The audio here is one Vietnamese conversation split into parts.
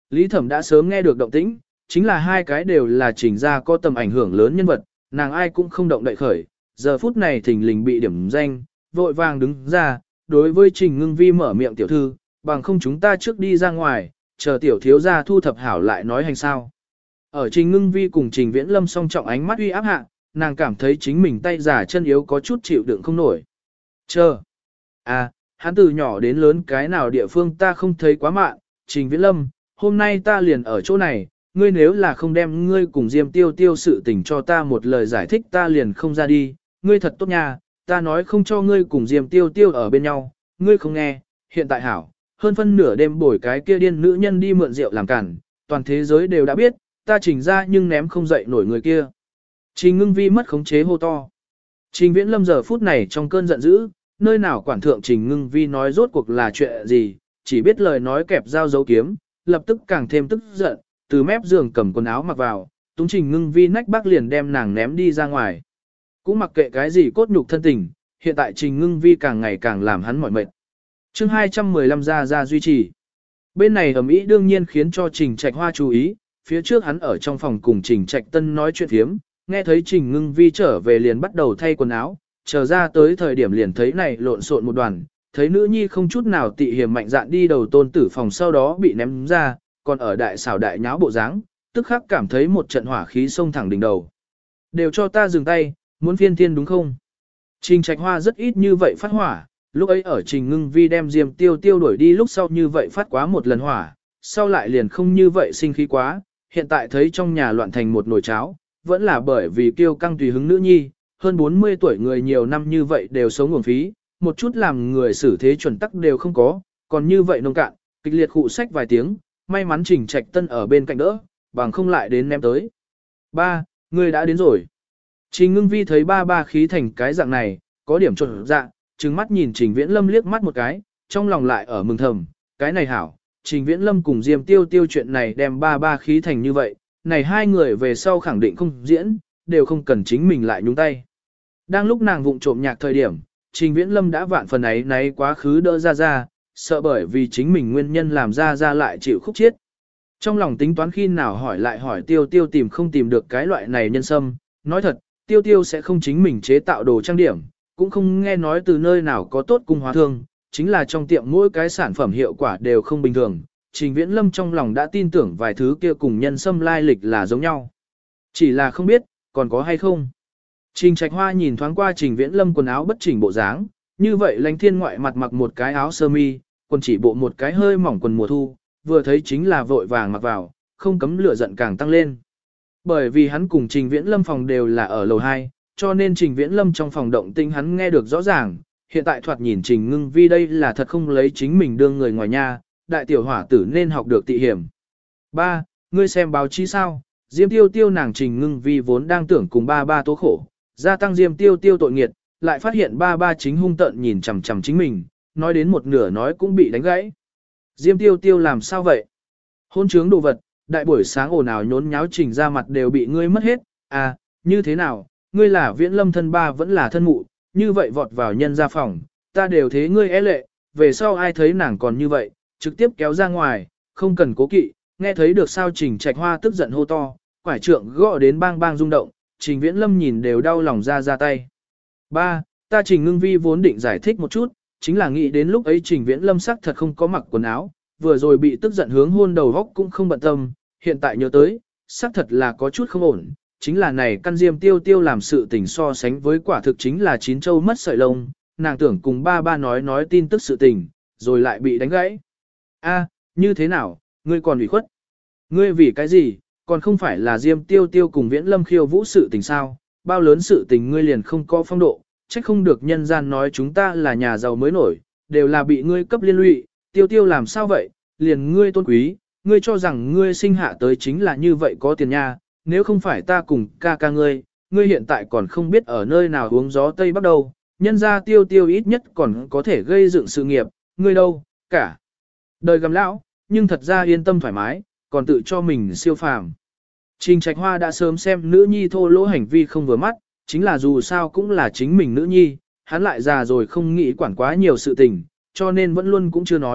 Lý Thẩm đã sớm nghe được động tĩnh, chính là hai cái đều là Trình gia có tầm ảnh hưởng lớn nhân vật, nàng ai cũng không động đậy khởi, giờ phút này thình lình bị điểm danh, vội vàng đứng ra, đối với Trình Ngưng Vi mở miệng tiểu thư, bằng không chúng ta trước đi ra ngoài, chờ tiểu thiếu gia thu thập hảo lại nói hành sao. Ở Trình Ngưng Vi cùng Trình Viễn Lâm song trọng ánh mắt uy áp hạ, nàng cảm thấy chính mình tay giả chân yếu có chút chịu đựng không nổi. Chờ. À, hắn từ nhỏ đến lớn cái nào địa phương ta không thấy quá mạn, Trình Viễn Lâm, hôm nay ta liền ở chỗ này, ngươi nếu là không đem ngươi cùng Diêm Tiêu Tiêu sự tình cho ta một lời giải thích ta liền không ra đi, ngươi thật tốt nha, ta nói không cho ngươi cùng Diêm Tiêu Tiêu ở bên nhau, ngươi không nghe, hiện tại hảo, hơn phân nửa đêm bồi cái kia điên nữ nhân đi mượn rượu làm cản, toàn thế giới đều đã biết, ta Trình ra nhưng ném không dậy nổi người kia. Trình Ngưng Vi mất khống chế hô to. Trình Viễn Lâm giờ phút này trong cơn giận dữ, nơi nào quản thượng Trình Ngưng Vi nói rốt cuộc là chuyện gì, chỉ biết lời nói kẹp dao dấu kiếm, lập tức càng thêm tức giận, từ mép giường cầm quần áo mặc vào, túng Trình Ngưng Vi nách bác liền đem nàng ném đi ra ngoài. Cũng mặc kệ cái gì cốt nhục thân tình, hiện tại Trình Ngưng Vi càng ngày càng làm hắn mỏi mệt. Chương 215 ra duy trì. Bên này ầm ĩ đương nhiên khiến cho Trình Trạch Hoa chú ý, phía trước hắn ở trong phòng cùng Trình Trạch Tân nói chuyện phiếm, nghe thấy Trình Ngưng Vi trở về liền bắt đầu thay quần áo, chờ ra tới thời điểm liền thấy này lộn xộn một đoàn, thấy nữ nhi không chút nào tị hiểm mạnh dạn đi đầu tôn tử phòng sau đó bị ném ra, còn ở đại xảo đại nháo bộ dáng, tức khắc cảm thấy một trận hỏa khí xông thẳng đỉnh đầu. Đều cho ta dừng tay, muốn phiên thiên đúng không? Trình Trạch Hoa rất ít như vậy phát hỏa, lúc ấy ở Trình Ngưng Vi đem Diêm Tiêu Tiêu đuổi đi lúc sau như vậy phát quá một lần hỏa, sau lại liền không như vậy sinh khí quá, hiện tại thấy trong nhà loạn thành một nồi cháo, vẫn là bởi vì kiêu căng tùy hứng nữ nhi, hơn 40 tuổi người nhiều năm như vậy đều sống uổng phí, một chút làm người xử thế chuẩn tắc đều không có, còn như vậy nông cạn, kịch liệt khụ sách vài tiếng, may mắn Trình Trạch Tân ở bên cạnh đỡ, bằng không lại đến ném tới. Ba, người đã đến rồi. Trình Ngưng Vi thấy ba khí thành cái dạng này, có điểm trột dạ, trừng mắt nhìn Trình Viễn Lâm liếc mắt một cái, trong lòng lại ở mừng thầm, cái này hảo, Trình Viễn Lâm cùng Diêm Tiêu Tiêu chuyện này đem ba khí thành như vậy, này hai người về sau khẳng định không diễn, đều không cần chính mình lại nhúng tay. Đang lúc nàng vụng trộm nhạc thời điểm, Trình Viễn Lâm đã vạn phần ấy náy quá khứ đỡ ra, sợ bởi vì chính mình nguyên nhân làm ra lại chịu khúc chiết. Trong lòng tính toán khi nào hỏi lại hỏi Tiêu Tiêu tìm không tìm được cái loại này nhân sâm, nói thật, Tiêu Tiêu sẽ không chính mình chế tạo đồ trang điểm, cũng không nghe nói từ nơi nào có tốt cung hóa thương, chính là trong tiệm mỗi cái sản phẩm hiệu quả đều không bình thường. Trình Viễn Lâm trong lòng đã tin tưởng vài thứ kia cùng nhân sâm lai lịch là giống nhau. Chỉ là không biết, còn có hay không. Trình Trạch Hoa nhìn thoáng qua Trình Viễn Lâm quần áo bất chỉnh bộ dáng, như vậy Lãnh Thiên ngoại mặt mặc một cái áo sơ mi, quần chỉ bộ một cái hơi mỏng quần mùa thu, vừa thấy chính là vội vàng mặc vào, không cấm lửa giận càng tăng lên. Bởi vì hắn cùng Trình Viễn Lâm phòng đều là ở lầu 2, cho nên Trình Viễn Lâm trong phòng động tĩnh hắn nghe được rõ ràng, hiện tại thoạt nhìn Trình Ngưng Vi đây là thật không lấy chính mình đương người ngoài nhà, đại tiểu hỏa tử nên học được tị hiểm. Ba, ngươi xem báo chí sao, Diêm Tiêu Tiêu nàng Trình Ngưng Vi vốn đang tưởng cùng ba tố khổ, gia tăng Diêm Tiêu Tiêu tội nghiệt, lại phát hiện ba chính hung tợn nhìn chằm chằm chính mình, nói đến một nửa nói cũng bị đánh gãy. Diêm Tiêu Tiêu làm sao vậy? Hôn trướng đồ vật, đại buổi sáng ồn ào nhốn nháo Trình ra mặt đều bị ngươi mất hết, à, như thế nào, ngươi là Viễn Lâm thân ba vẫn là thân mụ, như vậy vọt vào nhân gia phòng, ta đều thế ngươi é lệ, về sau ai thấy nàng còn như vậy, trực tiếp kéo ra ngoài, không cần cố kỵ, nghe thấy được sao Trình Trạch Hoa tức giận hô to, quải trượng gõ đến bang bang rung động, Trình Viễn Lâm nhìn đều đau lòng ra tay. Ba, ta Trình Ngưng Vi vốn định giải thích một chút, chính là nghĩ đến lúc ấy Trình Viễn Lâm sắc thật không có mặc quần áo, vừa rồi bị tức giận hướng hôn đầu góc cũng không bận tâm, hiện tại nhớ tới, sắc thật là có chút không ổn, chính là này căn Diêm Tiêu Tiêu làm sự tình so sánh với quả thực chính là chín châu mất sợi lông, nàng tưởng cùng ba nói tin tức sự tình, rồi lại bị đánh gãy. A, như thế nào, ngươi còn ủy khuất? Ngươi vì cái gì, còn không phải là Diêm Tiêu Tiêu cùng Viễn Lâm khiêu vũ sự tình sao, bao lớn sự tình ngươi liền không có phong độ, trách không được nhân gian nói chúng ta là nhà giàu mới nổi, đều là bị ngươi cấp liên lụy, Tiêu Tiêu làm sao vậy, liền ngươi tôn quý, ngươi cho rằng ngươi sinh hạ tới chính là như vậy có tiền nha, nếu không phải ta cùng ca ngươi, ngươi hiện tại còn không biết ở nơi nào uống gió Tây Bắc đâu, nhân ra Tiêu Tiêu ít nhất còn có thể gây dựng sự nghiệp, ngươi đâu, cả đời gầm lão, nhưng thật ra yên tâm thoải mái, còn tự cho mình siêu phàm. Trình Trạch Hoa đã sớm xem nữ nhi thô lỗ hành vi không vừa mắt, chính là dù sao cũng là chính mình nữ nhi, hắn lại già rồi không nghĩ quản quá nhiều sự tình, cho nên vẫn luôn cũng chưa nói,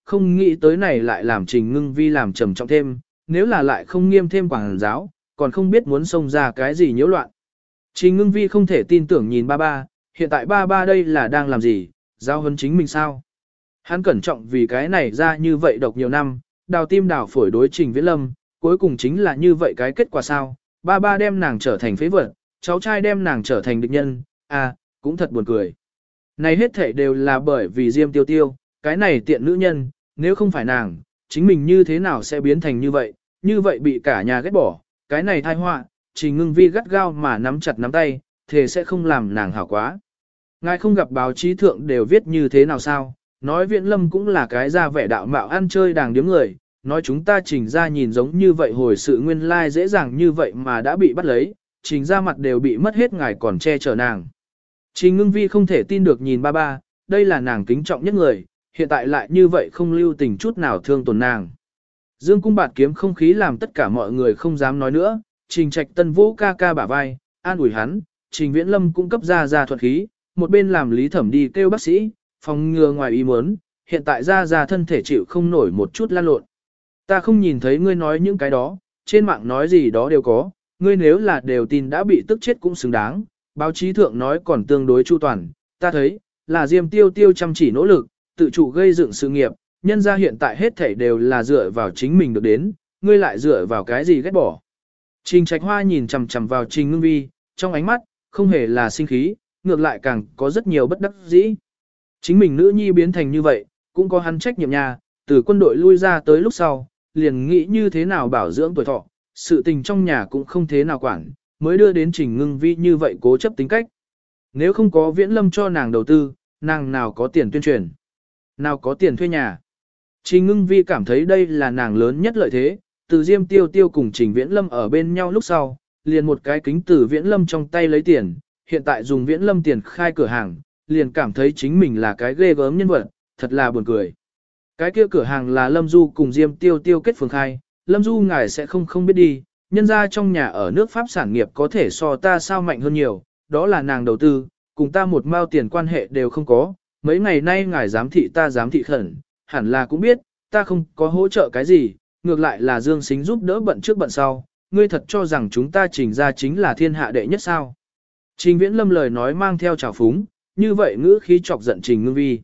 không nghĩ tới này lại làm Trình Ngưng Vi làm trầm trọng thêm, nếu là lại không nghiêm thêm quảng giáo, còn không biết muốn xông ra cái gì nhiễu loạn. Trình Ngưng Vi không thể tin tưởng nhìn ba ba, hiện tại ba ba đây là đang làm gì, giao huấn chính mình sao? Hắn cẩn trọng vì cái này ra như vậy độc nhiều năm, đào tim đào phổi đối Trình Viễn Lâm, cuối cùng chính là như vậy cái kết quả sao? Ba ba đem nàng trở thành phế vật, cháu trai đem nàng trở thành địch nhân, cũng thật buồn cười. Này hết thảy đều là bởi vì Diêm Tiêu Tiêu, cái này tiện nữ nhân, nếu không phải nàng, chính mình như thế nào sẽ biến thành như vậy bị cả nhà ghét bỏ, cái này tai họa, Trình Ngưng Vi gắt gao mà nắm chặt nắm tay, thề sẽ không làm nàng hảo quá. Ngài không gặp báo chí thượng đều viết như thế nào sao, nói Viễn Lâm cũng là cái ra vẻ đạo mạo ăn chơi đàng điếm người, nói chúng ta Trình ra nhìn giống như vậy hồi sự nguyên lai dễ dàng như vậy mà đã bị bắt lấy, Trình ra mặt đều bị mất hết ngài còn che chở nàng. Trình Ngưng Vi không thể tin được nhìn ba ba, đây là nàng kính trọng nhất người, hiện tại lại như vậy không lưu tình chút nào thương tổn nàng. Dương cung bạt kiếm không khí làm tất cả mọi người không dám nói nữa, Trình Trạch Tân vỗ ca ca bả vai, an ủi hắn, Trình Viễn Lâm cũng cấp ra thuận khí, một bên làm Lý Thẩm đi kêu bác sĩ, phòng ngừa ngoài ý muốn, hiện tại ra thân thể chịu không nổi một chút lan lộn. Ta không nhìn thấy ngươi nói những cái đó, trên mạng nói gì đó đều có, ngươi nếu là đều tin đã bị tức chết cũng xứng đáng, báo chí thượng nói còn tương đối chu toàn, ta thấy, là Diêm Tiêu Tiêu chăm chỉ nỗ lực, tự chủ gây dựng sự nghiệp, nhân ra hiện tại hết thảy đều là dựa vào chính mình được đến, ngươi lại dựa vào cái gì ghét bỏ. Trình Trạch Hoa nhìn chằm chằm vào Trình Ngưng Vi, trong ánh mắt, không hề là sinh khí, ngược lại càng có rất nhiều bất đắc dĩ. Chính mình nữ nhi biến thành như vậy, cũng có hắn trách nhiệm nhà, từ quân đội lui ra tới lúc sau, liền nghĩ như thế nào bảo dưỡng tuổi thọ, sự tình trong nhà cũng không thế nào quản, mới đưa đến Trình Ngưng Vi như vậy cố chấp tính cách. Nếu không có Viễn Lâm cho nàng đầu tư, nàng nào có tiền tuyên truyền, nào có tiền thuê nhà. Trình Ngưng Vi cảm thấy đây là nàng lớn nhất lợi thế, từ Diêm Tiêu Tiêu cùng Trình Viễn Lâm ở bên nhau lúc sau, liền một cái kính từ Viễn Lâm trong tay lấy tiền, hiện tại dùng Viễn Lâm tiền khai cửa hàng, liền cảm thấy chính mình là cái ghê gớm nhân vật, thật là buồn cười. Cái kia cửa hàng là Lâm Du cùng Diêm Tiêu Tiêu kết phường khai, Lâm Du ngài sẽ không biết đi, nhân ra trong nhà ở nước Pháp sản nghiệp có thể so ta sao mạnh hơn nhiều, đó là nàng đầu tư, cùng ta một mao tiền quan hệ đều không có, mấy ngày nay ngài giám thị ta giám thị khẩn, hẳn là cũng biết, ta không có hỗ trợ cái gì, ngược lại là Dương Sính giúp đỡ bận trước bận sau, ngươi thật cho rằng chúng ta Trình ra chính là thiên hạ đệ nhất sao. Trình Viễn Lâm lời nói mang theo trào phúng, như vậy ngữ khí chọc giận Trình Ngưng Vi.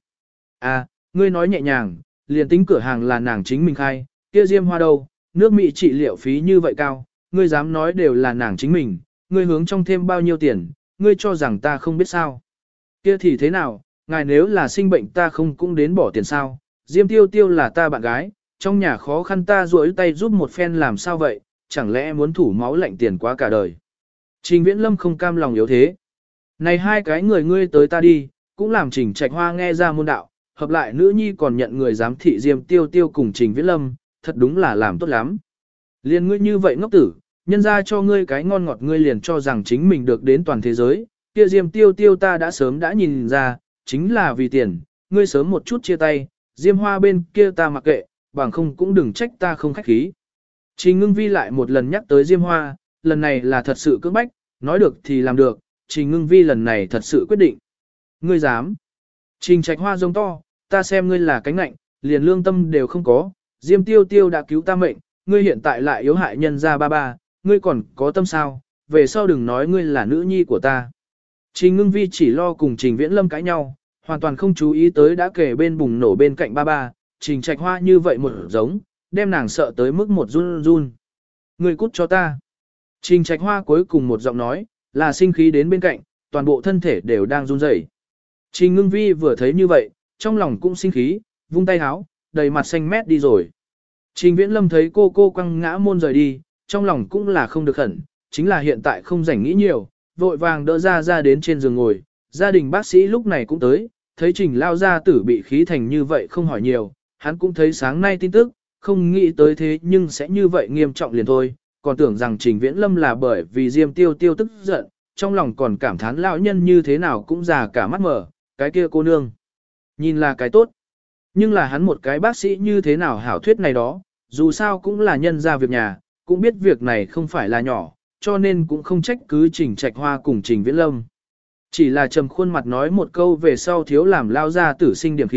Ngươi nói nhẹ nhàng, liền tính cửa hàng là nàng chính mình khai, kia Diêm Hoa đâu, nước Mỹ trị liệu phí như vậy cao, ngươi dám nói đều là nàng chính mình, ngươi hướng trong thêm bao nhiêu tiền, ngươi cho rằng ta không biết sao. Kia thì thế nào, ngài nếu là sinh bệnh ta không cũng đến bỏ tiền sao, Diêm Tiêu Tiêu là ta bạn gái, trong nhà khó khăn ta duỗi tay giúp một phen làm sao vậy, chẳng lẽ muốn thủ máu lạnh tiền quá cả đời. Trình Viễn Lâm không cam lòng yếu thế. Này hai cái người ngươi tới ta đi, cũng làm Trình Trạch Hoa nghe ra môn đạo, hợp lại nữ nhi còn nhận người giám thị Diêm Tiêu Tiêu cùng Trình Viễn Lâm, thật đúng là làm tốt lắm. Liên ngươi như vậy ngốc tử, nhân ra cho ngươi cái ngon ngọt ngươi liền cho rằng chính mình được đến toàn thế giới, kia Diêm Tiêu Tiêu ta đã sớm đã nhìn ra, chính là vì tiền, ngươi sớm một chút chia tay, Diêm Hoa bên kia ta mặc kệ, bằng không cũng đừng trách ta không khách khí. Trình Ngưng Vi lại một lần nhắc tới Diêm Hoa, lần này là thật sự cưỡng bách, nói được thì làm được, Trình Ngưng Vi lần này thật sự quyết định. Ngươi dám? Trình Trạch Hoa giống to, ta xem ngươi là cánh nạnh, liền lương tâm đều không có, Diêm Tiêu Tiêu đã cứu ta mệnh, ngươi hiện tại lại yếu hại nhân gia ba ba, ngươi còn có tâm sao, về sau đừng nói ngươi là nữ nhi của ta. Trình Ngưng Vi chỉ lo cùng Trình Viễn Lâm cãi nhau, hoàn toàn không chú ý tới đã kể bên bùng nổ bên cạnh ba ba, Trình Trạch Hoa như vậy một giống, đem nàng sợ tới mức một run run. Ngươi cút cho ta. Trình Trạch Hoa cuối cùng một giọng nói, là sinh khí đến bên cạnh, toàn bộ thân thể đều đang run rẩy. Trình Ngưng Vi vừa thấy như vậy, trong lòng cũng sinh khí, vung tay háo, đầy mặt xanh mét đi rồi. Trình Viễn Lâm thấy cô quăng ngã môn rời đi, trong lòng cũng là không được khẩn, chính là hiện tại không rảnh nghĩ nhiều, vội vàng đỡ ra đến trên giường ngồi, gia đình bác sĩ lúc này cũng tới, thấy Trình lao gia tử bị khí thành như vậy không hỏi nhiều, hắn cũng thấy sáng nay tin tức, không nghĩ tới thế nhưng sẽ như vậy nghiêm trọng liền thôi, còn tưởng rằng Trình Viễn Lâm là bởi vì Diêm Tiêu Tiêu tức giận, trong lòng còn cảm thán lão nhân như thế nào cũng già cả mắt mở, cái kia cô nương. Nhìn là cái tốt, nhưng là hắn một cái bác sĩ như thế nào hảo thuyết này đó, dù sao cũng là nhân ra việc nhà, cũng biết việc này không phải là nhỏ, cho nên cũng không trách cứ Trình Trạch Hoa cùng Trình Viễn Lâm. Chỉ là trầm khuôn mặt nói một câu về sau thiếu làm lao ra tử sinh điểm khí,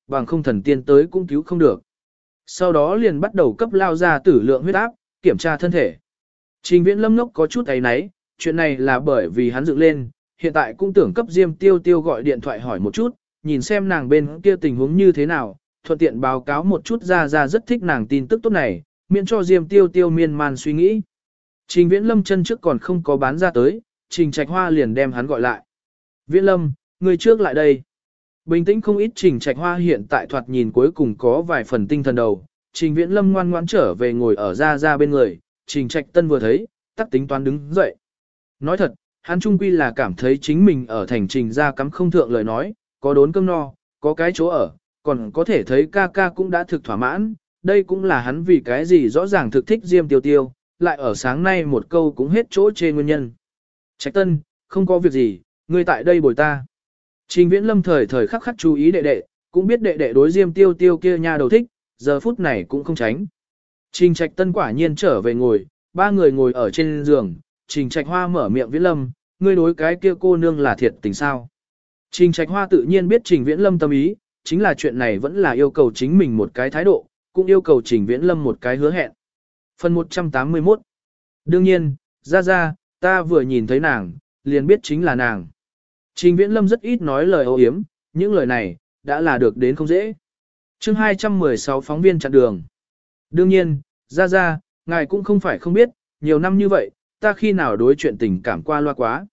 bằng không thần tiên tới cũng cứu không được. Sau đó liền bắt đầu cấp lao ra tử lượng huyết áp, kiểm tra thân thể. Trình Viễn Lâm ngốc có chút áy náy, chuyện này là bởi vì hắn dựng lên, hiện tại cũng tưởng cấp Diêm Tiêu Tiêu gọi điện thoại hỏi một chút, nhìn xem nàng bên kia tình huống như thế nào, thuận tiện báo cáo một chút ra rất thích nàng tin tức tốt này, miễn cho Diêm Tiêu Tiêu miên man suy nghĩ. Trình Viễn Lâm chân trước còn không có bán ra tới, Trình Trạch Hoa liền đem hắn gọi lại. Viễn Lâm, người trước lại đây. Bình tĩnh không ít Trình Trạch Hoa hiện tại thoạt nhìn cuối cùng có vài phần tinh thần đầu. Trình Viễn Lâm ngoan ngoãn trở về ngồi ở ra bên người, Trình Trạch Tân vừa thấy, tắc tính toán đứng dậy. Nói thật, hắn trung quy là cảm thấy chính mình ở thành Trình ra cắm không thượng lời nói, có đốn cơm no, có cái chỗ ở, còn có thể thấy ca ca cũng đã thực thỏa mãn, đây cũng là hắn vì cái gì rõ ràng thực thích Diêm Tiêu Tiêu, lại ở sáng nay một câu cũng hết chỗ chê nguyên nhân. Trạch Tân, không có việc gì, ngươi tại đây bồi ta. Trình Viễn Lâm thời thời khắc khắc chú ý đệ đệ, cũng biết đệ đệ đối Diêm Tiêu Tiêu kia nha đầu thích, giờ phút này cũng không tránh. Trình Trạch Tân quả nhiên trở về ngồi, ba người ngồi ở trên giường, Trình Trạch Hoa mở miệng Viễn Lâm, ngươi đối cái kia cô nương là thiệt tình sao? Trình Trạch Hoa tự nhiên biết Trình Viễn Lâm tâm ý, chính là chuyện này vẫn là yêu cầu chính mình một cái thái độ, cũng yêu cầu Trình Viễn Lâm một cái hứa hẹn. Phần 181. Đương nhiên, ra, ta vừa nhìn thấy nàng, liền biết chính là nàng. Trình Viễn Lâm rất ít nói lời ô hiếm, những lời này, đã là được đến không dễ. Chương 216 phóng viên chặn đường. Đương nhiên, ra, ngài cũng không phải không biết, nhiều năm như vậy, ta khi nào đối chuyện tình cảm qua loa quá.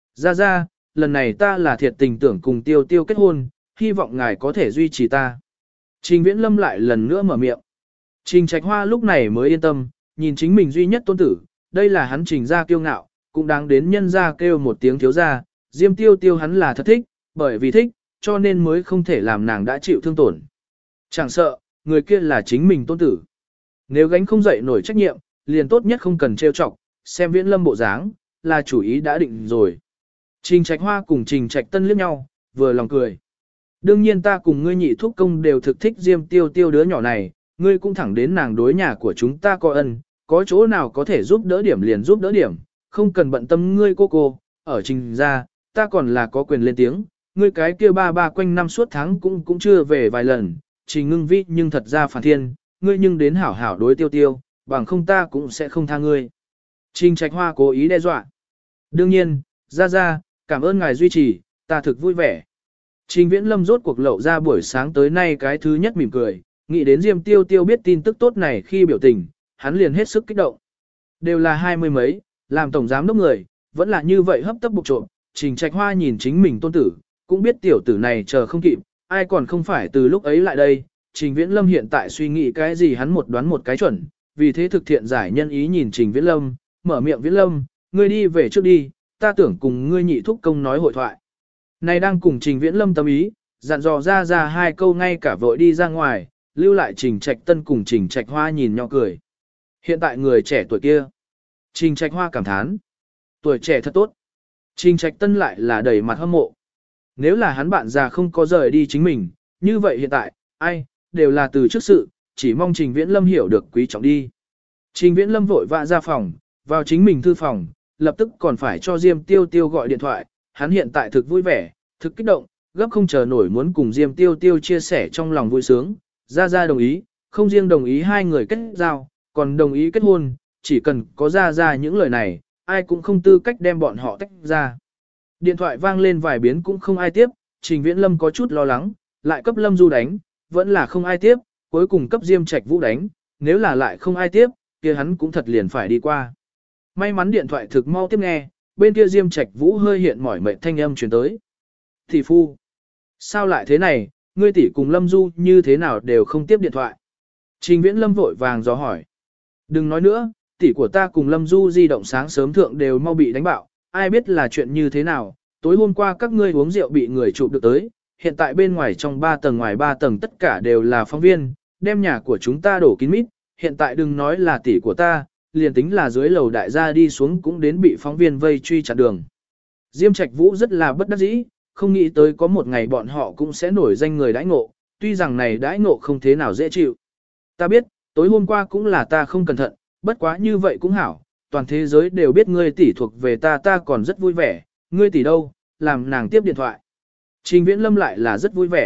Ra, lần này ta là thiệt tình tưởng cùng Tiêu Tiêu kết hôn, hy vọng ngài có thể duy trì ta. Trình Viễn Lâm lại lần nữa mở miệng. Trình Trạch Hoa lúc này mới yên tâm, nhìn chính mình duy nhất tôn tử, đây là hắn Trình gia kiêu ngạo, cũng đáng đến nhân gia kêu một tiếng thiếu gia, Diêm Tiêu Tiêu hắn là thật thích, bởi vì thích, cho nên mới không thể làm nàng đã chịu thương tổn. Chẳng sợ, người kia là chính mình tôn tử. Nếu gánh không dậy nổi trách nhiệm, liền tốt nhất không cần trêu chọc, xem Viễn Lâm bộ dáng, là chủ ý đã định rồi. Trình Trạch Hoa cùng Trình Trạch Tân liếc nhau, vừa lòng cười. Đương nhiên ta cùng ngươi nhị thúc công đều thực thích Diêm Tiêu Tiêu đứa nhỏ này, ngươi cũng thẳng đến nàng đối nhà của chúng ta có ân, có chỗ nào có thể giúp đỡ điểm liền giúp đỡ điểm, không cần bận tâm ngươi cô, ở Trình gia, ta còn là có quyền lên tiếng, ngươi cái kia ba quanh năm suốt tháng cũng chưa về vài lần, Trình Ngưng Vi nhưng thật ra phản thiên, ngươi nhưng đến hảo hảo đối Tiêu Tiêu, bằng không ta cũng sẽ không tha ngươi. Trình Trạch Hoa cố ý đe dọa. Đương nhiên, ra, cảm ơn ngài duy trì, ta thực vui vẻ. Trình Viễn Lâm rốt cuộc lậu ra buổi sáng tới nay cái thứ nhất mỉm cười, nghĩ đến Diêm Tiêu Tiêu biết tin tức tốt này khi biểu tình, hắn liền hết sức kích động. Đều là 20 mấy, làm tổng giám đốc người, vẫn là như vậy hấp tấp bục trộm, Trình Trạch Hoa nhìn chính mình tôn tử, cũng biết tiểu tử này chờ không kịp, ai còn không phải từ lúc ấy lại đây. Trình Viễn Lâm hiện tại suy nghĩ cái gì hắn một đoán một cái chuẩn, vì thế thực thiện giải nhân ý nhìn Trình Viễn Lâm, mở miệng Viễn Lâm, ngươi đi về trước đi, ta tưởng cùng ngươi nhị thúc công nói hội thoại. Này đang cùng Trình Viễn Lâm tâm ý, dặn dò ra hai câu ngay cả vội đi ra ngoài, lưu lại Trình Trạch Tân cùng Trình Trạch Hoa nhìn nhỏ cười. Hiện tại người trẻ tuổi kia. Trình Trạch Hoa cảm thán. Tuổi trẻ thật tốt. Trình Trạch Tân lại là đầy mặt hâm mộ. Nếu là hắn bạn già không có rời đi chính mình, như vậy hiện tại, ai, đều là từ trước sự, chỉ mong Trình Viễn Lâm hiểu được quý trọng đi. Trình Viễn Lâm vội vã ra phòng, vào chính mình thư phòng, lập tức còn phải cho Diêm Tiêu Tiêu gọi điện thoại, hắn hiện tại thực vui vẻ, thực kích động, gấp không chờ nổi muốn cùng Diêm Tiêu Tiêu chia sẻ trong lòng vui sướng, ra đồng ý, không riêng đồng ý hai người kết giao, còn đồng ý kết hôn, chỉ cần có ra những lời này, ai cũng không tư cách đem bọn họ tách ra. Điện thoại vang lên vài biến cũng không ai tiếp, Trình Viễn Lâm có chút lo lắng, lại cấp Lâm Du đánh, vẫn là không ai tiếp, cuối cùng cấp Diêm Trạch Vũ đánh, nếu là lại không ai tiếp, kia hắn cũng thật liền phải đi qua. May mắn điện thoại thực mau tiếp nghe, bên kia Diêm Trạch Vũ hơi hiện mỏi mệt thanh âm truyền tới. Tỷ phu, sao lại thế này, ngươi tỷ cùng Lâm Du như thế nào đều không tiếp điện thoại. Trình Viễn Lâm vội vàng dò hỏi. Đừng nói nữa, tỷ của ta cùng Lâm Du di động sáng sớm thượng đều mau bị đánh bạo, ai biết là chuyện như thế nào, tối hôm qua các ngươi uống rượu bị người chụp được tới, hiện tại bên ngoài trong 3 tầng ngoài 3 tầng tất cả đều là phóng viên, đem nhà của chúng ta đổ kín mít, hiện tại đừng nói là tỷ của ta, liền tính là dưới lầu đại gia đi xuống cũng đến bị phóng viên vây truy chặn đường. Diêm Trạch Vũ rất là bất đắc dĩ, không nghĩ tới có một ngày bọn họ cũng sẽ nổi danh người đãi ngộ, tuy rằng này đãi ngộ không thế nào dễ chịu. Ta biết, tối hôm qua cũng là ta không cẩn thận, bất quá như vậy cũng hảo, toàn thế giới đều biết ngươi tỷ thuộc về ta còn rất vui vẻ, ngươi tỷ đâu, làm nàng tiếp điện thoại. Trình Viễn Lâm lại là rất vui vẻ,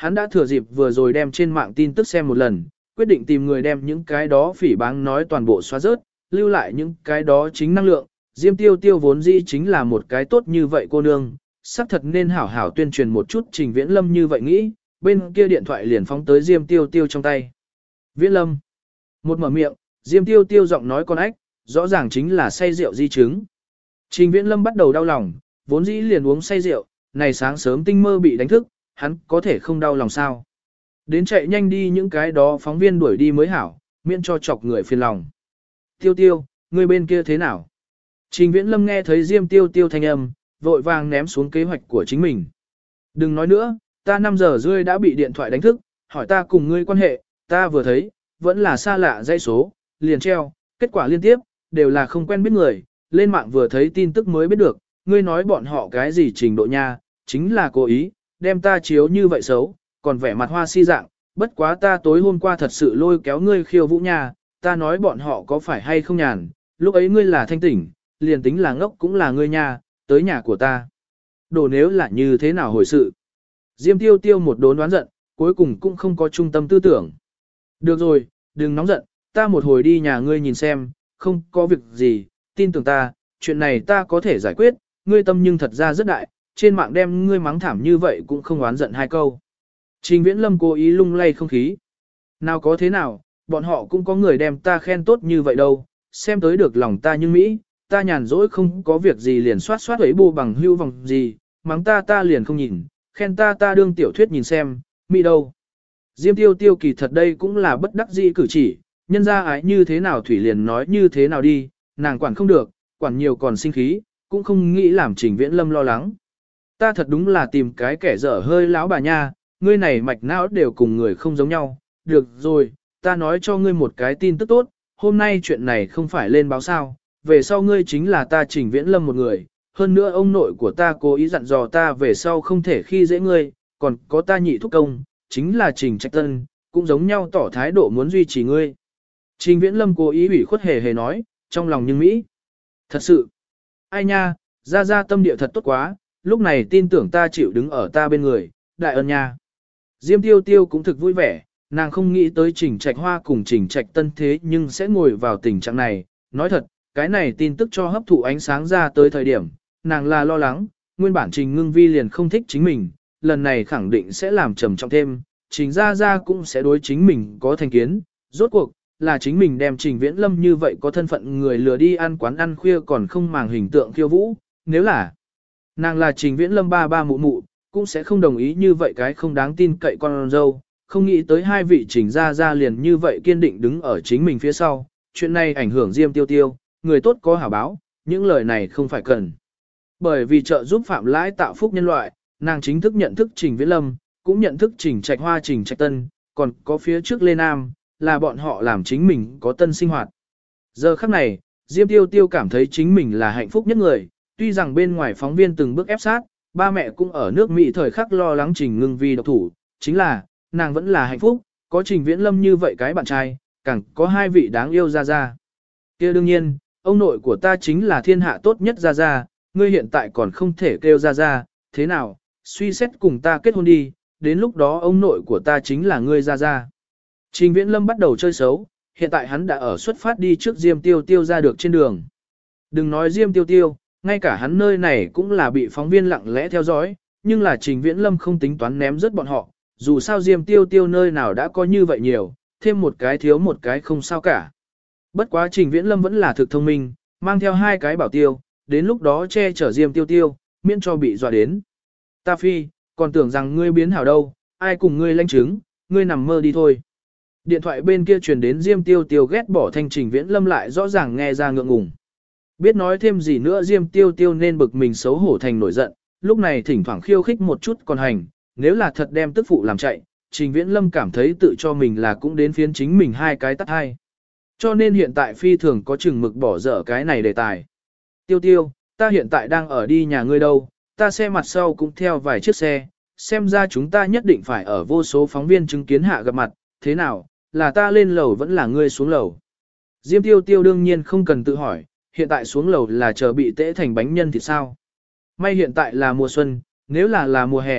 hắn đã thừa dịp vừa rồi đem trên mạng tin tức xem một lần, quyết định tìm người đem những cái đó phỉ báng nói toàn bộ xóa rớt, lưu lại những cái đó chính năng lượng. Diêm Tiêu Tiêu vốn dĩ chính là một cái tốt như vậy cô nương, xác thật nên hảo hảo tuyên truyền một chút Trình Viễn Lâm như vậy nghĩ, bên kia điện thoại liền phóng tới Diêm Tiêu Tiêu trong tay. Viễn Lâm. Một mở miệng, Diêm Tiêu Tiêu giọng nói con ếch, rõ ràng chính là say rượu di chứng. Trình Viễn Lâm bắt đầu đau lòng, vốn dĩ liền uống say rượu, này sáng sớm tinh mơ bị đánh thức, hắn có thể không đau lòng sao. Đến chạy nhanh đi những cái đó phóng viên đuổi đi mới hảo, miễn cho chọc người phiền lòng. Tiêu Tiêu, người bên kia thế nào? Trình Viễn Lâm nghe thấy Diêm Tiêu Tiêu thanh âm, vội vàng ném xuống kế hoạch của chính mình. Đừng nói nữa, ta 5 giờ rưỡi đã bị điện thoại đánh thức, hỏi ta cùng ngươi quan hệ, ta vừa thấy, vẫn là xa lạ dãy số, liền treo, kết quả liên tiếp, đều là không quen biết người, lên mạng vừa thấy tin tức mới biết được, ngươi nói bọn họ cái gì trình độ nha, chính là cố ý, đem ta chiếu như vậy xấu, còn vẻ mặt hoa si dạng, bất quá ta tối hôm qua thật sự lôi kéo ngươi khiêu vũ nha, ta nói bọn họ có phải hay không nhàn, lúc ấy ngươi là thanh tỉnh, liền tính là ngốc cũng là ngươi nha, tới nhà của ta. Đồ nếu là như thế nào hồi sự. Diêm Tiêu Tiêu một đốn đoán giận, cuối cùng cũng không có trung tâm tư tưởng. Được rồi, đừng nóng giận, ta một hồi đi nhà ngươi nhìn xem, không có việc gì, tin tưởng ta, chuyện này ta có thể giải quyết, ngươi tâm nhưng thật ra rất đại, trên mạng đem ngươi mắng thảm như vậy cũng không oán giận hai câu. Trình Viễn Lâm cố ý lung lay không khí. Nào có thế nào, bọn họ cũng có người đem ta khen tốt như vậy đâu, xem tới được lòng ta như Mỹ, ta nhàn rỗi không có việc gì liền soát soát ấy bù bằng hưu vòng gì, mắng ta liền không nhìn, khen ta đương tiểu thuyết nhìn xem, Mỹ đâu. Diêm Tiêu Tiêu kỳ thật đây cũng là bất đắc dĩ cử chỉ, nhân ra ái như thế nào Thủy liền nói như thế nào đi, nàng quản không được, quản nhiều còn sinh khí, cũng không nghĩ làm Trình Viễn Lâm lo lắng. Ta thật đúng là tìm cái kẻ dở hơi lão bà nha, ngươi này mạch não đều cùng người không giống nhau, được rồi, ta nói cho ngươi một cái tin tức tốt, hôm nay chuyện này không phải lên báo sao, về sau ngươi chính là ta Trình Viễn Lâm một người, hơn nữa ông nội của ta cố ý dặn dò ta về sau không thể khi dễ ngươi, còn có ta nhị thúc công, chính là Trình Trạch Tân, cũng giống nhau tỏ thái độ muốn duy trì ngươi. Trình Viễn Lâm cố ý ủy khuất hề nói, trong lòng nhưng Mỹ. Thật sự, ai nha, ra tâm địa thật tốt quá, lúc này tin tưởng ta chịu đứng ở ta bên người, đại ân nha. Diêm Tiêu Tiêu cũng thực vui vẻ, nàng không nghĩ tới Trình Trạch Hoa cùng Trình Trạch Tân thế nhưng sẽ ngồi vào tình trạng này. Nói thật, cái này tin tức cho hấp thụ ánh sáng ra tới thời điểm, nàng là lo lắng, nguyên bản Trình Ngưng Vi liền không thích chính mình, lần này khẳng định sẽ làm trầm trọng thêm, Trình Gia cũng sẽ đối chính mình có thành kiến, rốt cuộc, là chính mình đem Trình Viễn Lâm như vậy có thân phận người lừa đi ăn quán ăn khuya còn không màng hình tượng khiêu vũ, nếu là nàng là Trình Viễn Lâm ba mụ mụ, cũng sẽ không đồng ý như vậy cái không đáng tin cậy con dâu, không nghĩ tới hai vị Trình Gia liền như vậy kiên định đứng ở chính mình phía sau, chuyện này ảnh hưởng Diêm Tiêu Tiêu, người tốt có hảo báo, những lời này không phải cần. Bởi vì trợ giúp Phạm Lãi tạo phúc nhân loại, nàng chính thức nhận thức Trình Viễn Lâm, cũng nhận thức Trình Trạch Hoa Trình Trạch Tân, còn có phía trước Lê Nam, là bọn họ làm chính mình có tân sinh hoạt. Giờ khắc này, Diêm Tiêu Tiêu cảm thấy chính mình là hạnh phúc nhất người, tuy rằng bên ngoài phóng viên từng bước ép sát, ba mẹ cũng ở nước Mỹ thời khắc lo lắng Trình Ngưng Vi độc thủ, chính là, nàng vẫn là hạnh phúc, có Trình Viễn Lâm như vậy cái bạn trai, càng có hai vị đáng yêu Gia. Kia đương nhiên, ông nội của ta chính là thiên hạ tốt nhất Gia, ngươi hiện tại còn không thể kêu Gia, thế nào, suy xét cùng ta kết hôn đi, đến lúc đó ông nội của ta chính là ngươi Gia. Trình Viễn Lâm bắt đầu chơi xấu, hiện tại hắn đã ở xuất phát đi trước Diêm Tiêu Tiêu ra được trên đường. Đừng nói Diêm Tiêu Tiêu, ngay cả hắn nơi này cũng là bị phóng viên lặng lẽ theo dõi, nhưng là Trình Viễn Lâm không tính toán ném rớt bọn họ, dù sao Diêm Tiêu Tiêu nơi nào đã có như vậy nhiều, thêm một cái thiếu một cái không sao cả. Bất quá Trình Viễn Lâm vẫn là thực thông minh, mang theo hai cái bảo tiêu, đến lúc đó che chở Diêm Tiêu Tiêu, miễn cho bị dọa đến. Ta phi, còn tưởng rằng ngươi biến hảo đâu, ai cùng ngươi lanh chứng, ngươi nằm mơ đi thôi. Điện thoại bên kia truyền đến Diêm Tiêu Tiêu ghét bỏ thanh Trình Viễn Lâm lại rõ ràng nghe ra ngượng ngùng. Biết nói thêm gì nữa Diêm Tiêu Tiêu nên bực mình xấu hổ thành nổi giận, lúc này thỉnh thoảng khiêu khích một chút còn hành, nếu là thật đem tức phụ làm chạy, Trình Viễn Lâm cảm thấy tự cho mình là cũng đến phiến chính mình hai cái tắt hai. Cho nên hiện tại phi thường có chừng mực bỏ dở cái này đề tài. Tiêu Tiêu, ta hiện tại đang ở đi nhà ngươi đâu, ta xe mặt sau cũng theo vài chiếc xe, xem ra chúng ta nhất định phải ở vô số phóng viên chứng kiến hạ gặp mặt, thế nào, là ta lên lầu vẫn là ngươi xuống lầu. Diêm Tiêu Tiêu đương nhiên không cần tự hỏi, hiện tại xuống lầu là chờ bị tễ thành bánh nhân thì sao. May hiện tại là mùa xuân, nếu là mùa hè,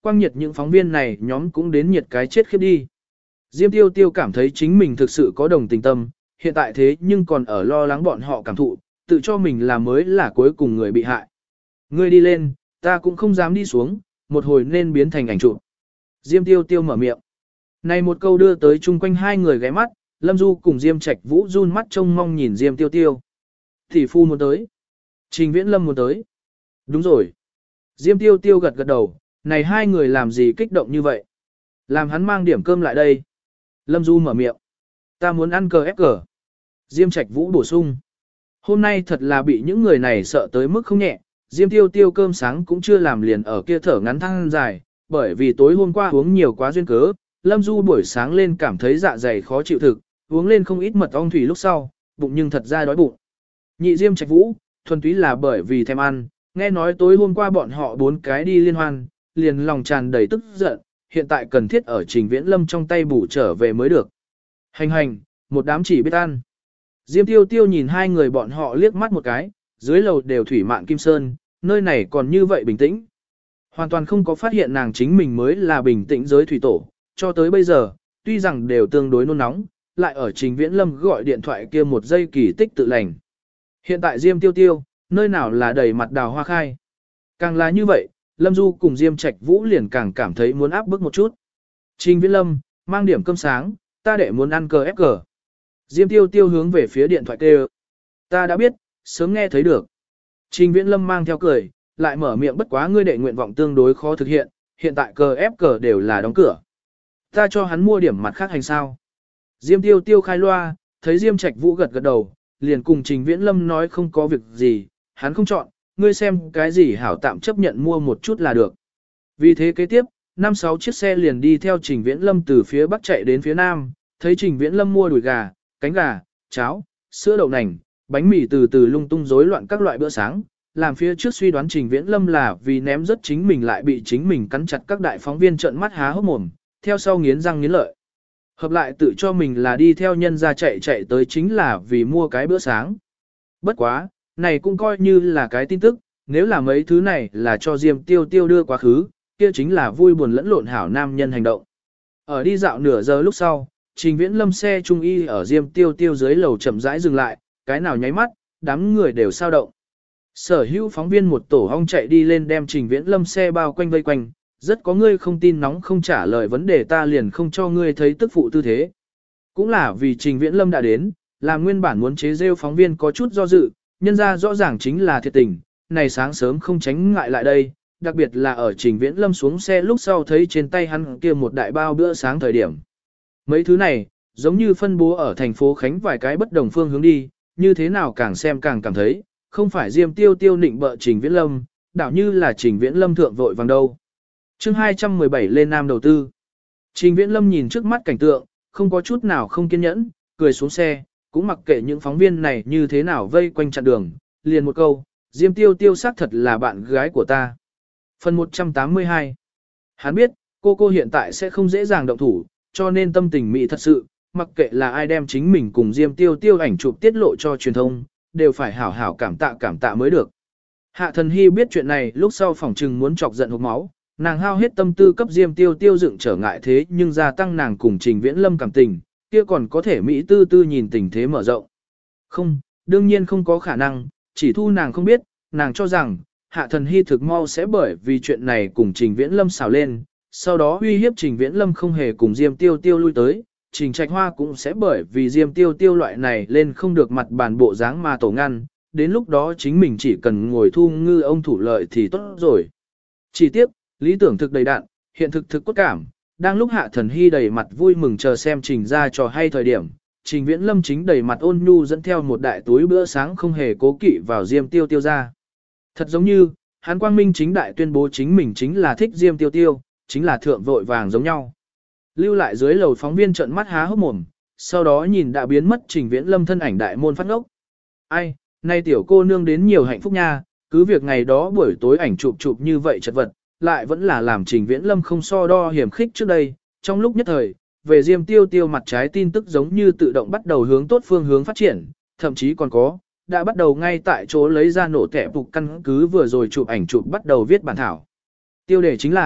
quang nhiệt những phóng viên này nhóm cũng đến nhiệt cái chết khiếp đi. Diêm Tiêu Tiêu cảm thấy chính mình thực sự có đồng tình tâm, hiện tại thế nhưng còn ở lo lắng bọn họ cảm thụ, tự cho mình là mới là cuối cùng người bị hại. Ngươi đi lên, ta cũng không dám đi xuống, một hồi nên biến thành ảnh chụp. Diêm Tiêu Tiêu mở miệng. Này một câu đưa tới chung quanh hai người ghé mắt, Lâm Du cùng Diêm Trạch Vũ run mắt trông mong nhìn Diêm Tiêu Tiêu. Tỷ phu muốn tới. Trình Viễn Lâm muốn tới. Đúng rồi. Diêm Tiêu Tiêu gật gật đầu, này hai người làm gì kích động như vậy? Làm hắn mang điểm cơm lại đây. Lâm Du mở miệng. Ta muốn ăn cờ ép cờ. Diêm Trạch Vũ bổ sung. Hôm nay thật là bị những người này sợ tới mức không nhẹ, Diêm Tiêu Tiêu cơm sáng cũng chưa làm liền ở kia thở ngắn thăng dài, bởi vì tối hôm qua uống nhiều quá duyên cớ, Lâm Du buổi sáng lên cảm thấy dạ dày khó chịu thực, uống lên không ít mật ong thủy lúc sau, bụng nhưng thật ra đói bụng. Nhị Diêm Trạch Vũ, thuần túy là bởi vì thèm ăn, nghe nói tối hôm qua bọn họ 4 cái đi liên hoan, liền lòng tràn đầy tức giận, hiện tại cần thiết ở Trình Viễn Lâm trong tay bù trở về mới được. Hành hành, một đám chỉ biết ăn. Diêm Tiêu Tiêu nhìn hai người bọn họ liếc mắt một cái, dưới lầu đều thủy mạn kim sơn, nơi này còn như vậy bình tĩnh. Hoàn toàn không có phát hiện nàng chính mình mới là bình tĩnh giới thủy tổ, cho tới bây giờ, tuy rằng đều tương đối nôn nóng, lại ở Trình Viễn Lâm gọi điện thoại kia một giây kỳ tích tự lành. Hiện tại Diêm Tiêu Tiêu, nơi nào là đầy mặt đào hoa khai. Càng là như vậy, Lâm Du cùng Diêm Trạch Vũ liền càng cảm thấy muốn áp bức một chút. Trình Viễn Lâm, mang điểm cơm sáng, ta để muốn ăn cờ ép cờ. Diêm Tiêu Tiêu hướng về phía điện thoại kêu. Ta đã biết, sớm nghe thấy được. Trình Viễn Lâm mang theo cười, lại mở miệng bất quá ngươi đệ nguyện vọng tương đối khó thực hiện, hiện tại cờ ép cờ đều là đóng cửa. Ta cho hắn mua điểm mặt khác hành sao. Diêm Tiêu Tiêu khai loa, thấy Diêm Trạch Vũ gật gật đầu, liền cùng Trình Viễn Lâm nói không có việc gì, hắn không chọn, ngươi xem cái gì hảo tạm chấp nhận mua một chút là được. Vì thế kế tiếp, 5-6 chiếc xe liền đi theo Trình Viễn Lâm từ phía bắc chạy đến phía nam, thấy Trình Viễn Lâm mua đùi gà, cánh gà, cháo, sữa đậu nành, bánh mì từ từ lung tung rối loạn các loại bữa sáng, làm phía trước suy đoán Trình Viễn Lâm là vì ném rất chính mình lại bị chính mình cắn chặt các đại phóng viên trợn mắt há hốc mồm, theo sau nghiến răng nghiến lợi. Hợp lại tự cho mình là đi theo nhân ra chạy tới chính là vì mua cái bữa sáng. Bất quá, này cũng coi như là cái tin tức, nếu là mấy thứ này là cho Diêm Tiêu Tiêu đưa quá khứ, kia chính là vui buồn lẫn lộn hảo nam nhân hành động. Ở đi dạo nửa giờ lúc sau, Trình Viễn Lâm xe trung y ở Diêm Tiêu Tiêu dưới lầu chậm rãi dừng lại, cái nào nháy mắt, đám người đều sao động. Sở hữu phóng viên một tổ ong chạy đi lên đem Trình Viễn Lâm xe bao quanh vây quanh, rất có ngươi không tin nóng không trả lời vấn đề ta liền không cho ngươi thấy tức phụ tư thế. Cũng là vì Trình Viễn Lâm đã đến, là nguyên bản muốn chế rêu phóng viên có chút do dự, nhân ra rõ ràng chính là thiệt tình, này sáng sớm không tránh ngại lại đây, đặc biệt là ở Trình Viễn Lâm xuống xe lúc sau thấy trên tay hắn kia một đại bao bữa sáng thời điểm. Mấy thứ này, giống như phân bố ở thành phố Khánh vài cái bất đồng phương hướng đi, như thế nào càng xem càng cảm thấy, không phải Diêm Tiêu Tiêu nịnh bợ Trình Viễn Lâm, đảo như là Trình Viễn Lâm thượng vội vàng đâu. Chương 217 lên Nam đầu tư. Trình Viễn Lâm nhìn trước mắt cảnh tượng, không có chút nào không kiên nhẫn, cười xuống xe, cũng mặc kệ những phóng viên này như thế nào vây quanh chặn đường, liền một câu, Diêm Tiêu Tiêu xác thật là bạn gái của ta. Phần 182. Hắn biết, cô hiện tại sẽ không dễ dàng động thủ, cho nên tâm tình mỹ thật sự, mặc kệ là ai đem chính mình cùng Diêm Tiêu Tiêu ảnh chụp tiết lộ cho truyền thông, đều phải hảo hảo cảm tạ mới được. Hạ Thần Hy biết chuyện này lúc sau phỏng trừng muốn chọc giận hộc máu, nàng hao hết tâm tư cấp Diêm Tiêu Tiêu dựng trở ngại thế nhưng gia tăng nàng cùng Trình Viễn Lâm cảm tình, kia còn có thể mỹ tư tư nhìn tình thế mở rộng. Không, đương nhiên không có khả năng, chỉ thu nàng không biết, nàng cho rằng, Hạ Thần Hy thực mau sẽ bởi vì chuyện này cùng Trình Viễn Lâm xào lên, sau đó uy hiếp Trình Viễn Lâm không hề cùng Diêm Tiêu Tiêu lui tới, Trình Trạch Hoa cũng sẽ bởi vì Diêm Tiêu Tiêu loại này lên không được mặt bàn bộ dáng mà tổ ngăn, đến lúc đó chính mình chỉ cần ngồi thu ngư ông thủ lợi thì tốt rồi. Chỉ tiếc, lý tưởng thực đầy đạn, hiện thực cốt cảm, đang lúc Hạ Thần Hy đầy mặt vui mừng chờ xem Trình ra trò hay thời điểm, Trình Viễn Lâm chính đầy mặt ôn nhu dẫn theo một đại túi bữa sáng không hề cố kỵ vào Diêm Tiêu Tiêu ra. Thật giống như, hắn quang minh chính đại tuyên bố chính mình chính là thích Diêm Tiêu Tiêu, chính là thượng vội vàng giống nhau. Lưu lại dưới lầu phóng viên trợn mắt há hốc mồm, sau đó nhìn đã biến mất Trình Viễn Lâm thân ảnh đại môn phát ngốc. Ai, nay tiểu cô nương đến nhiều hạnh phúc nha, cứ việc ngày đó buổi tối ảnh chụp như vậy chật vật, lại vẫn là làm Trình Viễn Lâm không so đo hiểm khích trước đây, trong lúc nhất thời, về Diêm Tiêu Tiêu mặt trái tin tức giống như tự động bắt đầu hướng tốt phương hướng phát triển, thậm chí còn có, đã bắt đầu ngay tại chỗ lấy ra nổ tẻ phục căn cứ vừa rồi chụp ảnh chụp bắt đầu viết bản thảo. Tiêu đề chính là,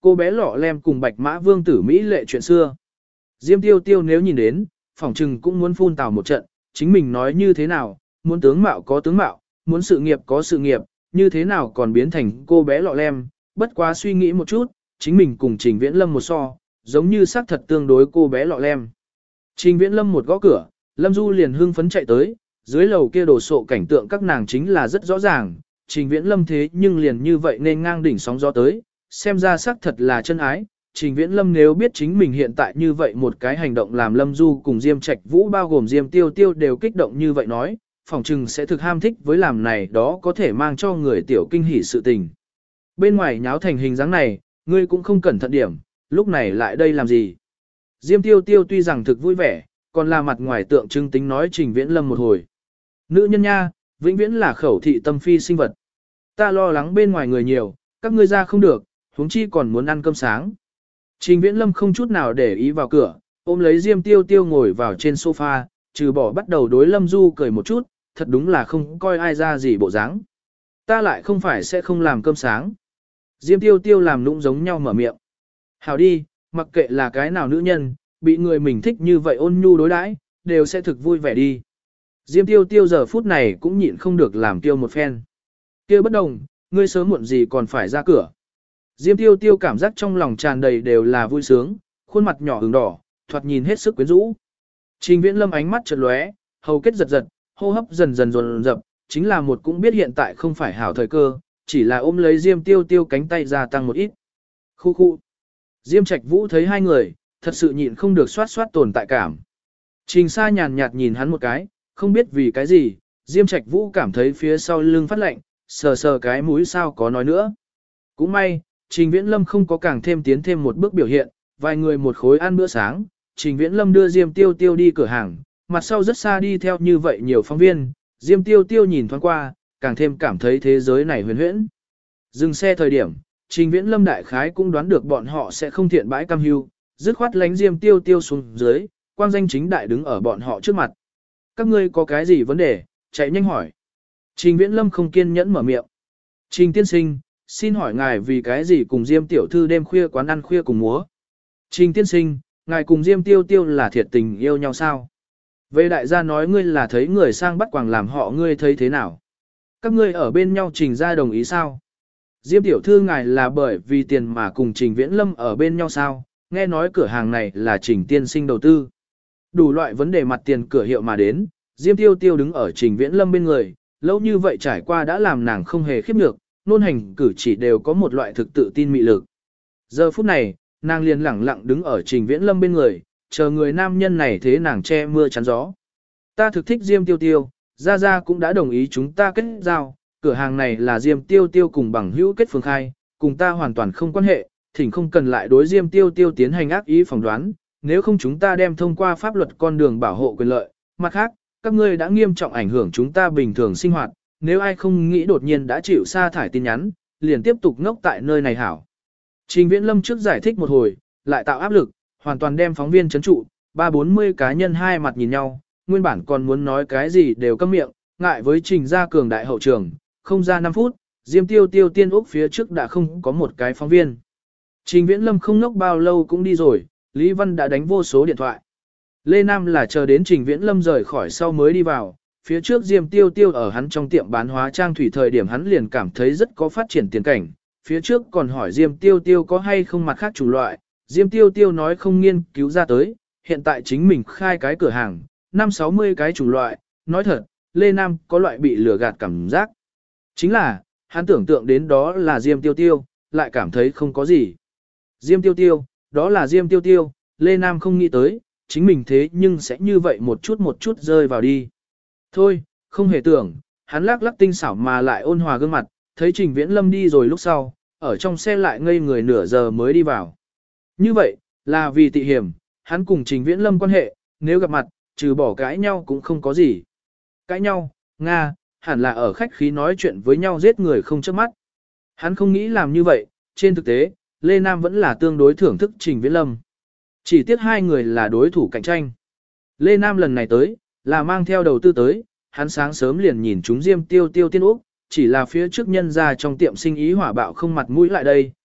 cô bé lọ lem cùng bạch mã vương tử Mỹ lệ chuyện xưa. Diêm tiêu tiêu nếu nhìn đến, phỏng trừng cũng muốn phun tào một trận, chính mình nói như thế nào, muốn tướng mạo có tướng mạo, muốn sự nghiệp có sự nghiệp, như thế nào còn biến thành cô bé lọ lem, bất quá suy nghĩ một chút, chính mình cùng Trình Viễn Lâm một so, giống như xác thật tương đối cô bé lọ lem. Trình Viễn Lâm một gõ cửa, Lâm Du liền hưng phấn chạy tới, dưới lầu kia đồ sộ cảnh tượng các nàng chính là rất rõ ràng, Trình Viễn Lâm thế nhưng liền như vậy nên ngang đỉnh sóng gió tới, xem ra xác thật là chân ái. Trình Viễn Lâm nếu biết chính mình hiện tại như vậy một cái hành động làm Lâm Du cùng Diêm Trạch Vũ bao gồm Diêm Tiêu Tiêu đều kích động như vậy nói, phỏng chừng sẽ thực ham thích với làm này đó có thể mang cho người tiểu kinh hỉ sự tình. Bên ngoài nháo thành hình dáng này, ngươi cũng không cẩn thận điểm, lúc này lại đây làm gì? Diêm Tiêu Tiêu tuy rằng thực vui vẻ, còn là mặt ngoài tượng trưng tính nói Trình Viễn Lâm một hồi. Nữ nhân nha, vĩnh viễn là khẩu thị tâm phi sinh vật. Ta lo lắng bên ngoài người nhiều, các ngươi ra không được, huống chi còn muốn ăn cơm sáng. Trình Viễn Lâm không chút nào để ý vào cửa, ôm lấy Diêm Tiêu Tiêu ngồi vào trên sofa, trừ bỏ bắt đầu đối Lâm Du cười một chút, thật đúng là không coi ai ra gì bộ dáng. Ta lại không phải sẽ không làm cơm sáng. Diêm Tiêu Tiêu làm nũng giống nhau mở miệng. Hảo đi, mặc kệ là cái nào nữ nhân, bị người mình thích như vậy ôn nhu đối đãi, đều sẽ thực vui vẻ đi. Diêm Tiêu Tiêu giờ phút này cũng nhịn không được làm tiêu một phen. Tiêu bất đồng, ngươi sớm muộn gì còn phải ra cửa. Diêm Tiêu Tiêu cảm giác trong lòng tràn đầy đều là vui sướng, khuôn mặt nhỏ ửng đỏ, thoạt nhìn hết sức quyến rũ. Trình Viễn Lâm ánh mắt chợt lóe, hầu kết giật giật, hô hấp dần dần dồn dập, chính là một cũng biết hiện tại không phải hảo thời cơ, chỉ là ôm lấy Diêm Tiêu Tiêu cánh tay gia tăng một ít. Khu khu. Diêm Trạch Vũ thấy hai người, thật sự nhịn không được xoát xoát tồn tại cảm. Trình Sa nhàn nhạt nhìn hắn một cái, không biết vì cái gì, Diêm Trạch Vũ cảm thấy phía sau lưng phát lạnh, sờ sờ cái mũi sao có nói nữa. Cũng may, Trình Viễn Lâm không có càng thêm tiến thêm một bước biểu hiện, vài người một khối ăn bữa sáng, Trình Viễn Lâm đưa Diêm Tiêu Tiêu đi cửa hàng, mặt sau rất xa đi theo như vậy nhiều phóng viên, Diêm Tiêu Tiêu nhìn thoáng qua, càng thêm cảm thấy thế giới này huyền huyễn. Dừng xe thời điểm, Trình Viễn Lâm đại khái cũng đoán được bọn họ sẽ không thiện bãi cam hưu, dứt khoát lánh Diêm Tiêu Tiêu xuống dưới, quang danh chính đại đứng ở bọn họ trước mặt. Các ngươi có cái gì vấn đề, chạy nhanh hỏi. Trình Viễn Lâm không kiên nhẫn mở miệng. Trình tiên sinh, xin hỏi ngài vì cái gì cùng Diêm tiểu thư đêm khuya quán ăn khuya cùng múa. Trình tiên sinh, ngài cùng Diêm Tiêu Tiêu là thiệt tình yêu nhau sao? Về đại gia nói ngươi là thấy người sang bắt quàng làm họ ngươi thấy thế nào? Các ngươi ở bên nhau Trình gia đồng ý sao? Diêm tiểu thư ngài là bởi vì tiền mà cùng Trình Viễn Lâm ở bên nhau sao? Nghe nói cửa hàng này là Trình tiên sinh đầu tư. Đủ loại vấn đề mặt tiền cửa hiệu mà đến, Diêm Tiêu Tiêu đứng ở Trình Viễn Lâm bên người, lâu như vậy trải qua đã làm nàng không hề khiếp nhược, nôn hành cử chỉ đều có một loại thực tự tin mị lực. Giờ phút này, nàng liền lẳng lặng đứng ở Trình Viễn Lâm bên người, chờ người nam nhân này thế nàng che mưa chắn gió. Ta thực thích Diêm Tiêu Tiêu, Gia Gia cũng đã đồng ý chúng ta kết giao, cửa hàng này là Diêm Tiêu Tiêu cùng bằng hữu kết phường khai, cùng ta hoàn toàn không quan hệ, thỉnh không cần lại đối Diêm Tiêu Tiêu tiến hành ác ý phỏng đoán, nếu không chúng ta đem thông qua pháp luật con đường bảo hộ quyền lợi. Mặt khác, các ngươi đã nghiêm trọng ảnh hưởng chúng ta bình thường sinh hoạt, nếu ai không nghĩ đột nhiên đã chịu sa thải tin nhắn, liền tiếp tục ngốc tại nơi này hảo. Trình Viễn Lâm trước giải thích một hồi, lại tạo áp lực, hoàn toàn đem phóng viên trấn trụ, 30-40 cá nhân hai mặt nhìn nhau, nguyên bản còn muốn nói cái gì đều câm miệng, ngại với Trình gia cường đại hậu trường, không ra 5 phút, Diêm Tiêu Tiêu tiên úc phía trước đã không có một cái phóng viên. Trình Viễn Lâm không ngốc bao lâu cũng đi rồi, Lý Văn đã đánh vô số điện thoại. Lê Nam là chờ đến Trình Viễn Lâm rời khỏi sau mới đi vào, phía trước Diêm Tiêu Tiêu ở hắn trong tiệm bán hóa trang thủy thời điểm hắn liền cảm thấy rất có phát triển tiền cảnh, phía trước còn hỏi Diêm Tiêu Tiêu có hay không mặt khác chủng loại, Diêm Tiêu Tiêu nói không nghiên cứu ra tới, hiện tại chính mình khai cái cửa hàng, 50-60 cái chủng loại, nói thật, Lê Nam có loại bị lừa gạt cảm giác. Chính là, hắn tưởng tượng đến đó là Diêm Tiêu Tiêu, lại cảm thấy không có gì. Diêm Tiêu Tiêu, đó là Diêm Tiêu Tiêu, Lê Nam không nghĩ tới, chính mình thế nhưng sẽ như vậy một chút rơi vào đi. Thôi, không hề tưởng, hắn lắc lắc tinh xảo mà lại ôn hòa gương mặt, thấy Trình Viễn Lâm đi rồi lúc sau, ở trong xe lại ngây người nửa giờ mới đi vào. Như vậy, là vì tị hiểm, hắn cùng Trình Viễn Lâm quan hệ, nếu gặp mặt, trừ bỏ cãi nhau cũng không có gì. Cãi nhau, Nga, hẳn là ở khách khí nói chuyện với nhau giết người không chớp mắt. Hắn không nghĩ làm như vậy, trên thực tế, Lê Nam vẫn là tương đối thưởng thức Trình Viễn Lâm. Chỉ tiếc hai người là đối thủ cạnh tranh. Lê Nam lần này tới, là mang theo đầu tư tới, hắn sáng sớm liền nhìn chúng Diêm Tiêu Tiêu tiên úc, chỉ là phía trước nhân ra trong tiệm sinh ý hỏa bạo không mặt mũi lại đây,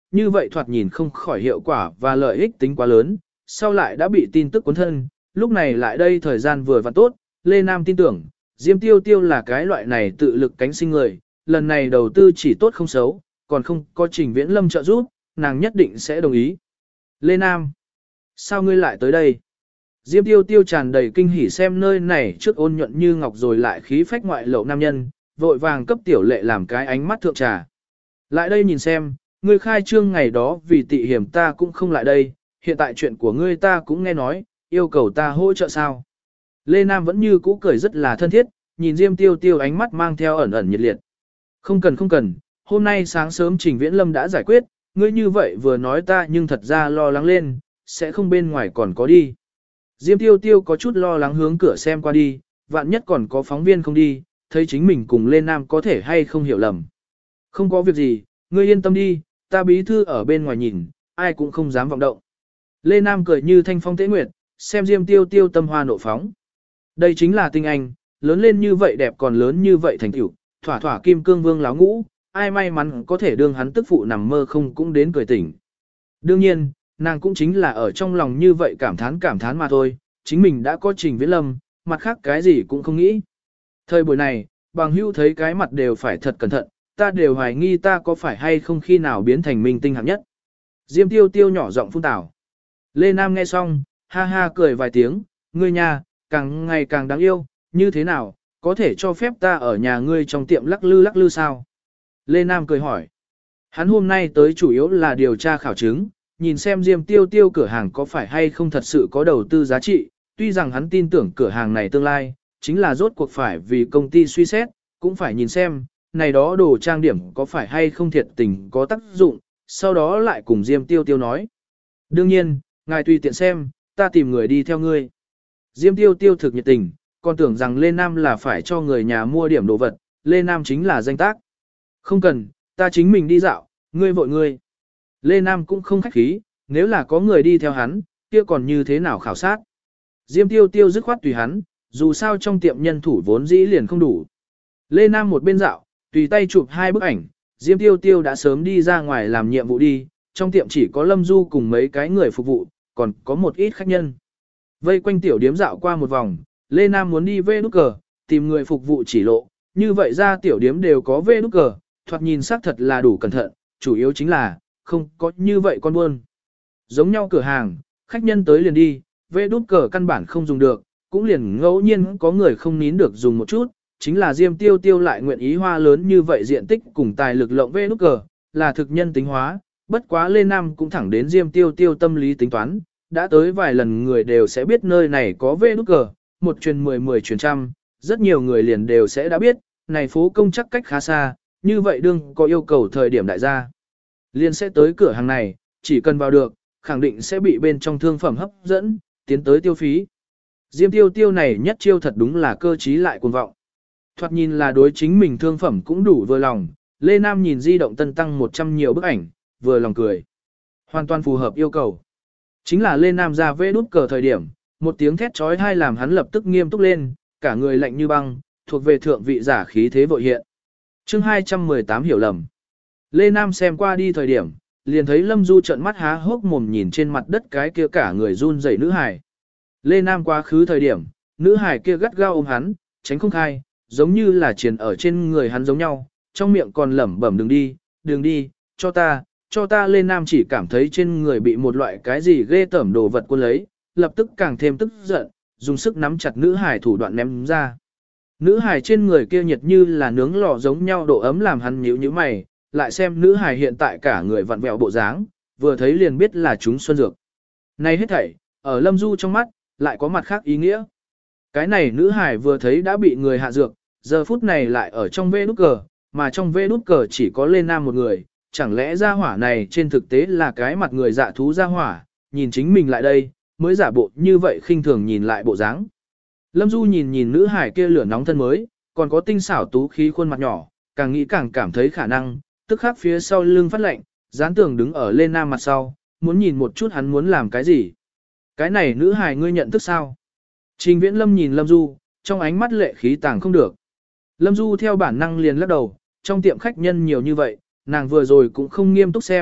như vậy thoạt nhìn không khỏi hiệu quả và lợi ích tính quá lớn, sau lại đã bị tin tức cuốn thân, lúc này lại đây thời gian vừa và tốt, Lê Nam tin tưởng, Diêm Tiêu Tiêu là cái loại này tự lực cánh sinh người, lần này đầu tư chỉ tốt không xấu, còn không có Trình Viễn Lâm trợ giúp, nàng nhất định sẽ đồng ý. Lê Nam, sao ngươi lại tới đây? Diêm Tiêu Tiêu tràn đầy kinh hỉ xem nơi này trước ôn nhuận như ngọc rồi lại khí phách ngoại lậu nam nhân, vội vàng cấp tiểu lệ làm cái ánh mắt thượng trà. Lại đây nhìn xem, ngươi khai trương ngày đó vì tị hiểm ta cũng không lại đây, hiện tại chuyện của ngươi ta cũng nghe nói, yêu cầu ta hỗ trợ sao? Lê Nam vẫn như cũ cười rất là thân thiết, nhìn Diêm Tiêu Tiêu ánh mắt mang theo ẩn ẩn nhiệt liệt. Không cần, hôm nay sáng sớm Trình Viễn Lâm đã giải quyết, ngươi như vậy vừa nói ta nhưng thật ra lo lắng lên, sẽ không bên ngoài còn có đi. Diêm Tiêu Tiêu có chút lo lắng hướng cửa xem qua đi, vạn nhất còn có phóng viên không đi, thấy chính mình cùng Lê Nam có thể hay không hiểu lầm. Không có việc gì, ngươi yên tâm đi, ta bí thư ở bên ngoài nhìn, ai cũng không dám vọng động. Lê Nam cười như thanh phong tế nguyệt, xem Diêm Tiêu Tiêu tâm hoa nộ phóng. Đây chính là tinh anh, lớn lên như vậy đẹp còn lớn như vậy thành tựu, thỏa thỏa kim cương vương láo ngũ, ai may mắn có thể đương hắn tức phụ nằm mơ không cũng đến cười tỉnh. Đương nhiên, nàng cũng chính là ở trong lòng như vậy cảm thán mà thôi, chính mình đã có Trình Viễn Lâm, mặt khác cái gì cũng không nghĩ. Thời buổi này, bằng hữu thấy cái mặt đều phải thật cẩn thận, ta đều hoài nghi ta có phải hay không khi nào biến thành minh tinh hạng nhất. Diêm Tiêu Tiêu nhỏ giọng phun tảo. Lê Nam nghe xong, ha ha cười vài tiếng, ngươi nhà, càng ngày càng đáng yêu, như thế nào, có thể cho phép ta ở nhà ngươi trong tiệm lắc lư sao? Lê Nam cười hỏi. Hắn hôm nay tới chủ yếu là điều tra khảo chứng, nhìn xem Diêm Tiêu Tiêu cửa hàng có phải hay không thật sự có đầu tư giá trị, tuy rằng hắn tin tưởng cửa hàng này tương lai, chính là rốt cuộc phải vì công ty suy xét, cũng phải nhìn xem, này đó đồ trang điểm có phải hay không thiệt tình có tác dụng, sau đó lại cùng Diêm Tiêu Tiêu nói. Đương nhiên, ngài tùy tiện xem, ta tìm người đi theo ngươi. Diêm Tiêu Tiêu thực nhiệt tình, còn tưởng rằng Lê Nam là phải cho người nhà mua điểm đồ vật, Lê Nam chính là danh tác. Không cần, ta chính mình đi dạo, ngươi vội ngươi. Lê Nam cũng không khách khí, nếu là có người đi theo hắn, kia còn như thế nào khảo sát. Diêm Tiêu Tiêu dứt khoát tùy hắn, dù sao trong tiệm nhân thủ vốn dĩ liền không đủ. Lê Nam một bên dạo, tùy tay chụp 2 bức ảnh, Diêm Tiêu Tiêu đã sớm đi ra ngoài làm nhiệm vụ đi, trong tiệm chỉ có Lâm Du cùng mấy cái người phục vụ, còn có một ít khách nhân. Vây quanh tiểu điếm dạo qua một vòng, Lê Nam muốn đi về nút cờ, tìm người phục vụ chỉ lộ, như vậy ra tiểu điếm đều có về nút cờ, thoạt nhìn xác thật là đủ cẩn thận, chủ yếu chính là, không có như vậy con buôn. Giống nhau cửa hàng, khách nhân tới liền đi, về nút cờ căn bản không dùng được, cũng liền ngẫu nhiên có người không nín được dùng một chút, chính là Diêm Tiêu Tiêu lại nguyện ý hoa lớn như vậy diện tích cùng tài lực lộng về nút cờ, là thực nhân tính hóa, bất quá Lê Nam cũng thẳng đến Diêm Tiêu Tiêu tâm lý tính toán, đã tới vài lần người đều sẽ biết nơi này có về nút cờ, một truyền 10 truyền trăm, rất nhiều người liền đều sẽ đã biết, này phố công chắc cách khá xa, như vậy đương có yêu cầu thời điểm đại gia. Liền sẽ tới cửa hàng này, chỉ cần vào được, khẳng định sẽ bị bên trong thương phẩm hấp dẫn, tiến tới tiêu phí. Diêm Tiêu Tiêu này nhất chiêu thật đúng là cơ trí lại cuồng vọng. Thoạt nhìn là đối chính mình thương phẩm cũng đủ vừa lòng, Lê Nam nhìn di động tân tăng 100 nhiều bức ảnh, vừa lòng cười. Hoàn toàn phù hợp yêu cầu. Chính là Lê Nam ra vê đút cờ thời điểm, một tiếng thét trói tai làm hắn lập tức nghiêm túc lên, cả người lạnh như băng, thuộc về thượng vị giả khí thế vội hiện. Chương 218 hiểu lầm. Lê Nam xem qua đi thời điểm, liền thấy Lâm Du trợn mắt há hốc mồm nhìn trên mặt đất cái kia cả người run rẩy nữ hài. Lê Nam quá khứ thời điểm, nữ hài kia gắt gao ôm hắn, tránh không khai, giống như là triền ở trên người hắn giống nhau, trong miệng còn lẩm bẩm đừng đi, cho ta. Lê Nam chỉ cảm thấy trên người bị một loại cái gì ghê tởm đồ vật cuốn lấy, lập tức càng thêm tức giận, dùng sức nắm chặt nữ hài thủ đoạn ném ra. Nữ hài trên người kia nhiệt như là nướng lò giống nhau độ ấm làm hắn nhíu nhíu mày, lại xem nữ hài hiện tại cả người vặn vẹo bộ dáng, vừa thấy liền biết là chúng xuân dược. Này hết thảy, ở Lâm Du trong mắt, lại có mặt khác ý nghĩa. Cái này nữ hài vừa thấy đã bị người hạ dược, giờ phút này lại ở trong vê nút cờ, mà trong vê nút cờ chỉ có Lê Nam một người, chẳng lẽ gia hỏa này trên thực tế là cái mặt người dạ thú gia hỏa, nhìn chính mình lại đây, mới giả bộ như vậy khinh thường nhìn lại bộ dáng. Lâm Du nhìn nữ hải kia lửa nóng thân mới, còn có tinh xảo tú khí khuôn mặt nhỏ, càng nghĩ càng cảm thấy khả năng, tức khắc phía sau lưng phát lạnh, dán tường đứng ở Lê Nam mặt sau, muốn nhìn một chút hắn muốn làm cái gì. Cái này nữ hải ngươi nhận thức sao? Trình Viễn Lâm nhìn Lâm Du, trong ánh mắt lệ khí tàng không được. Lâm Du theo bản năng liền lắc đầu, trong tiệm khách nhân nhiều như vậy, nàng vừa rồi cũng không nghiêm túc xem,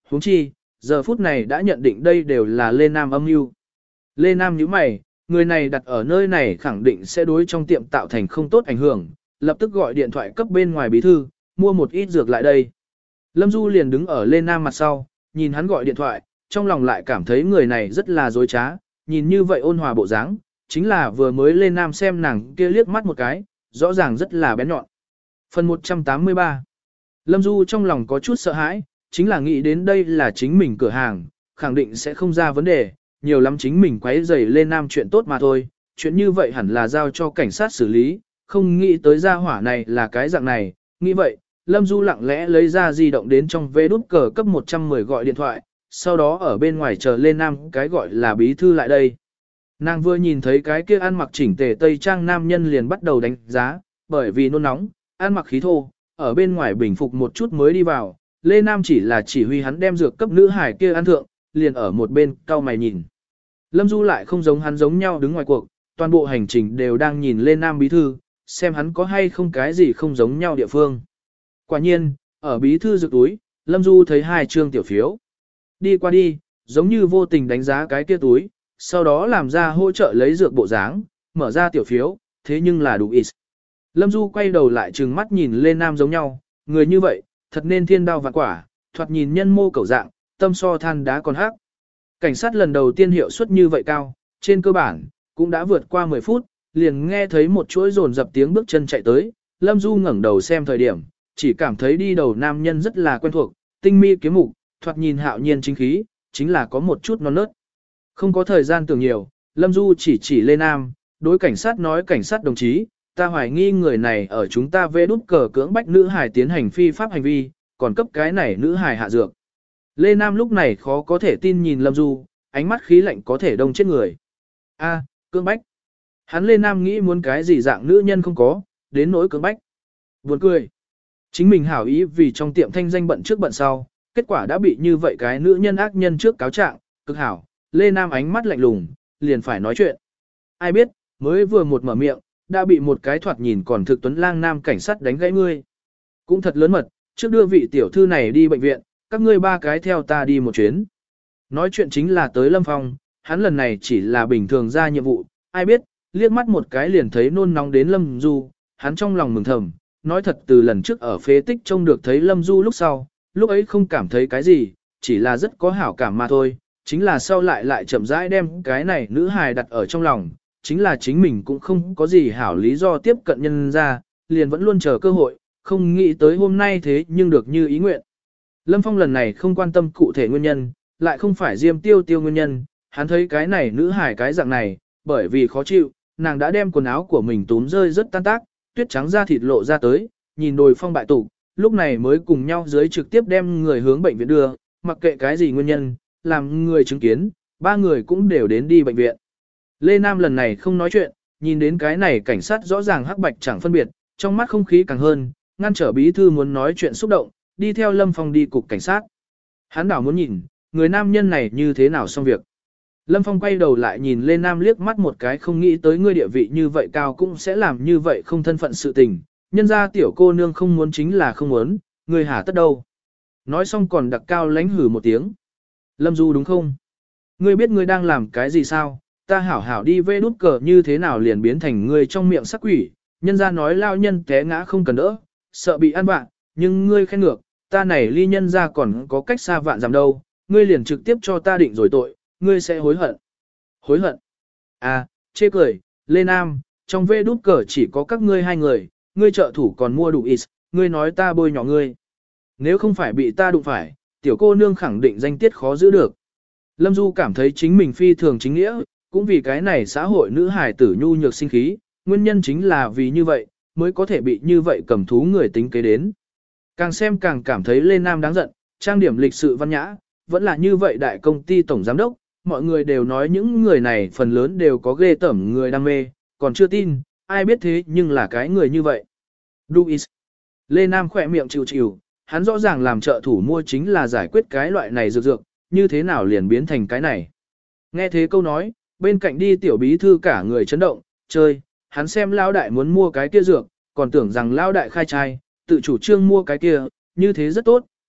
huống chi, giờ phút này đã nhận định đây đều là Lê Nam âm mưu. Lê Nam nhíu mày, người này đặt ở nơi này khẳng định sẽ đối trong tiệm tạo thành không tốt ảnh hưởng, lập tức gọi điện thoại cấp bên ngoài bí thư, mua một ít dược lại đây. Lâm Du liền đứng ở Lê Nam mặt sau, nhìn hắn gọi điện thoại, trong lòng lại cảm thấy người này rất là dối trá, nhìn như vậy ôn hòa bộ dáng, chính là vừa mới Lê Nam xem nàng kia liếc mắt một cái, rõ ràng rất là bén nhọn. Phần 183. Lâm Du trong lòng có chút sợ hãi, chính là nghĩ đến đây là chính mình cửa hàng, khẳng định sẽ không ra vấn đề, nhiều lắm chính mình quấy rầy Lê Nam chuyện tốt mà thôi, chuyện như vậy hẳn là giao cho cảnh sát xử lý, không nghĩ tới gia hỏa này là cái dạng này, nghĩ vậy, Lâm Du lặng lẽ lấy ra di động đến trong vé đút cờ cấp 110 gọi điện thoại, sau đó ở bên ngoài chờ Lê Nam cái gọi là bí thư lại đây. Nàng vừa nhìn thấy cái kia ăn mặc chỉnh tề tây trang nam nhân liền bắt đầu đánh giá, bởi vì nôn nóng, ăn mặc khí thô, ở bên ngoài bình phục một chút mới đi vào, Lê Nam chỉ là chỉ huy hắn đem dược cấp nữ hải kia ăn thượng, liền ở một bên cau mày nhìn. Lâm Du lại không giống hắn giống nhau đứng ngoài cuộc, toàn bộ hành trình đều đang nhìn Lê Nam bí thư, xem hắn có hay không cái gì không giống nhau địa phương. Quả nhiên, ở bí thư dược túi, Lâm Du thấy 2 trương tiểu phiếu. Đi qua đi, giống như vô tình đánh giá cái kia túi, sau đó làm ra hỗ trợ lấy dược bộ dáng, mở ra tiểu phiếu, thế nhưng là đủ ít. Lâm Du quay đầu lại trừng mắt nhìn Lê Nam giống nhau, người như vậy, thật nên thiên đao vạn quả, thoạt nhìn nhân mô cẩu dạng, tâm so than đá còn hắc. Cảnh sát lần đầu tiên hiệu suất như vậy cao, trên cơ bản, cũng đã vượt qua 10 phút, liền nghe thấy một chuỗi rồn dập tiếng bước chân chạy tới, Lâm Du ngẩng đầu xem thời điểm, chỉ cảm thấy đi đầu nam nhân rất là quen thuộc, tinh mi kiếm mục, thoạt nhìn hạo nhiên chính khí, chính là có một chút non nớt. Không có thời gian tưởng nhiều, Lâm Du chỉ Lê Nam, đối cảnh sát nói cảnh sát đồng chí, ta hoài nghi người này ở chúng ta vê đút cờ cưỡng bách nữ hài tiến hành phi pháp hành vi, còn cấp cái này nữ hài hạ dược. Lê Nam lúc này khó có thể tin nhìn Lâm Du, ánh mắt khí lạnh có thể đông chết người. A, cưỡng bách. Hắn Lê Nam nghĩ muốn cái gì dạng nữ nhân không có, đến nỗi cưỡng bách. Buồn cười. Chính mình hảo ý vì trong tiệm thanh danh bận trước bận sau, kết quả đã bị như vậy cái nữ nhân ác nhân trước cáo trạng, cực hảo. Lê Nam ánh mắt lạnh lùng, liền phải nói chuyện. Ai biết, mới vừa một mở miệng, đã bị một cái thoạt nhìn còn thực tuấn lang nam cảnh sát đánh gãy ngươi. Cũng thật lớn mật, trước đưa vị tiểu thư này đi bệnh viện, các ngươi 3 cái theo ta đi một chuyến. Nói chuyện chính là tới Lâm Phong, hắn lần này chỉ là bình thường ra nhiệm vụ, ai biết, liếc mắt một cái liền thấy nôn nóng đến Lâm Du, hắn trong lòng mừng thầm, nói thật từ lần trước ở phế tích trông được thấy Lâm Du lúc sau, lúc ấy không cảm thấy cái gì, chỉ là rất có hảo cảm mà thôi, chính là sau lại chậm rãi đem cái này nữ hài đặt ở trong lòng, chính là chính mình cũng không có gì hảo lý do tiếp cận nhân ra, liền vẫn luôn chờ cơ hội, không nghĩ tới hôm nay thế nhưng được như ý nguyện. Lâm Phong lần này không quan tâm cụ thể nguyên nhân, lại không phải Diêm Tiêu Tiêu nguyên nhân, hắn thấy cái này nữ hài cái dạng này, bởi vì khó chịu, nàng đã đem quần áo của mình túm rơi rất tan tác, tuyết trắng da thịt lộ ra tới, nhìn đồi phong bại tụ, lúc này mới cùng nhau dưới trực tiếp đem người hướng bệnh viện đưa, mặc kệ cái gì nguyên nhân, làm người chứng kiến, 3 người cũng đều đến đi bệnh viện. Lê Nam lần này không nói chuyện, nhìn đến cái này cảnh sát rõ ràng hắc bạch chẳng phân biệt, trong mắt không khí càng hơn, ngăn trở bí thư muốn nói chuyện xúc động, đi theo Lâm Phong đi cục cảnh sát. Hắn đảo muốn nhìn, người nam nhân này như thế nào xong việc. Lâm Phong quay đầu lại nhìn Lê Nam liếc mắt một cái không nghĩ tới ngươi địa vị như vậy cao cũng sẽ làm như vậy không thân phận sự tình, nhân ra tiểu cô nương không muốn chính là không muốn, ngươi hả tất đâu. Nói xong còn đặc cao lánh hử một tiếng. Lâm Du đúng không? Ngươi biết ngươi đang làm cái gì sao? Ta hảo hảo đi vê đút cờ như thế nào liền biến thành ngươi trong miệng sắc quỷ, nhân ra nói lao nhân té ngã không cần đỡ, sợ bị ăn vạ, nhưng ngươi khen ngược, ta này ly nhân ra còn có cách xa vạn giảm đâu, ngươi liền trực tiếp cho ta định rồi tội, ngươi sẽ hối hận. Hối hận? À, chê cười, Lê Nam, trong vê đút cờ chỉ có các ngươi 2 người, ngươi trợ thủ còn mua đủ ít, ngươi nói ta bôi nhỏ ngươi. Nếu không phải bị ta đụng phải, tiểu cô nương khẳng định danh tiết khó giữ được. Lâm Du cảm thấy chính mình phi thường chính nghĩa, cũng vì cái này xã hội nữ hài tử nhu nhược sinh khí, nguyên nhân chính là vì như vậy, mới có thể bị như vậy cầm thú người tính kế đến. Càng xem càng cảm thấy Lê Nam đáng giận, trang điểm lịch sự văn nhã, vẫn là như vậy đại công ty tổng giám đốc, mọi người đều nói những người này phần lớn đều có ghê tởm người đam mê, còn chưa tin, ai biết thế nhưng là cái người như vậy. Louis. Lê Nam khỏe miệng chịu chịu, hắn rõ ràng làm trợ thủ mua chính là giải quyết cái loại này dược, như thế nào liền biến thành cái này. Nghe thế câu nói, bên cạnh đi tiểu bí thư cả người chấn động, chơi, hắn xem lao đại muốn mua cái kia dược, còn tưởng rằng lao đại khai trai, tự chủ trương mua cái kia, như thế rất tốt,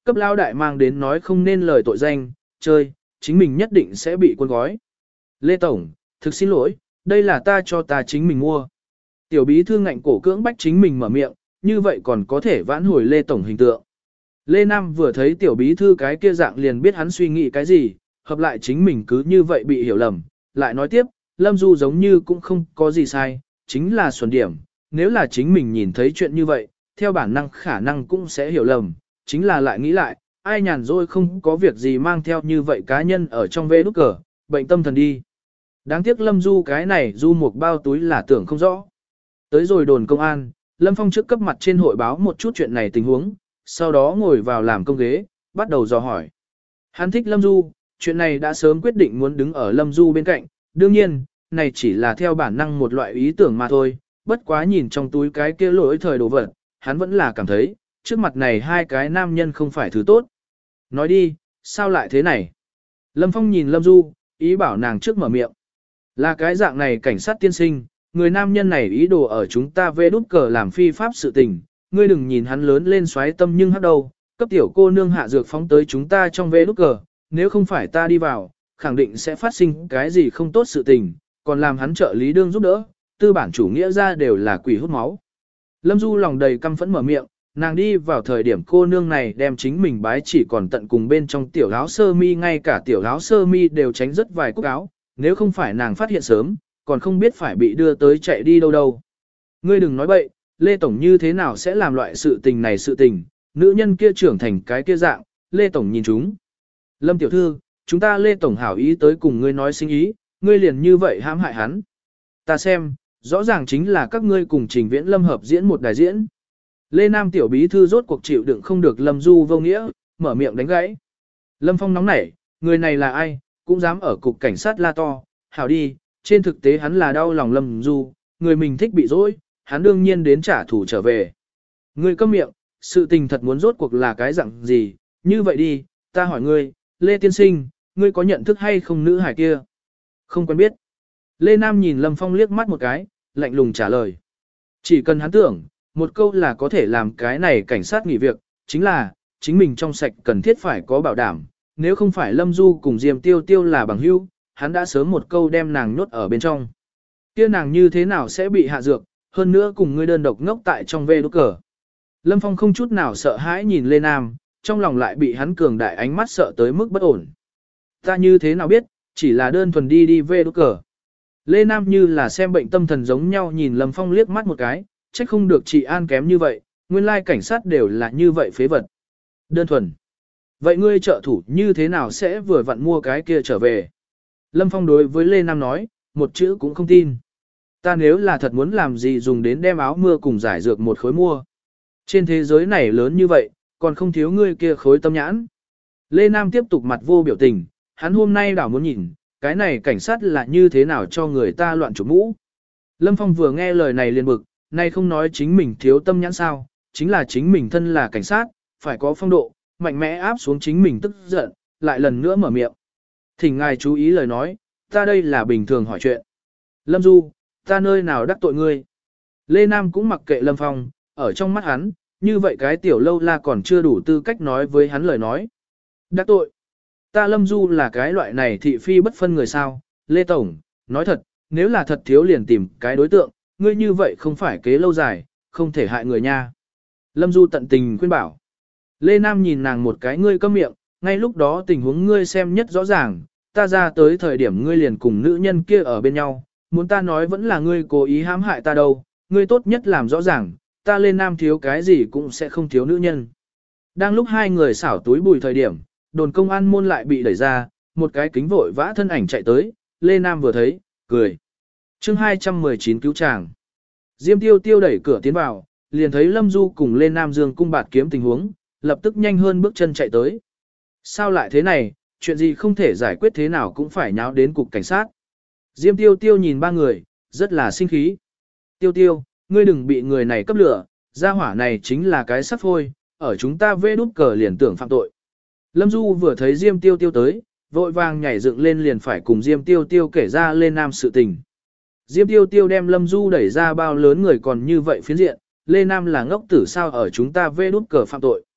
cấp lao đại mang đến nói không nên lời tội danh, chơi, chính mình nhất định sẽ bị cuốn gói. Lê Tổng, thực xin lỗi, đây là ta cho ta chính mình mua. Tiểu bí thư ngạnh cổ cưỡng bách chính mình mở miệng, như vậy còn có thể vãn hồi Lê Tổng hình tượng. Lê Nam vừa thấy tiểu bí thư cái kia dạng liền biết hắn suy nghĩ cái gì, hợp lại chính mình cứ như vậy bị hiểu lầm, lại nói tiếp, Lâm Du giống như cũng không có gì sai, chính là xuẩn điểm, nếu là chính mình nhìn thấy chuyện như vậy, theo bản năng khả năng cũng sẽ hiểu lầm, chính là lại nghĩ lại, ai nhàn rỗi không có việc gì mang theo như vậy cá nhân ở trong vê nút cờ, bệnh tâm thần đi. Đáng tiếc Lâm Du cái này du một bao túi là tưởng không rõ. Tới rồi đồn công an, Lâm Phong trước cấp mặt trên hội báo một chút chuyện này tình huống, sau đó ngồi vào làm công ghế, bắt đầu dò hỏi. Hắn thích Lâm Du, chuyện này đã sớm quyết định muốn đứng ở Lâm Du bên cạnh, đương nhiên, này chỉ là theo bản năng một loại ý tưởng mà thôi, bất quá nhìn trong túi cái kia lỗi thời đồ vật, hắn vẫn là cảm thấy, trước mặt này hai cái nam nhân không phải thứ tốt. Nói đi, sao lại thế này? Lâm Phong nhìn Lâm Du, ý bảo nàng trước mở miệng. Là cái dạng này cảnh sát tiên sinh, người nam nhân này ý đồ ở chúng ta vê đút cờ làm phi pháp sự tình, ngươi đừng nhìn hắn lớn lên xoáy tâm nhưng hắc đầu, cấp tiểu cô nương hạ dược phóng tới chúng ta trong vê đút cờ, nếu không phải ta đi vào, khẳng định sẽ phát sinh cái gì không tốt sự tình, còn làm hắn trợ lý đương giúp đỡ, tư bản chủ nghĩa ra đều là quỷ hút máu. Lâm Du lòng đầy căm phẫn mở miệng, nàng đi vào thời điểm cô nương này đem chính mình bái chỉ còn tận cùng bên trong tiểu áo sơ mi, ngay cả tiểu áo sơ mi đều tránh rất vài cúc áo, nếu không phải nàng phát hiện sớm, còn không biết phải bị đưa tới chạy đi đâu đâu. Ngươi đừng nói bậy, Lê Tổng như thế nào sẽ làm loại sự tình này sự tình, nữ nhân kia trưởng thành cái kia dạng, Lê Tổng nhìn chúng. Lâm tiểu thư, chúng ta Lê Tổng hảo ý tới cùng ngươi nói sinh ý, ngươi liền như vậy hãm hại hắn. Ta xem, rõ ràng chính là các ngươi cùng Trình Viễn Lâm hợp diễn một đài diễn. Lê Nam tiểu bí thư rốt cuộc chịu đựng không được Lâm Du vô nghĩa, mở miệng đánh gãy. Lâm Phong nóng nảy, người này là ai, cũng dám ở cục cảnh sát la to, hảo đi, trên thực tế hắn là đau lòng Lâm Du, người mình thích bị dối, hắn đương nhiên đến trả thù trở về. Ngươi câm miệng, sự tình thật muốn rốt cuộc là cái dạng gì, như vậy đi, ta hỏi ngươi, Lê Tiên Sinh, ngươi có nhận thức hay không nữ hải kia? Không quen biết. Lê Nam nhìn Lâm Phong liếc mắt một cái, lạnh lùng trả lời. Chỉ cần hắn tưởng, một câu là có thể làm cái này cảnh sát nghỉ việc, chính là, chính mình trong sạch cần thiết phải có bảo đảm, nếu không phải Lâm Du cùng Diêm Tiêu Tiêu là bằng hữu, hắn đã sớm một câu đem nàng nhốt ở bên trong. Kia nàng như thế nào sẽ bị hạ dược, hơn nữa cùng ngươi đơn độc ngốc tại trong vê đút cờ. Lâm Phong không chút nào sợ hãi nhìn Lê Nam, trong lòng lại bị hắn cường đại ánh mắt sợ tới mức bất ổn. Ta như thế nào biết, chỉ là đơn thuần đi vê đút cờ. Lê Nam như là xem bệnh tâm thần giống nhau nhìn Lâm Phong liếc mắt một cái, trách không được trị an kém như vậy, nguyên lai cảnh sát đều là như vậy phế vật. Đơn thuần. Vậy ngươi trợ thủ như thế nào sẽ vừa vặn mua cái kia trở về? Lâm Phong đối với Lê Nam nói, một chữ cũng không tin. Ta nếu là thật muốn làm gì dùng đến đem áo mưa cùng giải dược một khối mua. Trên thế giới này lớn như vậy, còn không thiếu ngươi kia khối tâm nhãn. Lê Nam tiếp tục mặt vô biểu tình, hắn hôm nay đảo muốn nhìn, cái này cảnh sát là như thế nào cho người ta loạn chụp mũ. Lâm Phong vừa nghe lời này liền bực, nay không nói chính mình thiếu tâm nhãn sao, chính là chính mình thân là cảnh sát, phải có phong độ, mạnh mẽ áp xuống chính mình tức giận, lại lần nữa mở miệng. Thỉnh ngài chú ý lời nói, ta đây là bình thường hỏi chuyện. Lâm Du, ta nơi nào đắc tội ngươi? Lê Nam cũng mặc kệ Lâm Phong, ở trong mắt hắn, như vậy cái tiểu lâu la còn chưa đủ tư cách nói với hắn lời nói. Đắc tội. Ta Lâm Du là cái loại này thị phi bất phân người sao, Lê Tổng, nói thật, nếu là thật thiếu liền tìm cái đối tượng, ngươi như vậy không phải kế lâu dài, không thể hại người nha. Lâm Du tận tình khuyên bảo. Lê Nam nhìn nàng một cái, ngươi câm miệng, ngay lúc đó tình huống ngươi xem nhất rõ ràng, ta ra tới thời điểm ngươi liền cùng nữ nhân kia ở bên nhau, muốn ta nói vẫn là ngươi cố ý hãm hại ta đâu, ngươi tốt nhất làm rõ ràng, ta Lê Nam thiếu cái gì cũng sẽ không thiếu nữ nhân. Đang lúc hai người xảo túi bùi thời điểm, đồn công an môn lại bị đẩy ra, một cái kính vội vã thân ảnh chạy tới, Lê Nam vừa thấy, cười. Chương 219 cứu chàng. Diêm Tiêu Tiêu đẩy cửa tiến vào, liền thấy Lâm Du cùng Lê Nam Dương cung bạt kiếm tình huống, lập tức nhanh hơn bước chân chạy tới. Sao lại thế này, chuyện gì không thể giải quyết thế nào cũng phải nháo đến cục cảnh sát. Diêm Tiêu Tiêu nhìn ba người, rất là sinh khí. Tiêu Tiêu, ngươi đừng bị người này cấp lửa, gia hỏa này chính là cái sắp phôi, ở chúng ta vê đút cờ liền tưởng phạm tội. Lâm Du vừa thấy Diêm Tiêu Tiêu tới, vội vàng nhảy dựng lên liền phải cùng Diêm Tiêu Tiêu kể ra Lê Nam sự tình. Diêm Tiêu Tiêu đem Lâm Du đẩy ra bao lớn người còn như vậy phiến diện, Lê Nam là ngốc tử sao ở chúng ta vê đút cờ phạm tội.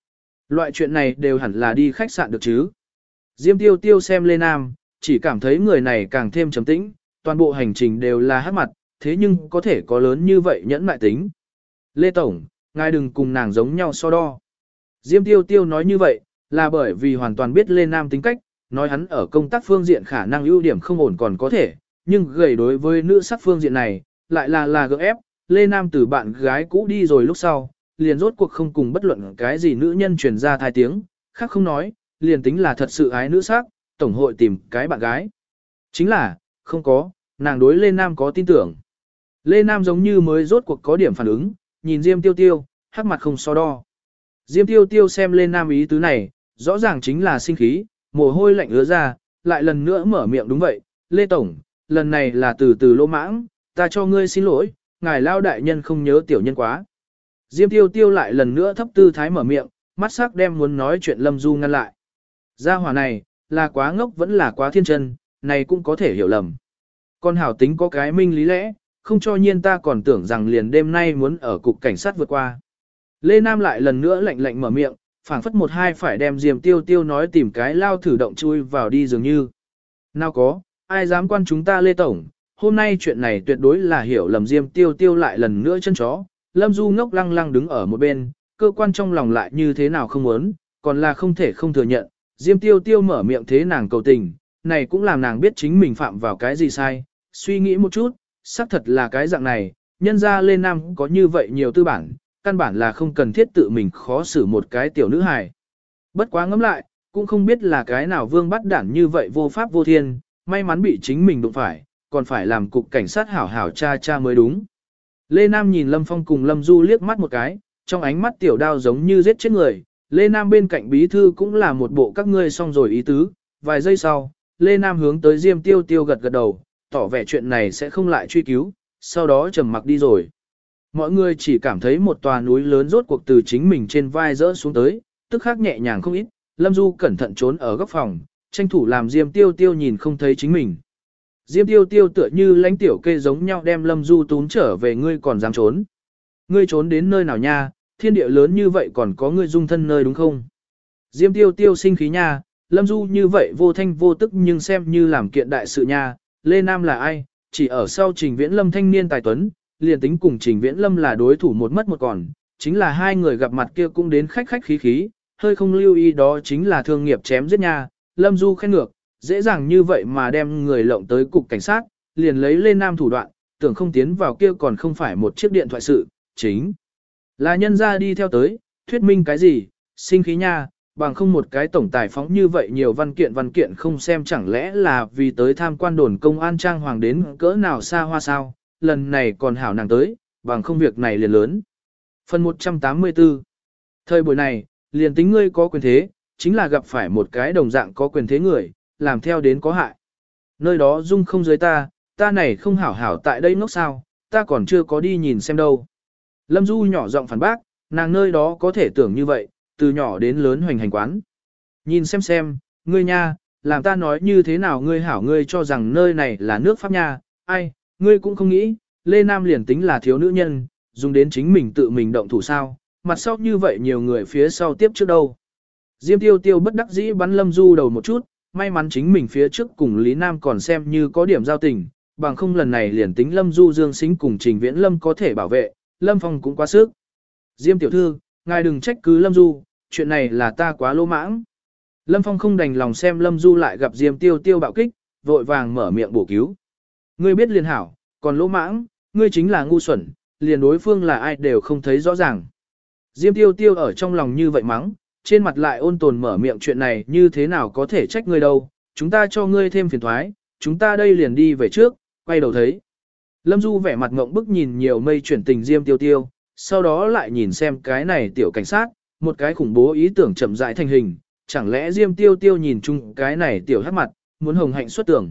Loại chuyện này đều hẳn là đi khách sạn được chứ. Diêm Tiêu Tiêu xem Lê Nam, chỉ cảm thấy người này càng thêm trầm tĩnh, toàn bộ hành trình đều là hát mặt, thế nhưng có thể có lớn như vậy nhẫn mại tính. Lê Tổng, ngài đừng cùng nàng giống nhau so đo. Diêm Tiêu Tiêu nói như vậy, là bởi vì hoàn toàn biết Lê Nam tính cách, nói hắn ở công tác phương diện khả năng ưu điểm không ổn còn có thể, nhưng gầy đối với nữ sắc phương diện này, lại là gượng ép. Lê Nam từ bạn gái cũ đi rồi lúc sau, liền rốt cuộc không cùng bất luận cái gì nữ nhân truyền ra thai tiếng, khác không nói, liền tính là thật sự ái nữ sắc, tổng hội tìm cái bạn gái. Chính là, không có, nàng đối Lê Nam có tin tưởng. Lê Nam giống như mới rốt cuộc có điểm phản ứng, nhìn Diêm Tiêu Tiêu, hắc mặt không so đo. Diêm Tiêu Tiêu xem Lê Nam ý tứ này, rõ ràng chính là sinh khí, mồ hôi lạnh ứa ra, lại lần nữa mở miệng đúng vậy, Lê Tổng, lần này là từ từ lỗ mãng, ta cho ngươi xin lỗi, ngài lao đại nhân không nhớ tiểu nhân quá. Diêm Tiêu Tiêu lại lần nữa thấp tư thái mở miệng, mắt sắc đem muốn nói chuyện Lâm Du ngăn lại. Gia hỏa này, là quá ngốc vẫn là quá thiên chân, này cũng có thể hiểu lầm. Con hảo tính có cái minh lý lẽ, không cho nhiên ta còn tưởng rằng liền đêm nay muốn ở cục cảnh sát vượt qua. Lê Nam lại lần nữa lạnh lạnh mở miệng, phảng phất một hai phải đem Diêm Tiêu Tiêu nói tìm cái lao thử động chui vào đi dường như. Nào có, ai dám quan chúng ta Lê Tổng, hôm nay chuyện này tuyệt đối là hiểu lầm. Diêm Tiêu Tiêu lại lần nữa chân chó, Lâm Du ngốc lăng lăng đứng ở một bên, cơ quan trong lòng lại như thế nào không muốn, còn là không thể không thừa nhận. Diêm Tiêu Tiêu mở miệng thế nàng cầu tình, này cũng làm nàng biết chính mình phạm vào cái gì sai, suy nghĩ một chút, xác thật là cái dạng này, nhân ra Lê Nam có như vậy nhiều tư bản, căn bản là không cần thiết tự mình khó xử một cái tiểu nữ hài. Bất quá ngẫm lại, cũng không biết là cái nào vương bắt đản như vậy vô pháp vô thiên, may mắn bị chính mình đụng phải, còn phải làm cục cảnh sát hảo hảo cha mới đúng. Lê Nam nhìn Lâm Phong cùng Lâm Du liếc mắt một cái, trong ánh mắt tiểu đao giống như giết chết người. Lê Nam bên cạnh bí thư cũng là một bộ các ngươi xong rồi ý tứ. Vài giây sau, Lê Nam hướng tới Diêm Tiêu Tiêu gật gật đầu, tỏ vẻ chuyện này sẽ không lại truy cứu, sau đó trầm mặc đi rồi. Mọi người chỉ cảm thấy một tòa núi lớn rốt cuộc từ chính mình trên vai rỡ xuống tới, tức khắc nhẹ nhàng không ít. Lâm Du cẩn thận trốn ở góc phòng, tranh thủ làm Diêm Tiêu Tiêu nhìn không thấy chính mình. Diêm Tiêu Tiêu tựa như lãnh tiểu kê giống nhau đem Lâm Du tún trở về, ngươi còn dám trốn. Ngươi trốn đến nơi nào nha, thiên địa lớn như vậy còn có ngươi dung thân nơi đúng không? Diêm Tiêu Tiêu sinh khí nha, Lâm Du như vậy vô thanh vô tức nhưng xem như làm kiện đại sự nha. Lê Nam là ai? Chỉ ở sau Trình Viễn Lâm thanh niên tài tuấn, liền tính cùng Trình Viễn Lâm là đối thủ một mất một còn, chính là hai người gặp mặt kia cũng đến khách khách khí khí, hơi không lưu ý đó chính là thương nghiệp chém giết nha. Lâm Du khen ngược, dễ dàng như vậy mà đem người lộng tới cục cảnh sát, liền lấy Lê Nam thủ đoạn, tưởng không tiến vào kia còn không phải một chiếc điện thoại sự, chính là nhân ra đi theo tới, thuyết minh cái gì, sinh khí nha, bằng không một cái tổng tài phóng như vậy nhiều văn kiện không xem chẳng lẽ là vì tới tham quan đồn công an trang hoàng đến cỡ nào xa hoa sao, lần này còn hảo nàng tới, bằng không việc này liền lớn. Phần 184 Thời buổi này, liền tính ngươi có quyền thế, chính là gặp phải một cái đồng dạng có quyền thế người, làm theo đến có hại. Nơi đó dung không dưới ta này không hảo hảo tại đây ngốc sao, ta còn chưa có đi nhìn xem đâu. Lâm Du nhỏ giọng phản bác, nàng nơi đó có thể tưởng như vậy, từ nhỏ đến lớn hoành hành quán. Nhìn xem, ngươi nha, làm ta nói như thế nào ngươi hảo, ngươi cho rằng nơi này là nước Pháp nha, ai, ngươi cũng không nghĩ, Lê Nam liền tính là thiếu nữ nhân, dùng đến chính mình tự mình động thủ sao, mặt sau như vậy nhiều người phía sau tiếp trước đâu. Diêm Tiêu Tiêu bất đắc dĩ bắn Lâm Du đầu một chút, may mắn chính mình phía trước cùng Lý Nam còn xem như có điểm giao tình, bằng không lần này liền tính Lâm Du Dương Sính cùng Trình Viễn Lâm có thể bảo vệ, Lâm Phong cũng quá sức. Diêm tiểu thư, ngài đừng trách cứ Lâm Du, chuyện này là ta quá lỗ mãng. Lâm Phong không đành lòng xem Lâm Du lại gặp Diêm Tiêu Tiêu bạo kích, vội vàng mở miệng bổ cứu. Ngươi biết liền hảo, còn lỗ mãng, ngươi chính là ngu xuẩn, liền đối phương là ai đều không thấy rõ ràng. Diêm Tiêu Tiêu ở trong lòng như vậy mắng, trên mặt lại ôn tồn mở miệng, chuyện này như thế nào có thể trách ngươi đâu, chúng ta cho ngươi thêm phiền thoái, chúng ta đây liền đi về trước, quay đầu thấy. Lâm Du vẻ mặt ngộng bức nhìn nhiều mây chuyển tình Diêm Tiêu Tiêu, sau đó lại nhìn xem cái này tiểu cảnh sát, một cái khủng bố ý tưởng chậm rãi thành hình, chẳng lẽ Diêm Tiêu Tiêu nhìn chung cái này tiểu hắc mặt, muốn hồng hạnh xuất tưởng.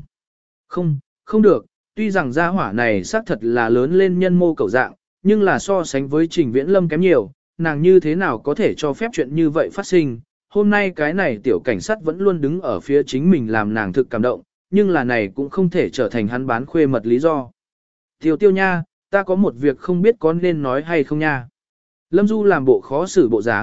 Không được, tuy rằng gia hỏa này xác thật là lớn lên nhân mô cầu dạng, nhưng là so sánh với Trình Viễn Lâm kém nhiều, nàng như thế nào có thể cho phép chuyện như vậy phát sinh. Hôm nay cái này tiểu cảnh sát vẫn luôn đứng ở phía chính mình làm nàng thực cảm động, nhưng là này cũng không thể trở thành hắn bán khuê mật lý do. Tiêu Tiêu nha, ta có một việc không biết có nên nói hay không nha. Lâm Du làm bộ khó xử bộ dáng,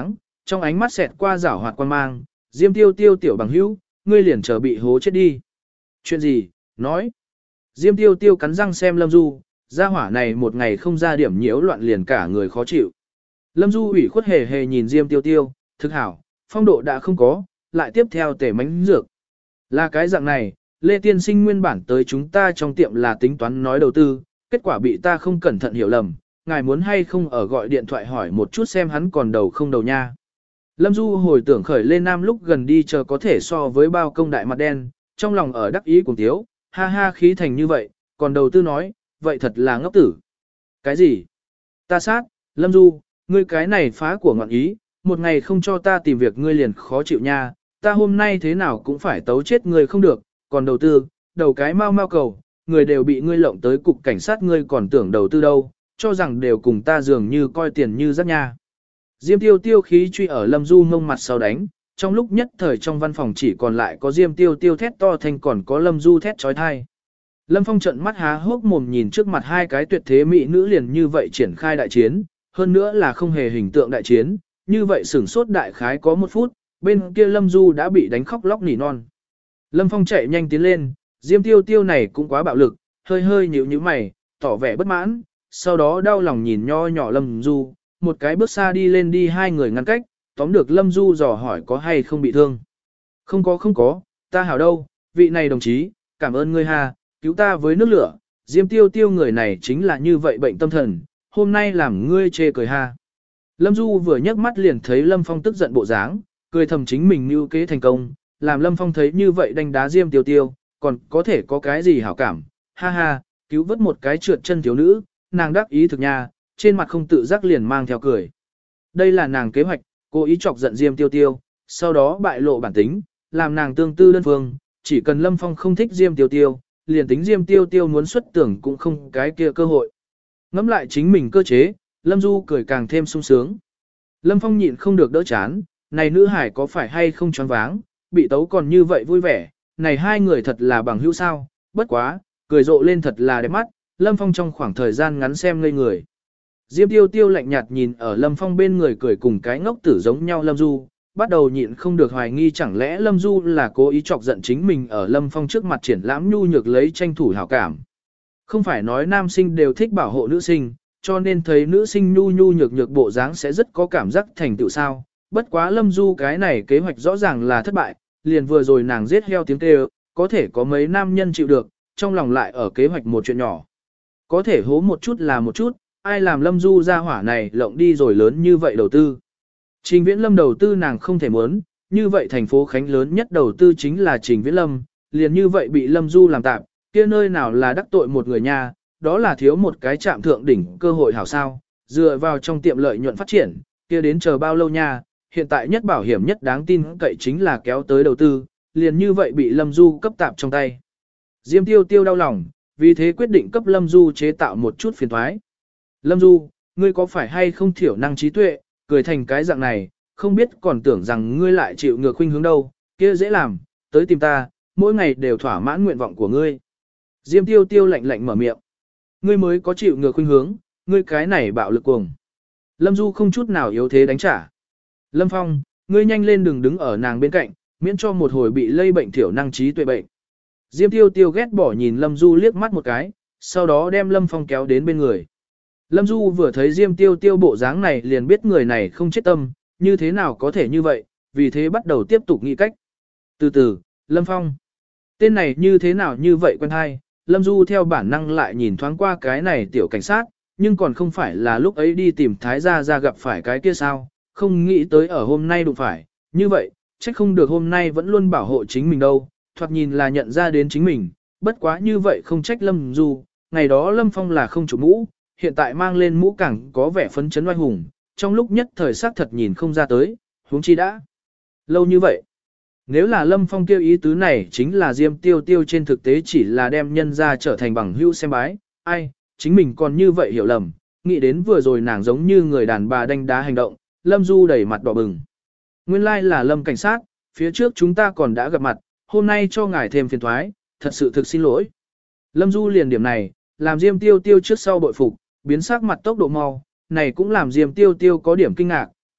Trong ánh mắt xẹt qua giảo hoạt quan mang, Diêm Tiêu Tiêu tiểu bằng hữu, ngươi liền chờ bị hố chết đi. Chuyện gì? Nói. Diêm Tiêu Tiêu cắn răng xem Lâm Du, gia hỏa này một ngày không ra điểm nhiễu loạn liền cả người khó chịu. Lâm Du ủy khuất hề hề nhìn Diêm Tiêu Tiêu, thực hảo, phong độ đã không có, lại tiếp theo tể mánh dược. Là cái dạng này, Lê Tiên Sinh nguyên bản tới chúng ta trong tiệm là tính toán nói đầu tư, kết quả bị ta không cẩn thận hiểu lầm, ngài muốn hay không ở gọi điện thoại hỏi một chút xem hắn còn đầu không đầu nha. Lâm Du hồi tưởng khởi lên nam lúc gần đi chờ có thể so với bao công đại mặt đen, trong lòng ở đắc ý cùng tiếu, ha ha khí thành như vậy, còn đầu tư nói, vậy thật là ngốc tử. Cái gì? Ta sát, Lâm Du, ngươi cái này phá của ngọn ý, một ngày không cho ta tìm việc ngươi liền khó chịu nha, ta hôm nay thế nào cũng phải tấu chết ngươi không được, còn đầu tư, đầu cái mau mau cầu, người đều bị ngươi lộng tới cục cảnh sát ngươi còn tưởng đầu tư đâu, cho rằng đều cùng ta dường như coi tiền như rác nha. Diêm Tiêu Tiêu khí truy ở Lâm Du ngông mặt sau đánh, trong lúc nhất thời trong văn phòng chỉ còn lại có Diêm Tiêu Tiêu thét to thanh còn có Lâm Du thét trói thai. Lâm Phong trận mắt há hốc mồm nhìn trước mặt hai cái tuyệt thế mỹ nữ liền như vậy triển khai đại chiến, hơn nữa là không hề hình tượng đại chiến, như vậy sửng sốt đại khái có 1 phút, bên kia Lâm Du đã bị đánh khóc lóc nỉ non. Lâm Phong chạy nhanh tiến lên, Diêm Tiêu Tiêu này cũng quá bạo lực, hơi hơi nhíu nhíu mày, tỏ vẻ bất mãn, sau đó đau lòng nhìn nho nhỏ Lâm Du, một cái bước xa đi lên đi hai người ngăn cách, tóm được Lâm Du dò hỏi có hay không bị thương. Không có, ta hảo đâu, vị này đồng chí, cảm ơn ngươi ha, cứu ta với nước lửa, Diêm Tiêu Tiêu người này chính là như vậy bệnh tâm thần, hôm nay làm ngươi chê cười ha. Lâm Du vừa nhấc mắt liền thấy Lâm Phong tức giận bộ dáng, cười thầm chính mình mưu kế thành công, làm Lâm Phong thấy như vậy đánh đá Diêm Tiêu Tiêu, còn có thể có cái gì hảo cảm, ha ha, cứu vớt một cái trượt chân thiếu nữ, nàng đắc ý thực nha, trên mặt không tự giác liền mang theo cười. Đây là nàng kế hoạch, cố ý chọc giận Diêm Tiêu Tiêu, sau đó bại lộ bản tính, làm nàng tương tư đơn phương, chỉ cần Lâm Phong không thích Diêm Tiêu Tiêu, liền tính Diêm Tiêu Tiêu muốn xuất tưởng cũng không cái kia cơ hội. Ngắm lại chính mình cơ chế, Lâm Du cười càng thêm sung sướng. Lâm Phong nhịn không được đỡ chán, này nữ hải có phải hay không choáng váng, bị tấu còn như vậy vui vẻ, này hai người thật là bằng hữu sao, bất quá, cười rộ lên thật là đẹp mắt, Lâm Phong trong khoảng thời gian ngắn xem ngây người. Diêm Tiêu Tiêu lạnh nhạt nhìn ở Lâm Phong bên người cười cùng cái ngốc tử giống nhau Lâm Du, bắt đầu nhịn không được hoài nghi chẳng lẽ Lâm Du là cố ý chọc giận chính mình ở Lâm Phong trước mặt triển lãm nhu nhược lấy tranh thủ hảo cảm. Không phải nói nam sinh đều thích bảo hộ nữ sinh, cho nên thấy nữ sinh nhu nhu nhược nhược bộ dáng sẽ rất có cảm giác thành tựu sao. Bất quá Lâm Du cái này kế hoạch rõ ràng là thất bại, liền vừa rồi nàng giết heo tiếng kêu, có thể có mấy nam nhân chịu được, trong lòng lại ở kế hoạch một chuyện nhỏ. Có thể hố một chút là một chút, ai làm Lâm Du ra hỏa này lộng đi rồi lớn như vậy đầu tư. Trình Viễn Lâm đầu tư nàng không thể muốn, như vậy thành phố Khánh lớn nhất đầu tư chính là Trình Viễn Lâm, liền như vậy bị Lâm Du làm tạm, kia nơi nào là đắc tội một người nha, đó là thiếu một cái chạm thượng đỉnh cơ hội hảo sao, dựa vào trong tiệm lợi nhuận phát triển, kia đến chờ bao lâu nha, hiện tại nhất bảo hiểm nhất đáng tin cậy chính là kéo tới đầu tư, liền như vậy bị Lâm Du cấp tạp trong tay. Diêm Tiêu Tiêu đau lòng, vì thế quyết định cấp Lâm Du chế tạo một chút phiền thoái. Lâm Du, ngươi có phải hay không thiểu năng trí tuệ, cười thành cái dạng này, không biết còn tưởng rằng ngươi lại chịu ngược khuynh hướng đâu, kia dễ làm, tới tìm ta, mỗi ngày đều thỏa mãn nguyện vọng của ngươi. Diêm Tiêu Tiêu lạnh lạnh mở miệng. Ngươi mới có chịu ngược khuynh hướng, ngươi cái này bạo lực cuồng. Lâm Du không chút nào yếu thế đánh trả. Lâm Phong, ngươi nhanh lên đừng đứng ở nàng bên cạnh, miễn cho một hồi bị lây bệnh thiểu năng trí tuệ bệnh. Diêm Tiêu Tiêu ghét bỏ nhìn Lâm Du liếc mắt một cái, sau đó đem Lâm Phong kéo đến bên người. Lâm Du vừa thấy Diêm Tiêu Tiêu bộ dáng này liền biết người này không chết tâm, như thế nào có thể như vậy, vì thế bắt đầu tiếp tục nghĩ cách. Từ từ, Lâm Phong. Tên này như thế nào như vậy quen hay, Lâm Du theo bản năng lại nhìn thoáng qua cái này tiểu cảnh sát, nhưng còn không phải là lúc ấy đi tìm Thái Gia ra gặp phải cái kia sao, không nghĩ tới ở hôm nay đụng phải, như vậy, chắc không được hôm nay vẫn luôn bảo hộ chính mình đâu, thoạt nhìn là nhận ra đến chính mình, bất quá như vậy không trách Lâm Du, ngày đó Lâm Phong là không chủ mũ, hiện tại mang lên mũ càng có vẻ phấn chấn oai hùng, trong lúc nhất thời xác thật nhìn không ra tới, huống chi đã lâu như vậy. Nếu là Lâm Phong kêu ý tứ này chính là Diêm Tiêu Tiêu trên thực tế chỉ là đem nhân ra trở thành bằng hữu xem bái, ai, chính mình còn như vậy hiểu lầm, nghĩ đến vừa rồi nàng giống như người đàn bà đánh đá hành động, Lâm Du đẩy mặt đỏ bừng. Nguyên lai là Lâm cảnh sát, phía trước chúng ta còn đã gặp mặt, hôm nay cho ngài thêm phiền thoái, thật sự thực xin lỗi. Lâm Du liền điểm này, làm Diêm Tiêu Tiêu trước sau bội phục, biến sắc mặt tốc độ mau, này cũng làm Diêm Tiêu Tiêu có điểm kinh ngạc,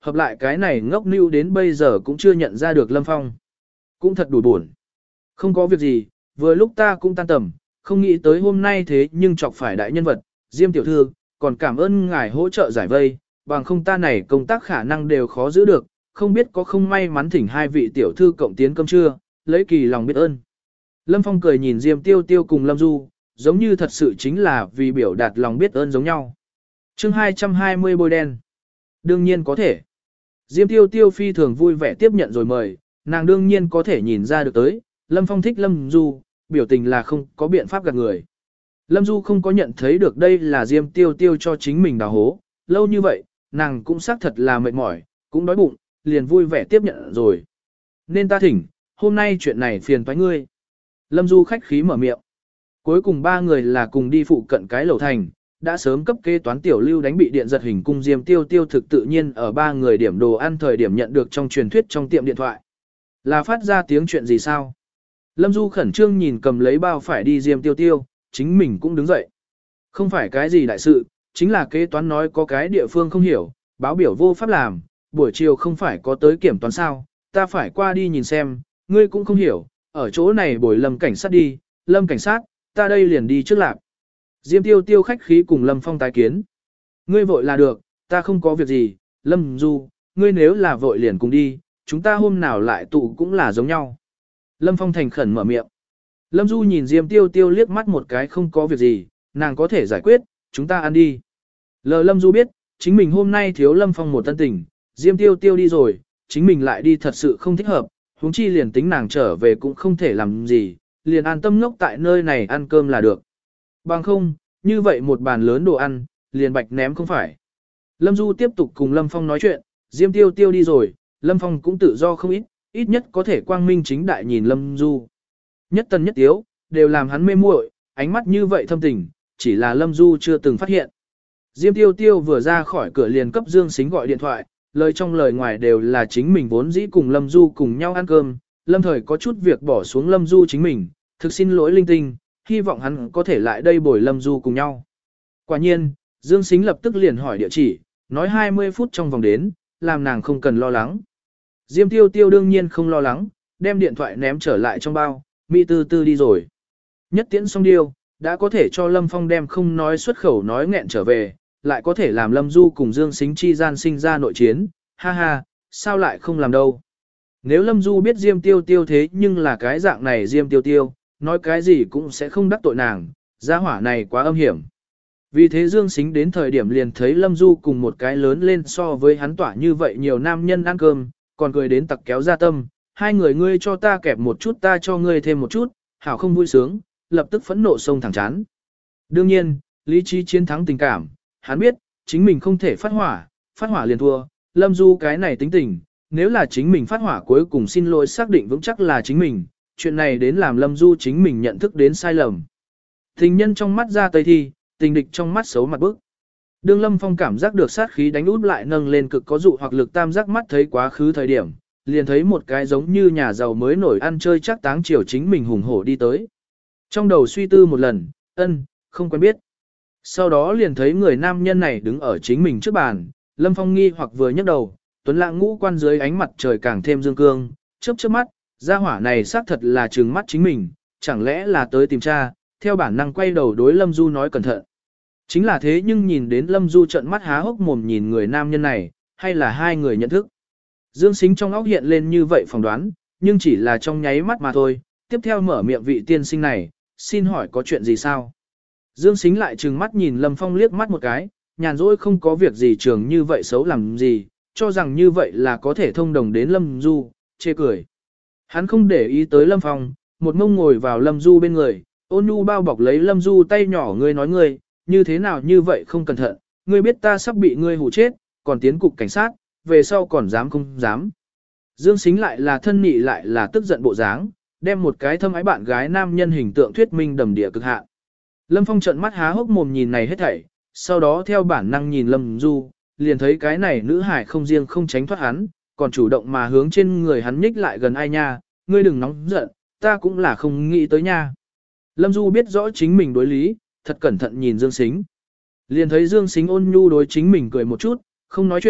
hợp lại cái này ngốc nưu đến bây giờ cũng chưa nhận ra được Lâm Phong. Cũng thật đủ buồn. Không có việc gì, vừa lúc ta cũng tan tầm, không nghĩ tới hôm nay thế nhưng chọc phải đại nhân vật, Diêm tiểu thư, còn cảm ơn ngài hỗ trợ giải vây, bằng không ta này công tác khả năng đều khó giữ được, không biết có không may mắn thỉnh hai vị tiểu thư cộng tiến cơm trưa, lấy kỳ lòng biết ơn. Lâm Phong cười nhìn Diêm Tiêu Tiêu cùng Lâm Du, giống như thật sự chính là vì biểu đạt lòng biết ơn giống nhau. Chương 220 bôi đen. Đương nhiên có thể. Diêm Tiêu Tiêu phi thường vui vẻ tiếp nhận rồi mời, nàng đương nhiên có thể nhìn ra được tới, Lâm Phong thích Lâm Du, biểu tình là không có biện pháp gạt người. Lâm Du không có nhận thấy được đây là Diêm Tiêu Tiêu cho chính mình đào hố, lâu như vậy, nàng cũng xác thật là mệt mỏi, cũng đói bụng, liền vui vẻ tiếp nhận rồi. Nên ta thỉnh, hôm nay chuyện này phiền toái ngươi. Lâm Du khách khí mở miệng. Cuối cùng ba người là cùng đi phụ cận cái lầu thành, đã sớm cấp kế toán tiểu lưu đánh bị điện giật hình cung Diêm Tiêu Tiêu thực tự nhiên ở ba người điểm đồ ăn thời điểm nhận được trong truyền thuyết trong tiệm điện thoại. Là phát ra tiếng chuyện gì sao? Lâm Du khẩn trương nhìn cầm lấy bao phải đi Diêm Tiêu Tiêu, chính mình cũng đứng dậy. Không phải cái gì đại sự, chính là kế toán nói có cái địa phương không hiểu, báo biểu vô pháp làm, buổi chiều không phải có tới kiểm toán sao, ta phải qua đi nhìn xem, ngươi cũng không hiểu, ở chỗ này bồi Lâm cảnh sát đi, Lâm cảnh sát, ta đây liền đi trước lạc. Diêm Tiêu Tiêu khách khí cùng Lâm Phong tái kiến. Ngươi vội là được, ta không có việc gì, Lâm Du, ngươi nếu là vội liền cùng đi, chúng ta hôm nào lại tụ cũng là giống nhau. Lâm Phong thành khẩn mở miệng. Lâm Du nhìn Diêm Tiêu Tiêu liếc mắt một cái không có việc gì, nàng có thể giải quyết, chúng ta ăn đi. Lâm Du biết, chính mình hôm nay thiếu Lâm Phong một tân tình, Diêm Tiêu Tiêu đi rồi, chính mình lại đi thật sự không thích hợp, huống chi liền tính nàng trở về cũng không thể làm gì, liền an tâm ngốc tại nơi này ăn cơm là được. Bằng không, như vậy một bàn lớn đồ ăn, liền bạch ném không phải. Lâm Du tiếp tục cùng Lâm Phong nói chuyện, Diêm Tiêu Tiêu đi rồi, Lâm Phong cũng tự do không ít, ít nhất có thể quang minh chính đại nhìn Lâm Du. Nhất tân nhất tiếu, đều làm hắn mê muội, ánh mắt như vậy thâm tình, chỉ là Lâm Du chưa từng phát hiện. Diêm Tiêu Tiêu vừa ra khỏi cửa liền cấp Dương Sính gọi điện thoại, lời trong lời ngoài đều là chính mình vốn dĩ cùng Lâm Du cùng nhau ăn cơm, Lâm Thời có chút việc bỏ xuống Lâm Du chính mình, thực xin lỗi linh tinh, hy vọng hắn có thể lại đây bồi Lâm Du cùng nhau. Quả nhiên, Dương Sính lập tức liền hỏi địa chỉ, nói 20 phút trong vòng đến, làm nàng không cần lo lắng. Diêm Tiêu Tiêu đương nhiên không lo lắng, đem điện thoại ném trở lại trong bao, Mỹ tư tư đi rồi. Nhất tiễn xong điêu, đã có thể cho Lâm Phong đem không nói xuất khẩu nói nghẹn trở về, lại có thể làm Lâm Du cùng Dương Sính chi gian sinh ra nội chiến, ha ha, sao lại không làm đâu. Nếu Lâm Du biết Diêm Tiêu Tiêu thế nhưng là cái dạng này Diêm Tiêu Tiêu, nói cái gì cũng sẽ không đắc tội nàng, gia hỏa này quá âm hiểm. Vì thế Dương Sính đến thời điểm liền thấy Lâm Du cùng một cái lớn lên so với hắn tỏa như vậy nhiều nam nhân ăn cơm, còn cười đến tặc kéo ra tâm, hai người ngươi cho ta kẹp một chút ta cho ngươi thêm một chút, hảo không vui sướng, lập tức phẫn nộ sông thẳng chán. Đương nhiên, lý trí chiến thắng tình cảm, hắn biết, chính mình không thể phát hỏa liền thua, Lâm Du cái này tính tình, nếu là chính mình phát hỏa cuối cùng xin lỗi xác định vững chắc là chính mình, chuyện này đến làm Lâm Du chính mình nhận thức đến sai lầm. Tình nhân trong mắt ra tây thi, tình địch trong mắt xấu mặt bức. Đương Lâm Phong cảm giác được sát khí đánh út lại nâng lên cực có dụ hoặc lực tam giác mắt thấy quá khứ thời điểm, liền thấy một cái giống như nhà giàu mới nổi ăn chơi chắc táng chiều chính mình hùng hổ đi tới. Trong đầu suy tư một lần, không quen biết. Sau đó liền thấy người nam nhân này đứng ở chính mình trước bàn, Lâm Phong nghi hoặc vừa nhấc đầu, tuấn lãng ngũ quan dưới ánh mặt trời càng thêm dương cương, chớp mắt, gia hỏa này xác thật là trừng mắt chính mình, chẳng lẽ là tới tìm cha, theo bản năng quay đầu đối Lâm Du nói cẩn thận. Chính là thế nhưng nhìn đến Lâm Du trợn mắt há hốc mồm nhìn người nam nhân này, hay là hai người nhận thức. Dương Sính trong óc hiện lên như vậy phỏng đoán, nhưng chỉ là trong nháy mắt mà thôi, tiếp theo mở miệng vị tiên sinh này, xin hỏi có chuyện gì sao? Dương Sính lại trừng mắt nhìn Lâm Phong liếc mắt một cái, nhàn rỗi không có việc gì trường như vậy xấu làm gì, cho rằng như vậy là có thể thông đồng đến Lâm Du, chê cười. Hắn không để ý tới Lâm Phong, một mông ngồi vào Lâm Du bên người, ôn nhu bao bọc lấy Lâm Du tay nhỏ ngươi nói ngươi, như thế nào như vậy không cẩn thận, ngươi biết ta sắp bị ngươi hù chết, còn tiến cục cảnh sát, về sau còn dám không dám. Dương Sính lại là thân nị lại là tức giận bộ dáng, đem một cái thâm ái bạn gái nam nhân hình tượng thuyết minh đầm địa cực hạn. Lâm Phong trợn mắt há hốc mồm nhìn này hết thảy, sau đó theo bản năng nhìn Lâm Du, liền thấy cái này nữ hải không riêng không tránh thoát hắn, còn chủ động mà hướng trên người hắn nhích lại gần ai nha, ngươi đừng nóng giận, ta cũng là không nghĩ tới nha. Lâm Du biết rõ chính mình đối lý, thật cẩn thận nhìn Dương Sính. Liền thấy Dương Sính ôn nhu đối chính mình cười một chút, không nói chuyện,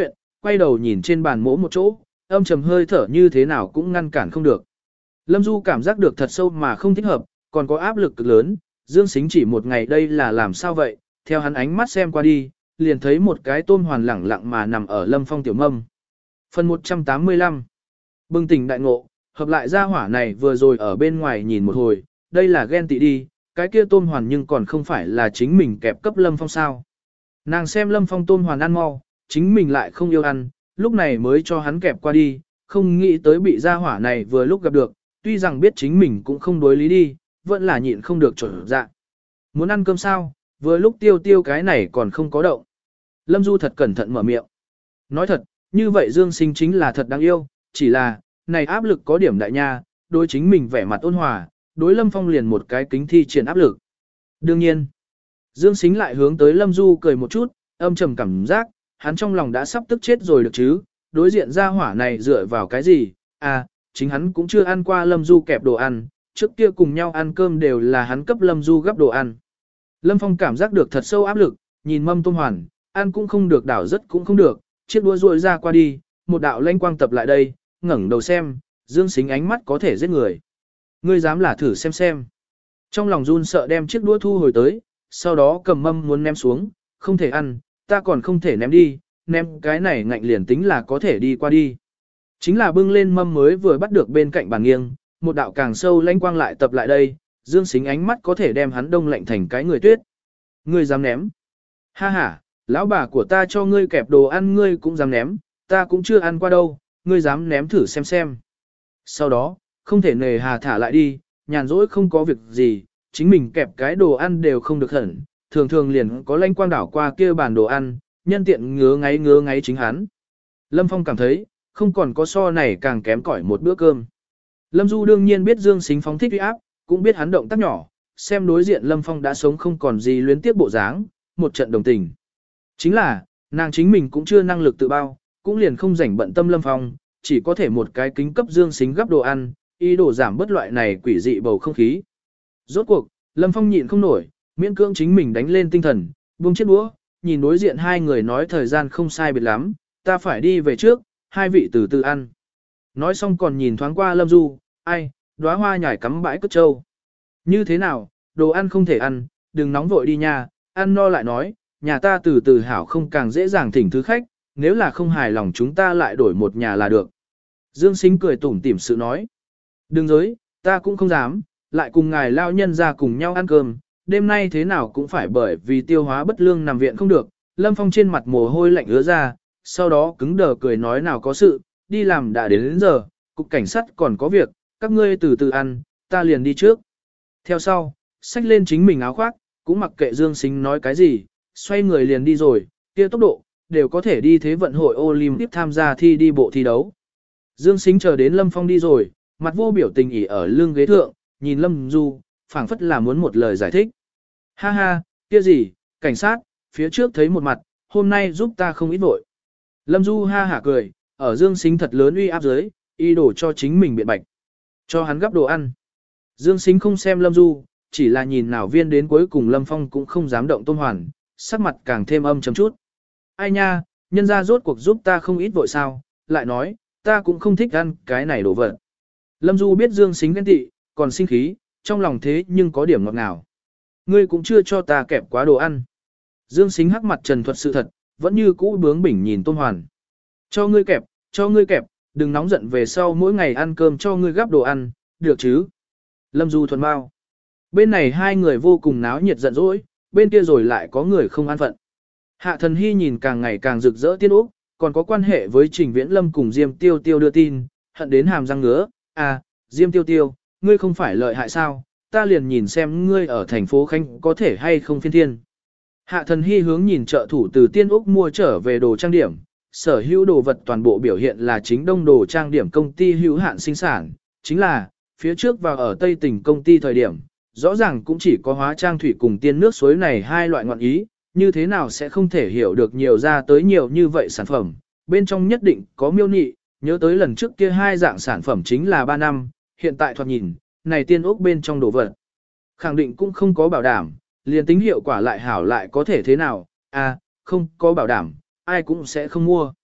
quay đầu nhìn trên bàn mỗ một chỗ, âm trầm hơi thở như thế nào cũng ngăn cản không được. Lâm Du cảm giác được thật sâu mà không thích hợp, còn có áp lực cực lớn, Dương Sính chỉ một ngày đây là làm sao vậy, theo hắn ánh mắt xem qua đi, liền thấy một cái tôm hoàn lẳng lặng mà nằm ở Lâm Phong tiểu mâm. Phần 185 Bừng tỉnh đại ngộ, hợp lại ra hỏa này vừa rồi ở bên ngoài nhìn một hồi, đây là ghen tị đi, cái kia tôm hoàn nhưng còn không phải là chính mình kẹp cấp Lâm Phong sao. Nàng xem Lâm Phong tôm hoàn ăn mau, chính mình lại không yêu ăn, lúc này mới cho hắn kẹp qua đi, không nghĩ tới bị ra hỏa này vừa lúc gặp được, tuy rằng biết chính mình cũng không đối lý đi, vẫn là nhịn không được trở dạ. Muốn ăn cơm sao, vừa lúc tiêu tiêu cái này còn không có động. Lâm Du thật cẩn thận mở miệng. Nói thật, như vậy Dương Sinh chính là thật đáng yêu, chỉ là, này áp lực có điểm đại nha, đối chính mình vẻ mặt ôn hòa, đối Lâm Phong liền một cái kính thi triển áp lực. Đương nhiên, Dương Sính lại hướng tới Lâm Du cười một chút, âm trầm cảm giác, hắn trong lòng đã sắp tức chết rồi được chứ, đối diện ra hỏa này dựa vào cái gì, à, chính hắn cũng chưa ăn qua Lâm Du kẹp đồ ăn, trước kia cùng nhau ăn cơm đều là hắn cấp Lâm Du gấp đồ ăn. Lâm Phong cảm giác được thật sâu áp lực, nhìn mâm tôm hoàn, ăn cũng không được đảo rất cũng không được, chiếc đũa ruồi ra qua đi, một đạo lanh quang tập lại đây, ngẩng đầu xem, Dương Sính ánh mắt có thể giết người. Ngươi dám là thử xem. Trong lòng run sợ đem chiếc đũa thu hồi tới, sau đó cầm mâm muốn ném xuống, không thể ăn, ta còn không thể ném đi, ném cái này ngạnh liền tính là có thể đi qua đi. Chính là bưng lên mâm mới vừa bắt được bên cạnh bàn nghiêng, một đạo càng sâu lanh quang lại tập lại đây, Dương Sính ánh mắt có thể đem hắn đông lạnh thành cái người tuyết. Ngươi dám ném? Ha ha, lão bà của ta cho ngươi kẹp đồ ăn ngươi cũng dám ném, ta cũng chưa ăn qua đâu, ngươi dám ném thử xem. Sau đó, không thể nề hà thả lại đi, nhàn rỗi không có việc gì, chính mình kẹp cái đồ ăn đều không được hẳn, thường thường liền có lanh quang đảo qua kia bàn đồ ăn, nhân tiện ngứa ngáy chính hắn. Lâm Phong cảm thấy, không còn có so này càng kém cỏi một bữa cơm. Lâm Du đương nhiên biết Dương Sính phóng thích uy áp, cũng biết hắn động tác nhỏ, xem đối diện Lâm Phong đã sống không còn gì luyến tiếp bộ dáng, một trận đồng tình. Chính là, nàng chính mình cũng chưa năng lực tự bao, cũng liền không rảnh bận tâm Lâm Phong, chỉ có thể một cái kính cấp Dương Sính gấp đồ ăn, ý đồ giảm bớt loại này quỷ dị bầu không khí. Rốt cuộc, Lâm Phong nhịn không nổi, miễn cưỡng chính mình đánh lên tinh thần, buông chiếc đũa, nhìn đối diện hai người nói thời gian không sai biệt lắm, ta phải đi về trước, hai vị từ từ ăn. Nói xong còn nhìn thoáng qua Lâm Du, ai, đóa hoa nhài cắm bãi cất trâu. Như thế nào, đồ ăn không thể ăn, đừng nóng vội đi nha, ăn no lại nói, nhà ta từ từ hảo không càng dễ dàng thỉnh thứ khách, nếu là không hài lòng chúng ta lại đổi một nhà là được. Dương Sính cười tủm tỉm sự nói. Đừng dối, ta cũng không dám, lại cùng ngài lao nhân ra cùng nhau ăn cơm, đêm nay thế nào cũng phải bởi vì tiêu hóa bất lương nằm viện không được. Lâm Phong trên mặt mồ hôi lạnh ứa ra, sau đó cứng đờ cười nói nào có sự, đi làm đã đến giờ, cục cảnh sát còn có việc, các ngươi từ từ ăn, ta liền đi trước. Theo sau, xách lên chính mình áo khoác, cũng mặc kệ Dương Sính nói cái gì, xoay người liền đi rồi, kia tốc độ, đều có thể đi thế vận hội Olympic tham gia thi đi bộ thi đấu. Dương Sính chờ đến Lâm Phong đi rồi, mặt vô biểu tình ỉ ở lưng ghế thượng, nhìn Lâm Du, phảng phất là muốn một lời giải thích. Ha ha, kia gì, cảnh sát, phía trước thấy một mặt, hôm nay giúp ta không ít vội. Lâm Du ha hả cười, ở Dương Sính thật lớn uy áp dưới, y đổ cho chính mình biện bạch. Cho hắn gấp đồ ăn. Dương Sính không xem Lâm Du, chỉ là nhìn nào viên đến cuối cùng Lâm Phong cũng không dám động Tôn Hoàn, sắc mặt càng thêm âm chấm chút. Ai nha, nhân ra rốt cuộc giúp ta không ít vội sao, lại nói, ta cũng không thích ăn cái này đồ vật. Lâm Du biết Dương Sính ghen tị, còn sinh khí, trong lòng thế nhưng có điểm ngọt ngào. Ngươi cũng chưa cho ta kẹp quá đồ ăn. Dương Sính hắc mặt trần thuật sự thật, vẫn như cũ bướng bỉnh nhìn Tôn Hoàn. Cho ngươi kẹp, đừng nóng giận về sau mỗi ngày ăn cơm cho ngươi gắp đồ ăn, được chứ. Lâm Du thuần bao. Bên này hai người vô cùng náo nhiệt giận dỗi, bên kia rồi lại có người không an phận. Hạ Thần Hy nhìn càng ngày càng rực rỡ Tiên Úc, còn có quan hệ với Trình Viễn Lâm cùng Diêm Tiêu Tiêu đưa tin, hận đến hàm răng ngứa. À, Diêm Tiêu Tiêu, ngươi không phải lợi hại sao, ta liền nhìn xem ngươi ở thành phố Khánh có thể hay không phiên thiên. Hạ Thần Hy hướng nhìn trợ thủ từ Tiên Úc mua trở về đồ trang điểm, sở hữu đồ vật toàn bộ biểu hiện là chính đông đồ trang điểm công ty hữu hạn sinh sản, chính là, phía trước vào ở Tây tỉnh công ty thời điểm, rõ ràng cũng chỉ có hóa trang thủy cùng tiên nước suối này hai loại ngọn ý, như thế nào sẽ không thể hiểu được nhiều ra tới nhiều như vậy sản phẩm, bên trong nhất định có miêu nị, nhớ tới lần trước kia hai dạng sản phẩm chính là 3 năm, hiện tại thoạt nhìn, này Tiên Úc bên trong đồ vật, khẳng định cũng không có bảo đảm, liền tính hiệu quả lại hảo lại có thể thế nào, à, không có bảo đảm, ai cũng sẽ không mua.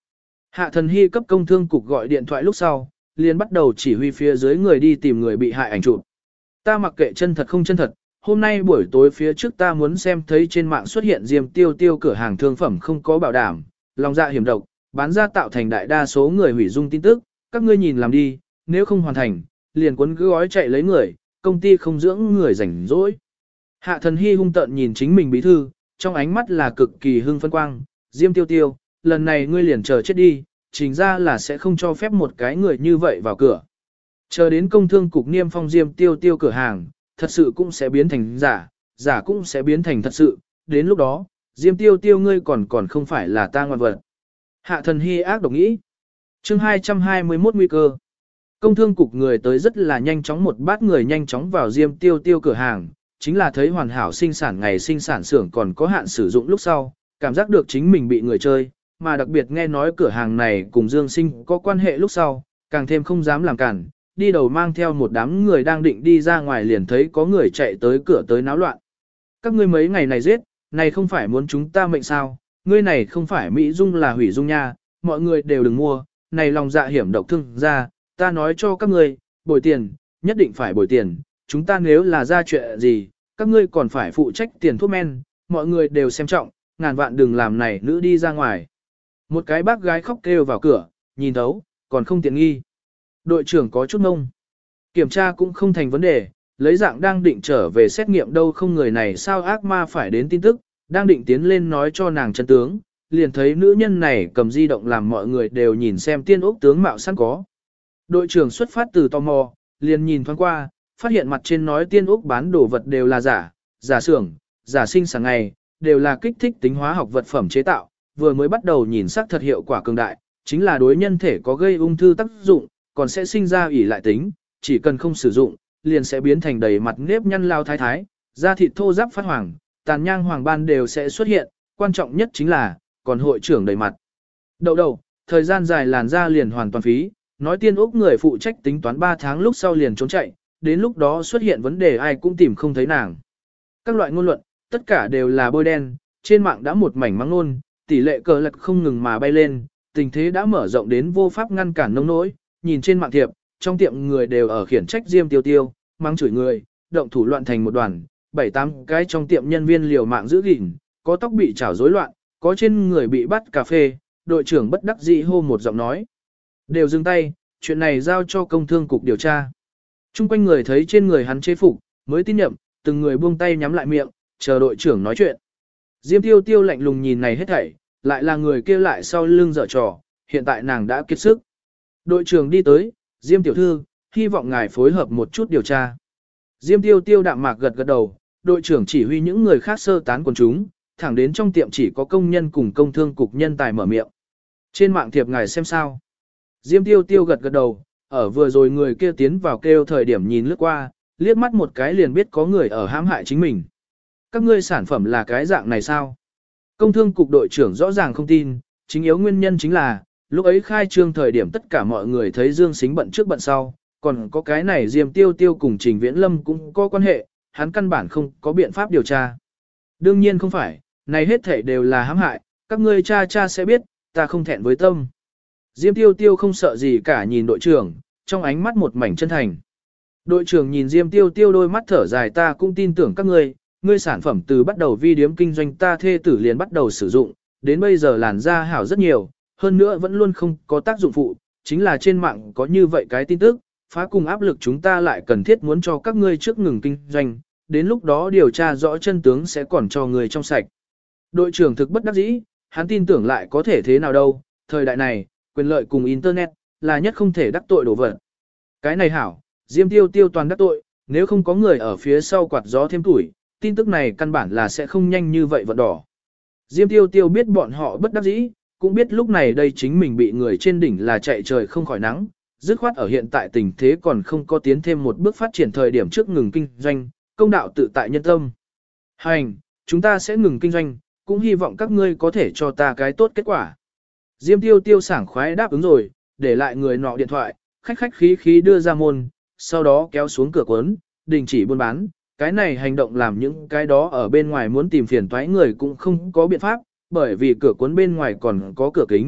Hạ Thần Hy cấp công thương cục gọi điện thoại lúc sau, liền bắt đầu chỉ huy phía dưới người đi tìm người bị hại ảnh chụp. Ta mặc kệ chân thật không chân thật, hôm nay buổi tối phía trước ta muốn xem thấy trên mạng xuất hiện Diêm Tiêu Tiêu cửa hàng thương phẩm không có bảo đảm, lòng dạ hiểm độc, bán ra tạo thành đại đa số người hủy dung tin tức, các ngươi nhìn làm đi, nếu không hoàn thành, liền cuốn cứ gói chạy lấy người, công ty không dưỡng người rảnh rỗi. Hạ Thần Hy hung tợn nhìn chính mình bí thư, trong ánh mắt là cực kỳ hưng phấn quang, Diêm Tiêu Tiêu, lần này ngươi liền chờ chết đi, chính ra là sẽ không cho phép một cái người như vậy vào cửa. Chờ đến công thương cục niêm phong Diêm Tiêu Tiêu cửa hàng, thật sự cũng sẽ biến thành giả, giả cũng sẽ biến thành thật sự, đến lúc đó, Diêm Tiêu Tiêu ngươi còn không phải là ta ngoan vật. Hạ Thần Hy ác độc nghĩ. Chương 221 nguy cơ. Công thương cục người tới rất là nhanh chóng, một bát người nhanh chóng vào Diêm Tiêu Tiêu cửa hàng, chính là thấy hoàn hảo sinh sản ngày sinh sản xưởng còn có hạn sử dụng lúc sau, cảm giác được chính mình bị người chơi, mà đặc biệt nghe nói cửa hàng này cùng Dương Sinh có quan hệ lúc sau, càng thêm không dám làm cản, đi đầu mang theo một đám người đang định đi ra ngoài liền thấy có người chạy tới cửa tới náo loạn. Các ngươi mấy ngày này giết, này không phải muốn chúng ta mệnh sao, ngươi này không phải Mỹ Dung là hủy dung nha, mọi người đều đừng mua, này lòng dạ hiểm độc thương ra, ta nói cho các ngươi, bồi tiền, nhất định phải bồi tiền, chúng ta nếu là ra chuyện gì, các ngươi còn phải phụ trách tiền thuốc men, mọi người đều xem trọng, ngàn vạn đừng làm này nữ đi ra ngoài. Một cái bác gái khóc kêu vào cửa, nhìn thấu, còn không tiện nghi. Đội trưởng có chút ngông. Kiểm tra cũng không thành vấn đề, lấy dạng đang định trở về xét nghiệm đâu không người này sao ác ma phải đến tin tức, đang định tiến lên nói cho nàng chân tướng, liền thấy nữ nhân này cầm di động làm mọi người đều nhìn xem tiên ốc tướng mạo sẵn có. Đội trưởng xuất phát từ tò mò, liền nhìn thoáng qua, phát hiện mặt trên nói tiên ốc bán đồ vật đều là giả, giả xưởng, giả sinh sản ngày, đều là kích thích tính hóa học vật phẩm chế tạo, vừa mới bắt đầu nhìn sắc thật hiệu quả cường đại, chính là đối nhân thể có gây ung thư tác dụng, còn sẽ sinh ra ỷ lại tính, chỉ cần không sử dụng, liền sẽ biến thành đầy mặt nếp nhăn lao thái thái, da thịt thô ráp phát hoàng, tàn nhang hoàng ban đều sẽ xuất hiện, quan trọng nhất chính là, còn hội trưởng đầy mặt. Đầu, thời gian dài làn da liền hoàn toàn phí, nói tiên ốc người phụ trách tính toán 3 tháng lúc sau liền trốn chạy, đến lúc đó xuất hiện vấn đề ai cũng tìm không thấy nàng. Các loại ngôn luận, tất cả đều là bôi đen, trên mạng đã một mảnh mắng ngôn, tỷ lệ cờ lật không ngừng mà bay lên, tình thế đã mở rộng đến vô pháp ngăn cản nông nỗi, nhìn trên mạng thiệp, trong tiệm người đều ở khiển trách Diêm Tiêu Tiêu, mắng chửi người, động thủ loạn thành một đoàn, 7-8 cái trong tiệm nhân viên liều mạng giữ gìn, có tóc bị chảo rối loạn, có trên người bị bắt cà phê, đội trưởng bất đắc dĩ hô một giọng nói. Đều dừng tay, chuyện này giao cho công thương cục điều tra. Trung quanh người thấy trên người hắn chế phục, mới tin nhậm, từng người buông tay nhắm lại miệng, chờ đội trưởng nói chuyện. Diêm Tiêu Tiêu lạnh lùng nhìn này hết thảy, lại là người kia lại sau lưng dở trò, hiện tại nàng đã kiệt sức. Đội trưởng đi tới, Diêm tiểu thư, hy vọng ngài phối hợp một chút điều tra. Diêm Tiêu Tiêu đạm mạc gật gật đầu, đội trưởng chỉ huy những người khác sơ tán quần chúng, thẳng đến trong tiệm chỉ có công nhân cùng công thương cục nhân tài mở miệng. Trên mạng thiệp ngài xem sao. Diêm Tiêu Tiêu gật gật đầu, ở vừa rồi người kia tiến vào kêu thời điểm nhìn lướt qua, liếc mắt một cái liền biết có người ở hãm hại chính mình. Các ngươi sản phẩm là cái dạng này sao? Công thương cục đội trưởng rõ ràng không tin, chính yếu nguyên nhân chính là, lúc ấy khai trương thời điểm tất cả mọi người thấy Dương Sính bận trước bận sau, còn có cái này Diêm Tiêu Tiêu cùng Trình Viễn Lâm cũng có quan hệ, hắn căn bản không có biện pháp điều tra. Đương nhiên không phải, này hết thảy đều là hãm hại, các ngươi cha sẽ biết, ta không thẹn với tâm. Diêm Tiêu Tiêu không sợ gì cả nhìn đội trưởng, trong ánh mắt một mảnh chân thành. Đội trưởng nhìn Diêm Tiêu Tiêu đôi mắt thở dài ta cũng tin tưởng các ngươi sản phẩm từ bắt đầu vi điếm kinh doanh ta thê tử liền bắt đầu sử dụng, đến bây giờ làn da hảo rất nhiều, hơn nữa vẫn luôn không có tác dụng phụ, chính là trên mạng có như vậy cái tin tức, phá cùng áp lực chúng ta lại cần thiết muốn cho các ngươi trước ngừng kinh doanh, đến lúc đó điều tra rõ chân tướng sẽ còn cho người trong sạch. Đội trưởng thực bất đắc dĩ, hắn tin tưởng lại có thể thế nào đâu, thời đại này, quyền lợi cùng Internet, là nhất không thể đắc tội đổ vật. Cái này hảo, Diêm Tiêu Tiêu toàn đắc tội, nếu không có người ở phía sau quạt gió thêm tuổi, tin tức này căn bản là sẽ không nhanh như vậy vận đỏ. Diêm Tiêu Tiêu biết bọn họ bất đắc dĩ, cũng biết lúc này đây chính mình bị người trên đỉnh là chạy trời không khỏi nắng, dứt khoát ở hiện tại tình thế còn không có tiến thêm một bước phát triển thời điểm trước ngừng kinh doanh, công đạo tự tại nhân tâm. Hành, chúng ta sẽ ngừng kinh doanh, cũng hy vọng các ngươi có thể cho ta cái tốt kết quả. Diêm Tiêu Tiêu sảng khoái đáp ứng rồi, để lại người nọ điện thoại, khách khí đưa ra môn, sau đó kéo xuống cửa cuốn, đình chỉ buôn bán. Cái này hành động làm những cái đó ở bên ngoài muốn tìm phiền toái người cũng không có biện pháp, bởi vì cửa cuốn bên ngoài còn có cửa kính,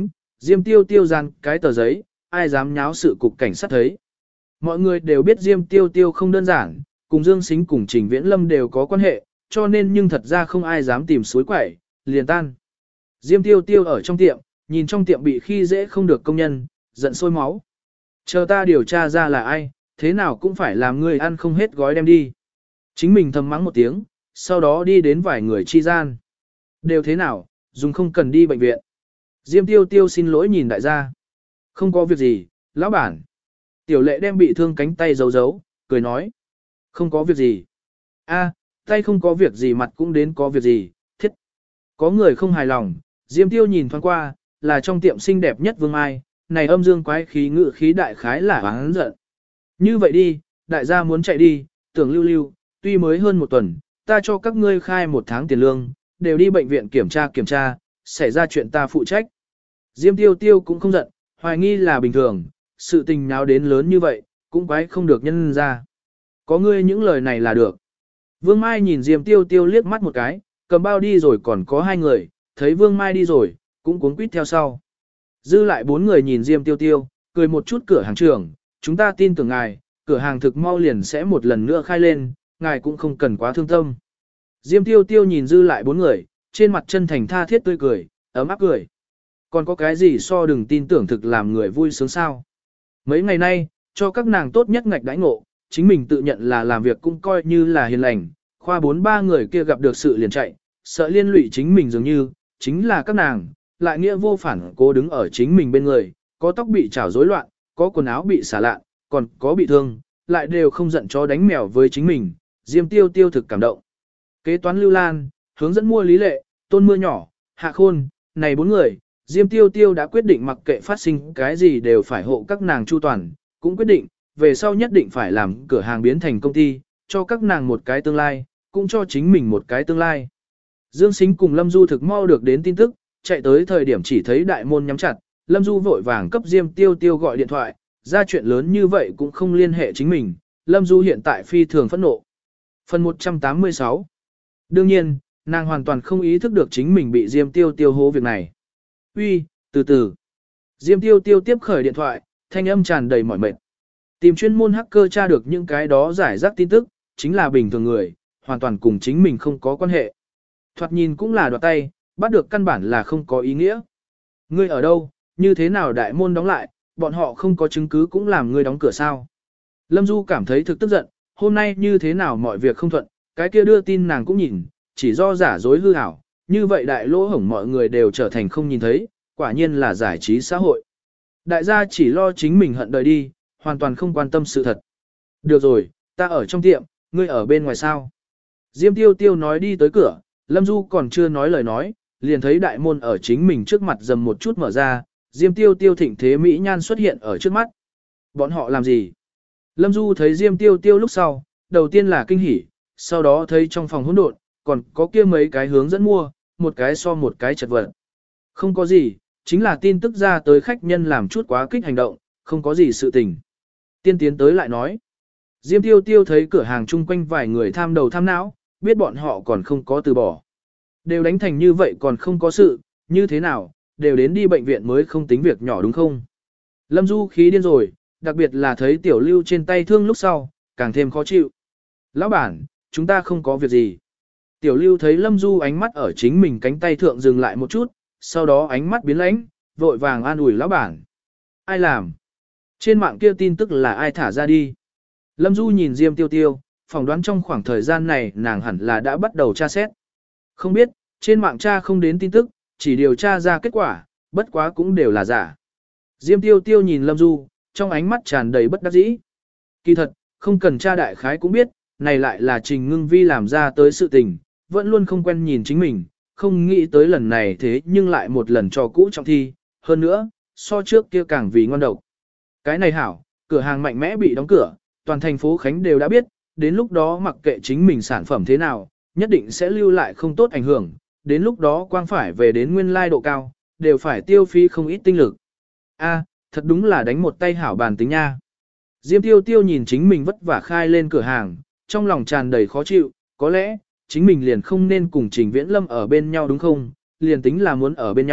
Diêm Tiêu Tiêu dàn cái tờ giấy, ai dám nháo sự cục cảnh sát thấy. Mọi người đều biết Diêm Tiêu Tiêu không đơn giản, cùng Dương Sính cùng Trình Viễn Lâm đều có quan hệ, cho nên nhưng thật ra không ai dám tìm suối quẩy, liền tan. Diêm Tiêu Tiêu ở trong tiệm, nhìn trong tiệm bị khi dễ không được công nhân, giận sôi máu. Chờ ta điều tra ra là ai, thế nào cũng phải làm người ăn không hết gói đem đi. Chính mình thầm mắng một tiếng, sau đó đi đến vài người chi gian. Đều thế nào, dùng không cần đi bệnh viện. Diêm Tiêu Tiêu xin lỗi nhìn đại gia. Không có việc gì, lão bản. Tiểu lệ đem bị thương cánh tay giấu giấu, cười nói. Không có việc gì. A, tay không có việc gì mặt cũng đến có việc gì, thiết. Có người không hài lòng, Diêm Tiêu nhìn thoáng qua, là trong tiệm xinh đẹp nhất Vương Mai, này âm dương quái khí ngự khí đại khái là oán giận. Như vậy đi, đại gia muốn chạy đi, tưởng lưu lưu, tuy mới hơn một tuần, ta cho các ngươi khai 1 tháng tiền lương, đều đi bệnh viện kiểm tra, xảy ra chuyện ta phụ trách. Diêm Tiêu Tiêu cũng không giận, hoài nghi là bình thường, sự tình nào đến lớn như vậy, cũng quái không được nhân ra. Có ngươi những lời này là được. Vương Mai nhìn Diêm Tiêu Tiêu liếc mắt một cái, cầm bao đi rồi còn có 2 người, thấy Vương Mai đi rồi, cũng cuốn quýt theo sau. Dư lại 4 người nhìn Diêm Tiêu Tiêu, cười một chút cửa hàng trưởng, chúng ta tin tưởng ngài, cửa hàng thực mau liền sẽ một lần nữa khai lên, ngài cũng không cần quá thương tâm. Diêm Tiêu Tiêu nhìn dư lại 4 người, trên mặt chân thành tha thiết tươi cười, ấm áp cười. Còn có cái gì so đừng tin tưởng thực làm người vui sướng sao? Mấy ngày nay, cho các nàng tốt nhất ngạch đãi ngộ, chính mình tự nhận là làm việc cũng coi như là hiền lành, khoa 4-3 người kia gặp được sự liền chạy, sợ liên lụy chính mình dường như, chính là các nàng, lại nghĩa vô phản cố đứng ở chính mình bên người, có tóc bị trảo rối loạn, có quần áo bị xả lạ, còn có bị thương, lại đều không giận chó đánh mèo với chính mình, Diêm Tiêu Tiêu thực cảm động. Kế toán Lưu Lan, hướng dẫn mua Lý Lệ, Tôn Mưa Nhỏ, Hạ Khôn, này 4 người, Diêm Tiêu Tiêu đã quyết định mặc kệ phát sinh cái gì đều phải hộ các nàng chu toàn, cũng quyết định, về sau nhất định phải làm cửa hàng biến thành công ty, cho các nàng một cái tương lai, cũng cho chính mình một cái tương lai. Dương Sính cùng Lâm Du thực mau được đến tin tức, chạy tới thời điểm chỉ thấy đại môn nhắm chặt, Lâm Du vội vàng cấp Diêm Tiêu Tiêu gọi điện thoại, ra chuyện lớn như vậy cũng không liên hệ chính mình, Lâm Du hiện tại phi thường phẫn nộ. Phần 186. Đương nhiên, nàng hoàn toàn không ý thức được chính mình bị Diêm Tiêu Tiêu hố việc này. Uy, từ từ. Diêm Tiêu Tiêu tiếp khởi điện thoại, thanh âm tràn đầy mỏi mệt. Tìm chuyên môn hacker tra được những cái đó giải rác tin tức, chính là bình thường người, hoàn toàn cùng chính mình không có quan hệ. Thoạt nhìn cũng là đoạt tay, bắt được căn bản là không có ý nghĩa. Ngươi ở đâu, như thế nào đại môn đóng lại, bọn họ không có chứng cứ cũng làm ngươi đóng cửa sao. Lâm Du cảm thấy thực tức giận, hôm nay như thế nào mọi việc không thuận, cái kia đưa tin nàng cũng nhìn, chỉ do giả dối hư ảo, như vậy đại lỗ hổng mọi người đều trở thành không nhìn thấy, quả nhiên là giải trí xã hội. Đại gia chỉ lo chính mình hận đời đi, hoàn toàn không quan tâm sự thật. Được rồi, ta ở trong tiệm, ngươi ở bên ngoài sao. Diêm Tiêu Tiêu nói đi tới cửa, Lâm Du còn chưa nói lời nói, liền thấy đại môn ở chính mình trước mặt dầm một chút mở ra, Diêm Tiêu Tiêu thịnh thế mỹ nhan xuất hiện ở trước mắt. Bọn họ làm gì? Lâm Du thấy Diêm Tiêu Tiêu lúc sau, đầu tiên là kinh hỉ, sau đó thấy trong phòng hỗn độn, còn có kia mấy cái hướng dẫn mua, một cái so một cái chật vật. Không có gì, chính là tin tức ra tới khách nhân làm chút quá kích hành động, không có gì sự tình. Tiên tiến tới lại nói. Diêm Tiêu Tiêu thấy cửa hàng chung quanh vài người tham đầu tham não, biết bọn họ còn không có từ bỏ. Đều đánh thành như vậy còn không có sự, như thế nào, đều đến đi bệnh viện mới không tính việc nhỏ đúng không? Lâm Du khí điên rồi, đặc biệt là thấy Tiểu Lưu trên tay thương lúc sau, càng thêm khó chịu. Lão bản, chúng ta không có việc gì. Tiểu Lưu thấy Lâm Du ánh mắt ở chính mình cánh tay thượng dừng lại một chút, sau đó ánh mắt biến lãnh, vội vàng an ủi lão bản. Ai làm? Trên mạng kia tin tức là ai thả ra đi? Lâm Du nhìn Diêm Tiêu Tiêu, phỏng đoán trong khoảng thời gian này nàng hẳn là đã bắt đầu tra xét. Không biết, trên mạng tra không đến tin tức, chỉ điều tra ra kết quả, bất quá cũng đều là giả. Diêm Tiêu Tiêu nhìn Lâm Du, trong ánh mắt tràn đầy bất đắc dĩ. Kỳ thật, không cần tra đại khái cũng biết, này lại là Trình Ngưng Vi làm ra tới sự tình, vẫn luôn không quen nhìn chính mình, không nghĩ tới lần này thế nhưng lại một lần cho cũ trọng thi, hơn nữa, so trước kia càng vì ngon độc. Cái này hảo, cửa hàng mạnh mẽ bị đóng cửa, toàn thành phố Khánh đều đã biết, đến lúc đó mặc kệ chính mình sản phẩm thế nào, nhất định sẽ lưu lại không tốt ảnh hưởng, đến lúc đó quang phải về đến nguyên lai độ cao, đều phải tiêu phí không ít tinh lực. A, thật đúng là đánh một tay hảo bàn tính nha. Diêm Tiêu Tiêu nhìn chính mình vất vả khai lên cửa hàng, trong lòng tràn đầy khó chịu, có lẽ, chính mình liền không nên cùng Trình Viễn Lâm ở bên nhau đúng không, liền tính là muốn ở bên nhau,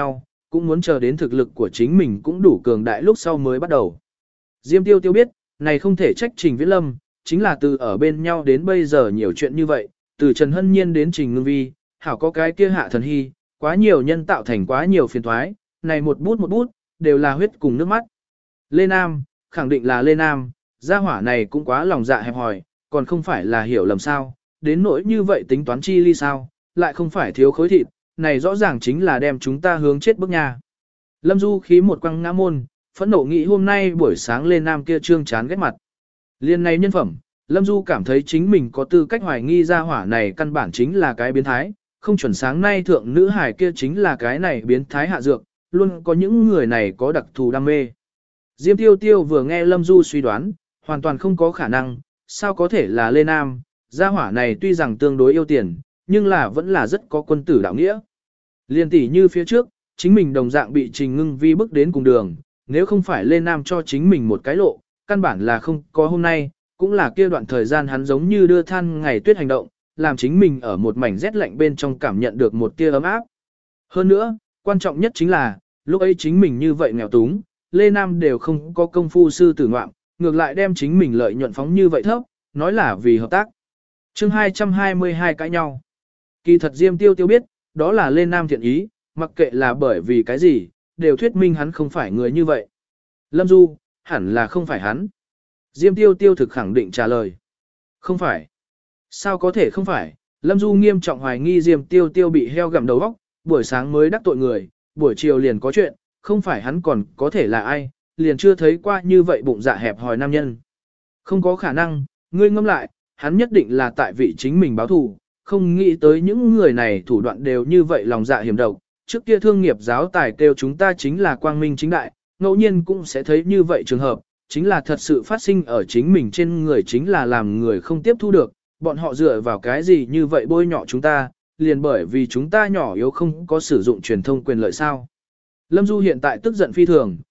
cũng muốn chờ đến thực lực của chính mình cũng đủ cường đại lúc sau mới bắt đầu. Diêm Tiêu Tiêu biết, này không thể trách Trình Viễn Lâm, chính là từ ở bên nhau đến bây giờ nhiều chuyện như vậy, từ Trần Hân Nhiên đến Trình Ngưng Vi, hảo có cái kia Hạ Thần Hy, quá nhiều nhân tạo thành quá nhiều phiền toái, này một bút, đều là huyết cùng nước mắt. Lê Nam, khẳng định là Lê Nam, gia hỏa này cũng quá lòng dạ hẹp hòi, còn không phải là hiểu lầm sao, đến nỗi như vậy tính toán chi ly sao, lại không phải thiếu khối thịt, này rõ ràng chính là đem chúng ta hướng chết bước nhà. Lâm Du khí một quăng ngã môn, phẫn nộ nghĩ hôm nay buổi sáng Lê Nam kia trương chán ghét mặt. Liên này nhân phẩm, Lâm Du cảm thấy chính mình có tư cách hoài nghi gia hỏa này căn bản chính là cái biến thái, không chuẩn sáng nay thượng nữ hải kia chính là cái này biến thái hạ dược, luôn có những người này có đặc thù đam mê. Diêm Tiêu Tiêu vừa nghe Lâm Du suy đoán, hoàn toàn không có khả năng, sao có thể là Lê Nam, gia hỏa này tuy rằng tương đối yêu tiền, nhưng là vẫn là rất có quân tử đạo nghĩa. Liên tỷ như phía trước, chính mình đồng dạng bị Trình Ngưng Vi bức đến cùng đường, nếu không phải Lê Nam cho chính mình một cái lộ, căn bản là không có hôm nay, cũng là kia đoạn thời gian hắn giống như đưa than ngày tuyết hành động, làm chính mình ở một mảnh rét lạnh bên trong cảm nhận được một tia ấm áp. Hơn nữa, quan trọng nhất chính là, lúc ấy chính mình như vậy nghèo túng, Lê Nam đều không có công phu sư tử ngoạm, ngược lại đem chính mình lợi nhuận phóng như vậy thấp, nói là vì hợp tác. Chương 222 cãi nhau. Kỳ thật Diêm Tiêu Tiêu biết, đó là Lê Nam thiện ý, mặc kệ là bởi vì cái gì, đều thuyết minh hắn không phải người như vậy. Lâm Du, hẳn là không phải hắn. Diêm Tiêu Tiêu thực khẳng định trả lời. Không phải. Sao có thể không phải? Lâm Du nghiêm trọng hoài nghi Diêm Tiêu Tiêu bị heo gặm đầu óc, buổi sáng mới đắc tội người, buổi chiều liền có chuyện, không phải hắn còn có thể là ai, liền chưa thấy qua như vậy bụng dạ hẹp hòi nam nhân. Không có khả năng, ngươi ngâm lại, hắn nhất định là tại vị chính mình báo thù, không nghĩ tới những người này thủ đoạn đều như vậy lòng dạ hiểm độc. Trước kia thương nghiệp giáo tài kêu chúng ta chính là quang minh chính đại, ngẫu nhiên cũng sẽ thấy như vậy trường hợp, chính là thật sự phát sinh ở chính mình trên người chính là làm người không tiếp thu được, bọn họ dựa vào cái gì như vậy bôi nhọ chúng ta, liền bởi vì chúng ta nhỏ yếu không có sử dụng truyền thông quyền lợi sao. Lâm Du hiện tại tức giận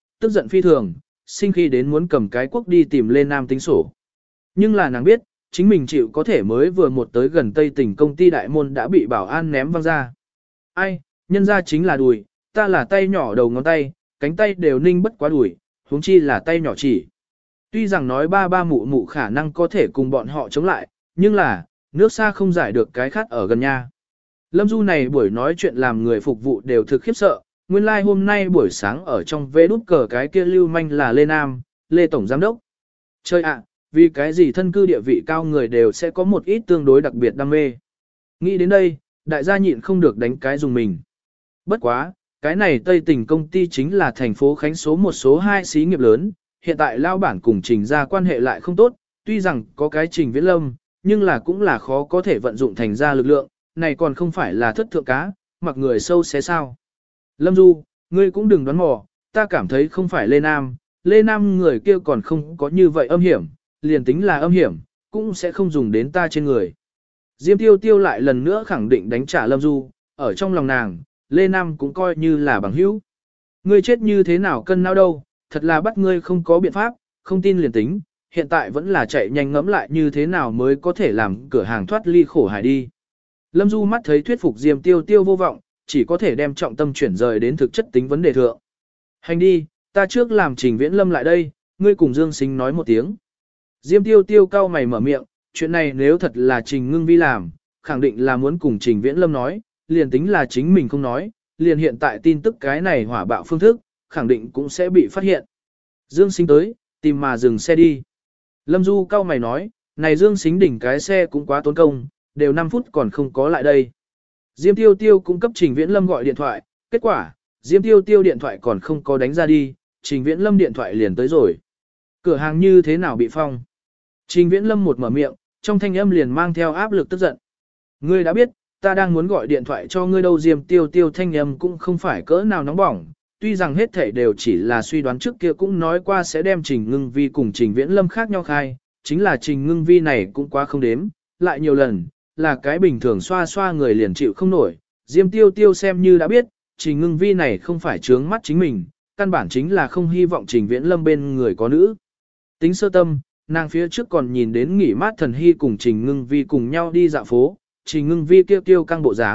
phi thường, sinh khi đến muốn cầm cái quốc đi tìm Lê Nam tính sổ. Nhưng là nàng biết, chính mình chịu có thể mới vừa một tới gần Tây tỉnh công ty đại môn đã bị bảo an ném văng ra. Ai, nhân ra chính là đùi, ta là tay nhỏ đầu ngón tay, cánh tay đều ninh bất quá đùi, huống chi là tay nhỏ chỉ. Tuy rằng nói ba mụ mụ khả năng có thể cùng bọn họ chống lại, nhưng là, nước xa không giải được cái khát ở gần nhà. Lâm Du này buổi nói chuyện làm người phục vụ đều thực khiếp sợ, nguyên lai like hôm nay buổi sáng ở trong vế đút cờ cái kia lưu manh là Lê Nam, Lê Tổng Giám Đốc. Chơi ạ, vì cái gì thân cư địa vị cao người đều sẽ có một ít tương đối đặc biệt đam mê. Nghĩ đến đây, đại gia nhịn không được đánh cái dùng mình. Bất quá, cái này Tây Tỉnh công ty chính là thành phố Khánh số một số 2 xí nghiệp lớn, hiện tại lao bản cùng Trình ra quan hệ lại không tốt, tuy rằng có cái Trình Viễn Lâm, nhưng là cũng là khó có thể vận dụng thành ra lực lượng, này còn không phải là thất thượng cá, mặc người sâu xé sao. Lâm Du, ngươi cũng đừng đoán mò, ta cảm thấy không phải Lê Nam người kia còn không có như vậy âm hiểm, liền tính là âm hiểm, cũng sẽ không dùng đến ta trên người. Diêm Tiêu Tiêu lại lần nữa khẳng định đánh trả Lâm Du, ở trong lòng nàng, Lê Nam cũng coi như là bằng hữu. Ngươi chết như thế nào cân não đâu, thật là bắt ngươi không có biện pháp, không tin liền tính, hiện tại vẫn là chạy nhanh ngẫm lại như thế nào mới có thể làm cửa hàng thoát ly khổ hải đi. Lâm Du mắt thấy thuyết phục Diêm Tiêu Tiêu vô vọng, chỉ có thể đem trọng tâm chuyển rời đến thực chất tính vấn đề thượng. Hành đi, ta trước làm Trình Viễn Lâm lại đây, ngươi cùng Dương Sính nói một tiếng. Diêm Tiêu Tiêu cau mày mở miệng, chuyện này nếu thật là Trình Ngưng Vi làm, khẳng định là muốn cùng Trình Viễn Lâm nói, liền tính là chính mình không nói, liền hiện tại tin tức cái này hỏa bạo phương thức, khẳng định cũng sẽ bị phát hiện. Dương Sính tới, tìm mà dừng xe đi. Lâm Du cau mày nói, này Dương Sính đỉnh cái xe cũng quá tốn công, đều 5 phút còn không có lại đây. Diêm Tiêu Tiêu cũng cấp Trình Viễn Lâm gọi điện thoại, kết quả, Diêm Tiêu Tiêu điện thoại còn không có đánh ra đi, Trình Viễn Lâm điện thoại liền tới rồi. Cửa hàng như thế nào bị phong? Trình Viễn Lâm một mở miệng, trong thanh âm liền mang theo áp lực tức giận. Ngươi đã biết, ta đang muốn gọi điện thoại cho ngươi đâu. Diêm Tiêu Tiêu thanh âm cũng không phải cỡ nào nóng bỏng, tuy rằng hết thảy đều chỉ là suy đoán trước kia cũng nói qua sẽ đem Trình Ngưng Vi cùng Trình Viễn Lâm khác nhau khai, chính là Trình Ngưng Vi này cũng quá không đếm, lại nhiều lần, là cái bình thường xoa xoa người liền chịu không nổi. Diêm Tiêu Tiêu xem như đã biết, Trình Ngưng Vi này không phải trướng mắt chính mình, căn bản chính là không hy vọng Trình Viễn Lâm bên người có nữ. Tính sơ tâm, nàng phía trước còn nhìn đến nghỉ mát Thần Hy cùng Trình Ngưng Vi cùng nhau đi dạo phố, Trình Ngưng Vi kêu kêu căng bộ dáng,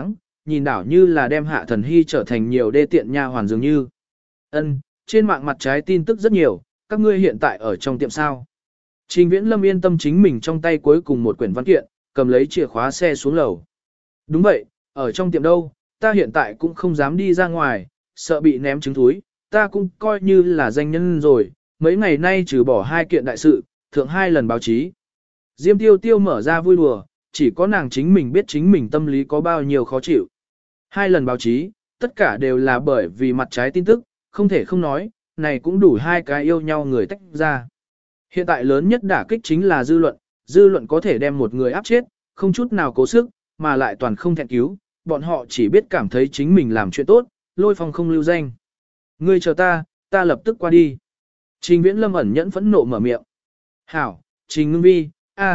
nhìn đảo như là đem Hạ Thần Hy trở thành nhiều đê tiện nha hoàn dường như. Ân, trên mạng mặt trái tin tức rất nhiều, các ngươi hiện tại ở trong tiệm sao. Trình Viễn Lâm yên tâm chính mình trong tay cuối cùng một quyển văn kiện, cầm lấy chìa khóa xe xuống lầu. Đúng vậy, ở trong tiệm đâu, ta hiện tại cũng không dám đi ra ngoài, sợ bị ném trứng thúi, ta cũng coi như là danh nhân rồi, mấy ngày nay trừ bỏ 2 kiện đại sự, thượng 2 lần báo chí. Diêm Tiêu Tiêu mở ra vui đùa, chỉ có nàng chính mình biết chính mình tâm lý có bao nhiêu khó chịu. 2 lần báo chí, tất cả đều là bởi vì mặt trái tin tức, không thể không nói, này cũng đủ 2 cái yêu nhau người tách ra. Hiện tại lớn nhất đả kích chính là dư luận có thể đem một người áp chết, không chút nào cố sức, mà lại toàn không thẹn cứu, bọn họ chỉ biết cảm thấy chính mình làm chuyện tốt, Lôi Phong không lưu danh. Ngươi chờ ta lập tức qua đi. Trình Viễn Lâm ẩn nhẫn phẫn nộ mở miệng. Hảo, Trình Ngưng Vi,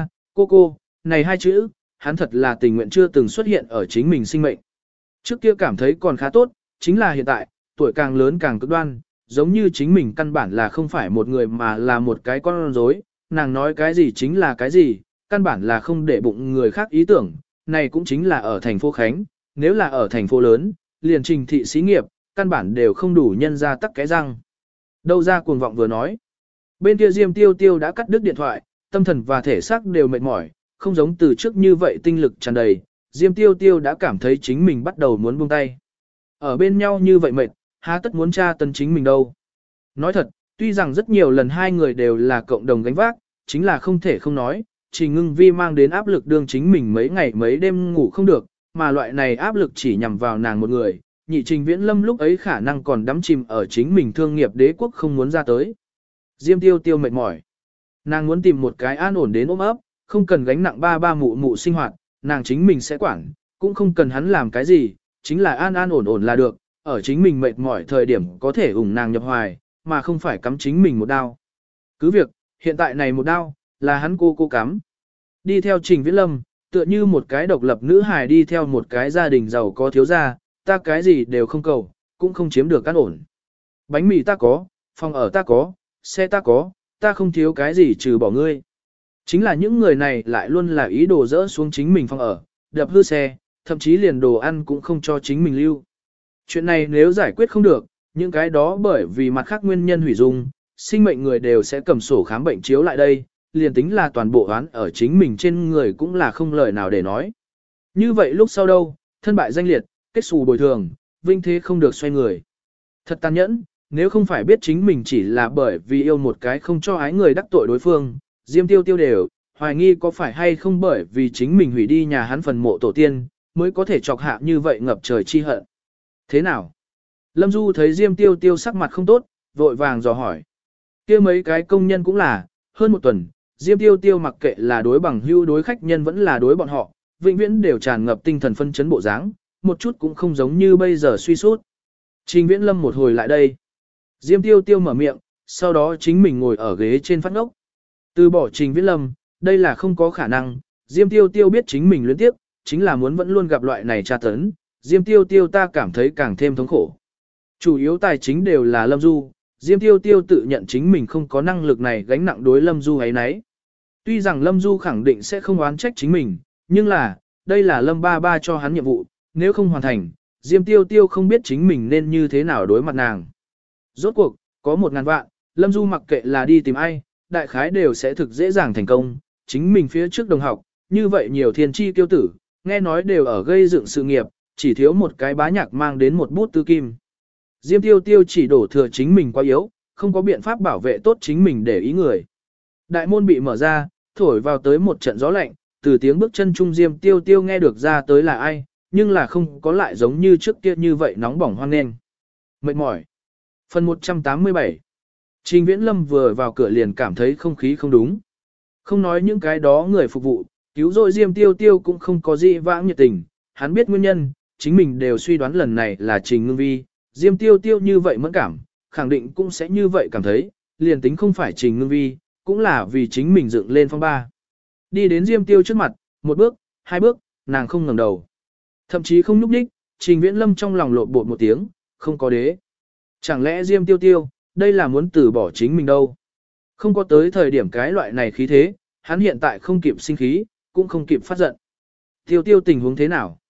cô, này 2 chữ, hắn thật là tình nguyện chưa từng xuất hiện ở chính mình sinh mệnh. Trước kia cảm thấy còn khá tốt, chính là hiện tại, tuổi càng lớn càng cực đoan, giống như chính mình căn bản là không phải một người mà là một cái con rối, nàng nói cái gì chính là cái gì, căn bản là không để bụng người khác ý tưởng, này cũng chính là ở thành phố Khánh, nếu là ở thành phố lớn, liền Trình thị xí nghiệp, căn bản đều không đủ nhân ra tắc cái răng. Đâu ra cuồng vọng vừa nói. Bên kia Diêm Tiêu Tiêu đã cắt đứt điện thoại, tâm thần và thể xác đều mệt mỏi, không giống từ trước như vậy tinh lực tràn đầy, Diêm Tiêu Tiêu đã cảm thấy chính mình bắt đầu muốn buông tay. Ở bên nhau như vậy mệt, há tất muốn tra tấn chính mình đâu. Nói thật, tuy rằng rất nhiều lần 2 người đều là cộng đồng gánh vác, chính là không thể không nói, Trình Ngưng Vi mang đến áp lực đương chính mình mấy ngày mấy đêm ngủ không được, mà loại này áp lực chỉ nhằm vào nàng một người, nhị Trình Viễn Lâm lúc ấy khả năng còn đắm chìm ở chính mình thương nghiệp đế quốc không muốn ra tới. Diêm Tiêu Tiêu mệt mỏi. Nàng muốn tìm một cái an ổn đến ôm ấp, không cần gánh nặng ba mụ mụ sinh hoạt, nàng chính mình sẽ quản, cũng không cần hắn làm cái gì, chính là an ổn là được, ở chính mình mệt mỏi thời điểm có thể ủng nàng nhập hoài, mà không phải cắm chính mình một đao. Cứ việc, hiện tại này một đao, là hắn cô cắm. Đi theo Trình Viễn Lâm, tựa như một cái độc lập nữ hài đi theo một cái gia đình giàu có thiếu gia, ta cái gì đều không cầu, cũng không chiếm được an ổn. Bánh mì ta có, phòng ở ta có, xe ta có, ta không thiếu cái gì trừ bỏ ngươi. Chính là những người này lại luôn là ý đồ dỡ xuống chính mình phòng ở, đập hư xe, thậm chí liền đồ ăn cũng không cho chính mình lưu. Chuyện này nếu giải quyết không được, những cái đó bởi vì mặt khác nguyên nhân hủy dung, sinh mệnh người đều sẽ cầm sổ khám bệnh chiếu lại đây, liền tính là toàn bộ oán ở chính mình trên người cũng là không lời nào để nói. Như vậy lúc sau đâu, thân bại danh liệt, kết xù bồi thường, vinh thế không được xoay người. Thật tàn nhẫn, nếu không phải biết chính mình chỉ là bởi vì yêu một cái không cho ái người đắc tội đối phương, Diêm Tiêu Tiêu đều, hoài nghi có phải hay không bởi vì chính mình hủy đi nhà hắn phần mộ tổ tiên, mới có thể chọc hạ như vậy ngập trời chi hận. Thế nào? Lâm Du thấy Diêm Tiêu Tiêu sắc mặt không tốt, vội vàng dò hỏi. Kia mấy cái công nhân cũng là, hơn một tuần, Diêm Tiêu Tiêu mặc kệ là đối bằng hưu đối khách nhân vẫn là đối bọn họ, vĩnh viễn đều tràn ngập tinh thần phân chấn bộ dáng, một chút cũng không giống như bây giờ suy sút. Trình Viễn Lâm một hồi lại đây. Diêm Tiêu Tiêu mở miệng, sau đó chính mình ngồi ở ghế trên phát ngốc. Từ bỏ Trình Viễn Lâm, đây là không có khả năng, Diêm Tiêu Tiêu biết chính mình luyến tiếp, chính là muốn vẫn luôn gặp loại này tra tấn, Diêm Tiêu Tiêu ta cảm thấy càng thêm thống khổ. Chủ yếu tài chính đều là Lâm Du, Diêm Tiêu Tiêu tự nhận chính mình không có năng lực này gánh nặng đối Lâm Du ấy nấy. Tuy rằng Lâm Du khẳng định sẽ không oán trách chính mình, nhưng là, đây là Lâm Ba Ba cho hắn nhiệm vụ, nếu không hoàn thành, Diêm Tiêu Tiêu không biết chính mình nên như thế nào đối mặt nàng. Rốt cuộc, có 1.000 vạn, Lâm Du mặc kệ là đi tìm ai, đại khái đều sẽ thực dễ dàng thành công, chính mình phía trước đồng học, như vậy nhiều thiên chi tiêu tử, nghe nói đều ở gây dựng sự nghiệp, chỉ thiếu một cái bá nhạc mang đến một bút tư kim. Diêm Tiêu Tiêu chỉ đổ thừa chính mình quá yếu, không có biện pháp bảo vệ tốt chính mình để ý người. Đại môn bị mở ra, thổi vào tới một trận gió lạnh, từ tiếng bước chân trung Diêm Tiêu Tiêu nghe được ra tới là ai, nhưng là không có lại giống như trước kia như vậy nóng bỏng hoang nghênh. Mệt mỏi. Phần 187. Trình Viễn Lâm vừa vào cửa liền cảm thấy không khí không đúng. Không nói những cái đó người phục vụ, cứu rồi Diêm Tiêu Tiêu cũng không có gì vãng nhiệt tình, hắn biết nguyên nhân, chính mình đều suy đoán lần này là Trình Ngưng Vi, Diêm Tiêu Tiêu như vậy mẫn cảm, khẳng định cũng sẽ như vậy cảm thấy, liền tính không phải Trình Ngưng Vi, cũng là vì chính mình dựng lên phong ba. Đi đến Diêm Tiêu trước mặt, 1 bước, 2 bước, nàng không ngẩng đầu. Thậm chí không nhúc nhích, Trình Viễn Lâm trong lòng lộn bột một tiếng, không có đế. Chẳng lẽ Diêm Tiêu Tiêu, đây là muốn từ bỏ chính mình đâu. Không có tới thời điểm cái loại này khí thế, hắn hiện tại không kịp sinh khí, cũng không kịp phát giận. Tiêu Tiêu tình huống thế nào?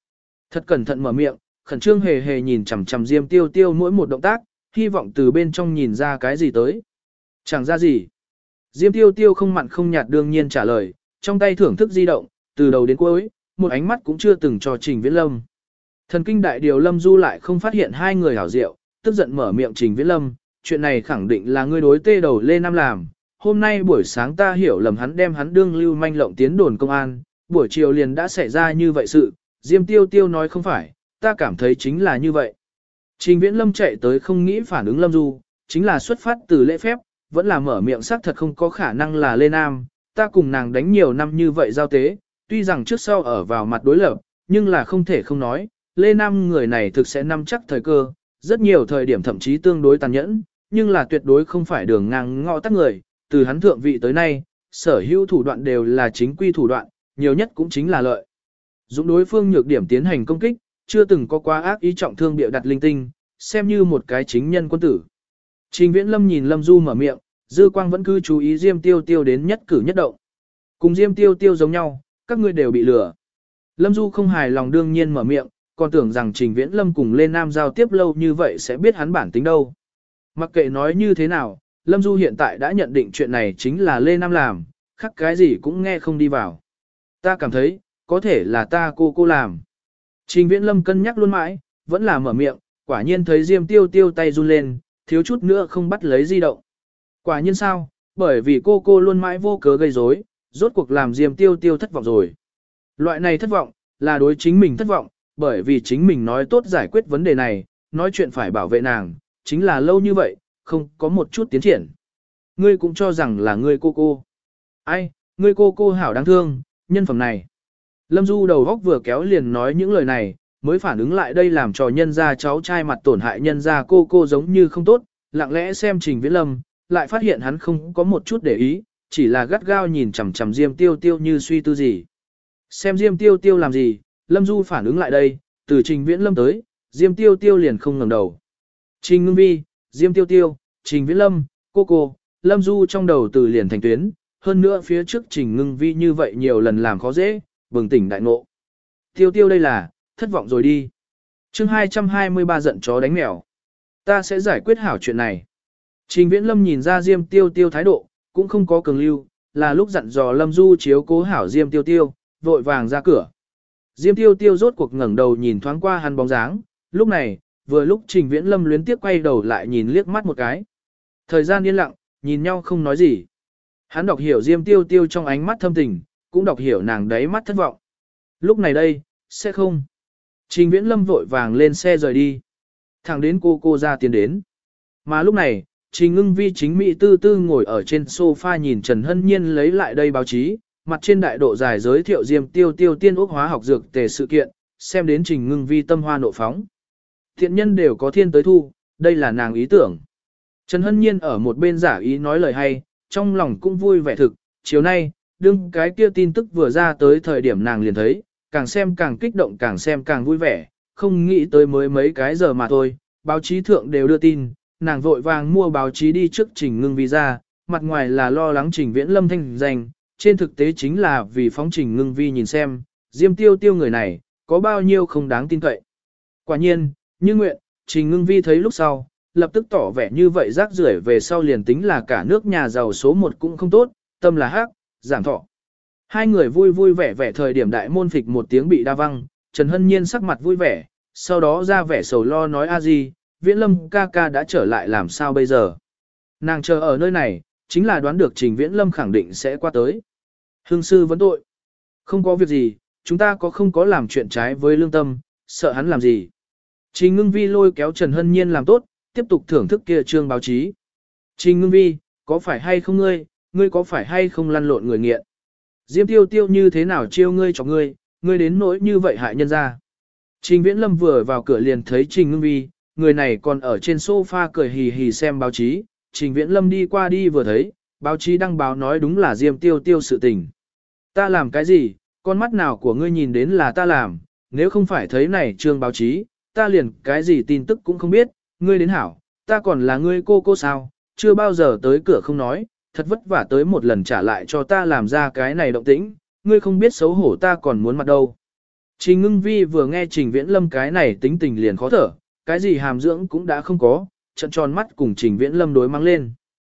Thật cẩn thận mở miệng, khẩn trương hề hề nhìn chằm chằm Diêm Tiêu Tiêu mỗi một động tác, hy vọng từ bên trong nhìn ra cái gì tới. Chẳng ra gì. Diêm Tiêu Tiêu không mặn không nhạt đương nhiên trả lời, trong tay thưởng thức di động, từ đầu đến cuối, một ánh mắt cũng chưa từng cho Trình Viễn Lâm. Thần kinh đại điều Lâm Du lại không phát hiện hai người hảo diệu, tức giận mở miệng Trình Viễn Lâm, chuyện này khẳng định là ngươi đối tê đầu Lê Nam làm. Hôm nay buổi sáng ta hiểu lầm hắn đem hắn đương lưu manh lộng tiến đồn công an, buổi chiều liền đã xảy ra như vậy sự, Diêm Tiêu Tiêu nói không phải, ta cảm thấy chính là như vậy. Trình Viễn Lâm chạy tới không nghĩ phản ứng Lâm Du, chính là xuất phát từ lễ phép, vẫn là mở miệng xác thật không có khả năng là Lê Nam, ta cùng nàng đánh nhiều năm như vậy giao tế, tuy rằng trước sau ở vào mặt đối lập, nhưng là không thể không nói, Lê Nam người này thực sẽ nắm chắc thời cơ, rất nhiều thời điểm thậm chí tương đối tàn nhẫn, nhưng là tuyệt đối không phải đường ngang ngõ tắt người, từ hắn thượng vị tới nay, sở hữu thủ đoạn đều là chính quy thủ đoạn, nhiều nhất cũng chính là lợi. Dụng đối phương nhược điểm tiến hành công kích, chưa từng có quá ác ý trọng thương bịa đặt linh tinh, xem như một cái chính nhân quân tử. Trình Viễn Lâm nhìn Lâm Du mở miệng, dư quang vẫn cứ chú ý Diêm Tiêu Tiêu đến nhất cử nhất động. Cùng Diêm Tiêu Tiêu giống nhau, các ngươi đều bị lừa. Lâm Du không hài lòng đương nhiên mở miệng, còn tưởng rằng Trình Viễn Lâm cùng Lê Nam giao tiếp lâu như vậy sẽ biết hắn bản tính đâu. Mặc kệ nói như thế nào, Lâm Du hiện tại đã nhận định chuyện này chính là Lê Nam làm, khác cái gì cũng nghe không đi vào. Ta cảm thấy, có thể là ta cô làm. Trình Viễn Lâm cân nhắc luôn mãi, vẫn là mở miệng, quả nhiên thấy Diêm Tiêu Tiêu tay run lên, thiếu chút nữa không bắt lấy di động. Quả nhiên sao, bởi vì cô luôn mãi vô cớ gây rối, rốt cuộc làm Diêm Tiêu Tiêu thất vọng rồi. Loại này thất vọng, là đối chính mình thất vọng, bởi vì chính mình nói tốt giải quyết vấn đề này, nói chuyện phải bảo vệ nàng, chính là lâu như vậy, không có một chút tiến triển. Ngươi cũng cho rằng là ngươi cô. Ai, ngươi cô hảo đáng thương, nhân phẩm này. Lâm Du đầu góc vừa kéo liền nói những lời này, mới phản ứng lại đây làm cho nhân gia cháu trai mặt tổn hại nhân gia cô giống như không tốt, lặng lẽ xem Trình Viễn Lâm, lại phát hiện hắn không có một chút để ý, chỉ là gắt gao nhìn chằm chằm Diêm Tiêu Tiêu như suy tư gì. Xem Diêm Tiêu Tiêu làm gì, Lâm Du phản ứng lại đây, từ Trình Viễn Lâm tới, Diêm Tiêu Tiêu liền không ngẩng đầu. Trình Ngưng Vi, Diêm Tiêu Tiêu, Trình Viễn Lâm, cô, Lâm Du trong đầu từ liền thành tuyến, hơn nữa phía trước Trình Ngưng Vi như vậy nhiều lần làm khó dễ, bừng tỉnh đại ngộ. Tiêu Tiêu đây là, thất vọng rồi đi. Chương 223 giận chó đánh mèo. Ta sẽ giải quyết hảo chuyện này. Trình Viễn Lâm nhìn ra Diêm Tiêu Tiêu thái độ, cũng không có cường lưu, là lúc dặn dò Lâm Du chiếu cố hảo Diêm Tiêu Tiêu, vội vàng ra cửa. Diêm Tiêu Tiêu rốt cuộc ngẩng đầu nhìn thoáng qua hắn bóng dáng, lúc này, vừa lúc Trình Viễn Lâm luyến tiếc quay đầu lại nhìn liếc mắt một cái. Thời gian yên lặng, nhìn nhau không nói gì. Hắn đọc hiểu Diêm Tiêu Tiêu trong ánh mắt thâm tình, cũng đọc hiểu nàng đáy mắt thất vọng. Lúc này đây, sẽ không. Trình Viễn Lâm vội vàng lên xe rời đi. Thẳng đến cô ra tiến đến. Mà lúc này, Trình Ngưng Vi chính mỹ tư tư ngồi ở trên sofa nhìn Trần Hân Nhiên lấy lại đây báo chí, mặt trên đại độ dài giới thiệu Diêm Tiêu Tiêu tiên ốc hóa học dược tề sự kiện, xem đến Trình Ngưng Vi tâm hoa nộ phóng. Thiện nhân đều có thiên tới thu, đây là nàng ý tưởng. Trần Hân Nhiên ở một bên giả ý nói lời hay, trong lòng cũng vui vẻ thực, chiều nay, đương cái kia tin tức vừa ra tới thời điểm nàng liền thấy, càng xem càng kích động càng xem càng vui vẻ, không nghĩ tới mới mấy cái giờ mà thôi, báo chí thượng đều đưa tin, nàng vội vàng mua báo chí đi trước Trình Ngưng Vi ra, mặt ngoài là lo lắng Trình Viễn Lâm thanh danh, trên thực tế chính là vì phóng Trình Ngưng Vi nhìn xem, Diêm Tiêu Tiêu người này, có bao nhiêu không đáng tin cậy. Quả nhiên, như nguyện, Trình Ngưng Vi thấy lúc sau, lập tức tỏ vẻ như vậy rác rưởi về sau liền tính là cả nước nhà giàu số 1 cũng không tốt, tâm là hắc, giảm thọ. Hai người vui vui vẻ vẻ thời điểm đại môn phịch một tiếng bị đa văng, Trần Hân Nhiên sắc mặt vui vẻ, sau đó ra vẻ sầu lo nói a gì, Viễn Lâm ca ca đã trở lại làm sao bây giờ. Nàng chờ ở nơi này, chính là đoán được Trình Viễn Lâm khẳng định sẽ qua tới. Hương sư vấn tội. Không có việc gì, chúng ta không có làm chuyện trái với lương tâm, sợ hắn làm gì. Trình Ngưng Vi lôi kéo Trần Hân Nhiên làm tốt, tiếp tục thưởng thức kia trương báo chí. Trình Ngưng Vi, có phải hay không ngươi có phải hay không lăn lộn người nghiện? Diêm Tiêu Tiêu như thế nào chiêu ngươi cho ngươi đến nỗi như vậy hại nhân ra. Trình Viễn Lâm vừa vào cửa liền thấy Trình Ngưng Vi, người này còn ở trên sofa cười hì hì xem báo chí. Trình Viễn Lâm đi qua đi vừa thấy, báo chí đăng báo nói đúng là Diêm Tiêu Tiêu sự tình. Ta làm cái gì, con mắt nào của ngươi nhìn đến là ta làm, nếu không phải thấy này trương báo chí, ta liền cái gì tin tức cũng không biết, ngươi đến hảo, ta còn là ngươi cô sao, chưa bao giờ tới cửa không nói, thật vất vả tới một lần trả lại cho ta làm ra cái này động tĩnh, ngươi không biết xấu hổ ta còn muốn mặt đâu. Trình Ngưng Vi vừa nghe Trình Viễn Lâm cái này tính tình liền khó thở, cái gì hàm dưỡng cũng đã không có, trận tròn mắt cùng Trình Viễn Lâm đối mang lên.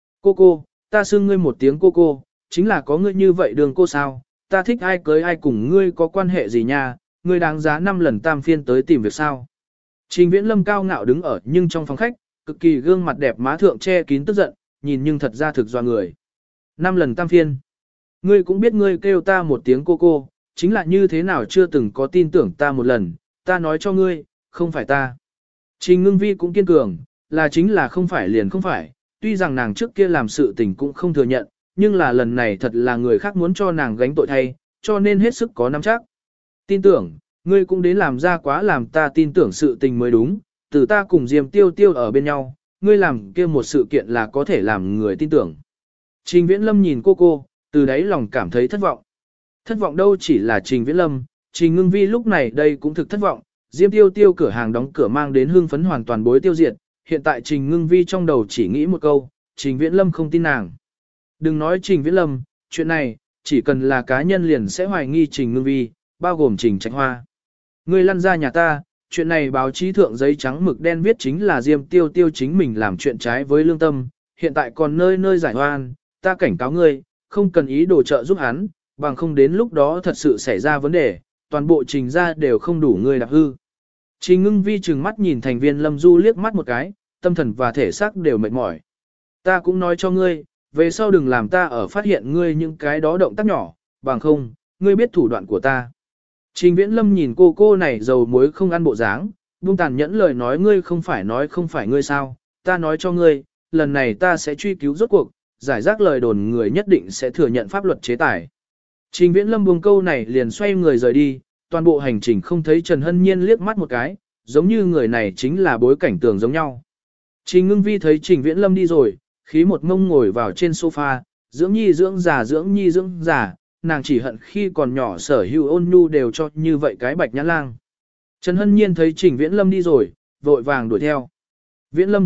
Cô, ta xưng ngươi một tiếng cô, chính là có ngươi như vậy đường cô sao, ta thích ai cưới ai cùng ngươi có quan hệ gì nha, ngươi đáng giá 5 lần tam phiên tới tìm việc sao. Trình Viễn Lâm cao ngạo đứng ở nhưng trong phòng khách, cực kỳ gương mặt đẹp má thượng che kín tức giận, nhìn nhưng thật ra thực doa người. 5 lần tam phiên. Ngươi cũng biết ngươi kêu ta một tiếng cô, chính là như thế nào chưa từng có tin tưởng ta một lần, ta nói cho ngươi, không phải ta. Trình Ngưng Vi cũng kiên cường, là chính là không phải liền không phải, tuy rằng nàng trước kia làm sự tình cũng không thừa nhận, nhưng là lần này thật là người khác muốn cho nàng gánh tội thay, cho nên hết sức có nắm chắc. Tin tưởng, ngươi cũng đến làm ra quá làm ta tin tưởng sự tình mới đúng, từ ta cùng Diêm Tiêu Tiêu ở bên nhau, ngươi làm kia một sự kiện là có thể làm người tin tưởng. Trình Viễn Lâm nhìn cô, từ đấy lòng cảm thấy thất vọng. Thất vọng đâu chỉ là Trình Viễn Lâm, Trình Ngưng Vi lúc này đây cũng thực thất vọng, Diêm Tiêu Tiêu cửa hàng đóng cửa mang đến hương phấn hoàn toàn bối tiêu diệt, hiện tại Trình Ngưng Vi trong đầu chỉ nghĩ một câu, Trình Viễn Lâm không tin nàng. Đừng nói Trình Viễn Lâm, chuyện này, chỉ cần là cá nhân liền sẽ hoài nghi Trình Ngưng Vi, bao gồm Trình Trạch Hoa. Ngươi lăn ra nhà ta, chuyện này báo chí thượng giấy trắng mực đen viết chính là Diêm Tiêu Tiêu chính mình làm chuyện trái với lương tâm, hiện tại còn nơi nơi giải oan, ta cảnh cáo ngươi, không cần ý đồ trợ giúp hắn, bằng không đến lúc đó thật sự xảy ra vấn đề, toàn bộ Trình ra đều không đủ ngươi đạp hư. Trình Ngưng Vi trừng mắt nhìn thành viên Lâm Du liếc mắt một cái, tâm thần và thể xác đều mệt mỏi. Ta cũng nói cho ngươi, về sau đừng làm ta ở phát hiện ngươi những cái đó động tác nhỏ, bằng không, ngươi biết thủ đoạn của ta. Trình Viễn Lâm nhìn cô này dầu muối không ăn bộ dáng, buông tàn nhẫn lời nói ngươi không phải ngươi sao, ta nói cho ngươi, lần này ta sẽ truy cứu rốt cuộc, giải rác lời đồn người nhất định sẽ thừa nhận pháp luật chế tài. Trình Viễn Lâm buông câu này liền xoay người rời đi, toàn bộ hành trình không thấy Trần Hân Nhiên liếc mắt một cái, giống như người này chính là bối cảnh tường giống nhau. Trình Ngưng Vi thấy Trình Viễn Lâm đi rồi, khí một ngông ngồi vào trên sofa, dưỡng nhi dưỡng già, nàng chỉ hận khi còn nhỏ sở hữu ôn nhu đều cho như vậy cái bạch nhãn lang. Trần Hân Nhiên thấy Trình Viễn Lâm đi rồi, vội vàng đuổi theo. Viễn Lâm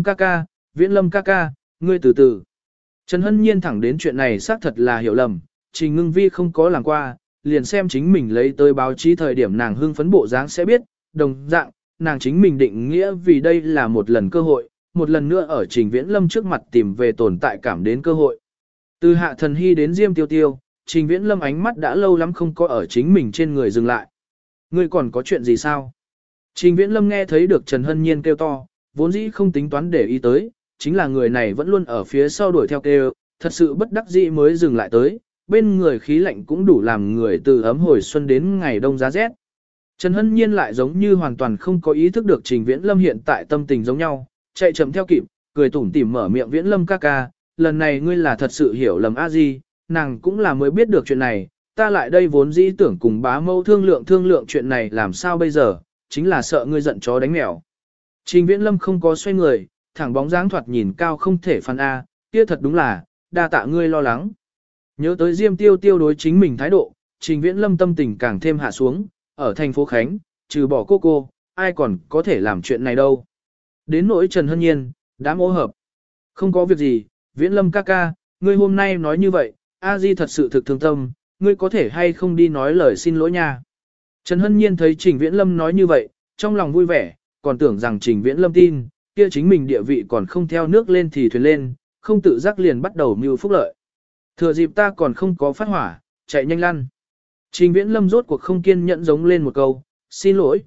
ca ca, ngươi từ từ. Trần Hân Nhiên thẳng đến chuyện này xác thật là hiểu lầm, Trình Ngưng Vi không có làm qua, liền xem chính mình lấy tới báo chí thời điểm nàng hưng phấn bộ dáng sẽ biết, đồng dạng, nàng chính mình định nghĩa vì đây là một lần cơ hội, một lần nữa ở Trình Viễn Lâm trước mặt tìm về tồn tại cảm đến cơ hội. Từ Hạ Thần Hy đến Diêm Tiêu Tiêu, Trình Viễn Lâm ánh mắt đã lâu lắm không có ở chính mình trên người dừng lại. Ngươi còn có chuyện gì sao? Trình Viễn Lâm nghe thấy được Trần Hân Nhiên kêu to, vốn dĩ không tính toán để ý tới, chính là người này vẫn luôn ở phía sau đuổi theo kêu, thật sự bất đắc dĩ mới dừng lại tới, bên người khí lạnh cũng đủ làm người từ ấm hồi xuân đến ngày đông giá rét. Trần Hân Nhiên lại giống như hoàn toàn không có ý thức được Trình Viễn Lâm hiện tại tâm tình giống nhau, chạy chậm theo kịp, cười tủm tỉm mở miệng Viễn Lâm ca ca, lần này ngươi là thật sự hiểu lầm a di, nàng cũng là mới biết được chuyện này, ta lại đây vốn dĩ tưởng cùng bá mâu thương lượng chuyện này làm sao bây giờ, chính là sợ ngươi giận chó đánh mèo. Trình Viễn Lâm không có xoay người, thẳng bóng dáng thoạt nhìn cao không thể phàn a, kia thật đúng là, đa tạ ngươi lo lắng. Nhớ tới Diêm Tiêu Tiêu đối chính mình thái độ, Trình Viễn Lâm tâm tình càng thêm hạ xuống, ở thành phố Khánh, trừ bỏ cô, ai còn có thể làm chuyện này đâu. Đến nỗi Trần Hân Nhiên, đã mô hợp. Không có việc gì, Viễn Lâm ca ca, ngươi hôm nay nói như vậy, A Di thật sự thực thương tâm, ngươi có thể hay không đi nói lời xin lỗi nha. Trần Hân Nhiên thấy Trình Viễn Lâm nói như vậy, trong lòng vui vẻ, còn tưởng rằng Trình Viễn Lâm tin, kia chính mình địa vị còn không theo nước lên thì thuyền lên, không tự giác liền bắt đầu mưu phúc lợi. Thừa dịp ta còn không có phát hỏa, chạy nhanh lăn. Trình Viễn Lâm rốt cuộc không kiên nhẫn giống lên một câu, xin lỗi,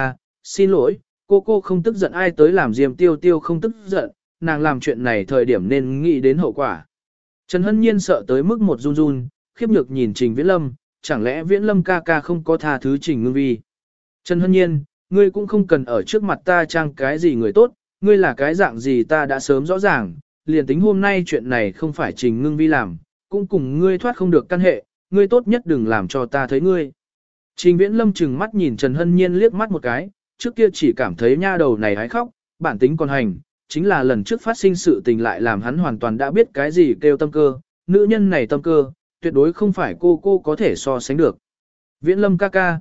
xin lỗi, cô không tức giận ai tới làm Diêm Tiêu Tiêu không tức giận, nàng làm chuyện này thời điểm nên nghĩ đến hậu quả. Trần Hân Nhiên sợ tới mức một run run, khiếp nhược nhìn Trình Viễn Lâm, chẳng lẽ Viễn Lâm ca ca không có tha thứ Trình Ngưng Vi. Trần Hân Nhiên, ngươi cũng không cần ở trước mặt ta trang cái gì người tốt, ngươi là cái dạng gì ta đã sớm rõ ràng, liền tính hôm nay chuyện này không phải Trình Ngưng Vi làm, cũng cùng ngươi thoát không được căn hệ, ngươi tốt nhất đừng làm cho ta thấy ngươi. Trình Viễn Lâm chừng mắt nhìn Trần Hân Nhiên liếc mắt một cái, trước kia chỉ cảm thấy nha đầu này hái khóc, bản tính còn hành, chính là lần trước phát sinh sự tình lại làm hắn hoàn toàn đã biết cái gì kêu tâm cơ, nữ nhân này tâm cơ, tuyệt đối không phải cô có thể so sánh được. Viễn Lâm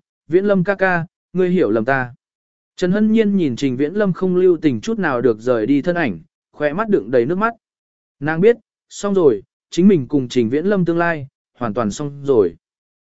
ca ca, ngươi hiểu lầm ta. Trần Hân Nhiên nhìn Trình Viễn Lâm không lưu tình chút nào được rời đi thân ảnh, khóe mắt đựng đầy nước mắt. Nàng biết, xong rồi, chính mình cùng Trình Viễn Lâm tương lai, hoàn toàn xong rồi.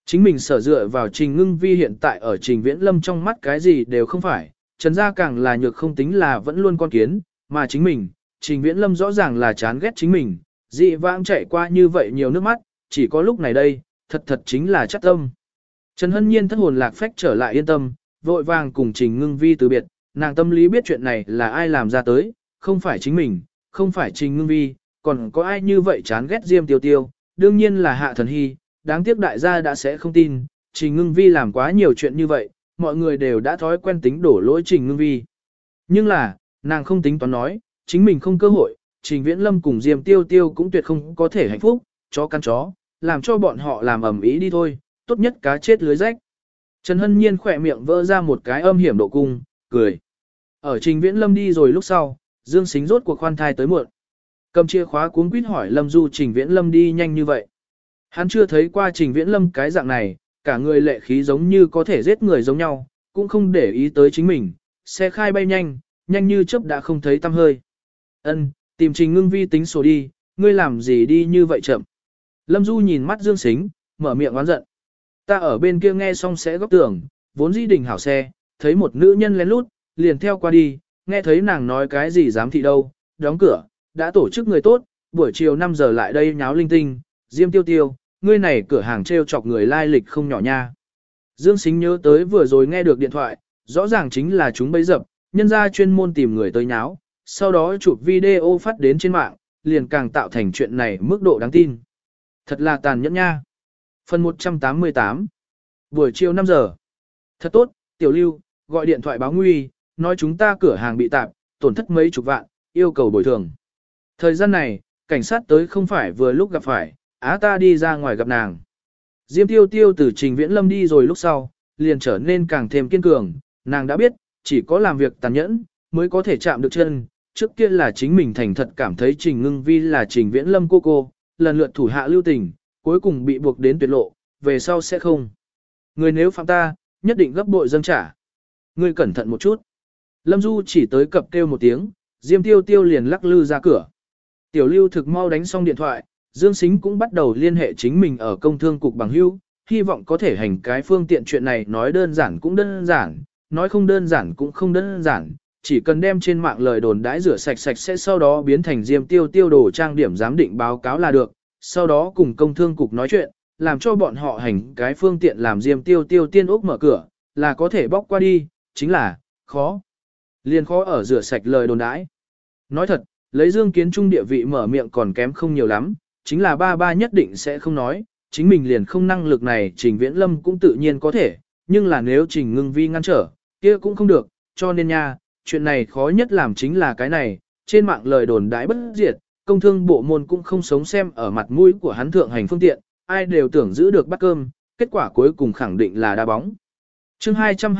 Chính mình sở dựa vào Trình Ngưng Vi hiện tại ở Trình Viễn Lâm trong mắt cái gì đều không phải, Trần Gia càng là nhược không tính là vẫn luôn con kiến, mà chính mình, Trình Viễn Lâm rõ ràng là chán ghét chính mình, dị vãng chạy qua như vậy nhiều nước mắt, chỉ có lúc này đây, thật chính là chắc tâm. Trần Hân Nhiên thất hồn lạc phách trở lại yên tâm, vội vàng cùng Trình Ngưng Vi từ biệt, nàng tâm lý biết chuyện này là ai làm ra tới, không phải chính mình, không phải Trình Ngưng Vi, còn có ai như vậy chán ghét Diêm Tiêu Tiêu, đương nhiên là Hạ Thần Hy, đáng tiếc đại gia đã sẽ không tin, Trình Ngưng Vi làm quá nhiều chuyện như vậy, mọi người đều đã thói quen tính đổ lỗi Trình Ngưng Vi. Nhưng là, nàng không tính toán nói, chính mình không cơ hội, Trình Viễn Lâm cùng Diêm Tiêu Tiêu cũng tuyệt không có thể hạnh phúc, chó căn chó, làm cho bọn họ làm ẩm ý đi thôi, tốt nhất cá chết lưới rách. Trần Hân Nhiên khỏe miệng vỡ ra một cái âm hiểm độ cung, cười. Ở Trình Viễn Lâm đi rồi lúc sau, Dương Sính rốt cuộc khoan thai tới muộn. Cầm chìa khóa cuống quýt hỏi Lâm Du Trình Viễn Lâm đi nhanh như vậy. Hắn chưa thấy qua Trình Viễn Lâm cái dạng này, cả người lệ khí giống như có thể giết người giống nhau, cũng không để ý tới chính mình, xe khai bay nhanh, nhanh như chớp đã không thấy tăm hơi. Ân, tìm Trình Ngưng Vi tính sổ đi, ngươi làm gì đi như vậy chậm. Lâm Du nhìn mắt Dương Sính, mở miệng oán giận. Ta ở bên kia nghe xong sẽ góc tưởng, vốn dĩ đình hảo xe, thấy một nữ nhân lén lút, liền theo qua đi, nghe thấy nàng nói cái gì dám thị đâu, đóng cửa, đã tổ chức người tốt, buổi chiều 5 giờ lại đây nháo linh tinh, Diêm Tiêu Tiêu, ngươi này cửa hàng treo chọc người lai lịch không nhỏ nha. Dương Sính nhớ tới vừa rồi nghe được điện thoại, rõ ràng chính là chúng bấy dập, nhân ra chuyên môn tìm người tới nháo, sau đó chụp video phát đến trên mạng, liền càng tạo thành chuyện này mức độ đáng tin. Thật là tàn nhẫn nha. Phần 188 Buổi chiều 5 giờ. Thật tốt, Tiểu Lưu, gọi điện thoại báo nguy, nói chúng ta cửa hàng bị tạp, tổn thất mấy chục vạn, yêu cầu bồi thường. Thời gian này, cảnh sát tới không phải vừa lúc gặp phải, ta đi ra ngoài gặp nàng. Diêm Tiêu Tiêu từ Trình Viễn Lâm đi rồi lúc sau, liền trở nên càng thêm kiên cường, nàng đã biết, chỉ có làm việc tàn nhẫn, mới có thể chạm được chân. Trước kia là chính mình thành thật cảm thấy Trình Ngưng Vi là Trình Viễn Lâm cô, lần lượt thủ hạ lưu tình, cuối cùng bị buộc đến tuyệt lộ, về sau sẽ không. Người nếu phạm ta, nhất định gấp bội dâng trả. Ngươi cẩn thận một chút. Lâm Du chỉ tới cập kêu một tiếng, Diêm Tiêu Tiêu liền lắc lư ra cửa. Tiểu Lưu thực mau đánh xong điện thoại, Dương Sính cũng bắt đầu liên hệ chính mình ở công thương cục bằng hữu, hy vọng có thể hành cái phương tiện chuyện này nói đơn giản cũng đơn giản, nói không đơn giản cũng không đơn giản, chỉ cần đem trên mạng lời đồn đãi rửa sạch sạch sẽ sau đó biến thành Diêm Tiêu Tiêu đồ trang điểm giám định báo cáo là được, sau đó cùng công thương cục nói chuyện, làm cho bọn họ hành cái phương tiện làm Diêm Tiêu Tiêu tiên ốc mở cửa, là có thể bóc qua đi, chính là, khó. Liền khó ở rửa sạch lời đồn đãi. Nói thật, lấy Dương Kiến Trung địa vị mở miệng còn kém không nhiều lắm, chính là ba nhất định sẽ không nói, chính mình liền không năng lực này Trình Viễn Lâm cũng tự nhiên có thể, nhưng là nếu Trình Ngưng Vi ngăn trở, kia cũng không được, cho nên nha, chuyện này khó nhất làm chính là cái này, trên mạng lời đồn đãi bất diệt, công thương bộ môn cũng không sống xem ở mặt mũi của hắn thượng hành phương tiện, ai đều tưởng giữ được bát cơm, kết quả cuối cùng khẳng định là đá bóng. Chương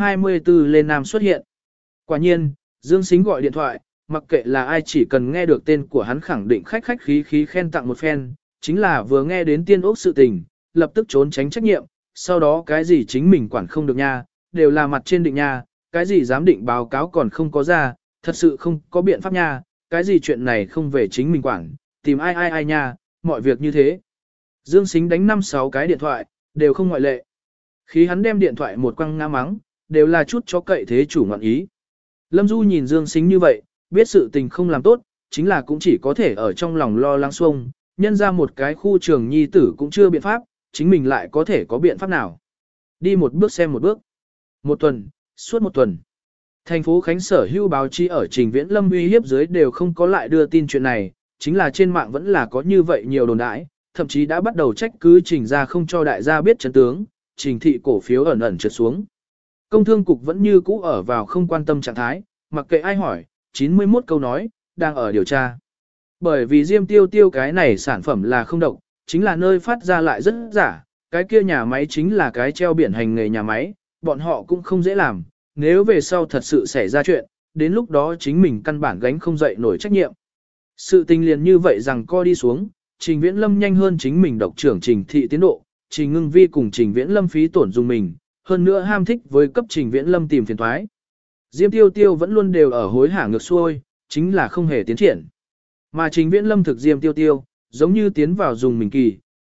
224 lên Nam xuất hiện. Quả nhiên, Dương Sính gọi điện thoại, mặc kệ là ai chỉ cần nghe được tên của hắn khẳng định khách khách khí khí khen tặng một phen, chính là vừa nghe đến tiên ốc sự tình, lập tức trốn tránh trách nhiệm, sau đó cái gì chính mình quản không được nha, đều là mặt trên định nha, cái gì giám định báo cáo còn không có ra, thật sự không có biện pháp nha, cái gì chuyện này không về chính mình quản, tìm ai nha, mọi việc như thế. Dương Sính đánh 5-6 cái điện thoại, đều không ngoại lệ. Khi hắn đem điện thoại một quăng ngã mắng, đều là chút cho cậy thế chủ ngọn ý. Lâm Du nhìn Dương Sính như vậy, biết sự tình không làm tốt, chính là cũng chỉ có thể ở trong lòng lo lắng xuông, nhân ra một cái khu trường nhi tử cũng chưa biện pháp, chính mình lại có thể có biện pháp nào. Đi một bước xem một bước. Một tuần, suốt một tuần. Thành phố Khánh sở hữu báo chí ở Trình Viễn Lâm uy hiếp dưới đều không có lại đưa tin chuyện này, chính là trên mạng vẫn là có như vậy nhiều đồn đãi, thậm chí đã bắt đầu trách cứ Trình ra không cho đại gia biết chân tướng, Trình thị cổ phiếu ẩn ẩn trượt xuống. Công thương cục vẫn như cũ ở vào không quan tâm trạng thái, mặc kệ ai hỏi, 91 câu nói, đang ở điều tra. Bởi vì Diêm Tiêu Tiêu cái này sản phẩm là không độc, chính là nơi phát ra lại rất giả, cái kia nhà máy chính là cái treo biển hành nghề nhà máy, bọn họ cũng không dễ làm, nếu về sau thật sự xảy ra chuyện, đến lúc đó chính mình căn bản gánh không dậy nổi trách nhiệm. Sự tình liền như vậy rằng co đi xuống, Trình Viễn Lâm nhanh hơn chính mình độc trưởng Trình thị tiến độ, Trình Ngưng Vi cùng Trình Viễn Lâm phí tổn dùng mình, hơn nữa ham thích với cấp Trình Viễn Lâm tìm phiền toái. Diêm Tiêu Tiêu vẫn luôn đều ở hối hả ngược xuôi, chính là không hề tiến triển. Mà Trình Viễn Lâm thực Diêm Tiêu Tiêu, giống như tiến vào dùng mình kỳ,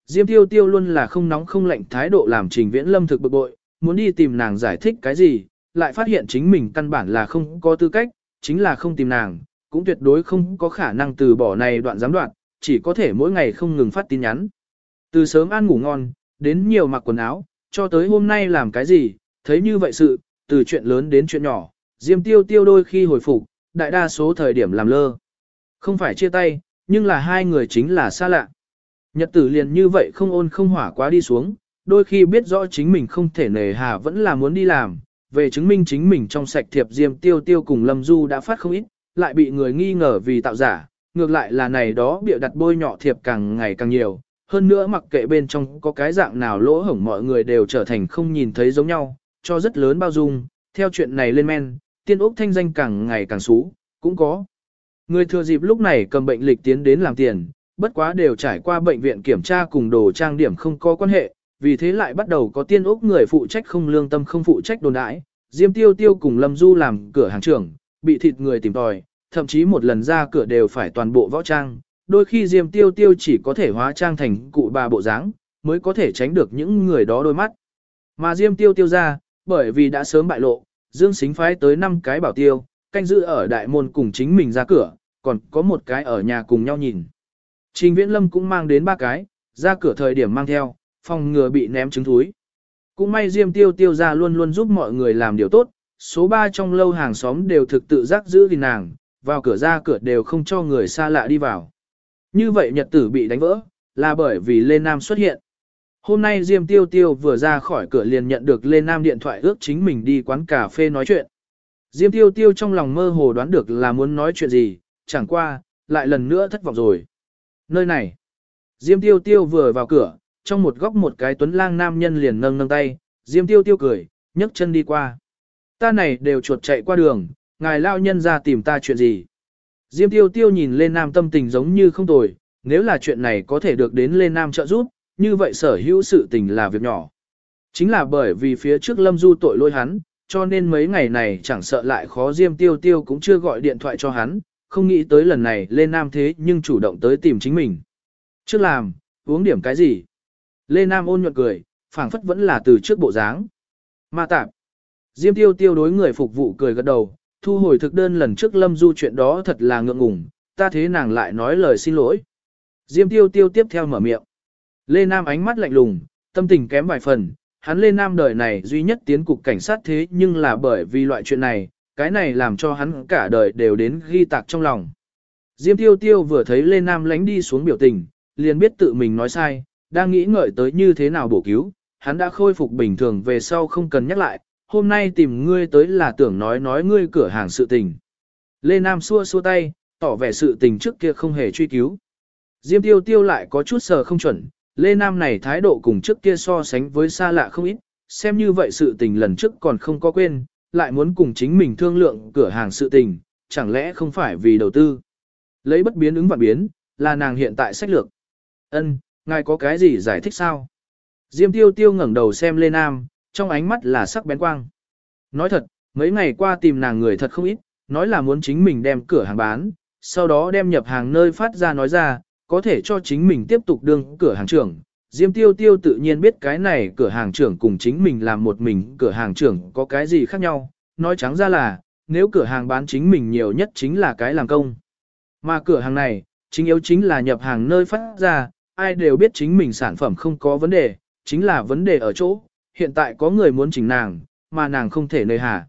Diêm Tiêu Tiêu luôn là không nóng không lạnh thái độ làm Trình Viễn Lâm thực bực bội, muốn đi tìm nàng giải thích cái gì, lại phát hiện chính mình căn bản là không có tư cách, chính là không tìm nàng, cũng tuyệt đối không có khả năng từ bỏ này đoạn giám đoạn, chỉ có thể mỗi ngày không ngừng phát tin nhắn. Từ sớm ăn ngủ ngon, đến nhiều mặc quần áo, cho tới hôm nay làm cái gì, thấy như vậy sự, từ chuyện lớn đến chuyện nhỏ, Diêm Tiêu Tiêu đôi khi hồi phục, đại đa số thời điểm làm lơ. Không phải chia tay, nhưng là hai người chính là xa lạ. Nhật tử liền như vậy không ôn không hỏa quá đi xuống, đôi khi biết rõ chính mình không thể nề hà vẫn là muốn đi làm, về chứng minh chính mình trong sạch thiệp Diêm Tiêu Tiêu cùng Lâm Du đã phát không ít, lại bị người nghi ngờ vì tạo giả, ngược lại là này đó bịa đặt bôi nhọ thiệp càng ngày càng nhiều, hơn nữa mặc kệ bên trong có cái dạng nào lỗ hổng mọi người đều trở thành không nhìn thấy giống nhau, cho rất lớn bao dung, theo chuyện này lên men, Tiên Úc thanh danh càng ngày càng xú, cũng có. Người thừa dịp lúc này cầm bệnh lịch tiến đến làm tiền, bất quá đều trải qua bệnh viện kiểm tra cùng đồ trang điểm không có quan hệ, vì thế lại bắt đầu có Tiên Úc người phụ trách không lương tâm không phụ trách đồn đãi, Diêm Tiêu Tiêu cùng Lâm Du làm cửa hàng trưởng, bị thịt người tìm tòi, thậm chí một lần ra cửa đều phải toàn bộ võ trang, đôi khi Diêm Tiêu Tiêu chỉ có thể hóa trang thành cụ bà bộ dáng, mới có thể tránh được những người đó đôi mắt. Mà Diêm Tiêu Tiêu ra, bởi vì đã sớm bại lộ, Dương Sính phái tới 5 cái bảo tiêu, canh giữ ở đại môn cùng chính mình ra cửa, còn có một cái ở nhà cùng nhau nhìn. Trình Viễn Lâm cũng mang đến 3 cái, ra cửa thời điểm mang theo, phòng ngừa bị ném trứng thúi. Cũng may Diêm Tiêu Tiêu ra luôn luôn giúp mọi người làm điều tốt, số 3 trong lâu hàng xóm đều thực tự giác giữ gìn nàng, vào cửa ra cửa đều không cho người xa lạ đi vào. Như vậy nhật tử bị đánh vỡ, là bởi vì Lê Nam xuất hiện. Hôm nay Diêm Tiêu Tiêu vừa ra khỏi cửa liền nhận được Lê Nam điện thoại ước chính mình đi quán cà phê nói chuyện. Diêm Tiêu Tiêu trong lòng mơ hồ đoán được là muốn nói chuyện gì, chẳng qua, lại lần nữa thất vọng rồi. Nơi này, Diêm Tiêu Tiêu vừa vào cửa, trong một góc một cái tuấn lang nam nhân liền nâng nâng tay, Diêm Tiêu Tiêu cười, nhấc chân đi qua. Ta này đều chuột chạy qua đường, ngài lao nhân ra tìm ta chuyện gì. Diêm Tiêu Tiêu nhìn Lê Nam tâm tình giống như không tồi, nếu là chuyện này có thể được đến Lê Nam trợ giúp, như vậy sở hữu sự tình là việc nhỏ. Chính là bởi vì phía trước Lâm Du tội lỗi hắn, cho nên mấy ngày này chẳng sợ lại khó Diêm Tiêu Tiêu cũng chưa gọi điện thoại cho hắn, không nghĩ tới lần này Lê Nam thế nhưng chủ động tới tìm chính mình. Trước làm, uống điểm cái gì? Lê Nam ôn nhuận cười, phảng phất vẫn là từ trước bộ dáng. Ma tạp. Diêm Tiêu Tiêu đối người phục vụ cười gật đầu, thu hồi thực đơn lần trước Lâm Du chuyện đó thật là ngượng ngùng, ta thế nàng lại nói lời xin lỗi. Diêm Tiêu Tiêu tiếp theo mở miệng. Lê Nam ánh mắt lạnh lùng, tâm tình kém vài phần, hắn Lê Nam đời này duy nhất tiến cục cảnh sát thế nhưng là bởi vì loại chuyện này, cái này làm cho hắn cả đời đều đến ghi tạc trong lòng. Diêm Tiêu Tiêu vừa thấy Lê Nam lánh đi xuống biểu tình, liền biết tự mình nói sai, đang nghĩ ngợi tới như thế nào bổ cứu, hắn đã khôi phục bình thường về sau không cần nhắc lại, hôm nay tìm ngươi tới là tưởng nói ngươi cửa hàng sự tình. Lê Nam xua xua tay, tỏ vẻ sự tình trước kia không hề truy cứu. Diêm Tiêu Tiêu lại có chút sờ không chuẩn, Lê Nam này thái độ cùng trước kia so sánh với xa lạ không ít, xem như vậy sự tình lần trước còn không có quên, lại muốn cùng chính mình thương lượng cửa hàng sự tình, chẳng lẽ không phải vì đầu tư. Lấy bất biến ứng vạn biến, là nàng hiện tại sách lược. Ân, ngài có cái gì giải thích sao? Diêm Tiêu Tiêu ngẩng đầu xem Lê Nam, trong ánh mắt là sắc bén quang. Nói thật, mấy ngày qua tìm nàng người thật không ít, nói là muốn chính mình đem cửa hàng bán, sau đó đem nhập hàng nơi phát ra nói ra, có thể cho chính mình tiếp tục đương cửa hàng trưởng. Diêm Tiêu Tiêu tự nhiên biết cái này cửa hàng trưởng cùng chính mình làm một mình cửa hàng trưởng có cái gì khác nhau, nói trắng ra là, nếu cửa hàng bán chính mình nhiều nhất chính là cái làm công. Mà cửa hàng này, chính yếu chính là nhập hàng nơi phát ra, ai đều biết chính mình sản phẩm không có vấn đề, chính là vấn đề ở chỗ, hiện tại có người muốn chỉnh nàng, mà nàng không thể nơi hà.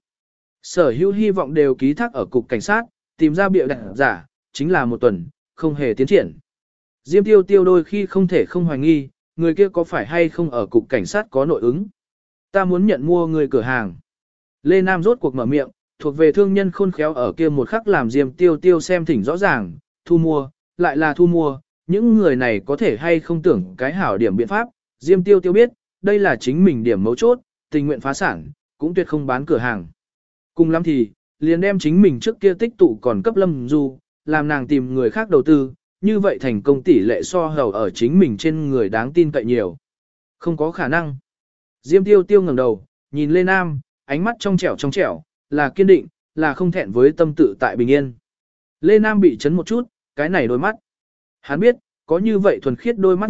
Sở hữu hy vọng đều ký thác ở cục cảnh sát, tìm ra bịa đặt giả, chính là một tuần, không hề tiến triển. Diêm Tiêu Tiêu đôi khi không thể không hoài nghi, người kia có phải hay không ở cục cảnh sát có nội ứng. Ta muốn nhận mua người cửa hàng. Lê Nam rốt cuộc mở miệng, thuộc về thương nhân khôn khéo ở kia một khắc làm Diêm Tiêu Tiêu xem thỉnh rõ ràng, thu mua, lại là thu mua, những người này có thể hay không tưởng cái hảo điểm biện pháp. Diêm Tiêu Tiêu biết, đây là chính mình điểm mấu chốt, tình nguyện phá sản, cũng tuyệt không bán cửa hàng. Cùng lắm thì, liền đem chính mình trước kia tích tụ còn cấp Lâm Du, làm nàng tìm người khác đầu tư, như vậy thành công tỷ lệ so hầu ở chính mình trên người đáng tin cậy nhiều. Không có khả năng. Diêm Tiêu Tiêu ngẩng đầu, nhìn Lê Nam, ánh mắt trong trẻo, là kiên định, là không thẹn với tâm tự tại bình yên. Lê Nam bị chấn một chút, cái này đôi mắt. Hắn biết, có như vậy thuần khiết đôi mắt người,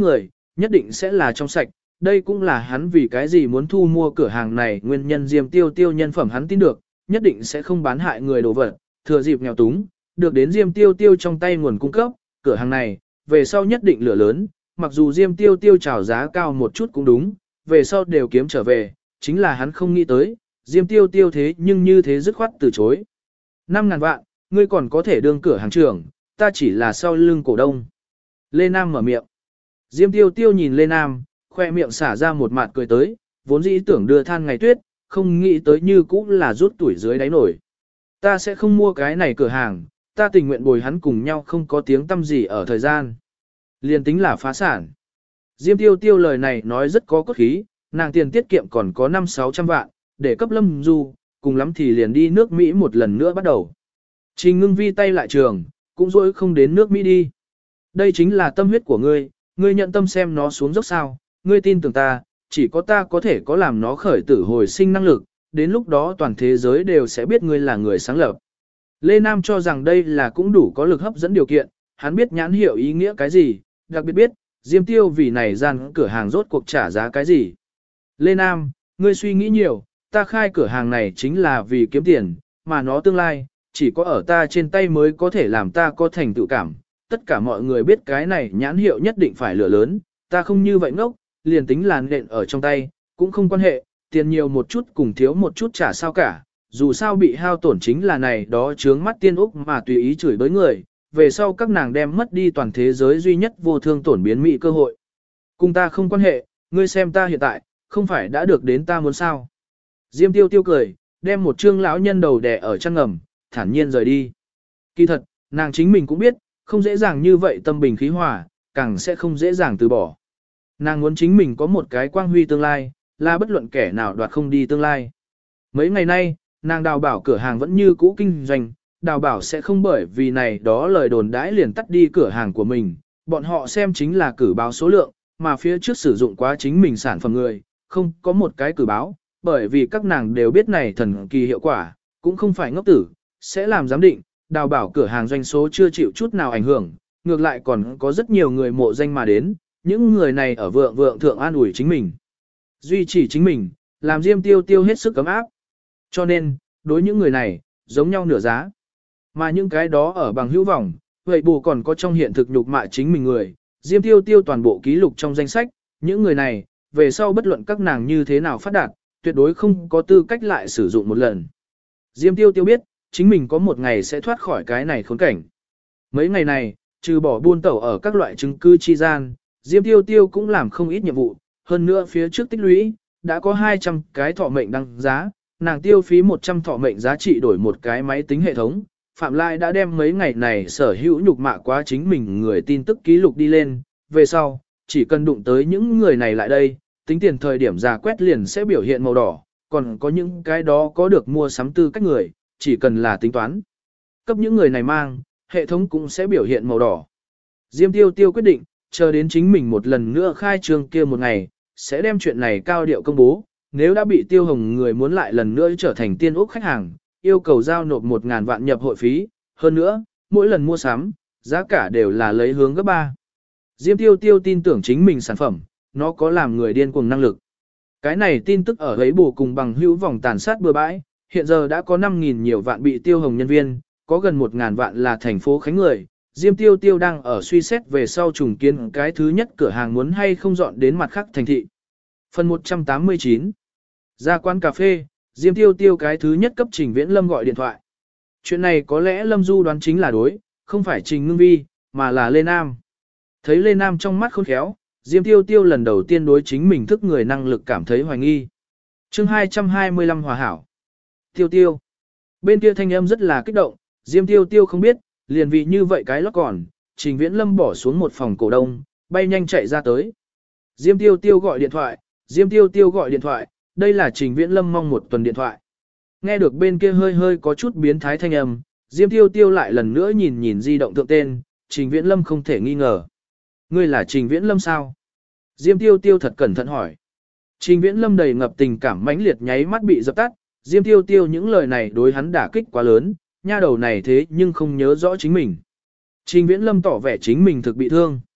nhất định sẽ là trong sạch. Đây cũng là hắn vì cái gì muốn thu mua cửa hàng này nguyên nhân. Diêm Tiêu Tiêu nhân phẩm hắn tin được, nhất định sẽ không bán hại người đồ vật, thừa dịp nghèo túng, được đến Diêm Tiêu Tiêu trong tay nguồn cung cấp, cửa hàng này, về sau nhất định lửa lớn, mặc dù Diêm Tiêu Tiêu chào giá cao một chút cũng đúng, về sau đều kiếm trở về, chính là hắn không nghĩ tới, Diêm Tiêu Tiêu thế nhưng như thế dứt khoát từ chối. 5.000 vạn, ngươi còn có thể đương cửa hàng trưởng, ta chỉ là sau lưng cổ đông. Lê Nam mở miệng. Diêm Tiêu Tiêu nhìn Lê Nam, khoe miệng xả ra một mặt cười tới, vốn dĩ tưởng đưa than ngày tuyết, không nghĩ tới như cũng là rút tuổi dưới đáy nổi. Ta sẽ không mua cái này cửa hàng, ta tình nguyện bồi hắn cùng nhau không có tiếng tâm gì ở thời gian. Liên tính là phá sản. Diêm Tiêu Tiêu lời này nói rất có cốt khí, nàng tiền tiết kiệm còn có 500-600 vạn, để cấp Lâm Du, cùng lắm thì liền đi nước Mỹ một lần nữa bắt đầu. Trình Ngưng Vi tay lại trường, cũng dỗi không đến nước Mỹ đi. Đây chính là tâm huyết của ngươi, ngươi nhận tâm xem nó xuống dốc sao, ngươi tin tưởng ta, chỉ có ta có thể có làm nó khởi tử hồi sinh năng lực, đến lúc đó toàn thế giới đều sẽ biết ngươi là người sáng lập. Lê Nam cho rằng đây là cũng đủ có lực hấp dẫn điều kiện, hắn biết nhãn hiệu ý nghĩa cái gì, đặc biệt biết, Diêm Tiêu vì này gian cửa hàng rốt cuộc trả giá cái gì. Lê Nam, ngươi suy nghĩ nhiều, ta khai cửa hàng này chính là vì kiếm tiền, mà nó tương lai, chỉ có ở ta trên tay mới có thể làm ta có thành tựu cảm. Tất cả mọi người biết cái này nhãn hiệu nhất định phải lửa lớn, ta không như vậy ngốc, liền tính là nện ở trong tay, cũng không quan hệ, tiền nhiều một chút cùng thiếu một chút chả sao cả, dù sao bị hao tổn chính là này đó chướng mắt tiên úc mà tùy ý chửi bới người, về sau các nàng đem mất đi toàn thế giới duy nhất vô thương tổn biến mị cơ hội. Cùng ta không quan hệ, ngươi xem ta hiện tại, không phải đã được đến ta muốn sao. Diêm Tiêu Tiêu cười, đem một trương lão nhân đầu đè ở chăn ngầm, thản nhiên rời đi. Kỳ thật, nàng chính mình cũng biết, không dễ dàng như vậy tâm bình khí hòa, càng sẽ không dễ dàng từ bỏ. Nàng muốn chính mình có một cái quang huy tương lai, là bất luận kẻ nào đoạt không đi tương lai. Mấy ngày nay, nàng Đào Bảo cửa hàng vẫn như cũ kinh doanh, Đào Bảo sẽ không bởi vì này đó lời đồn đãi liền tắt đi cửa hàng của mình, bọn họ xem chính là cử báo số lượng, mà phía trước sử dụng quá chính mình sản phẩm người, không có một cái cử báo, bởi vì các nàng đều biết này thần kỳ hiệu quả, cũng không phải ngốc tử, sẽ làm giám định, Đào Bảo cửa hàng doanh số chưa chịu chút nào ảnh hưởng, ngược lại còn có rất nhiều người mộ danh mà đến, những người này ở vượng vượng thượng an ủi chính mình, duy trì chính mình, làm Diêm Tiêu Tiêu hết sức cấm áp. Cho nên, đối những người này, giống nhau nửa giá. Mà những cái đó ở bằng hữu vọng, vậy bù còn có trong hiện thực nhục mạ chính mình người, Diêm Tiêu Tiêu toàn bộ ký lục trong danh sách, những người này, về sau bất luận các nàng như thế nào phát đạt, tuyệt đối không có tư cách lại sử dụng một lần. Diêm Tiêu Tiêu biết, chính mình có một ngày sẽ thoát khỏi cái này khốn cảnh. Mấy ngày này, trừ bỏ buôn tẩu ở các loại chứng cư chi gian, Diêm Tiêu Tiêu cũng làm không ít nhiệm vụ, hơn nữa phía trước tích lũy, đã có 200 cái thọ mệnh đăng giá, nàng tiêu phí 100 thọ mệnh giá trị đổi một cái máy tính hệ thống. Phạm Lai đã đem mấy ngày này sở hữu nhục mạ quá chính mình người tin tức ký lục đi lên, về sau, chỉ cần đụng tới những người này lại đây, tính tiền thời điểm giả quét liền sẽ biểu hiện màu đỏ, còn có những cái đó có được mua sắm tư cách người, chỉ cần là tính toán. Cấp những người này mang, hệ thống cũng sẽ biểu hiện màu đỏ. Diêm Tiêu Tiêu quyết định, chờ đến chính mình một lần nữa khai trương kia một ngày, sẽ đem chuyện này cao điệu công bố, nếu đã bị Tiêu Hồng người muốn lại lần nữa trở thành tiên úc khách hàng, yêu cầu giao nộp 1.000 vạn nhập hội phí, hơn nữa, mỗi lần mua sắm, giá cả đều là lấy hướng gấp 3. Diêm Tiêu Tiêu tin tưởng chính mình sản phẩm, nó có làm người điên cuồng năng lực. Cái này tin tức ở ấy bù cùng bằng hữu vòng tàn sát bừa bãi, hiện giờ đã có 5.000 nhiều vạn bị Tiêu Hồng nhân viên, có gần 1.000 vạn là thành phố Khánh người. Diêm Tiêu Tiêu đang ở suy xét về sau trùng kiến cái thứ nhất cửa hàng muốn hay không dọn đến mặt khác thành thị. Phần 189. Ra quán cà phê, Diêm Tiêu Tiêu cái thứ nhất cấp Trình Viễn Lâm gọi điện thoại. Chuyện này có lẽ Lâm Du đoán chính là đối, không phải Trình Ngưng Vi, mà là Lê Nam. Thấy Lê Nam trong mắt khôn khéo, Diêm Tiêu Tiêu lần đầu tiên đối chính mình thức người năng lực cảm thấy hoài nghi. Chương 225 hòa hảo. Tiêu Tiêu. Bên kia thanh âm rất là kích động, Diêm Tiêu Tiêu không biết, liền vì như vậy cái lót còn, Trình Viễn Lâm bỏ xuống một phòng cổ đông, bay nhanh chạy ra tới. Diêm Tiêu Tiêu gọi điện thoại, Diêm Tiêu Tiêu gọi điện thoại, đây là Trình Viễn Lâm mong một tuần điện thoại. Nghe được bên kia hơi hơi có chút biến thái thanh âm, Diêm Tiêu Tiêu lại lần nữa nhìn nhìn di động thượng tên, Trình Viễn Lâm không thể nghi ngờ. Ngươi là Trình Viễn Lâm sao? Diêm Tiêu Tiêu thật cẩn thận hỏi. Trình Viễn Lâm đầy ngập tình cảm mãnh liệt nháy mắt bị dập tắt, Diêm Tiêu Tiêu những lời này đối hắn đả kích quá lớn, nha đầu này thế nhưng không nhớ rõ chính mình. Trình Viễn Lâm tỏ vẻ chính mình thực bị thương.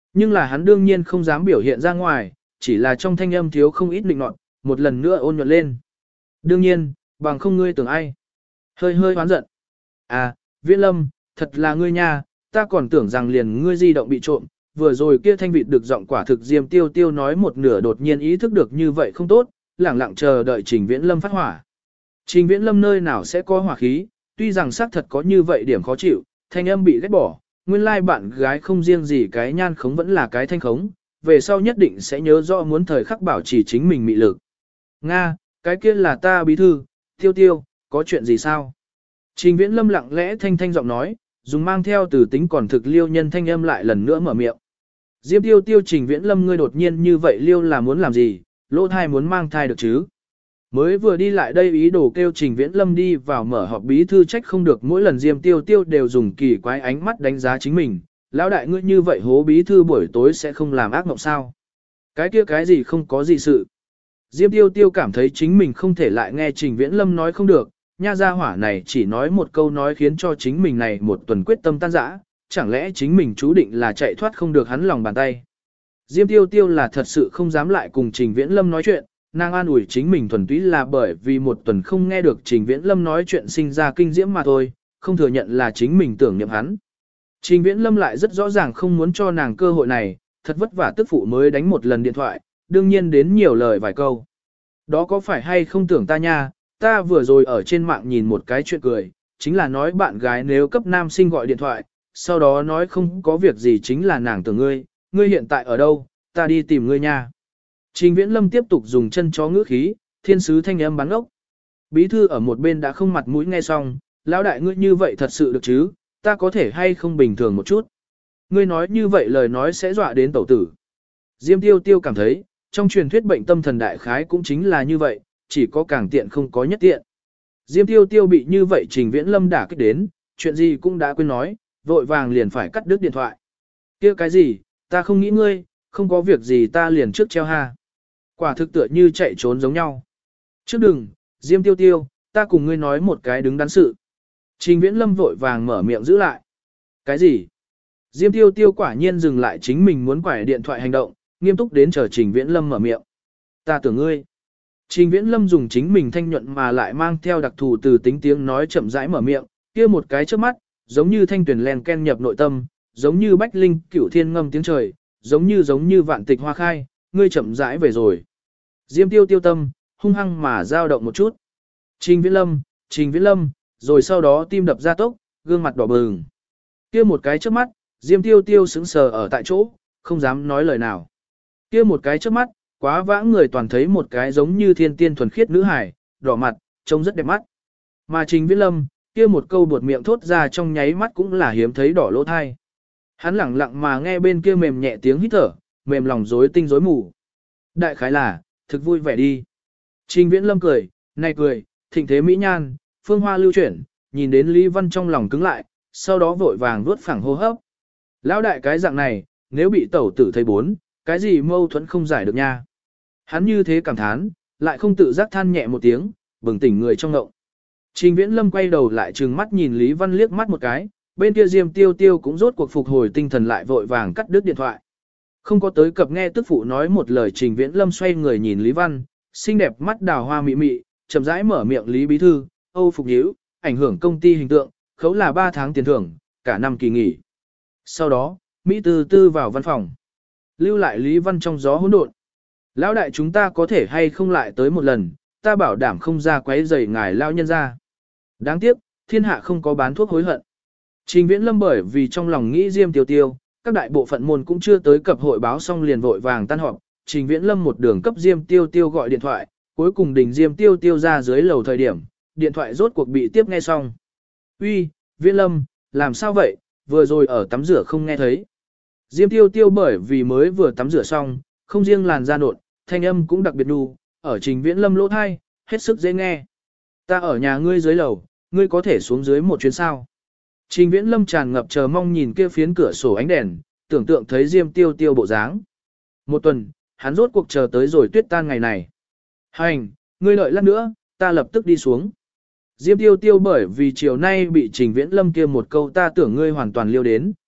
Nhưng là hắn đương nhiên không dám biểu hiện ra ngoài, chỉ là trong thanh âm thiếu không ít định nọt, một lần nữa ôn nhuận lên. Đương nhiên, bằng không ngươi tưởng ai. Hơi hơi hoán giận. À, Viễn Lâm, thật là ngươi nha, ta còn tưởng rằng liền ngươi di động bị trộm, vừa rồi kia thanh vịt được giọng quả thực Diêm Tiêu Tiêu nói một nửa đột nhiên ý thức được như vậy không tốt, lẳng lặng chờ đợi Trình Viễn Lâm phát hỏa. Trình Viễn Lâm nơi nào sẽ có hỏa khí, tuy rằng xác thật có như vậy điểm khó chịu, thanh âm bị ghét bỏ, nguyên lai bạn gái không riêng gì cái nhan khống vẫn là cái thanh khống, về sau nhất định sẽ nhớ rõ muốn thời khắc bảo trì chính mình mị lực. Nga, cái kia là ta bí thư, Tiêu Tiêu, có chuyện gì sao? Trình Viễn Lâm lặng lẽ thanh thanh giọng nói, dùng mang theo từ tính còn thực liêu nhân thanh âm lại lần nữa mở miệng. Diêm Tiêu Tiêu, Trình Viễn Lâm ngươi đột nhiên như vậy liêu là muốn làm gì, lỗ thai muốn mang thai được chứ? Mới vừa đi lại đây ý đồ kêu Trình Viễn Lâm đi vào mở họp bí thư trách không được mỗi lần Diêm Tiêu Tiêu đều dùng kỳ quái ánh mắt đánh giá chính mình, lão đại ngươi như vậy hố bí thư buổi tối sẽ không làm ác mộng sao? Cái kia cái gì không có gì sự. Diêm Tiêu Tiêu cảm thấy chính mình không thể lại nghe Trình Viễn Lâm nói không được, nha gia hỏa này chỉ nói một câu nói khiến cho chính mình này một tuần quyết tâm tan rã, chẳng lẽ chính mình chú định là chạy thoát không được hắn lòng bàn tay. Diêm Tiêu Tiêu là thật sự không dám lại cùng Trình Viễn Lâm nói chuyện, nàng an ủi chính mình thuần túy là bởi vì một tuần không nghe được Trình Viễn Lâm nói chuyện sinh ra kinh diễm mà thôi, không thừa nhận là chính mình tưởng niệm hắn. Trình Viễn Lâm lại rất rõ ràng không muốn cho nàng cơ hội này, thật vất vả tức phụ mới đánh một lần điện thoại, đương nhiên đến nhiều lời vài câu. Đó có phải hay không tưởng ta nha, ta vừa rồi ở trên mạng nhìn một cái chuyện cười, chính là nói bạn gái nếu cấp nam sinh gọi điện thoại, sau đó nói không có việc gì chính là nàng tưởng ngươi, ngươi hiện tại ở đâu, ta đi tìm ngươi nha. Trình Viễn Lâm tiếp tục dùng chân chó ngữ khí, thiên sứ thanh âm bán ốc. Bí thư ở một bên đã không mặt mũi nghe xong, lão đại ngươi như vậy thật sự được chứ, ta có thể hay không bình thường một chút. Ngươi nói như vậy lời nói sẽ dọa đến tẩu tử. Diêm Tiêu Tiêu cảm thấy, trong truyền thuyết bệnh tâm thần đại khái cũng chính là như vậy, chỉ có càng tiện không có nhất tiện. Diêm Tiêu Tiêu bị như vậy Trình Viễn Lâm đả kích đến, chuyện gì cũng đã quên nói, vội vàng liền phải cắt đứt điện thoại. Kia cái gì, ta không nghĩ ngươi, không có việc gì ta liền trước treo ha. Quả thực tựa như chạy trốn giống nhau. Trước đừng, Diêm Tiêu Tiêu, ta cùng ngươi nói một cái đứng đắn sự. Trình Viễn Lâm vội vàng mở miệng giữ lại. Cái gì? Diêm Tiêu Tiêu quả nhiên dừng lại chính mình muốn quải điện thoại hành động, nghiêm túc đến chờ Trình Viễn Lâm mở miệng. Ta tưởng ngươi. Trình Viễn Lâm dùng chính mình thanh nhuận mà lại mang theo đặc thù từ tính tiếng nói chậm rãi mở miệng, kia một cái trước mắt, giống như thanh tuyển len ken nhập nội tâm, giống như bách linh cửu thiên ngâm tiếng trời, giống như vạn tịch hoa khai, ngươi chậm rãi về rồi. Diêm Tiêu Tiêu tâm, hung hăng mà dao động một chút. Trình Viễn Lâm, rồi sau đó tim đập ra tốc, gương mặt đỏ bừng. Kia một cái trước mắt, Diêm Tiêu Tiêu sững sờ ở tại chỗ, không dám nói lời nào. Kia một cái trước mắt, quá vãng người toàn thấy một cái giống như thiên tiên thuần khiết nữ hải, đỏ mặt, trông rất đẹp mắt. Mà Trình Viễn Lâm, kia một câu buột miệng thốt ra trong nháy mắt cũng là hiếm thấy đỏ lỗ thai. Hắn lẳng lặng mà nghe bên kia mềm nhẹ tiếng hít thở, mềm lòng rối tinh rối mù. Đại khái là, thực vui vẻ đi. Trình Viễn Lâm cười, này cười, thịnh thế mỹ nhan, phương hoa lưu chuyển, nhìn đến Lý Văn trong lòng cứng lại, sau đó vội vàng vuốt phẳng hô hấp. Lão đại cái dạng này, nếu bị tẩu tử thấy bốn, cái gì mâu thuẫn không giải được nha. Hắn như thế cảm thán, lại không tự giác than nhẹ một tiếng, bừng tỉnh người trong ngộng. Trình Viễn Lâm quay đầu lại trừng mắt nhìn Lý Văn liếc mắt một cái, bên kia Diêm Tiêu Tiêu cũng rốt cuộc phục hồi tinh thần lại vội vàng cắt đứt điện thoại. Không có tới cập nghe tức phụ nói một lời, Trình Viễn Lâm xoay người nhìn Lý Văn, xinh đẹp mắt đào hoa mị mị, chậm rãi mở miệng Lý Bí Thư, Âu phục nhíu, ảnh hưởng công ty hình tượng, khấu là 3 tháng tiền thưởng, cả năm kỳ nghỉ. Sau đó, Mỹ từ từ vào văn phòng. Lưu lại Lý Văn trong gió hỗn độn. Lão đại chúng ta có thể hay không lại tới một lần, ta bảo đảm không ra quấy rầy ngài lao nhân ra. Đáng tiếc, thiên hạ không có bán thuốc hối hận. Trình Viễn Lâm bởi vì trong lòng nghĩ Diêm Tiêu Tiêu, các đại bộ phận môn cũng chưa tới cập hội báo xong liền vội vàng tan họp. Trình Viễn Lâm một đường cấp Diêm Tiêu Tiêu gọi điện thoại, cuối cùng đình Diêm Tiêu Tiêu ra dưới lầu thời điểm, điện thoại rốt cuộc bị tiếp nghe xong. Uy, Viễn Lâm, làm sao vậy, vừa rồi ở tắm rửa không nghe thấy. Diêm Tiêu Tiêu bởi vì mới vừa tắm rửa xong, không riêng làn da nộn, thanh âm cũng đặc biệt đu, ở Trình Viễn Lâm lỗ thai, hết sức dễ nghe. Ta ở nhà ngươi dưới lầu, ngươi có thể xuống dưới một chuyến sao. Trình Viễn Lâm tràn ngập chờ mong nhìn kia phiến cửa sổ ánh đèn, tưởng tượng thấy Diêm Tiêu Tiêu bộ dáng. Một tuần, hắn rốt cuộc chờ tới rồi tuyết tan ngày này. Hành, ngươi đợi lát nữa, ta lập tức đi xuống. Diêm Tiêu Tiêu bởi vì chiều nay bị Trình Viễn Lâm kia một câu ta tưởng ngươi hoàn toàn liêu đến,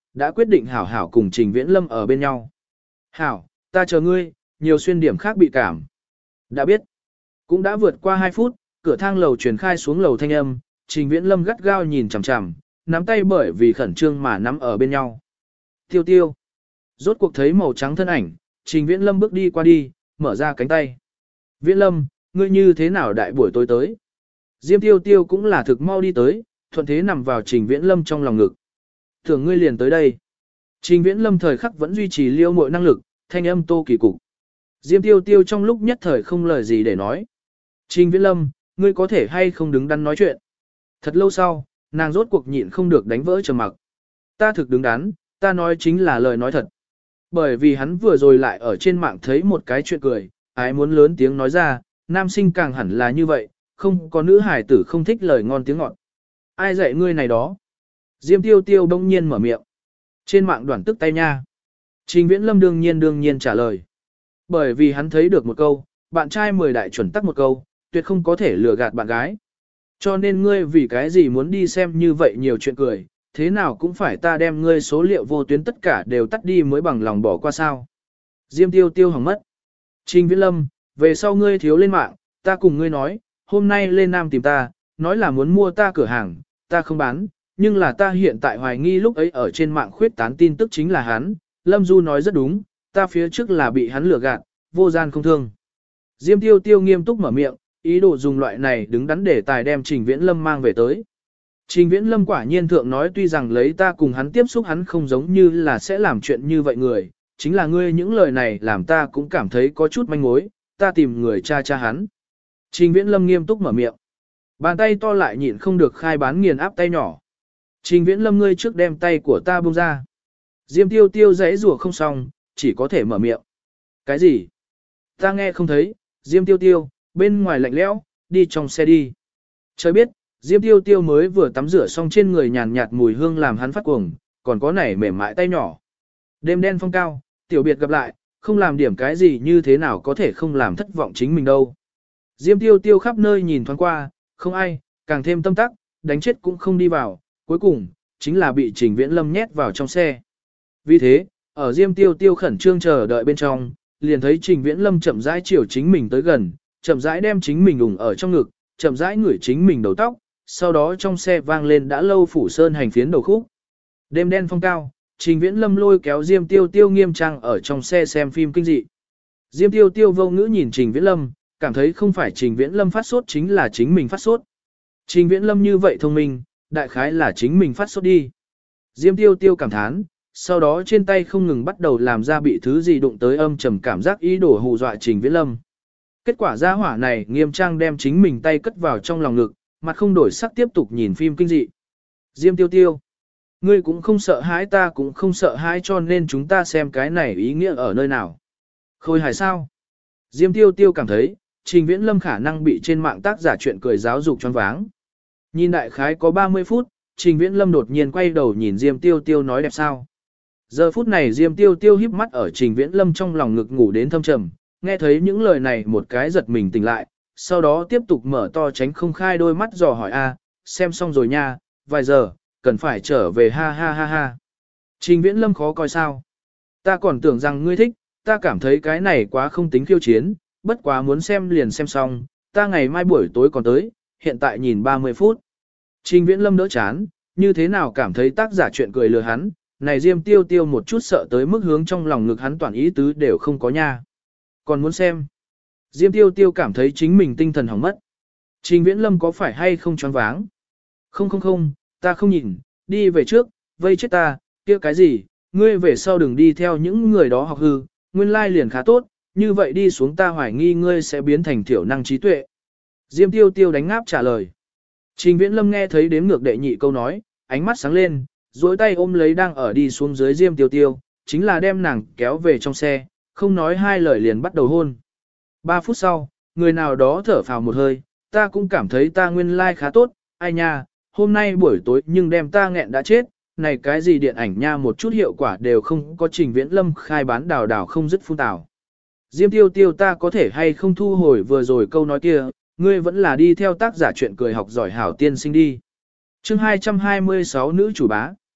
đã quyết định hảo hảo cùng Trình Viễn Lâm ở bên nhau. Hảo, ta chờ ngươi, nhiều xuyên điểm khác bị cảm. Đã biết. Cũng đã vượt qua 2 phút, cửa thang lầu truyền khai xuống lầu thanh âm, Trình Viễn Lâm gắt gao nhìn chằm chằm, nắm tay bởi vì khẩn trương mà nắm ở bên nhau. Tiêu tiêu. Rốt cuộc thấy màu trắng thân ảnh, Trình Viễn Lâm bước đi qua đi, mở ra cánh tay. Viễn Lâm, ngươi như thế nào đại buổi tối tới? Diêm tiêu tiêu cũng là thực mau đi tới, thuận thế nằm vào Trình Viễn Lâm trong lòng ngực. Tưởng ngươi liền tới đây. Trình Viễn Lâm thời khắc vẫn duy trì liêu muội năng lực, thanh âm tô kỳ cục. Diêm tiêu tiêu trong lúc nhất thời không lời gì để nói. Trình Viễn Lâm, ngươi có thể hay không đứng đắn nói chuyện. Thật lâu sau, nàng rốt cuộc nhịn không được đánh vỡ trầm mặc. Ta thực đứng đắn, ta nói chính là lời nói thật. Bởi vì hắn vừa rồi lại ở trên mạng thấy một cái chuyện cười, ái muốn lớn tiếng nói ra, nam sinh càng hẳn là như vậy, không có nữ hải tử không thích lời ngon tiếng ngọt. Ai dạy ngươi này đó? Diêm tiêu tiêu đông nhiên mở miệng. Trên mạng đoản tức tay nha. Trình Viễn Lâm đương nhiên trả lời. Bởi vì hắn thấy được một câu, bạn trai 10 đại chuẩn tắc một câu, tuyệt không có thể lừa gạt bạn gái. Cho nên ngươi vì cái gì muốn đi xem như vậy nhiều chuyện cười, thế nào cũng phải ta đem ngươi số liệu vô tuyến tất cả đều tắt đi mới bằng lòng bỏ qua sao. Diêm tiêu tiêu hỏng mất. Trình Viễn Lâm, về sau ngươi thiếu lên mạng, ta cùng ngươi nói, hôm nay lên Nam tìm ta, nói là muốn mua ta cửa hàng, ta không bán, nhưng là ta hiện tại hoài nghi lúc ấy ở trên mạng khuyết tán tin tức chính là hắn, Lâm Du nói rất đúng, ta phía trước là bị hắn lừa gạt, vô gian không thương. Diêm tiêu tiêu nghiêm túc mở miệng, ý đồ dùng loại này đứng đắn để tài đem Trình Viễn Lâm mang về tới. Trình Viễn Lâm quả nhiên thượng nói tuy rằng lấy ta cùng hắn tiếp xúc hắn không giống như là sẽ làm chuyện như vậy người, chính là ngươi những lời này làm ta cũng cảm thấy có chút manh mối, ta tìm người cha hắn. Trình Viễn Lâm nghiêm túc mở miệng. Bàn tay to lại nhịn không được khai bán nghiền áp tay nhỏ. Trình Viễn Lâm ngươi trước đem tay của ta buông ra. Diêm tiêu tiêu giãy rủa không xong, chỉ có thể mở miệng. Cái gì? Ta nghe không thấy, Diêm tiêu tiêu, bên ngoài lạnh lẽo, đi trong xe đi. Trời biết, Diêm tiêu tiêu mới vừa tắm rửa xong trên người nhàn nhạt mùi hương làm hắn phát cuồng, còn có nảy mềm mại tay nhỏ. Đêm đen phong cao, tiểu biệt gặp lại, không làm điểm cái gì như thế nào có thể không làm thất vọng chính mình đâu. Diêm tiêu tiêu khắp nơi nhìn thoáng qua, không ai, càng thêm tâm tắc, đánh chết cũng không đi vào, cuối cùng, chính là bị Trình Viễn Lâm nhét vào trong xe. Vì thế, ở Diêm tiêu tiêu khẩn trương chờ đợi bên trong, liền thấy Trình Viễn Lâm chậm rãi chiều chính mình tới gần, chậm rãi đem chính mình ủng ở trong ngực, chậm rãi ngửi chính mình đầu tóc, sau đó trong xe vang lên đã lâu phủ sơn hành phiến đầu khúc. Đêm đen phong cao, Trình Viễn Lâm lôi kéo Diêm tiêu tiêu nghiêm trang ở trong xe xem phim kinh dị. Diêm tiêu tiêu vô ngữ nhìn Trình Viễn Lâm, cảm thấy không phải Trình Viễn Lâm phát sốt chính là chính mình phát sốt. Trình Viễn Lâm như vậy thông minh, đại khái là chính mình phát sốt đi. Diêm tiêu tiêu cảm thán, sau đó trên tay không ngừng bắt đầu làm ra bị thứ gì đụng tới âm trầm cảm giác ý đồ hù dọa Trình Viễn Lâm. Kết quả gia hỏa này nghiêm trang đem chính mình tay cất vào trong lòng ngực, mặt không đổi sắc tiếp tục nhìn phim kinh dị. Diêm tiêu tiêu, ngươi cũng không sợ hãi ta cũng không sợ hãi cho nên chúng ta xem cái này ý nghĩa ở nơi nào. Khôi hài sao? Diêm tiêu tiêu cảm thấy, Trình Viễn Lâm khả năng bị trên mạng tác giả chuyện cười giáo dục choáng váng. Nhìn đại khái có 30 phút, Trình Viễn Lâm đột nhiên quay đầu nhìn Diêm tiêu tiêu nói đẹp sao. Giờ phút này Diêm tiêu tiêu híp mắt ở Trình Viễn Lâm trong lòng ngực ngủ đến thâm trầm, nghe thấy những lời này một cái giật mình tỉnh lại, sau đó tiếp tục mở to tránh không khai đôi mắt dò hỏi a, xem xong rồi nha, vài giờ, cần phải trở về ha ha ha ha. Trình Viễn Lâm khó coi sao? Ta còn tưởng rằng ngươi thích, ta cảm thấy cái này quá không tính khiêu chiến, bất quá muốn xem liền xem xong, ta ngày mai buổi tối còn tới, hiện tại nhìn 30 phút. Trình Viễn Lâm đỡ chán, như thế nào cảm thấy tác giả chuyện cười lừa hắn, này Diêm tiêu tiêu một chút sợ tới mức hướng trong lòng ngực hắn toàn ý tứ đều không có nha. Còn muốn xem. Diêm tiêu tiêu cảm thấy chính mình tinh thần hỏng mất. Trình Viễn Lâm có phải hay không choáng váng? Không, ta không nhìn, đi về trước, vây chết ta, kia cái gì, ngươi về sau đừng đi theo những người đó học hư, nguyên lai liền khá tốt, như vậy đi xuống ta hoài nghi ngươi sẽ biến thành thiểu năng trí tuệ. Diêm tiêu tiêu đánh ngáp trả lời. Trình Viễn Lâm nghe thấy đếm ngược đệ nhị câu nói, ánh mắt sáng lên, duỗi tay ôm lấy đang ở đi xuống dưới Diêm tiêu tiêu, chính là đem nàng kéo về trong xe, không nói hai lời liền bắt đầu hôn. 3 phút sau, người nào đó thở phào một hơi, ta cũng cảm thấy ta nguyên lai khá tốt, ai nha, hôm nay buổi tối nhưng đem ta nghẹn đã chết, này cái gì điện ảnh nha một chút hiệu quả đều không có. Trình Viễn Lâm khai bán đào không dứt phun tào. Diêm tiêu tiêu ta có thể hay không thu hồi vừa rồi câu nói kia, ngươi vẫn là đi theo tác giả chuyện cười học giỏi hảo tiên sinh đi. Chương 226 nữ chủ bá.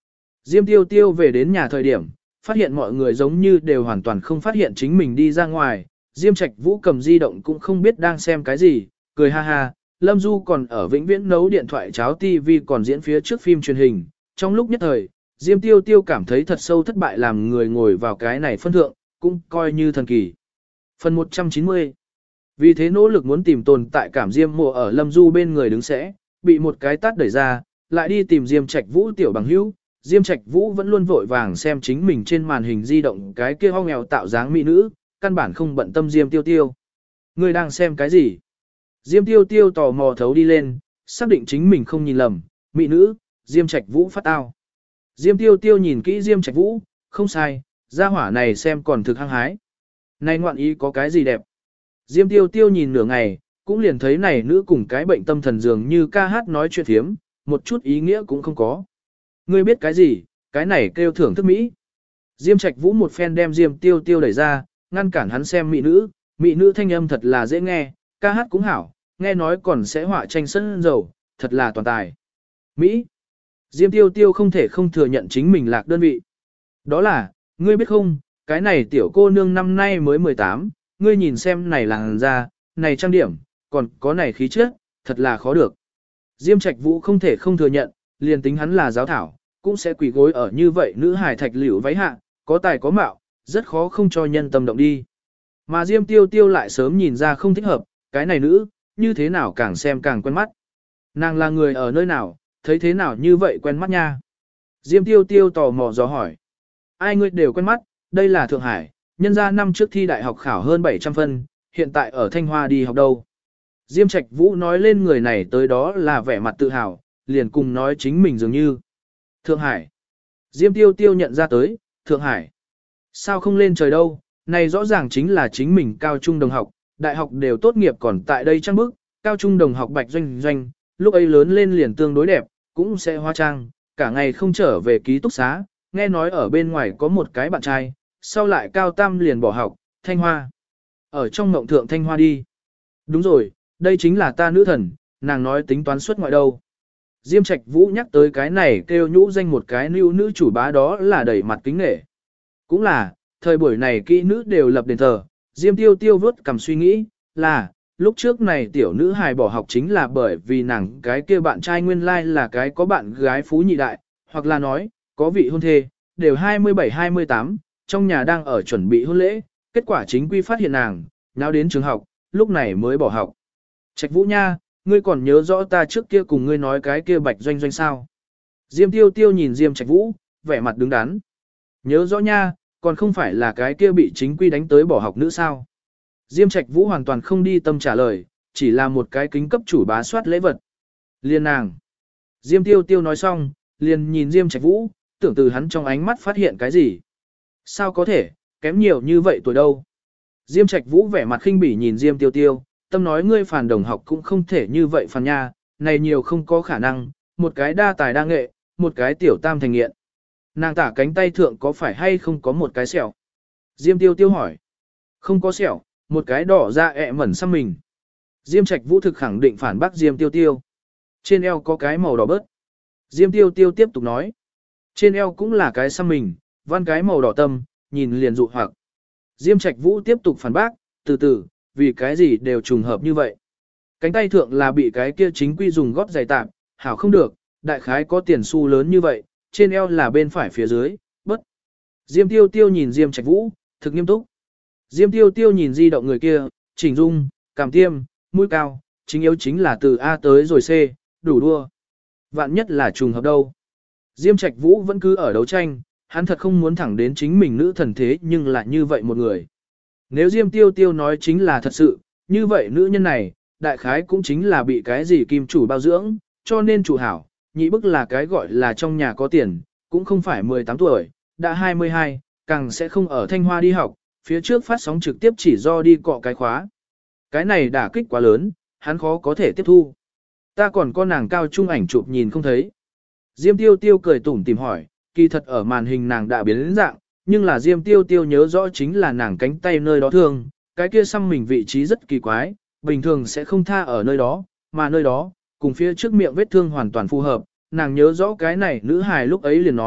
Diêm Tiêu Tiêu về đến nhà thời điểm, phát hiện mọi người giống như đều hoàn toàn không phát hiện chính mình đi ra ngoài. Diêm Trạch Vũ cầm di động cũng không biết đang xem cái gì, cười ha ha. Lâm Du còn ở vĩnh viễn nấu điện thoại cháo TV còn diễn phía trước phim truyền hình. Trong lúc nhất thời, Diêm Tiêu Tiêu cảm thấy thật sâu thất bại làm người ngồi vào cái này phân thượng, cũng coi như thần kỳ. Phần 190. Vì thế nỗ lực muốn tìm tồn tại cảm Diêm Mộ ở Lâm Du bên người đứng sẽ, bị một cái tát đẩy ra, lại đi tìm Diêm Trạch Vũ tiểu bằng hữu. Diêm Trạch Vũ vẫn luôn vội vàng xem chính mình trên màn hình di động cái kia ho nghèo tạo dáng mỹ nữ, căn bản không bận tâm Diêm Tiêu Tiêu. Người đang xem cái gì? Diêm Tiêu Tiêu tò mò thấu đi lên, xác định chính mình không nhìn lầm, mỹ nữ, Diêm Trạch Vũ phát tao. Diêm Tiêu Tiêu nhìn kỹ Diêm Trạch Vũ, không sai, gia hỏa này xem còn thực hăng hái. Này ngoạn ý có cái gì đẹp? Diêm Tiêu Tiêu nhìn nửa ngày, cũng liền thấy này nữ cùng cái bệnh tâm thần dường như ca hát nói chuyện thiếm, một chút ý nghĩa cũng không có. Ngươi biết cái gì, cái này kêu thưởng thức Mỹ. Diêm Trạch Vũ một phen đem Diêm Tiêu Tiêu đẩy ra, ngăn cản hắn xem mỹ nữ thanh âm thật là dễ nghe, ca hát cũng hảo, nghe nói còn sẽ họa tranh sân dầu, thật là toàn tài. Mỹ. Diêm Tiêu Tiêu không thể không thừa nhận chính mình lạc đơn vị. Đó là, ngươi biết không, cái này tiểu cô nương năm nay mới 18, ngươi nhìn xem này làn da, này trang điểm, còn có này khí chất, thật là khó được. Diêm Trạch Vũ không thể không thừa nhận, liền tính hắn là giáo thảo, cũng sẽ quỳ gối ở như vậy nữ hài thạch liễu váy hạ, có tài có mạo, rất khó không cho nhân tâm động đi. Mà Diêm Tiêu Tiêu lại sớm nhìn ra không thích hợp, cái này nữ, như thế nào càng xem càng quen mắt. Nàng là người ở nơi nào, thấy thế nào như vậy quen mắt nha. Diêm Tiêu Tiêu tò mò dò hỏi. Ai ngươi đều quen mắt, đây là Thượng Hải, nhân ra năm trước thi đại học khảo hơn 700 phân, hiện tại ở Thanh Hoa đi học đâu. Diêm Trạch Vũ nói lên người này tới đó là vẻ mặt tự hào, liền cùng nói chính mình dường như. Thượng Hải. Diêm Tiêu Tiêu nhận ra tới, Thượng Hải. Sao không lên trời đâu, này rõ ràng chính là chính mình cao trung đồng học, đại học đều tốt nghiệp còn tại đây trang bức, cao trung đồng học Bạch Doanh Doanh, lúc ấy lớn lên liền tương đối đẹp, cũng sẽ hóa trang, cả ngày không trở về ký túc xá, nghe nói ở bên ngoài có một cái bạn trai, sau lại cao tam liền bỏ học, Thanh Hoa. Ở trong mộng thượng Thanh Hoa đi. Đúng rồi, đây chính là ta nữ thần, nàng nói tính toán xuất ngoại đâu. Diêm Trạch Vũ nhắc tới cái này kêu nhũ danh một cái nữ chủ bá đó là đẩy mặt kính nể. Cũng là, thời buổi này kỹ nữ đều lập đền thờ, Diêm Tiêu Tiêu vớt cầm suy nghĩ, là, lúc trước này tiểu nữ hài bỏ học chính là bởi vì nàng cái kia bạn trai nguyên lai là cái có bạn gái phú nhị đại, hoặc là nói, có vị hôn thê, đều 27-28, trong nhà đang ở chuẩn bị hôn lễ, kết quả chính quy phát hiện nàng, nào đến trường học, lúc này mới bỏ học. Trạch Vũ nha, ngươi còn nhớ rõ ta trước kia cùng ngươi nói cái kia Bạch Doanh Doanh sao? Diêm Tiêu Tiêu nhìn Diêm Trạch Vũ, vẻ mặt đứng đắn. Nhớ rõ nha, còn không phải là cái kia bị chính quy đánh tới bỏ học nữ sao? Diêm Trạch Vũ hoàn toàn không đi tâm trả lời, chỉ là một cái kính cấp chủ bá soát lễ vật. Liên nàng. Diêm Tiêu Tiêu nói xong, liền nhìn Diêm Trạch Vũ, tưởng từ hắn trong ánh mắt phát hiện cái gì. Sao có thể, kém nhiều như vậy tuổi đâu. Diêm Trạch Vũ vẻ mặt khinh bỉ nhìn Diêm Tiêu Tiêu, tâm nói ngươi phản đồng học cũng không thể như vậy phản nha, này nhiều không có khả năng, một cái đa tài đa nghệ, một cái tiểu tam thành nghiện. Nàng tả cánh tay thượng có phải hay không có một cái sẹo? Diêm Tiêu Tiêu hỏi. Không có sẹo, một cái đỏ da ẹ mẩn xăm mình. Diêm Trạch Vũ thực khẳng định phản bác Diêm Tiêu Tiêu. Trên eo có cái màu đỏ bớt. Diêm Tiêu Tiêu tiếp tục nói. Trên eo cũng là cái xăm mình, văn cái màu đỏ tâm, nhìn liền dụ hoặc. Diêm Trạch Vũ tiếp tục phản bác, từ từ, vì cái gì đều trùng hợp như vậy. Cánh tay thượng là bị cái kia chính quy dùng gót giày tạm, hảo không được, đại khái có tiền xu lớn như vậy, trên eo là bên phải phía dưới, bớt. Diêm Tiêu Tiêu nhìn Diêm Trạch Vũ, thực nghiêm túc. Diêm Tiêu Tiêu nhìn di động người kia, chỉnh dung, cảm tiêm, mũi cao, chính yếu chính là từ A tới rồi C, đủ đua. Vạn nhất là trùng hợp đâu. Diêm Trạch Vũ vẫn cứ ở đấu tranh, hắn thật không muốn thẳng đến chính mình nữ thần thế nhưng lại như vậy một người. Nếu Diêm Tiêu Tiêu nói chính là thật sự, như vậy nữ nhân này, đại khái cũng chính là bị cái gì kim chủ bao dưỡng, cho nên chủ hảo, nhị bức là cái gọi là trong nhà có tiền, cũng không phải 18 tuổi, đã 22, càng sẽ không ở Thanh Hoa đi học, phía trước phát sóng trực tiếp chỉ do đi cọ cái khóa. Cái này đả kích quá lớn, hắn khó có thể tiếp thu. Ta còn có nàng cao trung ảnh chụp nhìn không thấy. Diêm Tiêu Tiêu cười tủm tìm hỏi, kỳ thật ở màn hình nàng đã biến đến dạng, nhưng là Diêm Tiêu Tiêu nhớ rõ chính là nàng cánh tay nơi đó thương, cái kia xăm mình vị trí rất kỳ quái, bình thường sẽ không tha ở nơi đó, mà nơi đó, cùng phía trước miệng vết thương hoàn toàn phù hợp, nàng nhớ rõ cái này nữ hài lúc ấy liền nói,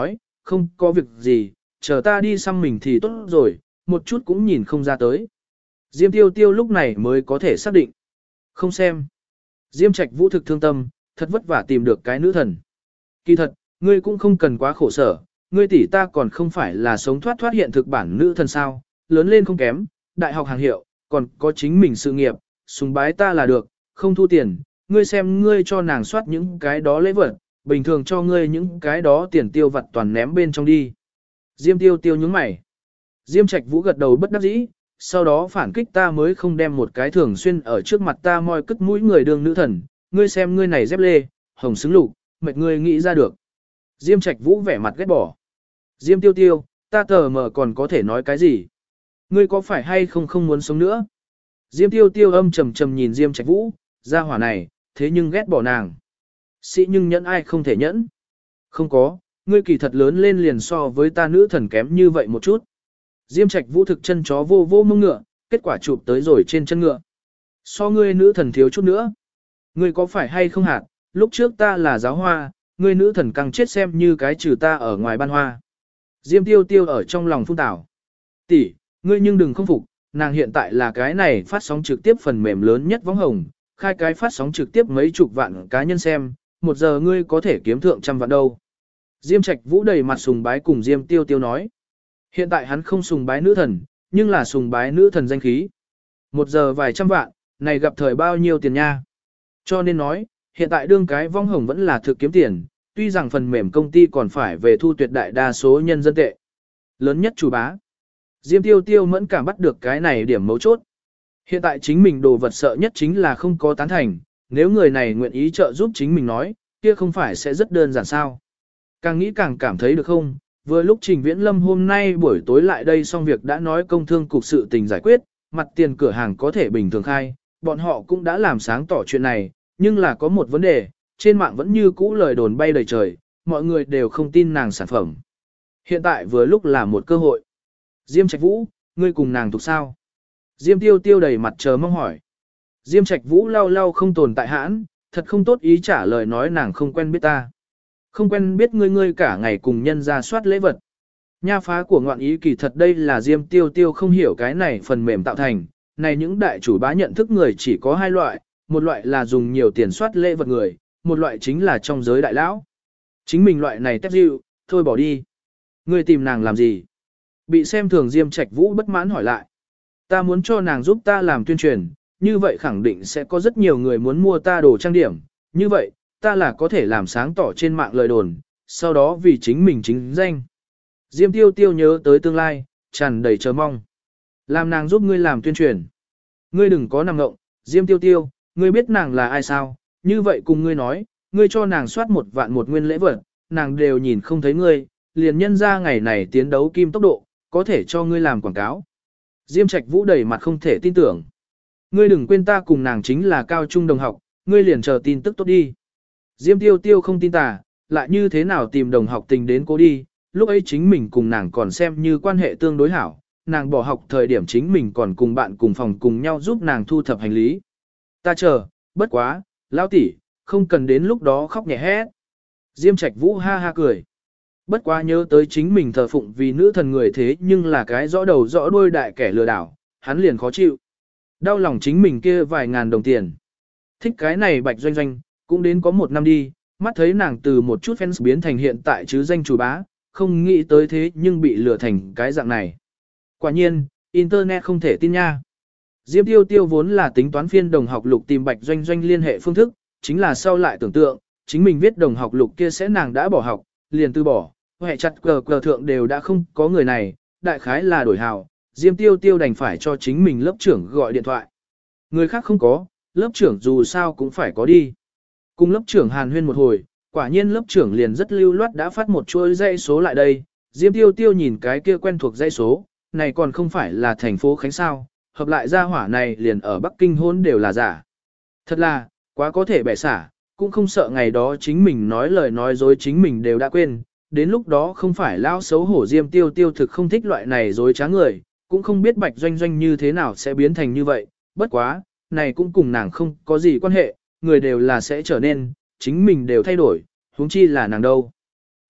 không có việc gì, chờ ta đi xăm mình thì tốt rồi, một chút cũng nhìn không ra tới. Diêm Tiêu Tiêu lúc này mới có thể xác định. Không xem. Diêm Trạch Vũ thực thương tâm, thật vất vả tìm được cái nữ thần. Kỳ thật, ngươi cũng không cần quá khổ sở, ngươi tỷ ta còn không phải là sống thoát thoát hiện thực bản nữ thần sao, lớn lên không kém, đại học hàng hiệu, còn có chính mình sự nghiệp, sùng bái ta là được, không thu tiền, ngươi xem ngươi cho nàng soát những cái đó lễ vật, bình thường cho ngươi những cái đó tiền tiêu vặt toàn ném bên trong đi. Diêm Tiêu Tiêu nhướng mày. Diêm Trạch Vũ gật đầu bất đắc dĩ, sau đó phản kích ta mới không đem một cái thường xuyên ở trước mặt ta moi cất mũi người đương nữ thần, ngươi xem ngươi này dép lê, hồng xứng lục, mệt ngươi nghĩ ra được. Diêm Trạch Vũ vẻ mặt ghét bỏ. Diêm Tiêu Tiêu, ta tờ mờ còn có thể nói cái gì? Ngươi có phải hay không muốn sống nữa? Diêm Tiêu Tiêu âm trầm trầm nhìn Diêm Trạch Vũ, ra hỏa này, thế nhưng ghét bỏ nàng. Sĩ nhưng nhẫn ai không thể nhẫn? Không có, ngươi kỳ thật lớn lên liền so với ta nữ thần kém như vậy một chút. Diêm Trạch Vũ thực chân chó vô vô mông ngựa, kết quả chụp tới rồi trên chân ngựa. So ngươi nữ thần thiếu chút nữa. Ngươi có phải hay không hạt, lúc trước ta là giáo hoa, ngươi nữ thần càng chết xem như cái trừ ta ở ngoài ban hoa. Diêm Tiêu Tiêu ở trong lòng phun tảo. Tỷ, ngươi nhưng đừng không phục, nàng hiện tại là cái này phát sóng trực tiếp phần mềm lớn nhất võng hồng, khai cái phát sóng trực tiếp mấy chục vạn cá nhân xem, một giờ ngươi có thể kiếm thượng trăm vạn đâu. Diêm Trạch Vũ đầy mặt sùng bái cùng Diêm Tiêu Tiêu nói. Hiện tại hắn không sùng bái nữ thần, nhưng là sùng bái nữ thần danh khí. Một giờ vài trăm vạn, này gặp thời bao nhiêu tiền nha. Cho nên nói, hiện tại đương cái vong hồng vẫn là thực kiếm tiền, tuy rằng phần mềm công ty còn phải về thu tuyệt đại đa số nhân dân tệ. Lớn nhất chủ bá. Diêm Tiêu Tiêu mẫn cảm bắt được cái này điểm mấu chốt. Hiện tại chính mình đồ vật sợ nhất chính là không có tán thành, nếu người này nguyện ý trợ giúp chính mình nói, kia không phải sẽ rất đơn giản sao. Càng nghĩ càng cảm thấy được không, vừa lúc Trình Viễn Lâm hôm nay buổi tối lại đây xong việc đã nói công thương cục sự tình giải quyết, mặt tiền cửa hàng có thể bình thường khai, bọn họ cũng đã làm sáng tỏ chuyện này, nhưng là có một vấn đề, trên mạng vẫn như cũ lời đồn bay đầy trời, mọi người đều không tin nàng sản phẩm. Hiện tại vừa lúc là một cơ hội. Diêm Trạch Vũ, ngươi cùng nàng thuộc sao? Diêm Tiêu Tiêu đầy mặt chờ mong hỏi. Diêm Trạch Vũ lau lau không tồn tại hãn, thật không tốt ý trả lời nói nàng không quen biết ta. Không quen biết ngươi cả ngày cùng nhân ra soát lễ vật. Nha phá của ngoạn ý kỳ thật đây là Diêm Tiêu Tiêu không hiểu cái này phần mềm tạo thành. Này những đại chủ bá nhận thức người chỉ có hai loại, một loại là dùng nhiều tiền soát lễ vật người, một loại chính là trong giới đại lão. Chính mình loại này tép dịu, thôi bỏ đi. Ngươi tìm nàng làm gì? Bị xem thường Diêm Trạch Vũ bất mãn hỏi lại. Ta muốn cho nàng giúp ta làm tuyên truyền, như vậy khẳng định sẽ có rất nhiều người muốn mua ta đồ trang điểm. Như vậy, ta là có thể làm sáng tỏ trên mạng lời đồn, sau đó vì chính mình chính danh. Diêm Tiêu Tiêu nhớ tới tương lai, tràn đầy chờ mong. Làm nàng giúp ngươi làm tuyên truyền. Ngươi đừng có nằm ngộng, Diêm Tiêu Tiêu, ngươi biết nàng là ai sao? Như vậy cùng ngươi nói, ngươi cho nàng soát 1 vạn một nguyên lễ vật, nàng đều nhìn không thấy ngươi, liền nhân ra ngày này tiến đấu kim tốc độ, có thể cho ngươi làm quảng cáo. Diêm Trạch Vũ đầy mặt không thể tin tưởng. Ngươi đừng quên ta cùng nàng chính là cao trung đồng học, ngươi liền chờ tin tức tốt đi. Diêm Tiêu Tiêu không tin tà, lại như thế nào tìm đồng học tình đến cô đi, lúc ấy chính mình cùng nàng còn xem như quan hệ tương đối hảo, nàng bỏ học thời điểm chính mình còn cùng bạn cùng phòng cùng nhau giúp nàng thu thập hành lý. Ta chờ, bất quá, lão tỷ, không cần đến lúc đó khóc nhẹ hét. Diêm Trạch Vũ ha ha cười. Bất quá nhớ tới chính mình thờ phụng vì nữ thần người thế nhưng là cái rõ đầu rõ đuôi đại kẻ lừa đảo, hắn liền khó chịu. Đau lòng chính mình kia vài ngàn đồng tiền. Thích cái này Bạch Doanh Doanh, cũng đến có 1 năm đi, mắt thấy nàng từ một chút fans biến thành hiện tại chứ danh chủ bá, không nghĩ tới thế nhưng bị lừa thành cái dạng này. Quả nhiên, Internet không thể tin nha. Diêm Tiêu Tiêu vốn là tính toán phiên đồng học lục tìm Bạch Doanh Doanh liên hệ phương thức, chính là sau lại tưởng tượng, chính mình viết đồng học lục kia sẽ nàng đã bỏ học, liền từ bỏ, hệ chặt cờ thượng đều đã không có người này, đại khái là đổi hào, Diêm Tiêu Tiêu đành phải cho chính mình lớp trưởng gọi điện thoại. Người khác không có, lớp trưởng dù sao cũng phải có đi. Cùng lớp trưởng hàn huyên một hồi, quả nhiên lớp trưởng liền rất lưu loát đã phát một chuỗi dãy số lại đây, Diêm Tiêu Tiêu nhìn cái kia quen thuộc dãy số, này còn không phải là thành phố Khánh sao, hợp lại ra hỏa này liền ở Bắc Kinh hôn đều là giả. Thật là, quá có thể bẻ xả, cũng không sợ ngày đó chính mình nói lời nói dối chính mình đều đã quên, đến lúc đó không phải lao xấu hổ Diêm Tiêu Tiêu thực không thích loại này dối trá người, cũng không biết Bạch Doanh Doanh như thế nào sẽ biến thành như vậy, bất quá, này cũng cùng nàng không có gì quan hệ, người đều là sẽ trở nên, chính mình đều thay đổi, huống chi là nàng đâu.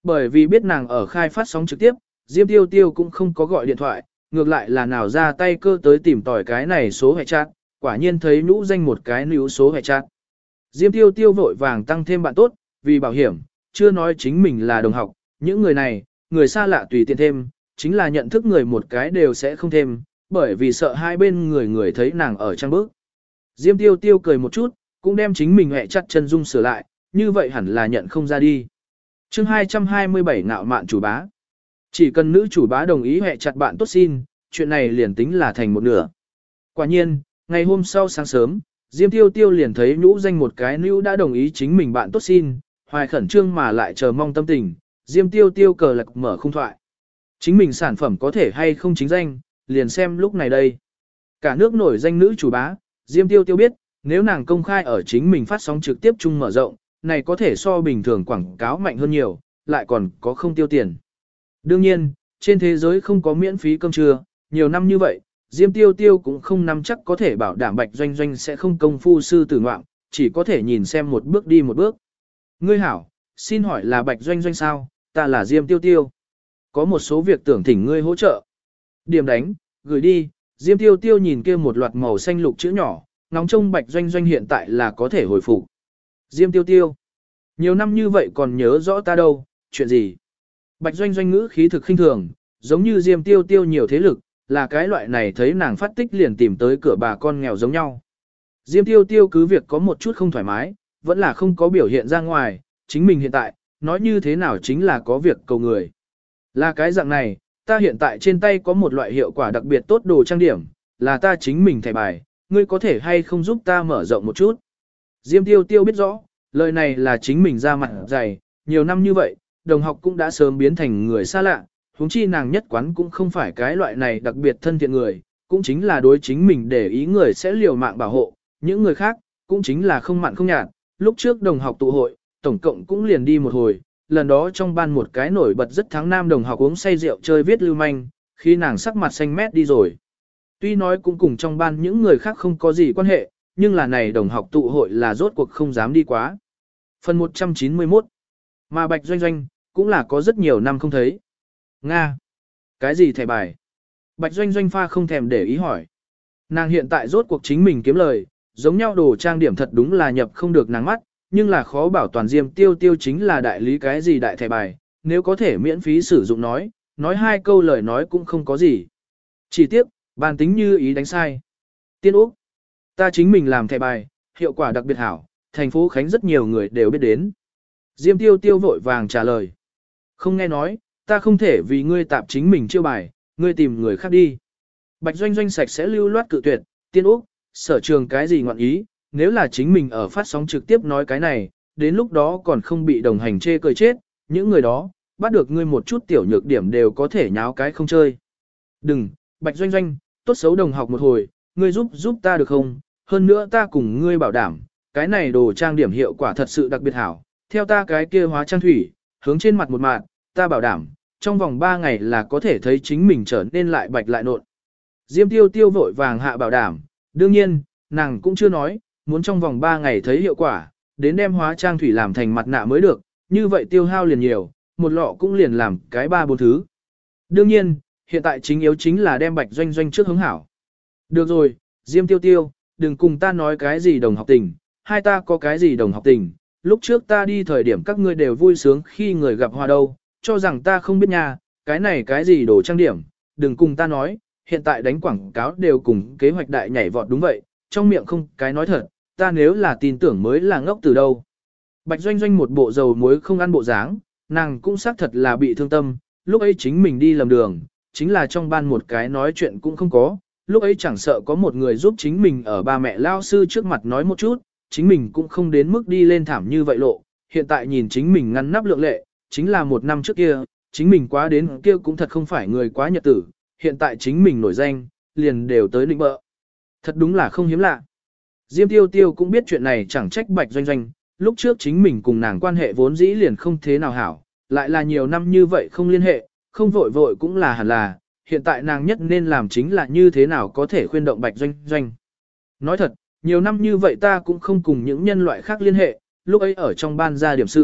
Bởi vì biết nàng ở khai phát sóng trực tiếp, Diêm Tiêu Tiêu cũng không có gọi điện thoại, ngược lại là nào ra tay cơ tới tìm tỏi cái này số hệ chat, quả nhiên thấy nhũ danh một cái níu số hệ chat. Diêm Tiêu Tiêu vội vàng tăng thêm bạn tốt, vì bảo hiểm, chưa nói chính mình là đồng học, những người này, người xa lạ tùy tiện thêm, chính là nhận thức người một cái đều sẽ không thêm, bởi vì sợ hai bên người thấy nàng ở trang bước. Diêm Tiêu Tiêu cười một chút, cũng đem chính mình hệ chặt chân dung sửa lại, như vậy hẳn là nhận không ra đi. Chương 227 ngạo mạn chủ bá. Chỉ cần nữ chủ bá đồng ý hệ chặt bạn tốt xin, chuyện này liền tính là thành một nửa. Quả nhiên, ngày hôm sau sáng sớm, Diêm Tiêu Tiêu liền thấy nhũ danh một cái nữ đã đồng ý chính mình bạn tốt xin, hoài khẩn trương mà lại chờ mong tâm tình, Diêm Tiêu Tiêu cờ lạc mở khung thoại. Chính mình sản phẩm có thể hay không chính danh, liền xem lúc này đây. Cả nước nổi danh nữ chủ bá, Diêm Tiêu Tiêu biết, nếu nàng công khai ở chính mình phát sóng trực tiếp chung mở rộng, này có thể so bình thường quảng cáo mạnh hơn nhiều, lại còn có không tiêu tiền. Đương nhiên, trên thế giới không có miễn phí cơm trưa, nhiều năm như vậy, Diêm Tiêu Tiêu cũng không nắm chắc có thể bảo đảm Bạch Doanh Doanh sẽ không công phu sư tử ngoạm, chỉ có thể nhìn xem một bước đi một bước. Ngươi hảo, xin hỏi là Bạch Doanh Doanh sao, ta là Diêm Tiêu Tiêu. Có một số việc tưởng thỉnh ngươi hỗ trợ. Điểm đánh, gửi đi, Diêm Tiêu Tiêu nhìn kia một loạt màu xanh lục chữ nhỏ, ngóng trông Bạch Doanh Doanh hiện tại là có thể hồi phục. Diêm Tiêu Tiêu, nhiều năm như vậy còn nhớ rõ ta đâu, chuyện gì? Bạch Doanh Doanh ngữ khí thực khinh thường, giống như Diêm Tiêu Tiêu nhiều thế lực, là cái loại này thấy nàng phát tích liền tìm tới cửa bà con nghèo giống nhau. Diêm Tiêu Tiêu cứ việc có một chút không thoải mái, vẫn là không có biểu hiện ra ngoài, chính mình hiện tại, nói như thế nào chính là có việc cầu người. Là cái dạng này, ta hiện tại trên tay có một loại hiệu quả đặc biệt tốt đồ trang điểm, là ta chính mình thẻ bài, ngươi có thể hay không giúp ta mở rộng một chút. Diêm Tiêu Tiêu biết rõ, lời này là chính mình ra mặt dày, nhiều năm như vậy, đồng học cũng đã sớm biến thành người xa lạ, huống chi nàng nhất quán cũng không phải cái loại này đặc biệt thân thiện người, cũng chính là đối chính mình để ý người sẽ liều mạng bảo hộ, những người khác, cũng chính là không mặn không nhạt. Lúc trước đồng học tụ hội, tổng cộng cũng liền đi một hồi, lần đó trong ban một cái nổi bật rất thắng nam đồng học uống say rượu chơi viết lưu manh, khi nàng sắc mặt xanh mét đi rồi. Tuy nói cũng cùng trong ban những người khác không có gì quan hệ, nhưng là này đồng học tụ hội là rốt cuộc không dám đi quá. Phần 191. Mà Bạch Doanh Doanh, cũng là có rất nhiều năm không thấy. Nga. Cái gì thẻ bài? Bạch Doanh Doanh pha không thèm để ý hỏi. Nàng hiện tại rốt cuộc chính mình kiếm lời, giống nhau đồ trang điểm thật đúng là nhập không được nàng mắt, nhưng là khó bảo toàn Diêm Tiêu Tiêu chính là đại lý cái gì đại thẻ bài, nếu có thể miễn phí sử dụng nói hai câu lời nói cũng không có gì. Chỉ tiếc, bàn tính như ý đánh sai. Tiên Úc. Ta chính mình làm thẻ bài, hiệu quả đặc biệt hảo, thành phố Khánh rất nhiều người đều biết đến. Diêm Tiêu Tiêu vội vàng trả lời. Không nghe nói, ta không thể vì ngươi tạp chính mình chiêu bài, ngươi tìm người khác đi. Bạch Doanh Doanh sạch sẽ lưu loát cự tuyệt, Tiên Úc, sở trường cái gì ngọn ý, nếu là chính mình ở phát sóng trực tiếp nói cái này, đến lúc đó còn không bị đồng hành chê cười chết, những người đó, bắt được ngươi một chút tiểu nhược điểm đều có thể nháo cái không chơi. Đừng, Bạch Doanh Doanh, tốt xấu đồng học một hồi, ngươi giúp ta được không? Hơn nữa ta cùng ngươi bảo đảm, cái này đồ trang điểm hiệu quả thật sự đặc biệt hảo, theo ta cái kia hóa trang thủy, hướng trên mặt một mạng, ta bảo đảm, trong vòng 3 ngày là có thể thấy chính mình trở nên lại bạch lại nộn. Diêm Tiêu Tiêu vội vàng hạ bảo đảm, đương nhiên, nàng cũng chưa nói, muốn trong vòng 3 ngày thấy hiệu quả, đến đem hóa trang thủy làm thành mặt nạ mới được, như vậy tiêu hao liền nhiều, một lọ cũng liền làm cái 3-4 thứ. Đương nhiên, hiện tại chính yếu chính là đem Bạch Doanh Doanh trước hứng hảo. Được rồi, Diêm Tiêu Tiêu, đừng cùng ta nói cái gì đồng học tình, hai ta có cái gì đồng học tình, lúc trước ta đi thời điểm các ngươi đều vui sướng khi người gặp hoa đâu, cho rằng ta không biết nha, cái này cái gì đồ trang điểm, đừng cùng ta nói, hiện tại đánh quảng cáo đều cùng kế hoạch đại nhảy vọt đúng vậy, trong miệng không cái nói thật, ta nếu là tin tưởng mới là ngốc từ đâu. Bạch Doanh Doanh một bộ dầu muối không ăn bộ dáng, nàng cũng xác thật là bị thương tâm, lúc ấy chính mình đi lầm đường, chính là trong ban một cái nói chuyện cũng không có, lúc ấy chẳng sợ có một người giúp chính mình ở ba mẹ lao sư trước mặt nói một chút, chính mình cũng không đến mức đi lên thảm như vậy lộ, hiện tại nhìn chính mình ngăn nắp lượng lệ, chính là một năm trước kia, chính mình quá đến kia cũng thật không phải người quá nhật tử, hiện tại chính mình nổi danh, liền đều tới định bợ. Thật đúng là không hiếm lạ. Diêm Tiêu Tiêu cũng biết chuyện này chẳng trách Bạch Doanh Doanh, lúc trước chính mình cùng nàng quan hệ vốn dĩ liền không thế nào hảo, lại là nhiều năm như vậy không liên hệ, không vội vội cũng là hẳn là, hiện tại nàng nhất nên làm chính là như thế nào có thể khuyên động Bạch Doanh Doanh. Nói thật, nhiều năm như vậy ta cũng không cùng những nhân loại khác liên hệ, lúc ấy ở trong ban ra điểm sự,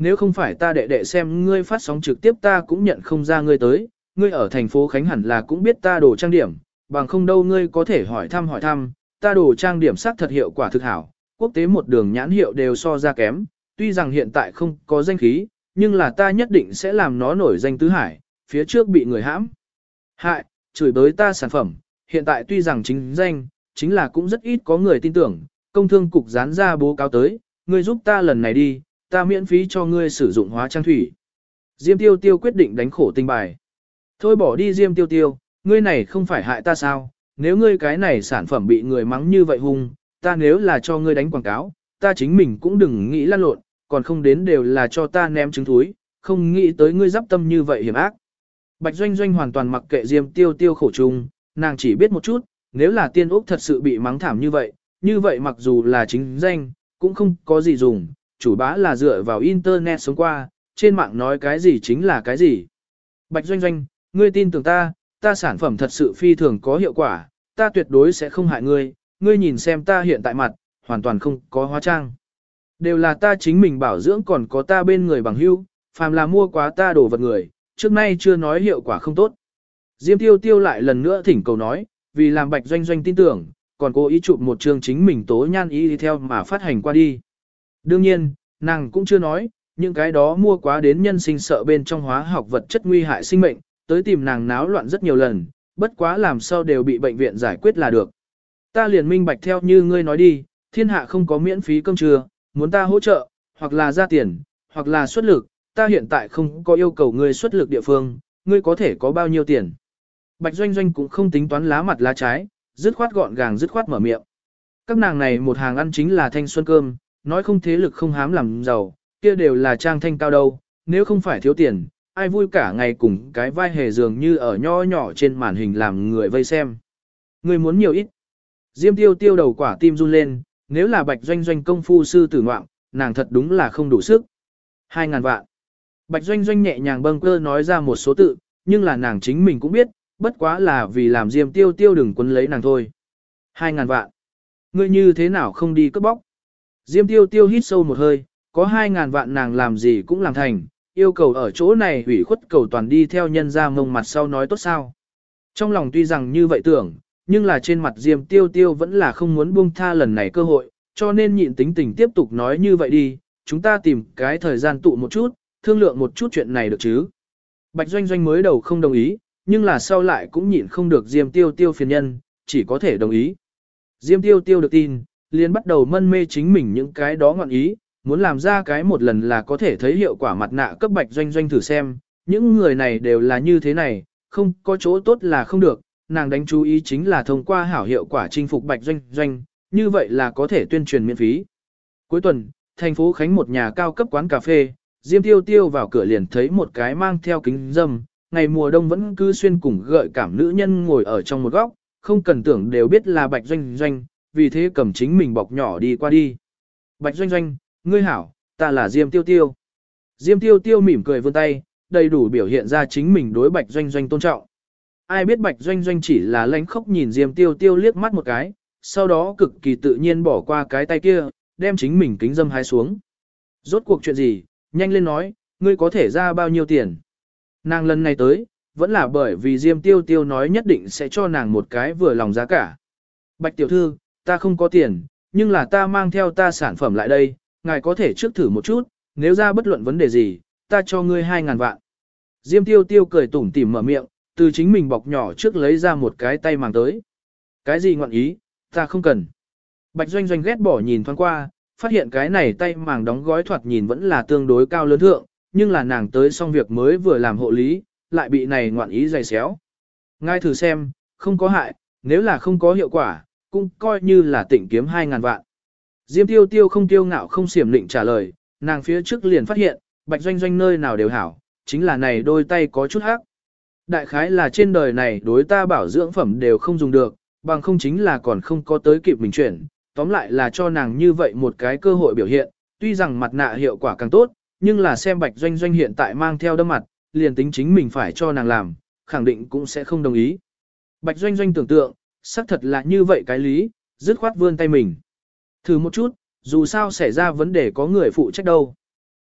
nếu không phải ta đệ đệ xem ngươi phát sóng trực tiếp ta cũng nhận không ra ngươi tới, ngươi ở thành phố Khánh hẳn là cũng biết ta đồ trang điểm, bằng không đâu ngươi có thể hỏi thăm, ta đồ trang điểm sắc thật hiệu quả thực hảo, quốc tế một đường nhãn hiệu đều so ra kém, tuy rằng hiện tại không có danh khí, nhưng là ta nhất định sẽ làm nó nổi danh tứ hải, phía trước bị người hãm hại, chửi bới ta sản phẩm, hiện tại tuy rằng chính danh, chính là cũng rất ít có người tin tưởng, công thương cục dán ra bố cáo tới, ngươi giúp ta lần này đi, ta miễn phí cho ngươi sử dụng hóa trang thủy. Diêm Tiêu Tiêu quyết định đánh khổ tinh bài. Thôi bỏ đi Diêm Tiêu Tiêu, ngươi này không phải hại ta sao, nếu ngươi cái này sản phẩm bị người mắng như vậy hung, ta nếu là cho ngươi đánh quảng cáo, ta chính mình cũng đừng nghĩ lăn lộn, còn không đến đều là cho ta ném trứng thúi, không nghĩ tới ngươi giáp tâm như vậy hiểm ác. Bạch Doanh Doanh hoàn toàn mặc kệ Diêm Tiêu Tiêu khổ chung, nàng chỉ biết một chút, nếu là Tiên Úc thật sự bị mắng thảm như vậy mặc dù là chính danh, cũng không có gì dùng, chủ bá là dựa vào Internet sống qua, trên mạng nói cái gì chính là cái gì. Bạch Doanh Doanh, ngươi tin tưởng ta sản phẩm thật sự phi thường có hiệu quả, ta tuyệt đối sẽ không hại ngươi, ngươi nhìn xem ta hiện tại mặt, hoàn toàn không có hóa trang. Đều là ta chính mình bảo dưỡng còn có ta bên người bằng hữu, phàm là mua quá ta đồ vật người, trước nay chưa nói hiệu quả không tốt. Diêm Tiêu Tiêu lại lần nữa thỉnh cầu nói, vì làm Bạch Doanh Doanh tin tưởng, còn cố ý chụp một chương chính mình tố nhan ý đi theo mà phát hành qua đi. Đương nhiên, nàng cũng chưa nói, những cái đó mua quá đến nhân sinh sợ bên trong hóa học vật chất nguy hại sinh mệnh, tới tìm nàng náo loạn rất nhiều lần, bất quá làm sao đều bị bệnh viện giải quyết là được. Ta liền minh bạch theo như ngươi nói đi, thiên hạ không có miễn phí cơm trưa, muốn ta hỗ trợ, hoặc là ra tiền, hoặc là xuất lực, ta hiện tại không có yêu cầu ngươi xuất lực địa phương, ngươi có thể có bao nhiêu tiền. Bạch Doanh Doanh cũng không tính toán lá mặt lá trái, dứt khoát gọn gàng dứt khoát mở miệng. Các nàng này một hàng ăn chính là thanh xuân cơm, nói không thế lực không hám làm giàu, kia đều là trang thanh cao đâu, nếu không phải thiếu tiền, ai vui cả ngày cùng cái vai hề dường như ở nho nhỏ trên màn hình làm người vây xem. Người muốn nhiều ít. Diêm Tiêu Tiêu đầu quả tim run lên, nếu là Bạch Doanh Doanh công phu sư tử ngoạm, nàng thật đúng là không đủ sức. 2.000 vạn. Bạch Doanh Doanh nhẹ nhàng bâng cơ nói ra một số tự, nhưng là nàng chính mình cũng biết, bất quá là vì làm Diêm Tiêu Tiêu đừng quấn lấy nàng thôi. 2.000 vạn. Ngươi như thế nào không đi cướp bóc? Diêm Tiêu Tiêu hít sâu một hơi, có 2.000 vạn nàng làm gì cũng làm thành, yêu cầu ở chỗ này hủy khuất cầu toàn đi theo nhân ra mông mặt sau nói tốt sao. Trong lòng tuy rằng như vậy tưởng, nhưng là trên mặt Diêm Tiêu Tiêu vẫn là không muốn buông tha lần này cơ hội, cho nên nhịn tính tình tiếp tục nói như vậy đi, chúng ta tìm cái thời gian tụ một chút, thương lượng một chút chuyện này được chứ. Bạch Doanh Doanh mới đầu không đồng ý, nhưng là sau lại cũng nhịn không được Diêm Tiêu Tiêu phiền nhân, chỉ có thể đồng ý. Diêm Tiêu Tiêu được tin, liền bắt đầu mân mê chính mình những cái đó ngọn ý, muốn làm ra cái một lần là có thể thấy hiệu quả mặt nạ cấp Bạch Doanh Doanh thử xem, những người này đều là như thế này, không có chỗ tốt là không được, nàng đánh chú ý chính là thông qua hảo hiệu quả chinh phục Bạch Doanh Doanh, như vậy là có thể tuyên truyền miễn phí. Cuối tuần, thành phố Khánh một nhà cao cấp quán cà phê, Diêm Tiêu Tiêu vào cửa liền thấy một cái mang theo kính dâm, ngày mùa đông vẫn cứ xuyên cùng gợi cảm nữ nhân ngồi ở trong một góc, không cần tưởng đều biết là Bạch Doanh Doanh, vì thế cầm chính mình bọc nhỏ đi qua đi. Bạch Doanh Doanh, ngươi hảo, ta là Diêm Tiêu Tiêu. Diêm Tiêu Tiêu mỉm cười vươn tay, đầy đủ biểu hiện ra chính mình đối Bạch Doanh Doanh tôn trọng. Ai biết Bạch Doanh Doanh chỉ là lánh khóc nhìn Diêm Tiêu Tiêu liếc mắt một cái, sau đó cực kỳ tự nhiên bỏ qua cái tay kia, đem chính mình kính dâm hái xuống. Rốt cuộc chuyện gì, nhanh lên nói, ngươi có thể ra bao nhiêu tiền. Nàng lần này tới, vẫn là bởi vì Diêm Tiêu Tiêu nói nhất định sẽ cho nàng một cái vừa lòng giá cả. Bạch tiểu thư, ta không có tiền, nhưng là ta mang theo ta sản phẩm lại đây, ngài có thể trước thử một chút, nếu ra bất luận vấn đề gì, ta cho ngươi 2.000 vạn. Diêm Tiêu Tiêu cười tủm tỉm mở miệng, từ chính mình bọc nhỏ trước lấy ra một cái tay màng tới. Cái gì ngọn ý, ta không cần. Bạch Doanh Doanh ghét bỏ nhìn thoáng qua, phát hiện cái này tay màng đóng gói thoạt nhìn vẫn là tương đối cao lớn thượng, nhưng là nàng tới xong việc mới vừa làm hộ lý, lại bị này ngoạn ý dày xéo. Ngài thử xem, không có hại, nếu là không có hiệu quả, cũng coi như là tịnh kiếm 2.000 vạn. Diêm Tiêu Tiêu không tiêu ngạo không xiểm định trả lời, nàng phía trước liền phát hiện, Bạch Doanh Doanh nơi nào đều hảo, chính là này đôi tay có chút hắc. Đại khái là trên đời này đối ta bảo dưỡng phẩm đều không dùng được, bằng không chính là còn không có tới kịp mình chuyển, tóm lại là cho nàng như vậy một cái cơ hội biểu hiện, tuy rằng mặt nạ hiệu quả càng tốt, nhưng là xem Bạch Doanh Doanh hiện tại mang theo đâm mặt, liền tính chính mình phải cho nàng làm, khẳng định cũng sẽ không đồng ý. Bạch Doanh Doanh tưởng tượng, xác thật là như vậy cái lý, dứt khoát vươn tay mình. Thử một chút, dù sao xảy ra vấn đề có người phụ trách đâu.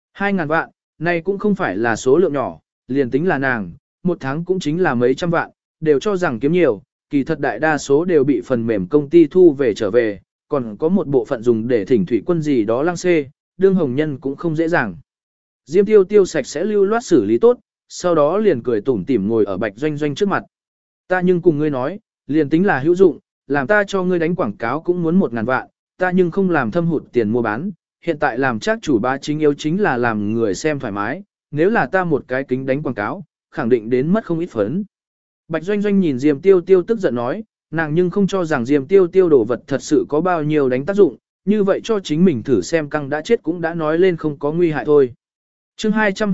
2.000 vạn, này cũng không phải là số lượng nhỏ, liền tính là nàng, một tháng cũng chính là mấy trăm vạn, đều cho rằng kiếm nhiều, kỳ thật đại đa số đều bị phần mềm công ty thu về trở về, còn có một bộ phận dùng để thỉnh thủy quân gì đó lăng xê, đương hồng nhân cũng không dễ dàng. Diêm Tiêu Tiêu sạch sẽ lưu loát xử lý tốt, sau đó liền cười tủm tỉm ngồi ở Bạch Doanh Doanh trước mặt. Ta nhưng cùng ngươi nói, liền tính là hữu dụng, làm ta cho ngươi đánh quảng cáo cũng muốn 1.000 vạn, ta nhưng không làm thâm hụt tiền mua bán, hiện tại làm chắc chủ bá chính yếu chính là làm người xem thoải mái, nếu là ta một cái kính đánh quảng cáo, khẳng định đến mất không ít phấn. Bạch Doanh Doanh nhìn Diêm Tiêu Tiêu tức giận nói, nàng nhưng không cho rằng Diêm Tiêu Tiêu đồ vật thật sự có bao nhiêu đánh tác dụng, như vậy cho chính mình thử xem căng đã chết cũng đã nói lên không có nguy hại thôi. Chương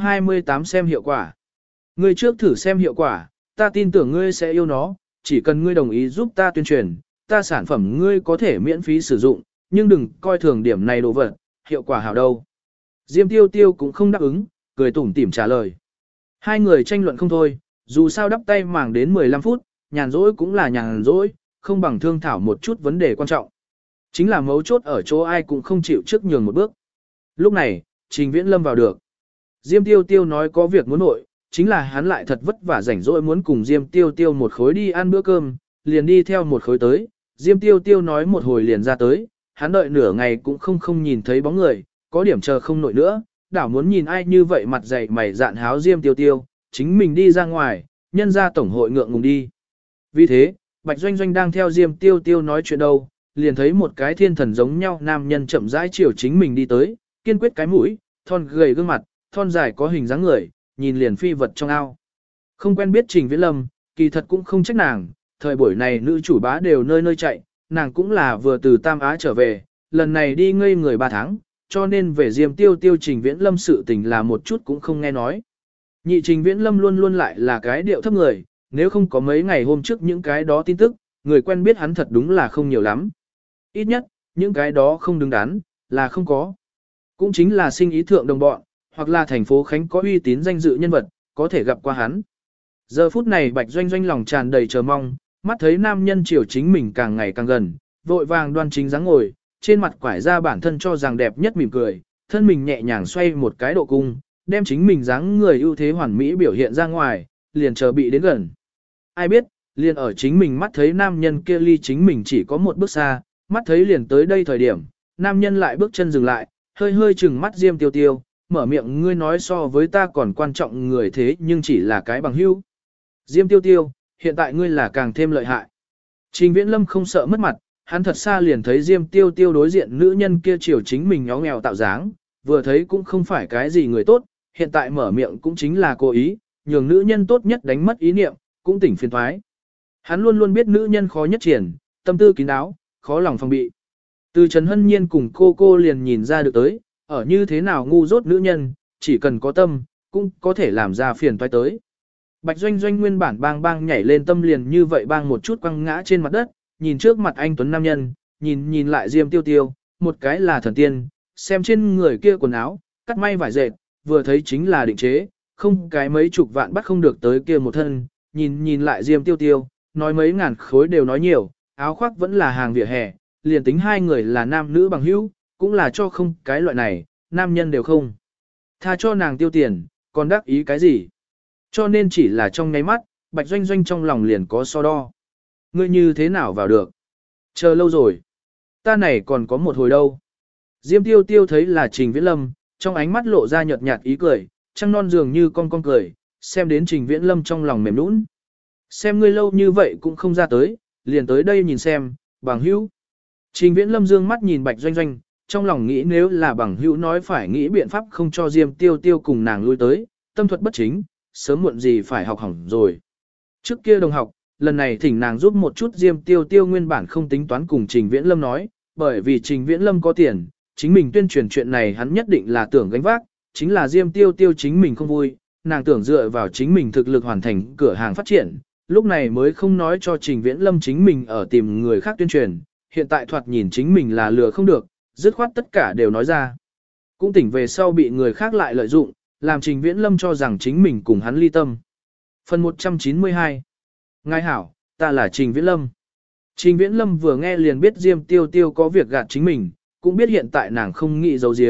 228 xem hiệu quả. Ngươi trước thử xem hiệu quả, ta tin tưởng ngươi sẽ yêu nó, chỉ cần ngươi đồng ý giúp ta tuyên truyền, ta sản phẩm ngươi có thể miễn phí sử dụng, nhưng đừng coi thường điểm này đồ vật, hiệu quả hảo đâu. Diêm Tiêu Tiêu cũng không đáp ứng, cười tủm tỉm trả lời. Hai người tranh luận không thôi, dù sao đắp tay màng đến 15 phút, nhàn rỗi cũng là nhàn rỗi, không bằng thương thảo một chút vấn đề quan trọng. Chính là mấu chốt ở chỗ ai cũng không chịu trước nhường một bước. Lúc này, Trình Viễn Lâm vào được. Diêm Tiêu Tiêu nói có việc muốn nội, chính là hắn lại thật vất vả rảnh rỗi muốn cùng Diêm Tiêu Tiêu một khối đi ăn bữa cơm, liền đi theo một khối tới. Diêm Tiêu Tiêu nói một hồi liền ra tới, hắn đợi nửa ngày cũng không nhìn thấy bóng người, có điểm chờ không nổi nữa, đảo muốn nhìn ai như vậy mặt dày mày dạn háo Diêm Tiêu Tiêu, chính mình đi ra ngoài, nhân ra tổng hội ngượng ngùng đi. Vì thế, Bạch Doanh Doanh đang theo Diêm Tiêu Tiêu nói chuyện đâu, liền thấy một cái thiên thần giống nhau nam nhân chậm rãi chiều chính mình đi tới, kiên quyết cái mũi, thon gầy gương mặt, thon dài có hình dáng người, nhìn liền phi vật trong ao. Không quen biết Trình Viễn Lâm, kỳ thật cũng không trách nàng, thời buổi này nữ chủ bá đều nơi nơi chạy, nàng cũng là vừa từ Tam Á trở về, lần này đi ngây người 3 tháng, cho nên về Diêm Tiêu Tiêu Trình Viễn Lâm sự tình là một chút cũng không nghe nói. Nhị Trình Viễn Lâm luôn luôn lại là cái điệu thấp người, nếu không có mấy ngày hôm trước những cái đó tin tức, người quen biết hắn thật đúng là không nhiều lắm. Ít nhất, những cái đó không đứng đắn, là không có. Cũng chính là sinh ý thượng đồng bọn, hoặc là thành phố Khánh có uy tín danh dự nhân vật, có thể gặp qua hắn. Giờ phút này Bạch Doanh Doanh lòng tràn đầy chờ mong, mắt thấy nam nhân chiều chính mình càng ngày càng gần, vội vàng đoan chính dáng ngồi, trên mặt quải ra bản thân cho rằng đẹp nhất mỉm cười, thân mình nhẹ nhàng xoay một cái độ cung, đem chính mình dáng người ưu thế hoàn mỹ biểu hiện ra ngoài, liền chờ bị đến gần. Ai biết, liền ở chính mình mắt thấy nam nhân kia ly chính mình chỉ có một bước xa, mắt thấy liền tới đây thời điểm, nam nhân lại bước chân dừng lại, hơi hơi chừng mắt Diêm Tiêu Tiêu, mở miệng ngươi nói so với ta còn quan trọng người thế nhưng chỉ là cái bằng hữu. Diêm Tiêu Tiêu, hiện tại ngươi là càng thêm lợi hại. Trình Viễn Lâm không sợ mất mặt, hắn thật xa liền thấy Diêm Tiêu Tiêu đối diện nữ nhân kia chiều chính mình nhó nghèo tạo dáng, vừa thấy cũng không phải cái gì người tốt, hiện tại mở miệng cũng chính là cố ý, nhường nữ nhân tốt nhất đánh mất ý niệm, cũng tỉnh phiền thoái. Hắn luôn luôn biết nữ nhân khó nhất triển, tâm tư kín đáo, khó lòng phòng bị. Từ Trần Hân Nhiên cùng cô liền nhìn ra được tới, ở như thế nào ngu dốt nữ nhân, chỉ cần có tâm, cũng có thể làm ra phiền toái tới. Bạch Doanh Doanh nguyên bản bang bang nhảy lên tâm liền như vậy bang một chút quăng ngã trên mặt đất, nhìn trước mặt anh tuấn nam nhân, nhìn lại Diêm Tiêu Tiêu, một cái là thần tiên, xem trên người kia quần áo, cắt may vải dệt, vừa thấy chính là định chế, không cái mấy chục vạn bắt không được tới kia một thân, nhìn lại Diêm Tiêu Tiêu, nói mấy ngàn khối đều nói nhiều, áo khoác vẫn là hàng vỉa hè, liền tính hai người là nam nữ bằng hữu, cũng là cho không cái loại này, nam nhân đều không. Tha cho nàng tiêu tiền, còn đắc ý cái gì? Cho nên chỉ là trong nháy mắt, Bạch Doanh Doanh trong lòng liền có so đo. Ngươi như thế nào vào được? Chờ lâu rồi. Ta này còn có một hồi đâu. Diêm Tiêu Tiêu thấy là Trình Viễn Lâm, trong ánh mắt lộ ra nhợt nhạt ý cười, trăng non dường như con cười, xem đến Trình Viễn Lâm trong lòng mềm nũng. Xem ngươi lâu như vậy cũng không ra tới, liền tới đây nhìn xem, bằng hữu. Trình Viễn Lâm dương mắt nhìn Bạch Doanh Doanh, trong lòng nghĩ nếu là bằng hữu nói phải nghĩ biện pháp không cho Diêm Tiêu Tiêu cùng nàng lui tới, tâm thuật bất chính, sớm muộn gì phải học hỏng rồi. Trước kia đồng học, lần này thỉnh nàng giúp một chút Diêm Tiêu Tiêu nguyên bản không tính toán cùng Trình Viễn Lâm nói, bởi vì Trình Viễn Lâm có tiền, chính mình tuyên truyền chuyện này hắn nhất định là tưởng gánh vác, chính là Diêm Tiêu Tiêu chính mình không vui, nàng tưởng dựa vào chính mình thực lực hoàn thành cửa hàng phát triển, lúc này mới không nói cho Trình Viễn Lâm chính mình ở tìm người khác tuyên truyền, hiện tại thoạt nhìn chính mình là lừa không được, dứt khoát tất cả đều nói ra. Cũng tỉnh về sau bị người khác lại lợi dụng, làm Trình Viễn Lâm cho rằng chính mình cùng hắn ly tâm. Phần 192. Ngài hảo, ta là Trình Viễn Lâm. Trình Viễn Lâm vừa nghe liền biết Diêm Tiêu Tiêu có việc gạt chính mình, cũng biết hiện tại nàng không nghĩ giấu giếm,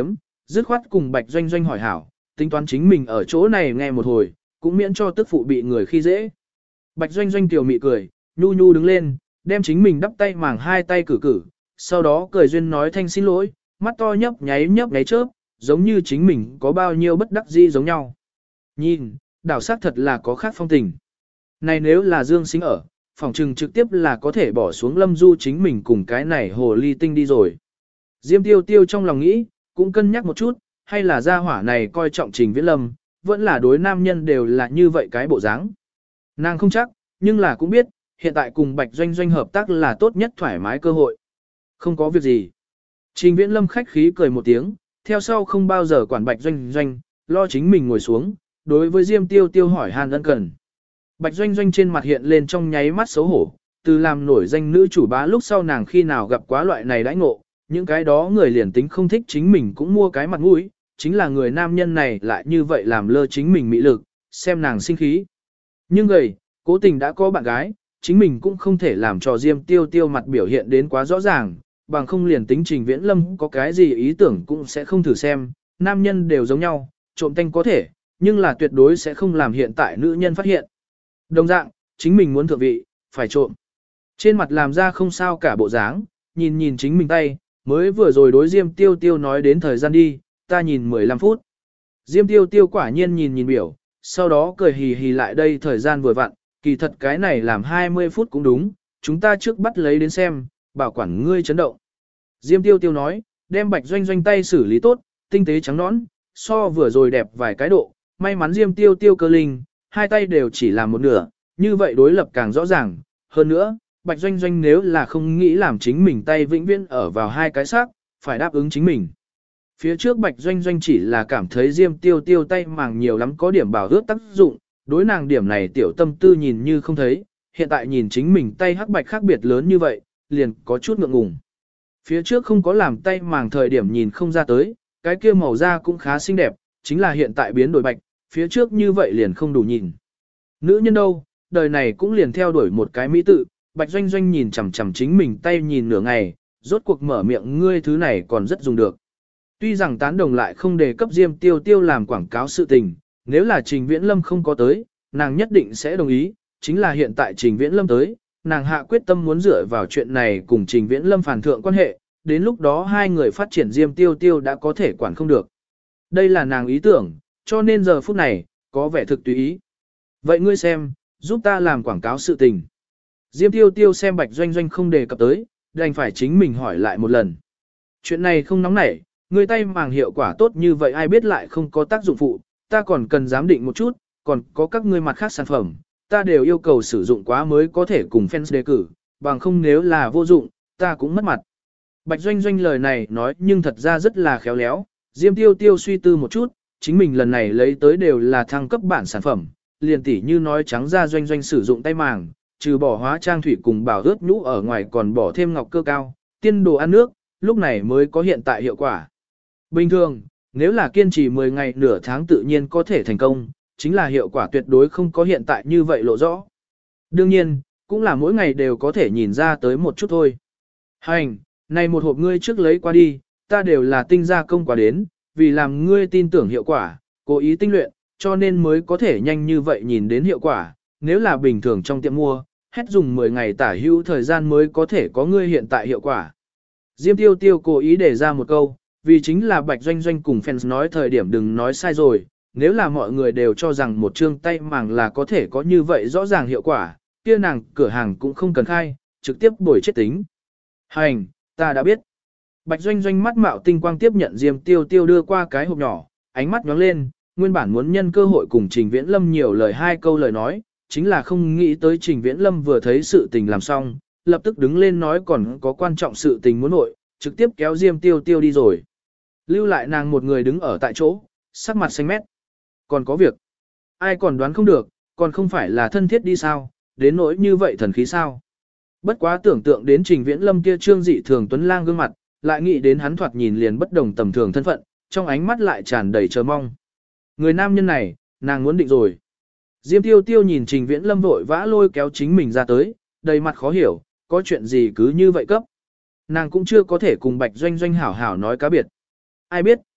dứt khoát cùng Bạch Doanh Doanh hỏi hảo, tính toán chính mình ở chỗ này nghe một hồi, cũng miễn cho tức phụ bị người khi dễ. Bạch Doanh Doanh tiểu mị cười, nhu nhu đứng lên, đem chính mình đắp tay màng hai tay cử cử, sau đó cười duyên nói thanh xin lỗi, mắt to nhấp nháy chớp, giống như chính mình có bao nhiêu bất đắc dĩ giống nhau. Nhìn, đảo sắc thật là có khác phong tình. Này nếu là Dương Sính ở, phòng trừng trực tiếp là có thể bỏ xuống Lâm Du chính mình cùng cái này hồ ly tinh đi rồi. Diêm Tiêu Tiêu trong lòng nghĩ, cũng cân nhắc một chút, hay là gia hỏa này coi trọng Trình Viễn Lâm, vẫn là đối nam nhân đều là như vậy cái bộ dáng. Nàng không chắc, nhưng là cũng biết, hiện tại cùng Bạch Doanh Doanh hợp tác là tốt nhất thoải mái cơ hội. Không có việc gì. Trình Viễn Lâm khách khí cười một tiếng, theo sau không bao giờ quản Bạch Doanh Doanh, lo chính mình ngồi xuống, đối với Diêm Tiêu Tiêu hỏi han ân cần. Bạch Doanh Doanh trên mặt hiện lên trong nháy mắt xấu hổ, từ làm nổi danh nữ chủ bá lúc sau nàng khi nào gặp quá loại này đãi ngộ, những cái đó người liền tính không thích chính mình cũng mua cái mặt mũi, chính là người nam nhân này lại như vậy làm lơ chính mình mỹ lực, xem nàng sinh khí. Nhưng gầy, cố tình đã có bạn gái, chính mình cũng không thể làm cho Diêm Tiêu Tiêu mặt biểu hiện đến quá rõ ràng, bằng không liền tính Trình Viễn Lâm có cái gì ý tưởng cũng sẽ không thử xem, nam nhân đều giống nhau, trộm tanh có thể, nhưng là tuyệt đối sẽ không làm hiện tại nữ nhân phát hiện. Đồng dạng, chính mình muốn thượng vị, phải trộm. Trên mặt làm ra không sao cả bộ dáng, nhìn nhìn chính mình tay, mới vừa rồi đối Diêm Tiêu Tiêu nói đến thời gian đi, ta nhìn 15 phút. Diêm Tiêu Tiêu quả nhiên nhìn biểu, sau đó cười hì hì lại đây thời gian vừa vặn, kỳ thật cái này làm 20 phút cũng đúng, chúng ta trước bắt lấy đến xem, bảo quản ngươi chấn động. Diêm Tiêu Tiêu nói, đem Bạch Doanh Doanh tay xử lý tốt, tinh tế trắng nõn, so vừa rồi đẹp vài cái độ, may mắn Diêm Tiêu Tiêu cơ linh, hai tay đều chỉ làm một nửa, như vậy đối lập càng rõ ràng. Hơn nữa, Bạch Doanh Doanh nếu là không nghĩ làm chính mình tay vĩnh viễn ở vào hai cái xác, phải đáp ứng chính mình. Phía trước Bạch Doanh Doanh chỉ là cảm thấy Diêm Tiêu Tiêu tay màng nhiều lắm có điểm bảo ướt tác dụng, đối nàng điểm này tiểu tâm tư nhìn như không thấy, hiện tại nhìn chính mình tay hắc bạch khác biệt lớn như vậy, liền có chút ngượng ngùng. Phía trước không có làm tay màng thời điểm nhìn không ra tới, cái kia màu da cũng khá xinh đẹp, chính là hiện tại biến đổi bạch, phía trước như vậy liền không đủ nhìn. Nữ nhân đâu, đời này cũng liền theo đuổi một cái mỹ tự, Bạch Doanh Doanh nhìn chằm chằm chính mình tay nhìn nửa ngày, rốt cuộc mở miệng ngươi thứ này còn rất dùng được. Tuy rằng tán đồng lại không đề cấp Diêm Tiêu Tiêu làm quảng cáo sự tình, nếu là Trình Viễn Lâm không có tới, nàng nhất định sẽ đồng ý, chính là hiện tại Trình Viễn Lâm tới, nàng hạ quyết tâm muốn dựa vào chuyện này cùng Trình Viễn Lâm phản thượng quan hệ, đến lúc đó hai người phát triển Diêm Tiêu Tiêu đã có thể quản không được. Đây là nàng ý tưởng, cho nên giờ phút này, có vẻ thực tùy ý. Vậy ngươi xem, giúp ta làm quảng cáo sự tình. Diêm Tiêu Tiêu xem Bạch Doanh Doanh không đề cập tới, đành phải chính mình hỏi lại một lần. Chuyện này không nóng nảy, ngươi tay màng hiệu quả tốt như vậy ai biết lại không có tác dụng phụ, ta còn cần giám định một chút, còn có các ngươi mặt khác sản phẩm, ta đều yêu cầu sử dụng quá mới có thể cùng fans đề cử, bằng không nếu là vô dụng, ta cũng mất mặt. Bạch Doanh Doanh lời này nói nhưng thật ra rất là khéo léo, Diêm Tiêu Tiêu suy tư một chút, chính mình lần này lấy tới đều là thăng cấp bản sản phẩm, liền tỉ như nói trắng ra Doanh Doanh sử dụng tay màng, trừ bỏ hóa trang thủy cùng bảo ướt nhũ ở ngoài còn bỏ thêm ngọc cơ cao, tiên đồ ăn nước, lúc này mới có hiện tại hiệu quả. Bình thường, nếu là kiên trì 10 ngày nửa tháng tự nhiên có thể thành công, chính là hiệu quả tuyệt đối không có hiện tại như vậy lộ rõ. Đương nhiên, cũng là mỗi ngày đều có thể nhìn ra tới một chút thôi. Hành, này một hộp ngươi trước lấy qua đi, ta đều là tinh gia công quả đến, vì làm ngươi tin tưởng hiệu quả, cố ý tinh luyện, cho nên mới có thể nhanh như vậy nhìn đến hiệu quả, nếu là bình thường trong tiệm mua, hết dùng 10 ngày tả hữu thời gian mới có thể có ngươi hiện tại hiệu quả. Diêm Tiêu Tiêu cố ý để ra một câu, vì chính là Bạch Doanh Doanh cùng fans nói thời điểm đừng nói sai rồi, nếu là mọi người đều cho rằng một chương tay màng là có thể có như vậy rõ ràng hiệu quả, kia nàng cửa hàng cũng không cần khai, trực tiếp bồi chết tính. Hành, ta đã biết. Bạch Doanh Doanh mắt mạo tinh quang tiếp nhận Diêm Tiêu Tiêu đưa qua cái hộp nhỏ, ánh mắt nhóng lên, nguyên bản muốn nhân cơ hội cùng Trình Viễn Lâm nhiều lời hai câu lời nói, chính là không nghĩ tới Trình Viễn Lâm vừa thấy sự tình làm xong, lập tức đứng lên nói còn có quan trọng sự tình muốn nội, trực tiếp kéo Diêm Tiêu Tiêu đi rồi. Lưu lại nàng một người đứng ở tại chỗ, sắc mặt xanh mét. Còn có việc. Ai còn đoán không được, còn không phải là thân thiết đi sao, đến nỗi như vậy thần khí sao. Bất quá tưởng tượng đến Trình Viễn Lâm kia trương dị thường tuấn lang gương mặt, lại nghĩ đến hắn thoạt nhìn liền bất đồng tầm thường thân phận, trong ánh mắt lại tràn đầy chờ mong. Người nam nhân này, nàng muốn định rồi. Diêm Tiêu Tiêu nhìn Trình Viễn Lâm vội vã lôi kéo chính mình ra tới, đầy mặt khó hiểu, có chuyện gì cứ như vậy cấp. Nàng cũng chưa có thể cùng Bạch Doanh Doanh hảo hảo nói cá biệt. Ai biết,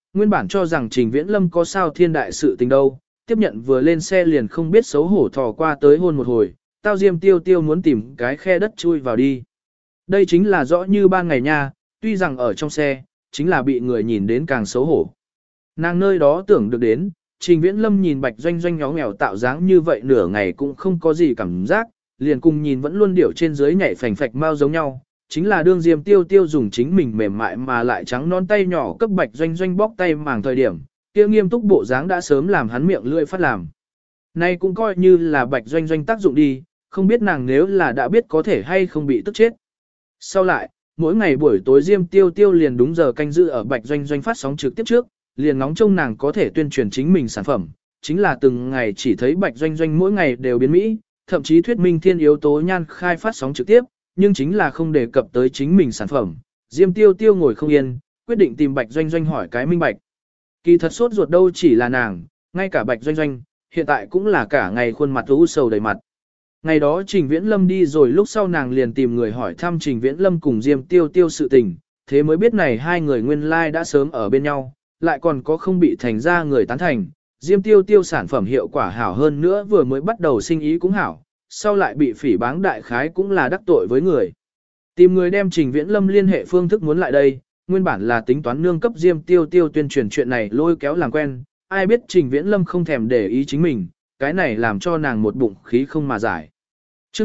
Nguyên bản cho rằng Trình Viễn Lâm có sao thiên đại sự tình đâu, tiếp nhận vừa lên xe liền không biết xấu hổ thò qua tới hôn một hồi, tao Diêm Tiêu Tiêu muốn tìm cái khe đất chui vào đi. Đây chính là rõ như ban ngày nha, tuy rằng ở trong xe, chính là bị người nhìn đến càng xấu hổ. Nàng nơi đó tưởng được đến, Trình Viễn Lâm nhìn Bạch Doanh Doanh nhó nhẽo tạo dáng như vậy nửa ngày cũng không có gì cảm giác, liền cùng nhìn vẫn luôn điểu trên dưới nhảy phành phạch mau giống nhau, chính là đương Diêm Tiêu Tiêu dùng chính mình mềm mại mà lại trắng non tay nhỏ cấp Bạch Doanh Doanh bóc tay màng thời điểm, kia nghiêm túc bộ dáng đã sớm làm hắn miệng lưỡi phát làm. Nay cũng coi như là Bạch Doanh Doanh tác dụng đi, không biết nàng nếu là đã biết có thể hay không bị tức chết. Sau lại, mỗi ngày buổi tối Diêm Tiêu Tiêu liền đúng giờ canh giữ ở Bạch Doanh Doanh phát sóng trực tiếp trước, liền ngóng trông nàng có thể tuyên truyền chính mình sản phẩm, chính là từng ngày chỉ thấy Bạch Doanh Doanh mỗi ngày đều biến mỹ, thậm chí thuyết minh thiên yếu tố nhan khai phát sóng trực tiếp, nhưng chính là không đề cập tới chính mình sản phẩm. Diêm Tiêu Tiêu ngồi không yên, quyết định tìm Bạch Doanh Doanh hỏi cái minh bạch. Kỳ thật sốt ruột đâu chỉ là nàng, ngay cả Bạch Doanh Doanh, hiện tại cũng là cả ngày khuôn mặt u sầu đầy mặt. Ngày đó Trình Viễn Lâm đi rồi lúc sau nàng liền tìm người hỏi thăm Trình Viễn Lâm cùng Diêm Tiêu Tiêu sự tình, thế mới biết này hai người nguyên lai đã sớm ở bên nhau, lại còn có không bị thành ra người tán thành. Diêm Tiêu Tiêu sản phẩm hiệu quả hảo hơn nữa vừa mới bắt đầu sinh ý cũng hảo, sau lại bị phỉ báng đại khái cũng là đắc tội với người. Tìm người đem Trình Viễn Lâm liên hệ phương thức muốn lại đây, nguyên bản là tính toán nương cấp Diêm Tiêu Tiêu tuyên truyền chuyện này lôi kéo làm quen, ai biết Trình Viễn Lâm không thèm để ý chính mình, cái này làm cho nàng một bụng khí không mà giải. Chương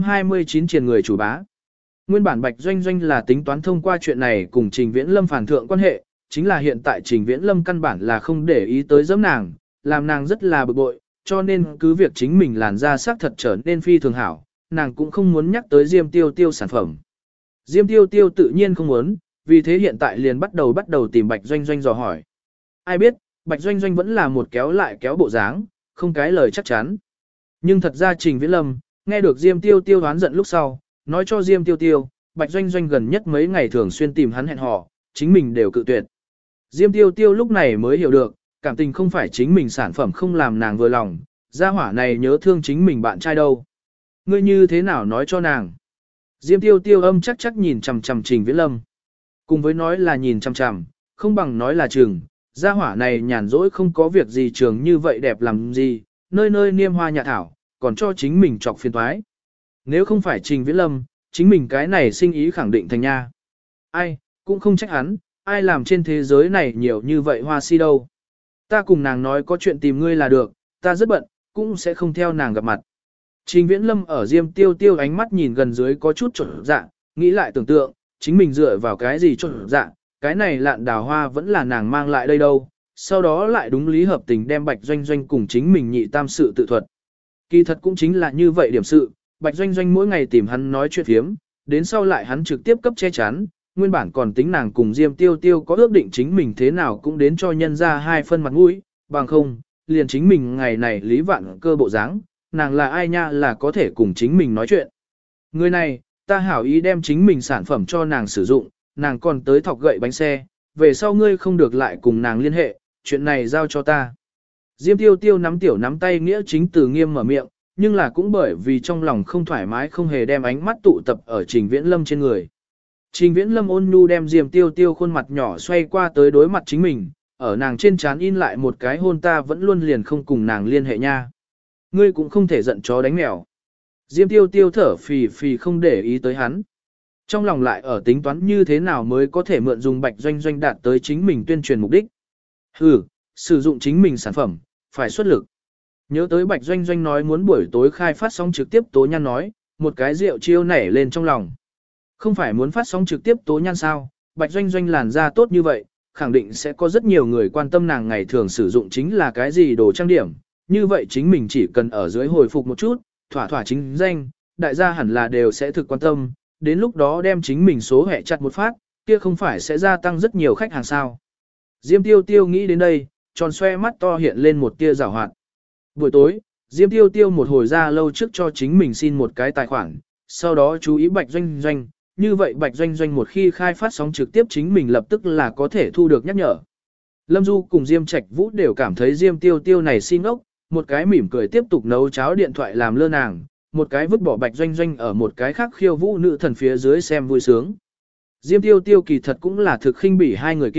229 triền người chủ bá. Nguyên bản Bạch Doanh Doanh là tính toán thông qua chuyện này cùng Trình Viễn Lâm phản thượng quan hệ, chính là hiện tại Trình Viễn Lâm căn bản là không để ý tới giẫm nàng, làm nàng rất là bực bội, cho nên cứ việc chính mình làn da sắc thật trở nên phi thường hảo, nàng cũng không muốn nhắc tới Diêm Tiêu Tiêu sản phẩm. Diêm Tiêu Tiêu tự nhiên không muốn, vì thế hiện tại liền bắt đầu tìm Bạch Doanh Doanh dò hỏi. Ai biết, Bạch Doanh Doanh vẫn là một kéo lại kéo bộ dáng, không cái lời chắc chắn. Nhưng thật ra Trình Viễn Lâm, nghe được Diêm Tiêu Tiêu đoán giận lúc sau, nói cho Diêm Tiêu Tiêu, Bạch Doanh Doanh gần nhất mấy ngày thường xuyên tìm hắn hẹn hò, chính mình đều cự tuyệt. Diêm Tiêu Tiêu lúc này mới hiểu được, cảm tình không phải chính mình sản phẩm không làm nàng vừa lòng, gia hỏa này nhớ thương chính mình bạn trai đâu. Ngươi như thế nào nói cho nàng? Diêm Tiêu Tiêu âm chắc nhìn chằm chằm Trình Viễn Lâm. Cùng với nói là nhìn chằm chằm, không bằng nói là trường, gia hỏa này nhàn rỗi không có việc gì trường như vậy đẹp làm gì, nơi nơi niêm hoa nhạ thảo, còn cho chính mình chọc phiền toái. Nếu không phải Trình Viễn Lâm, chính mình cái này sinh ý khẳng định thành nha. Ai, cũng không trách hắn, ai làm trên thế giới này nhiều như vậy hoa si đâu. Ta cùng nàng nói có chuyện tìm ngươi là được, ta rất bận, cũng sẽ không theo nàng gặp mặt. Trình Viễn Lâm ở Diêm Tiêu Tiêu ánh mắt nhìn gần dưới có chút trộn dạ, nghĩ lại tưởng tượng, chính mình dựa vào cái gì trộn dạ, cái này lạn đào hoa vẫn là nàng mang lại đây đâu. Sau đó lại đúng lý hợp tình đem Bạch Doanh Doanh cùng chính mình nhị tam sự tự thuật. Kỳ thật cũng chính là như vậy điểm sự, Bạch Doanh Doanh mỗi ngày tìm hắn nói chuyện phiếm, đến sau lại hắn trực tiếp cấp che chắn, nguyên bản còn tính nàng cùng Diêm Tiêu Tiêu có ước định chính mình thế nào cũng đến cho nhân ra hai phân mặt mũi, bằng không, liền chính mình ngày này lý vạn cơ bộ dáng, nàng là ai nha là có thể cùng chính mình nói chuyện. Người này, ta hảo ý đem chính mình sản phẩm cho nàng sử dụng, nàng còn tới thọc gậy bánh xe, về sau ngươi không được lại cùng nàng liên hệ, chuyện này giao cho ta. Diêm Tiêu Tiêu nắm tay nghĩa chính từ nghiêm mở miệng, nhưng là cũng bởi vì trong lòng không thoải mái không hề đem ánh mắt tụ tập ở Trình Viễn Lâm trên người. Trình Viễn Lâm ôn nhu đem Diêm Tiêu Tiêu khuôn mặt nhỏ xoay qua tới đối mặt chính mình, ở nàng trên trán in lại một cái hôn ta vẫn luôn liền không cùng nàng liên hệ nha. Ngươi cũng không thể giận chó đánh mèo. Diêm Tiêu Tiêu thở phì phì không để ý tới hắn. Trong lòng lại ở tính toán như thế nào mới có thể mượn dùng Bạch Doanh Doanh đạt tới chính mình tuyên truyền mục đích. Sử dụng chính mình sản phẩm, phải xuất lực. Nhớ tới Bạch Doanh Doanh nói muốn buổi tối khai phát sóng trực tiếp tố nhan nói, một cái rượu chiêu nảy lên trong lòng. Không phải muốn phát sóng trực tiếp tố nhan sao, Bạch Doanh Doanh làn da tốt như vậy, khẳng định sẽ có rất nhiều người quan tâm nàng ngày thường sử dụng chính là cái gì đồ trang điểm. Như vậy chính mình chỉ cần ở dưới hồi phục một chút, thỏa chính danh, đại gia hẳn là đều sẽ thực quan tâm, đến lúc đó đem chính mình số hệ chặt một phát, kia không phải sẽ gia tăng rất nhiều khách hàng sao. Diêm Tiêu Tiêu nghĩ đến đây, tròn xoe mắt to hiện lên một tia rào hoạt. Buổi tối, Diêm Tiêu Tiêu một hồi ra lâu trước cho chính mình xin một cái tài khoản, sau đó chú ý Bạch Doanh Doanh, như vậy Bạch Doanh Doanh một khi khai phát sóng trực tiếp chính mình lập tức là có thể thu được nhắc nhở. Lâm Du cùng Diêm Trạch Vũ đều cảm thấy Diêm Tiêu Tiêu này xin ốc, một cái mỉm cười tiếp tục nấu cháo điện thoại làm lơ nàng, một cái vứt bỏ Bạch Doanh Doanh ở một cái khác khiêu vũ nữ thần phía dưới xem vui sướng. Diêm Tiêu Tiêu kỳ thật cũng là thực khinh bỉ hai người kia,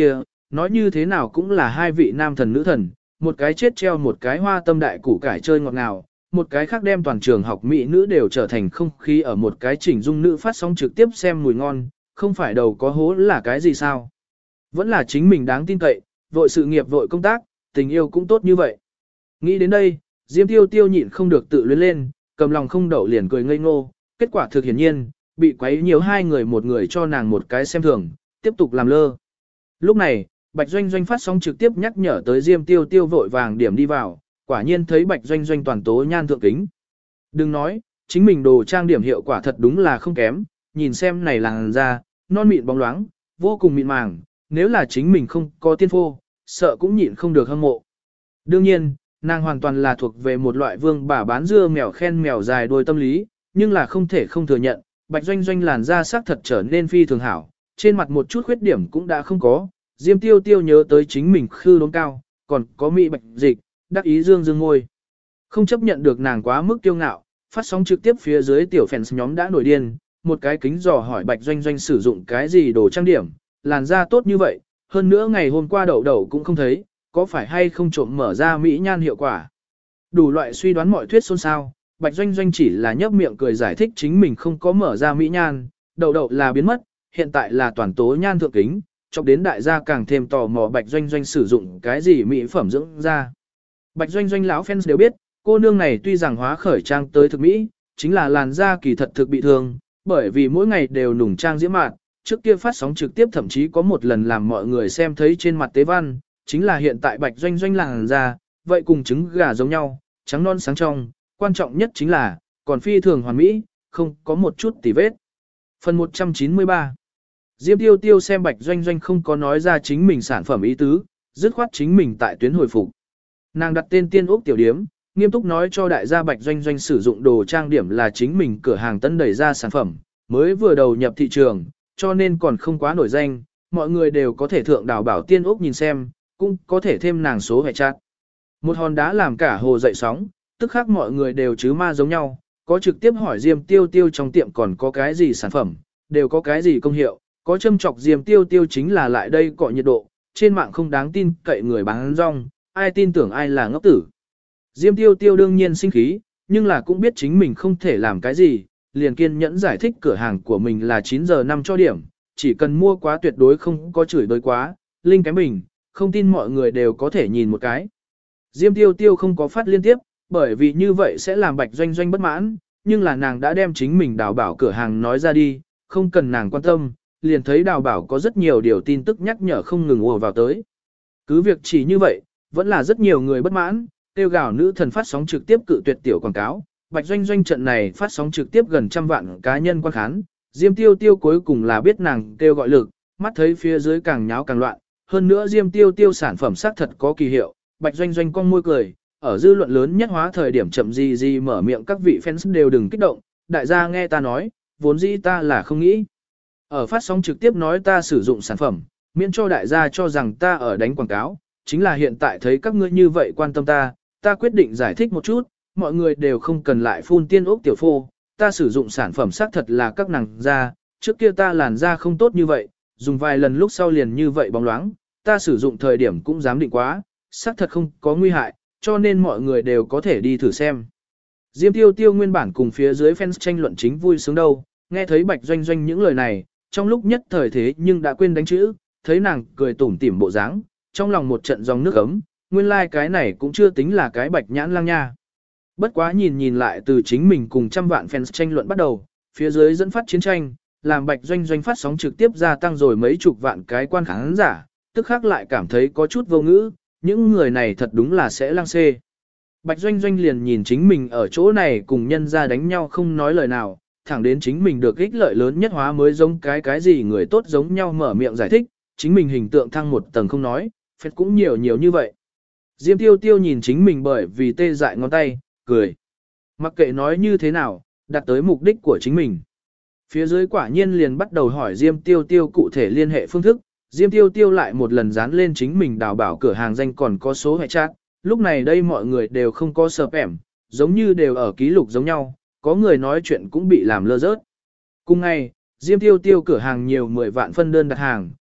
nói như thế nào cũng là hai vị nam thần nữ thần, một cái chết treo một cái hoa tâm đại củ cải chơi ngọt ngào, một cái khác đem toàn trường học mỹ nữ đều trở thành không khí ở một cái chỉnh dung nữ phát sóng trực tiếp xem mùi ngon, không phải đầu có hố là cái gì sao. Vẫn là chính mình đáng tin cậy, vội sự nghiệp vội công tác, tình yêu cũng tốt như vậy. Nghĩ đến đây, Diêm Tiêu Tiêu nhịn không được tự luyến lên, cầm lòng không đậu liền cười ngây ngô, kết quả thực hiển nhiên, bị quấy nhiều hai người một người cho nàng một cái xem thường, tiếp tục làm lơ. Lúc này, Bạch Doanh Doanh phát sóng trực tiếp nhắc nhở tới Diêm Tiêu Tiêu vội vàng điểm đi vào, quả nhiên thấy Bạch Doanh Doanh toàn tố nhan thượng kính. Đừng nói, chính mình đồ trang điểm hiệu quả thật đúng là không kém, nhìn xem này làn da, non mịn bóng loáng, vô cùng mịn màng, nếu là chính mình không có tiên phô, sợ cũng nhịn không được hâm mộ. Đương nhiên, nàng hoàn toàn là thuộc về một loại vương bà bán dưa mèo khen mèo dài đuôi tâm lý, nhưng là không thể không thừa nhận, Bạch Doanh Doanh làn da sắc thật trở nên phi thường hảo, trên mặt một chút khuyết điểm cũng đã không có. Diêm Tiêu Tiêu nhớ tới chính mình khư đốn cao, còn có mỹ bạch dịch, đắc ý dương dương ngôi. Không chấp nhận được nàng quá mức kiêu ngạo, phát sóng trực tiếp phía dưới tiểu fans nhóm đã nổi điên, một cái kính dò hỏi Bạch Doanh Doanh sử dụng cái gì đồ trang điểm, làn da tốt như vậy, hơn nữa ngày hôm qua đậu đậu cũng không thấy, có phải hay không trộm mở ra mỹ nhan hiệu quả. Đủ loại suy đoán mọi thuyết xôn xao, Bạch Doanh Doanh chỉ là nhấp miệng cười giải thích chính mình không có mở ra mỹ nhan, đậu đậu là biến mất, hiện tại là toàn tố nhan thượng kính, chọc đến đại gia càng thêm tò mò Bạch Doanh Doanh sử dụng cái gì mỹ phẩm dưỡng da. Bạch Doanh Doanh lão fans đều biết, cô nương này tuy rằng hóa khởi trang tới thực mỹ, chính là làn da kỳ thật thực bị thương, bởi vì mỗi ngày đều nùng trang diễm mạn, trước kia phát sóng trực tiếp thậm chí có một lần làm mọi người xem thấy trên mặt tế văn, chính là hiện tại Bạch Doanh Doanh làn da, vậy cùng trứng gà giống nhau, trắng non sáng trong, quan trọng nhất chính là, còn phi thường hoàn mỹ, không có một chút tì vết. Phần 193 Diêm Tiêu Tiêu xem Bạch Doanh Doanh không có nói ra chính mình sản phẩm ý tứ, dứt khoát chính mình tại tuyến hồi phục. Nàng đặt tên Tiên Úc Tiểu Điếm, nghiêm túc nói cho đại gia Bạch Doanh Doanh sử dụng đồ trang điểm là chính mình cửa hàng tân đẩy ra sản phẩm, mới vừa đầu nhập thị trường, cho nên còn không quá nổi danh, mọi người đều có thể thượng đảo bảo Tiên Úc nhìn xem, cũng có thể thêm nàng số hệ chat. Một hòn đá làm cả hồ dậy sóng, tức khác mọi người đều chứ ma giống nhau, có trực tiếp hỏi Diêm Tiêu Tiêu trong tiệm còn có cái gì sản phẩm, đều có cái gì công hiệu, có châm chọc Diêm Tiêu Tiêu chính là lại đây cọ nhiệt độ, trên mạng không đáng tin cậy người bán rong, ai tin tưởng ai là ngốc tử. Diêm Tiêu Tiêu đương nhiên sinh khí, nhưng là cũng biết chính mình không thể làm cái gì, liền kiên nhẫn giải thích cửa hàng của mình là 9 giờ 5 cho điểm, chỉ cần mua quá tuyệt đối không có chửi bới quá, linh cái mình, không tin mọi người đều có thể nhìn một cái. Diêm Tiêu Tiêu không có phát liên tiếp, bởi vì như vậy sẽ làm Bạch Doanh Doanh bất mãn, nhưng là nàng đã đem chính mình đào bảo cửa hàng nói ra đi, không cần nàng quan tâm, liền thấy đào bảo có rất nhiều điều tin tức nhắc nhở không ngừng ùa vào tới. Cứ việc chỉ như vậy, vẫn là rất nhiều người bất mãn, tiêu gào nữ thần phát sóng trực tiếp cự tuyệt tiểu quảng cáo, Bạch Doanh Doanh trận này phát sóng trực tiếp gần 100 vạn cá nhân quan khán, Diêm Tiêu Tiêu cuối cùng là biết nàng kêu gọi lực, mắt thấy phía dưới càng nháo càng loạn, hơn nữa Diêm Tiêu Tiêu sản phẩm xác thật có kỳ hiệu, Bạch Doanh Doanh con môi cười, ở dư luận lớn nhất hóa thời điểm chậm gì mở miệng các vị fans đều đừng kích động, đại gia nghe ta nói, vốn dĩ ta là không nghĩ. Ở phát sóng trực tiếp nói ta sử dụng sản phẩm, miễn cho đại gia cho rằng ta ở đánh quảng cáo, chính là hiện tại thấy các ngươi như vậy quan tâm ta quyết định giải thích một chút, mọi người đều không cần lại phun Tiên Úc tiểu phô, ta sử dụng sản phẩm xác thật là các nàng da, trước kia ta làn da không tốt như vậy, dùng vài lần lúc sau liền như vậy bóng loáng, ta sử dụng thời điểm cũng dám định quá, xác thật không có nguy hại, cho nên mọi người đều có thể đi thử xem. Diêm Tiêu Tiêu nguyên bản cùng phía dưới fans tranh luận chính vui sướng đâu, nghe thấy Bạch Doanh Doanh những lời này, trong lúc nhất thời thế nhưng đã quên đánh chữ, thấy nàng cười tủm tỉm bộ dáng, trong lòng một trận dòng nước ấm, nguyên lai like cái này cũng chưa tính là cái bạch nhãn lang nha. Bất quá nhìn lại từ chính mình cùng 100 vạn fans tranh luận bắt đầu, phía dưới dẫn phát chiến tranh, làm Bạch Doanh Doanh phát sóng trực tiếp gia tăng rồi mấy chục vạn cái quan khán giả, tức khác lại cảm thấy có chút vô ngữ, những người này thật đúng là sẽ lang xê. Bạch Doanh Doanh liền nhìn chính mình ở chỗ này cùng nhân ra đánh nhau không nói lời nào, thẳng đến chính mình được ích lợi lớn nhất hóa mới giống cái gì người tốt giống nhau mở miệng giải thích, chính mình hình tượng thăng một tầng không nói, phép cũng nhiều như vậy. Diêm Tiêu Tiêu nhìn chính mình bởi vì tê dại ngón tay, cười. Mặc kệ nói như thế nào, đạt tới mục đích của chính mình. Phía dưới quả nhiên liền bắt đầu hỏi Diêm Tiêu Tiêu cụ thể liên hệ phương thức, Diêm Tiêu Tiêu lại một lần dán lên chính mình đào bảo cửa hàng danh còn có số hệ chat, lúc này đây mọi người đều không có sợp ẻm, giống như đều ở ký lục giống nhau, có người nói chuyện cũng bị làm lơ rớt. Cùng ngày, Diêm Tiêu Tiêu cửa hàng nhiều 10 vạn phân đơn đặt hàng,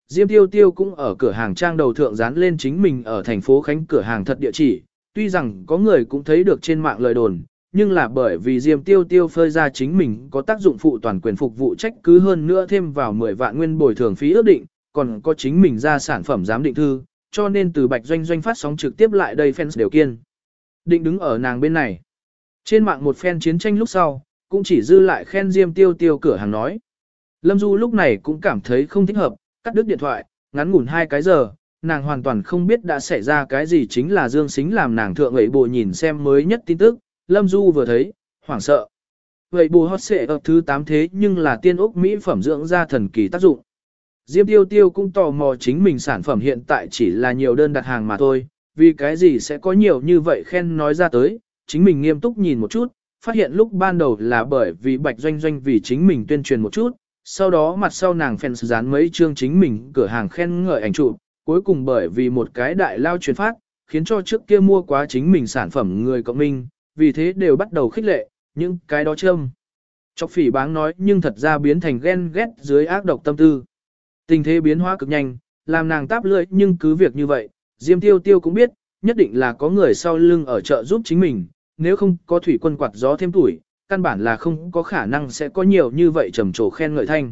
Diêm Tiêu Tiêu cũng ở cửa hàng trang đầu thượng dán lên chính mình ở thành phố Khánh cửa hàng thật địa chỉ, tuy rằng có người cũng thấy được trên mạng lời đồn, nhưng là bởi vì Diêm Tiêu Tiêu phơi ra chính mình có tác dụng phụ toàn quyền phục vụ trách cứ hơn nữa thêm vào 10 vạn nguyên bồi thường phí ước định, còn có chính mình ra sản phẩm giám định thư, cho nên từ Bạch Doanh Doanh phát sóng trực tiếp lại đây fans đều kiên định đứng ở nàng bên này. Trên mạng một fan chiến tranh lúc sau, cũng chỉ dư lại khen Diêm Tiêu Tiêu cửa hàng nói. Lâm Du lúc này cũng cảm thấy không thích hợp, cắt đứt điện thoại, ngắn ngủn 2 cái giờ, nàng hoàn toàn không biết đã xảy ra cái gì, chính là Dương Sính làm nàng thượng ấy bộ nhìn xem mới nhất tin tức, Lâm Du vừa thấy, hoảng sợ. Vậy bù hot xệ ở thứ 8 thế nhưng là tiên ốc mỹ phẩm dưỡng da thần kỳ tác dụng. Diêm Tiêu Tiêu cũng tò mò chính mình sản phẩm hiện tại chỉ là nhiều đơn đặt hàng mà thôi, vì cái gì sẽ có nhiều như vậy khen nói ra tới, chính mình nghiêm túc nhìn một chút, phát hiện lúc ban đầu là bởi vì Bạch Doanh Doanh vì chính mình tuyên truyền một chút, sau đó mặt sau nàng fans dán mấy chương chính mình cửa hàng khen ngợi ảnh chụp, cuối cùng bởi vì một cái đại lao truyền phát, khiến cho trước kia mua quá chính mình sản phẩm người cộng minh, vì thế đều bắt đầu khích lệ, những cái đó châm. Chọc phỉ báng nói nhưng thật ra biến thành ghen ghét dưới ác độc tâm tư. Tình thế biến hóa cực nhanh, làm nàng táp lưỡi, nhưng cứ việc như vậy, Diêm Tiêu Tiêu cũng biết, nhất định là có người sau lưng ở chợ giúp chính mình, nếu không có thủy quân quạt gió thêm tuổi, căn bản là không có khả năng sẽ có nhiều như vậy trầm trồ khen ngợi thanh.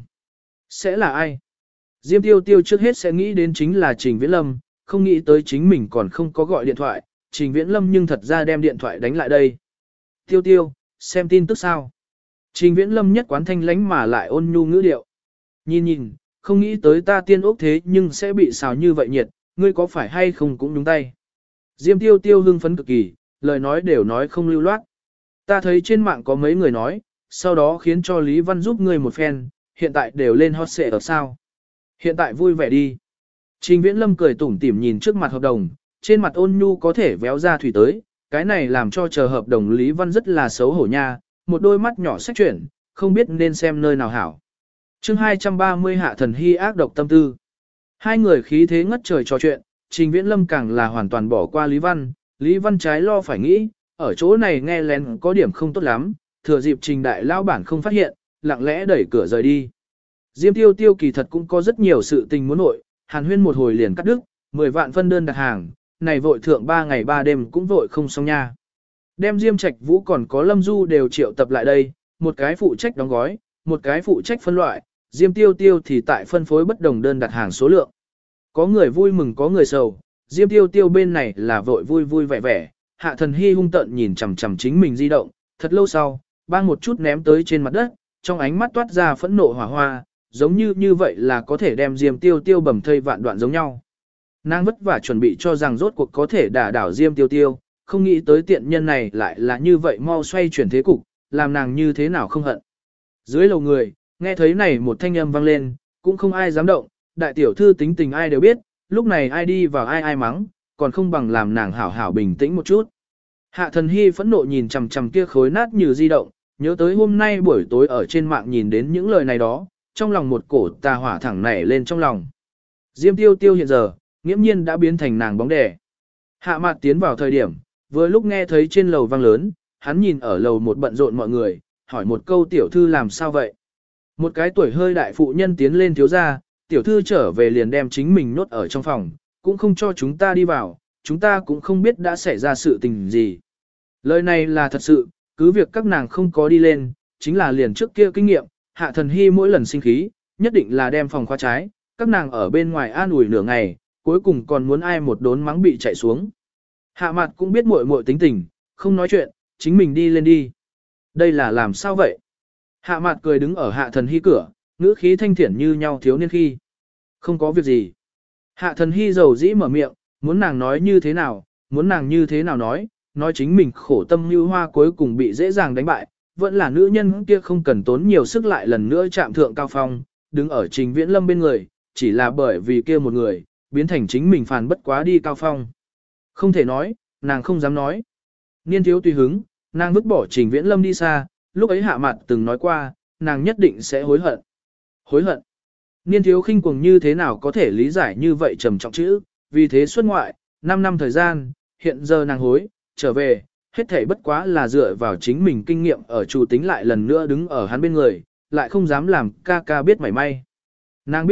Sẽ là ai? Diêm Tiêu Tiêu trước hết sẽ nghĩ đến chính là Trình Viễn Lâm, không nghĩ tới chính mình còn không có gọi điện thoại, Trình Viễn Lâm nhưng thật ra đem điện thoại đánh lại đây. Tiêu Tiêu, xem tin tức sao? Trình Viễn Lâm nhất quán thanh lánh mà lại ôn nhu ngữ điệu. Nhìn nhìn, không nghĩ tới ta tiên ốc thế nhưng sẽ bị xào như vậy nhiệt, ngươi có phải hay không cũng nhúng tay. Diêm Tiêu Tiêu hưng phấn cực kỳ, lời nói đều nói không lưu loát. Ta thấy trên mạng có mấy người nói, sau đó khiến cho Lý Văn giúp ngươi một phen, hiện tại đều lên hot xệ ở sao. Hiện tại vui vẻ đi. Trình Viễn Lâm cười tủm tỉm nhìn trước mặt hợp đồng, trên mặt ôn nhu có thể véo ra thủy tới, cái này làm cho chờ hợp đồng Lý Văn rất là xấu hổ nha, một đôi mắt nhỏ sách chuyển, không biết nên xem nơi nào hảo. Chương 230 Hạ Thần Hy ác độc tâm tư. Hai người khí thế ngất trời trò chuyện, Trình Viễn Lâm càng là hoàn toàn bỏ qua Lý Văn, Lý Văn trái lo phải nghĩ, ở chỗ này nghe lén có điểm không tốt lắm, thừa dịp Trình đại lao bản không phát hiện, lặng lẽ đẩy cửa rời đi. Diêm Tiêu Tiêu kỳ thật cũng có rất nhiều sự tình muốn nội, hàn huyên một hồi liền cắt đứt, 10 vạn phân đơn đặt hàng, này vội thượng 3 ngày 3 đêm cũng vội không xong nha. Đem Diêm Trạch Vũ còn có Lâm Du đều triệu tập lại đây, một cái phụ trách đóng gói, một cái phụ trách phân loại, Diêm Tiêu Tiêu thì tại phân phối bất đồng đơn đặt hàng số lượng. Có người vui mừng có người sầu, Diêm Tiêu Tiêu bên này là vội vui vui vẻ vẻ, Hạ Thần Hy hung tợn nhìn chằm chằm chính mình di động, thật lâu sau, bang một chút ném tới trên mặt đất, trong ánh mắt toát ra phẫn nộ hỏa hoa, giống như vậy là có thể đem Diêm Tiêu Tiêu bầm thây vạn đoạn giống nhau. Nàng vất vả chuẩn bị cho rằng rốt cuộc có thể đả đảo Diêm Tiêu Tiêu, không nghĩ tới tiện nhân này lại là như vậy mau xoay chuyển thế cục, làm nàng như thế nào không hận. Dưới lầu người, nghe thấy này một thanh âm vang lên, cũng không ai dám động, đại tiểu thư tính tình ai đều biết, lúc này ai đi vào ai mắng, còn không bằng làm nàng hảo hảo bình tĩnh một chút. Hạ Thần Hy phẫn nộ nhìn chằm chằm kia khối nát như di động, nhớ tới hôm nay buổi tối ở trên mạng nhìn đến những lời này đó, trong lòng một cổ tà hỏa thẳng nảy lên trong lòng. Diêm Tiêu Tiêu hiện giờ, nghiễm nhiên đã biến thành nàng bóng đè. Hạ Mạt tiến vào thời điểm, vừa lúc nghe thấy trên lầu vang lớn, hắn nhìn ở lầu một bận rộn mọi người, hỏi một câu tiểu thư làm sao vậy. Một cái tuổi hơi đại phụ nhân tiến lên thiếu gia, tiểu thư trở về liền đem chính mình nhốt ở trong phòng, cũng không cho chúng ta đi vào, chúng ta cũng không biết đã xảy ra sự tình gì. Lời này là thật sự, cứ việc các nàng không có đi lên, chính là liền trước kia kinh nghiệm, Hạ Thần Hy mỗi lần sinh khí, nhất định là đem phòng khóa trái, các nàng ở bên ngoài an ủi nửa ngày, cuối cùng còn muốn ai một đốn mắng bị chạy xuống. Hạ Mạt cũng biết muội muội tính tình, không nói chuyện, chính mình đi lên đi. Đây là làm sao vậy? Hạ Mạt cười đứng ở Hạ Thần Hy cửa, ngữ khí thanh thiển như nhau thiếu niên khi. Không có việc gì. Hạ Thần Hy dầu dĩ mở miệng, muốn nàng nói như thế nào, muốn nàng như thế nào nói chính mình khổ tâm như hoa cuối cùng bị dễ dàng đánh bại, vẫn là nữ nhân kia không cần tốn nhiều sức lại lần nữa chạm thượng cao phong, đứng ở Trình Viễn Lâm bên người, chỉ là bởi vì kia một người, biến thành chính mình phản bất quá đi cao phong. Không thể nói, nàng không dám nói. Niên thiếu tùy hứng, nàng vứt bỏ Trình Viễn Lâm đi xa, lúc ấy Hạ Mạt từng nói qua, nàng nhất định sẽ hối hận. Hối hận. Niên thiếu khinh cuồng như thế nào có thể lý giải như vậy trầm trọng chữ, vì thế xuất ngoại, 5 năm thời gian, hiện giờ nàng hối, trở về, hết thảy bất quá là dựa vào chính mình kinh nghiệm ở chủ tính lại lần nữa đứng ở hắn bên người, lại không dám làm ca ca biết mảy may. Nàng biết,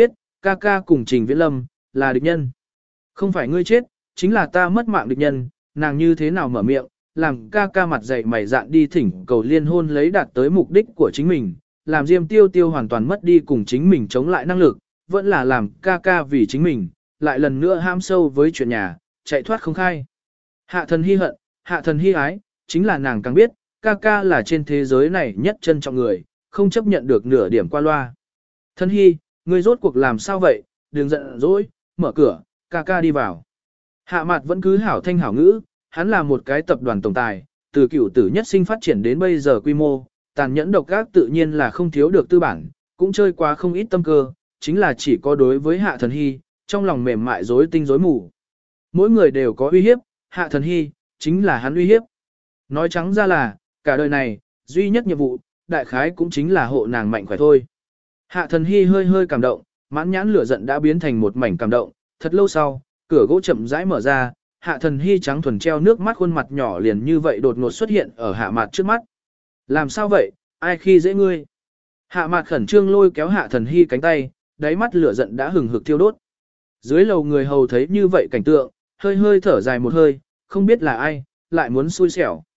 ca ca cùng Trình Viễn Lâm, là địch nhân. Không phải ngươi chết, chính là ta mất mạng địch nhân, nàng như thế nào mở miệng, làm ca ca mặt dày mày dạn đi thỉnh cầu liên hôn lấy đạt tới mục đích của chính mình, làm Diêm Tiêu Tiêu hoàn toàn mất đi cùng chính mình chống lại năng lực, vẫn là làm ca ca vì chính mình, lại lần nữa ham sâu với chuyện nhà, chạy thoát không khai. Hạ thần hy hận, hạ thần hy ái, chính là nàng càng biết, ca ca là trên thế giới này nhất trân trọng người, không chấp nhận được nửa điểm qua loa. Thần hy, ngươi rốt cuộc làm sao vậy, đừng giận dỗi, mở cửa, ca ca đi vào. Hạ mặt vẫn cứ hảo thanh hảo ngữ, hắn là một cái tập đoàn tổng tài, từ cựu tử nhất sinh phát triển đến bây giờ quy mô, tàn nhẫn độc ác tự nhiên là không thiếu được tư bản, cũng chơi quá không ít tâm cơ, chính là chỉ có đối với hạ thần hy, trong lòng mềm mại rối tinh rối mù. Mỗi người đều có uy hiếp, hạ thần hy, chính là hắn uy hiếp. Nói trắng ra là, cả đời này, duy nhất nhiệm vụ, đại khái cũng chính là hộ nàng mạnh khỏe thôi. Hạ thần hy hơi hơi cảm động, mãn nhãn lửa giận đã biến thành một mảnh cảm động, thật lâu sau, cửa gỗ chậm rãi mở ra, hạ thần hy trắng thuần treo nước mắt khuôn mặt nhỏ liền như vậy đột ngột xuất hiện ở hạ mặt trước mắt. Làm sao vậy, ai khi dễ ngươi? Hạ mặt khẩn trương lôi kéo hạ thần hy cánh tay, đáy mắt lửa giận đã hừng hực thiêu đốt. Dưới lầu người hầu thấy như vậy cảnh tượng, hơi hơi thở dài một hơi, không biết là ai, lại muốn xui xẻo.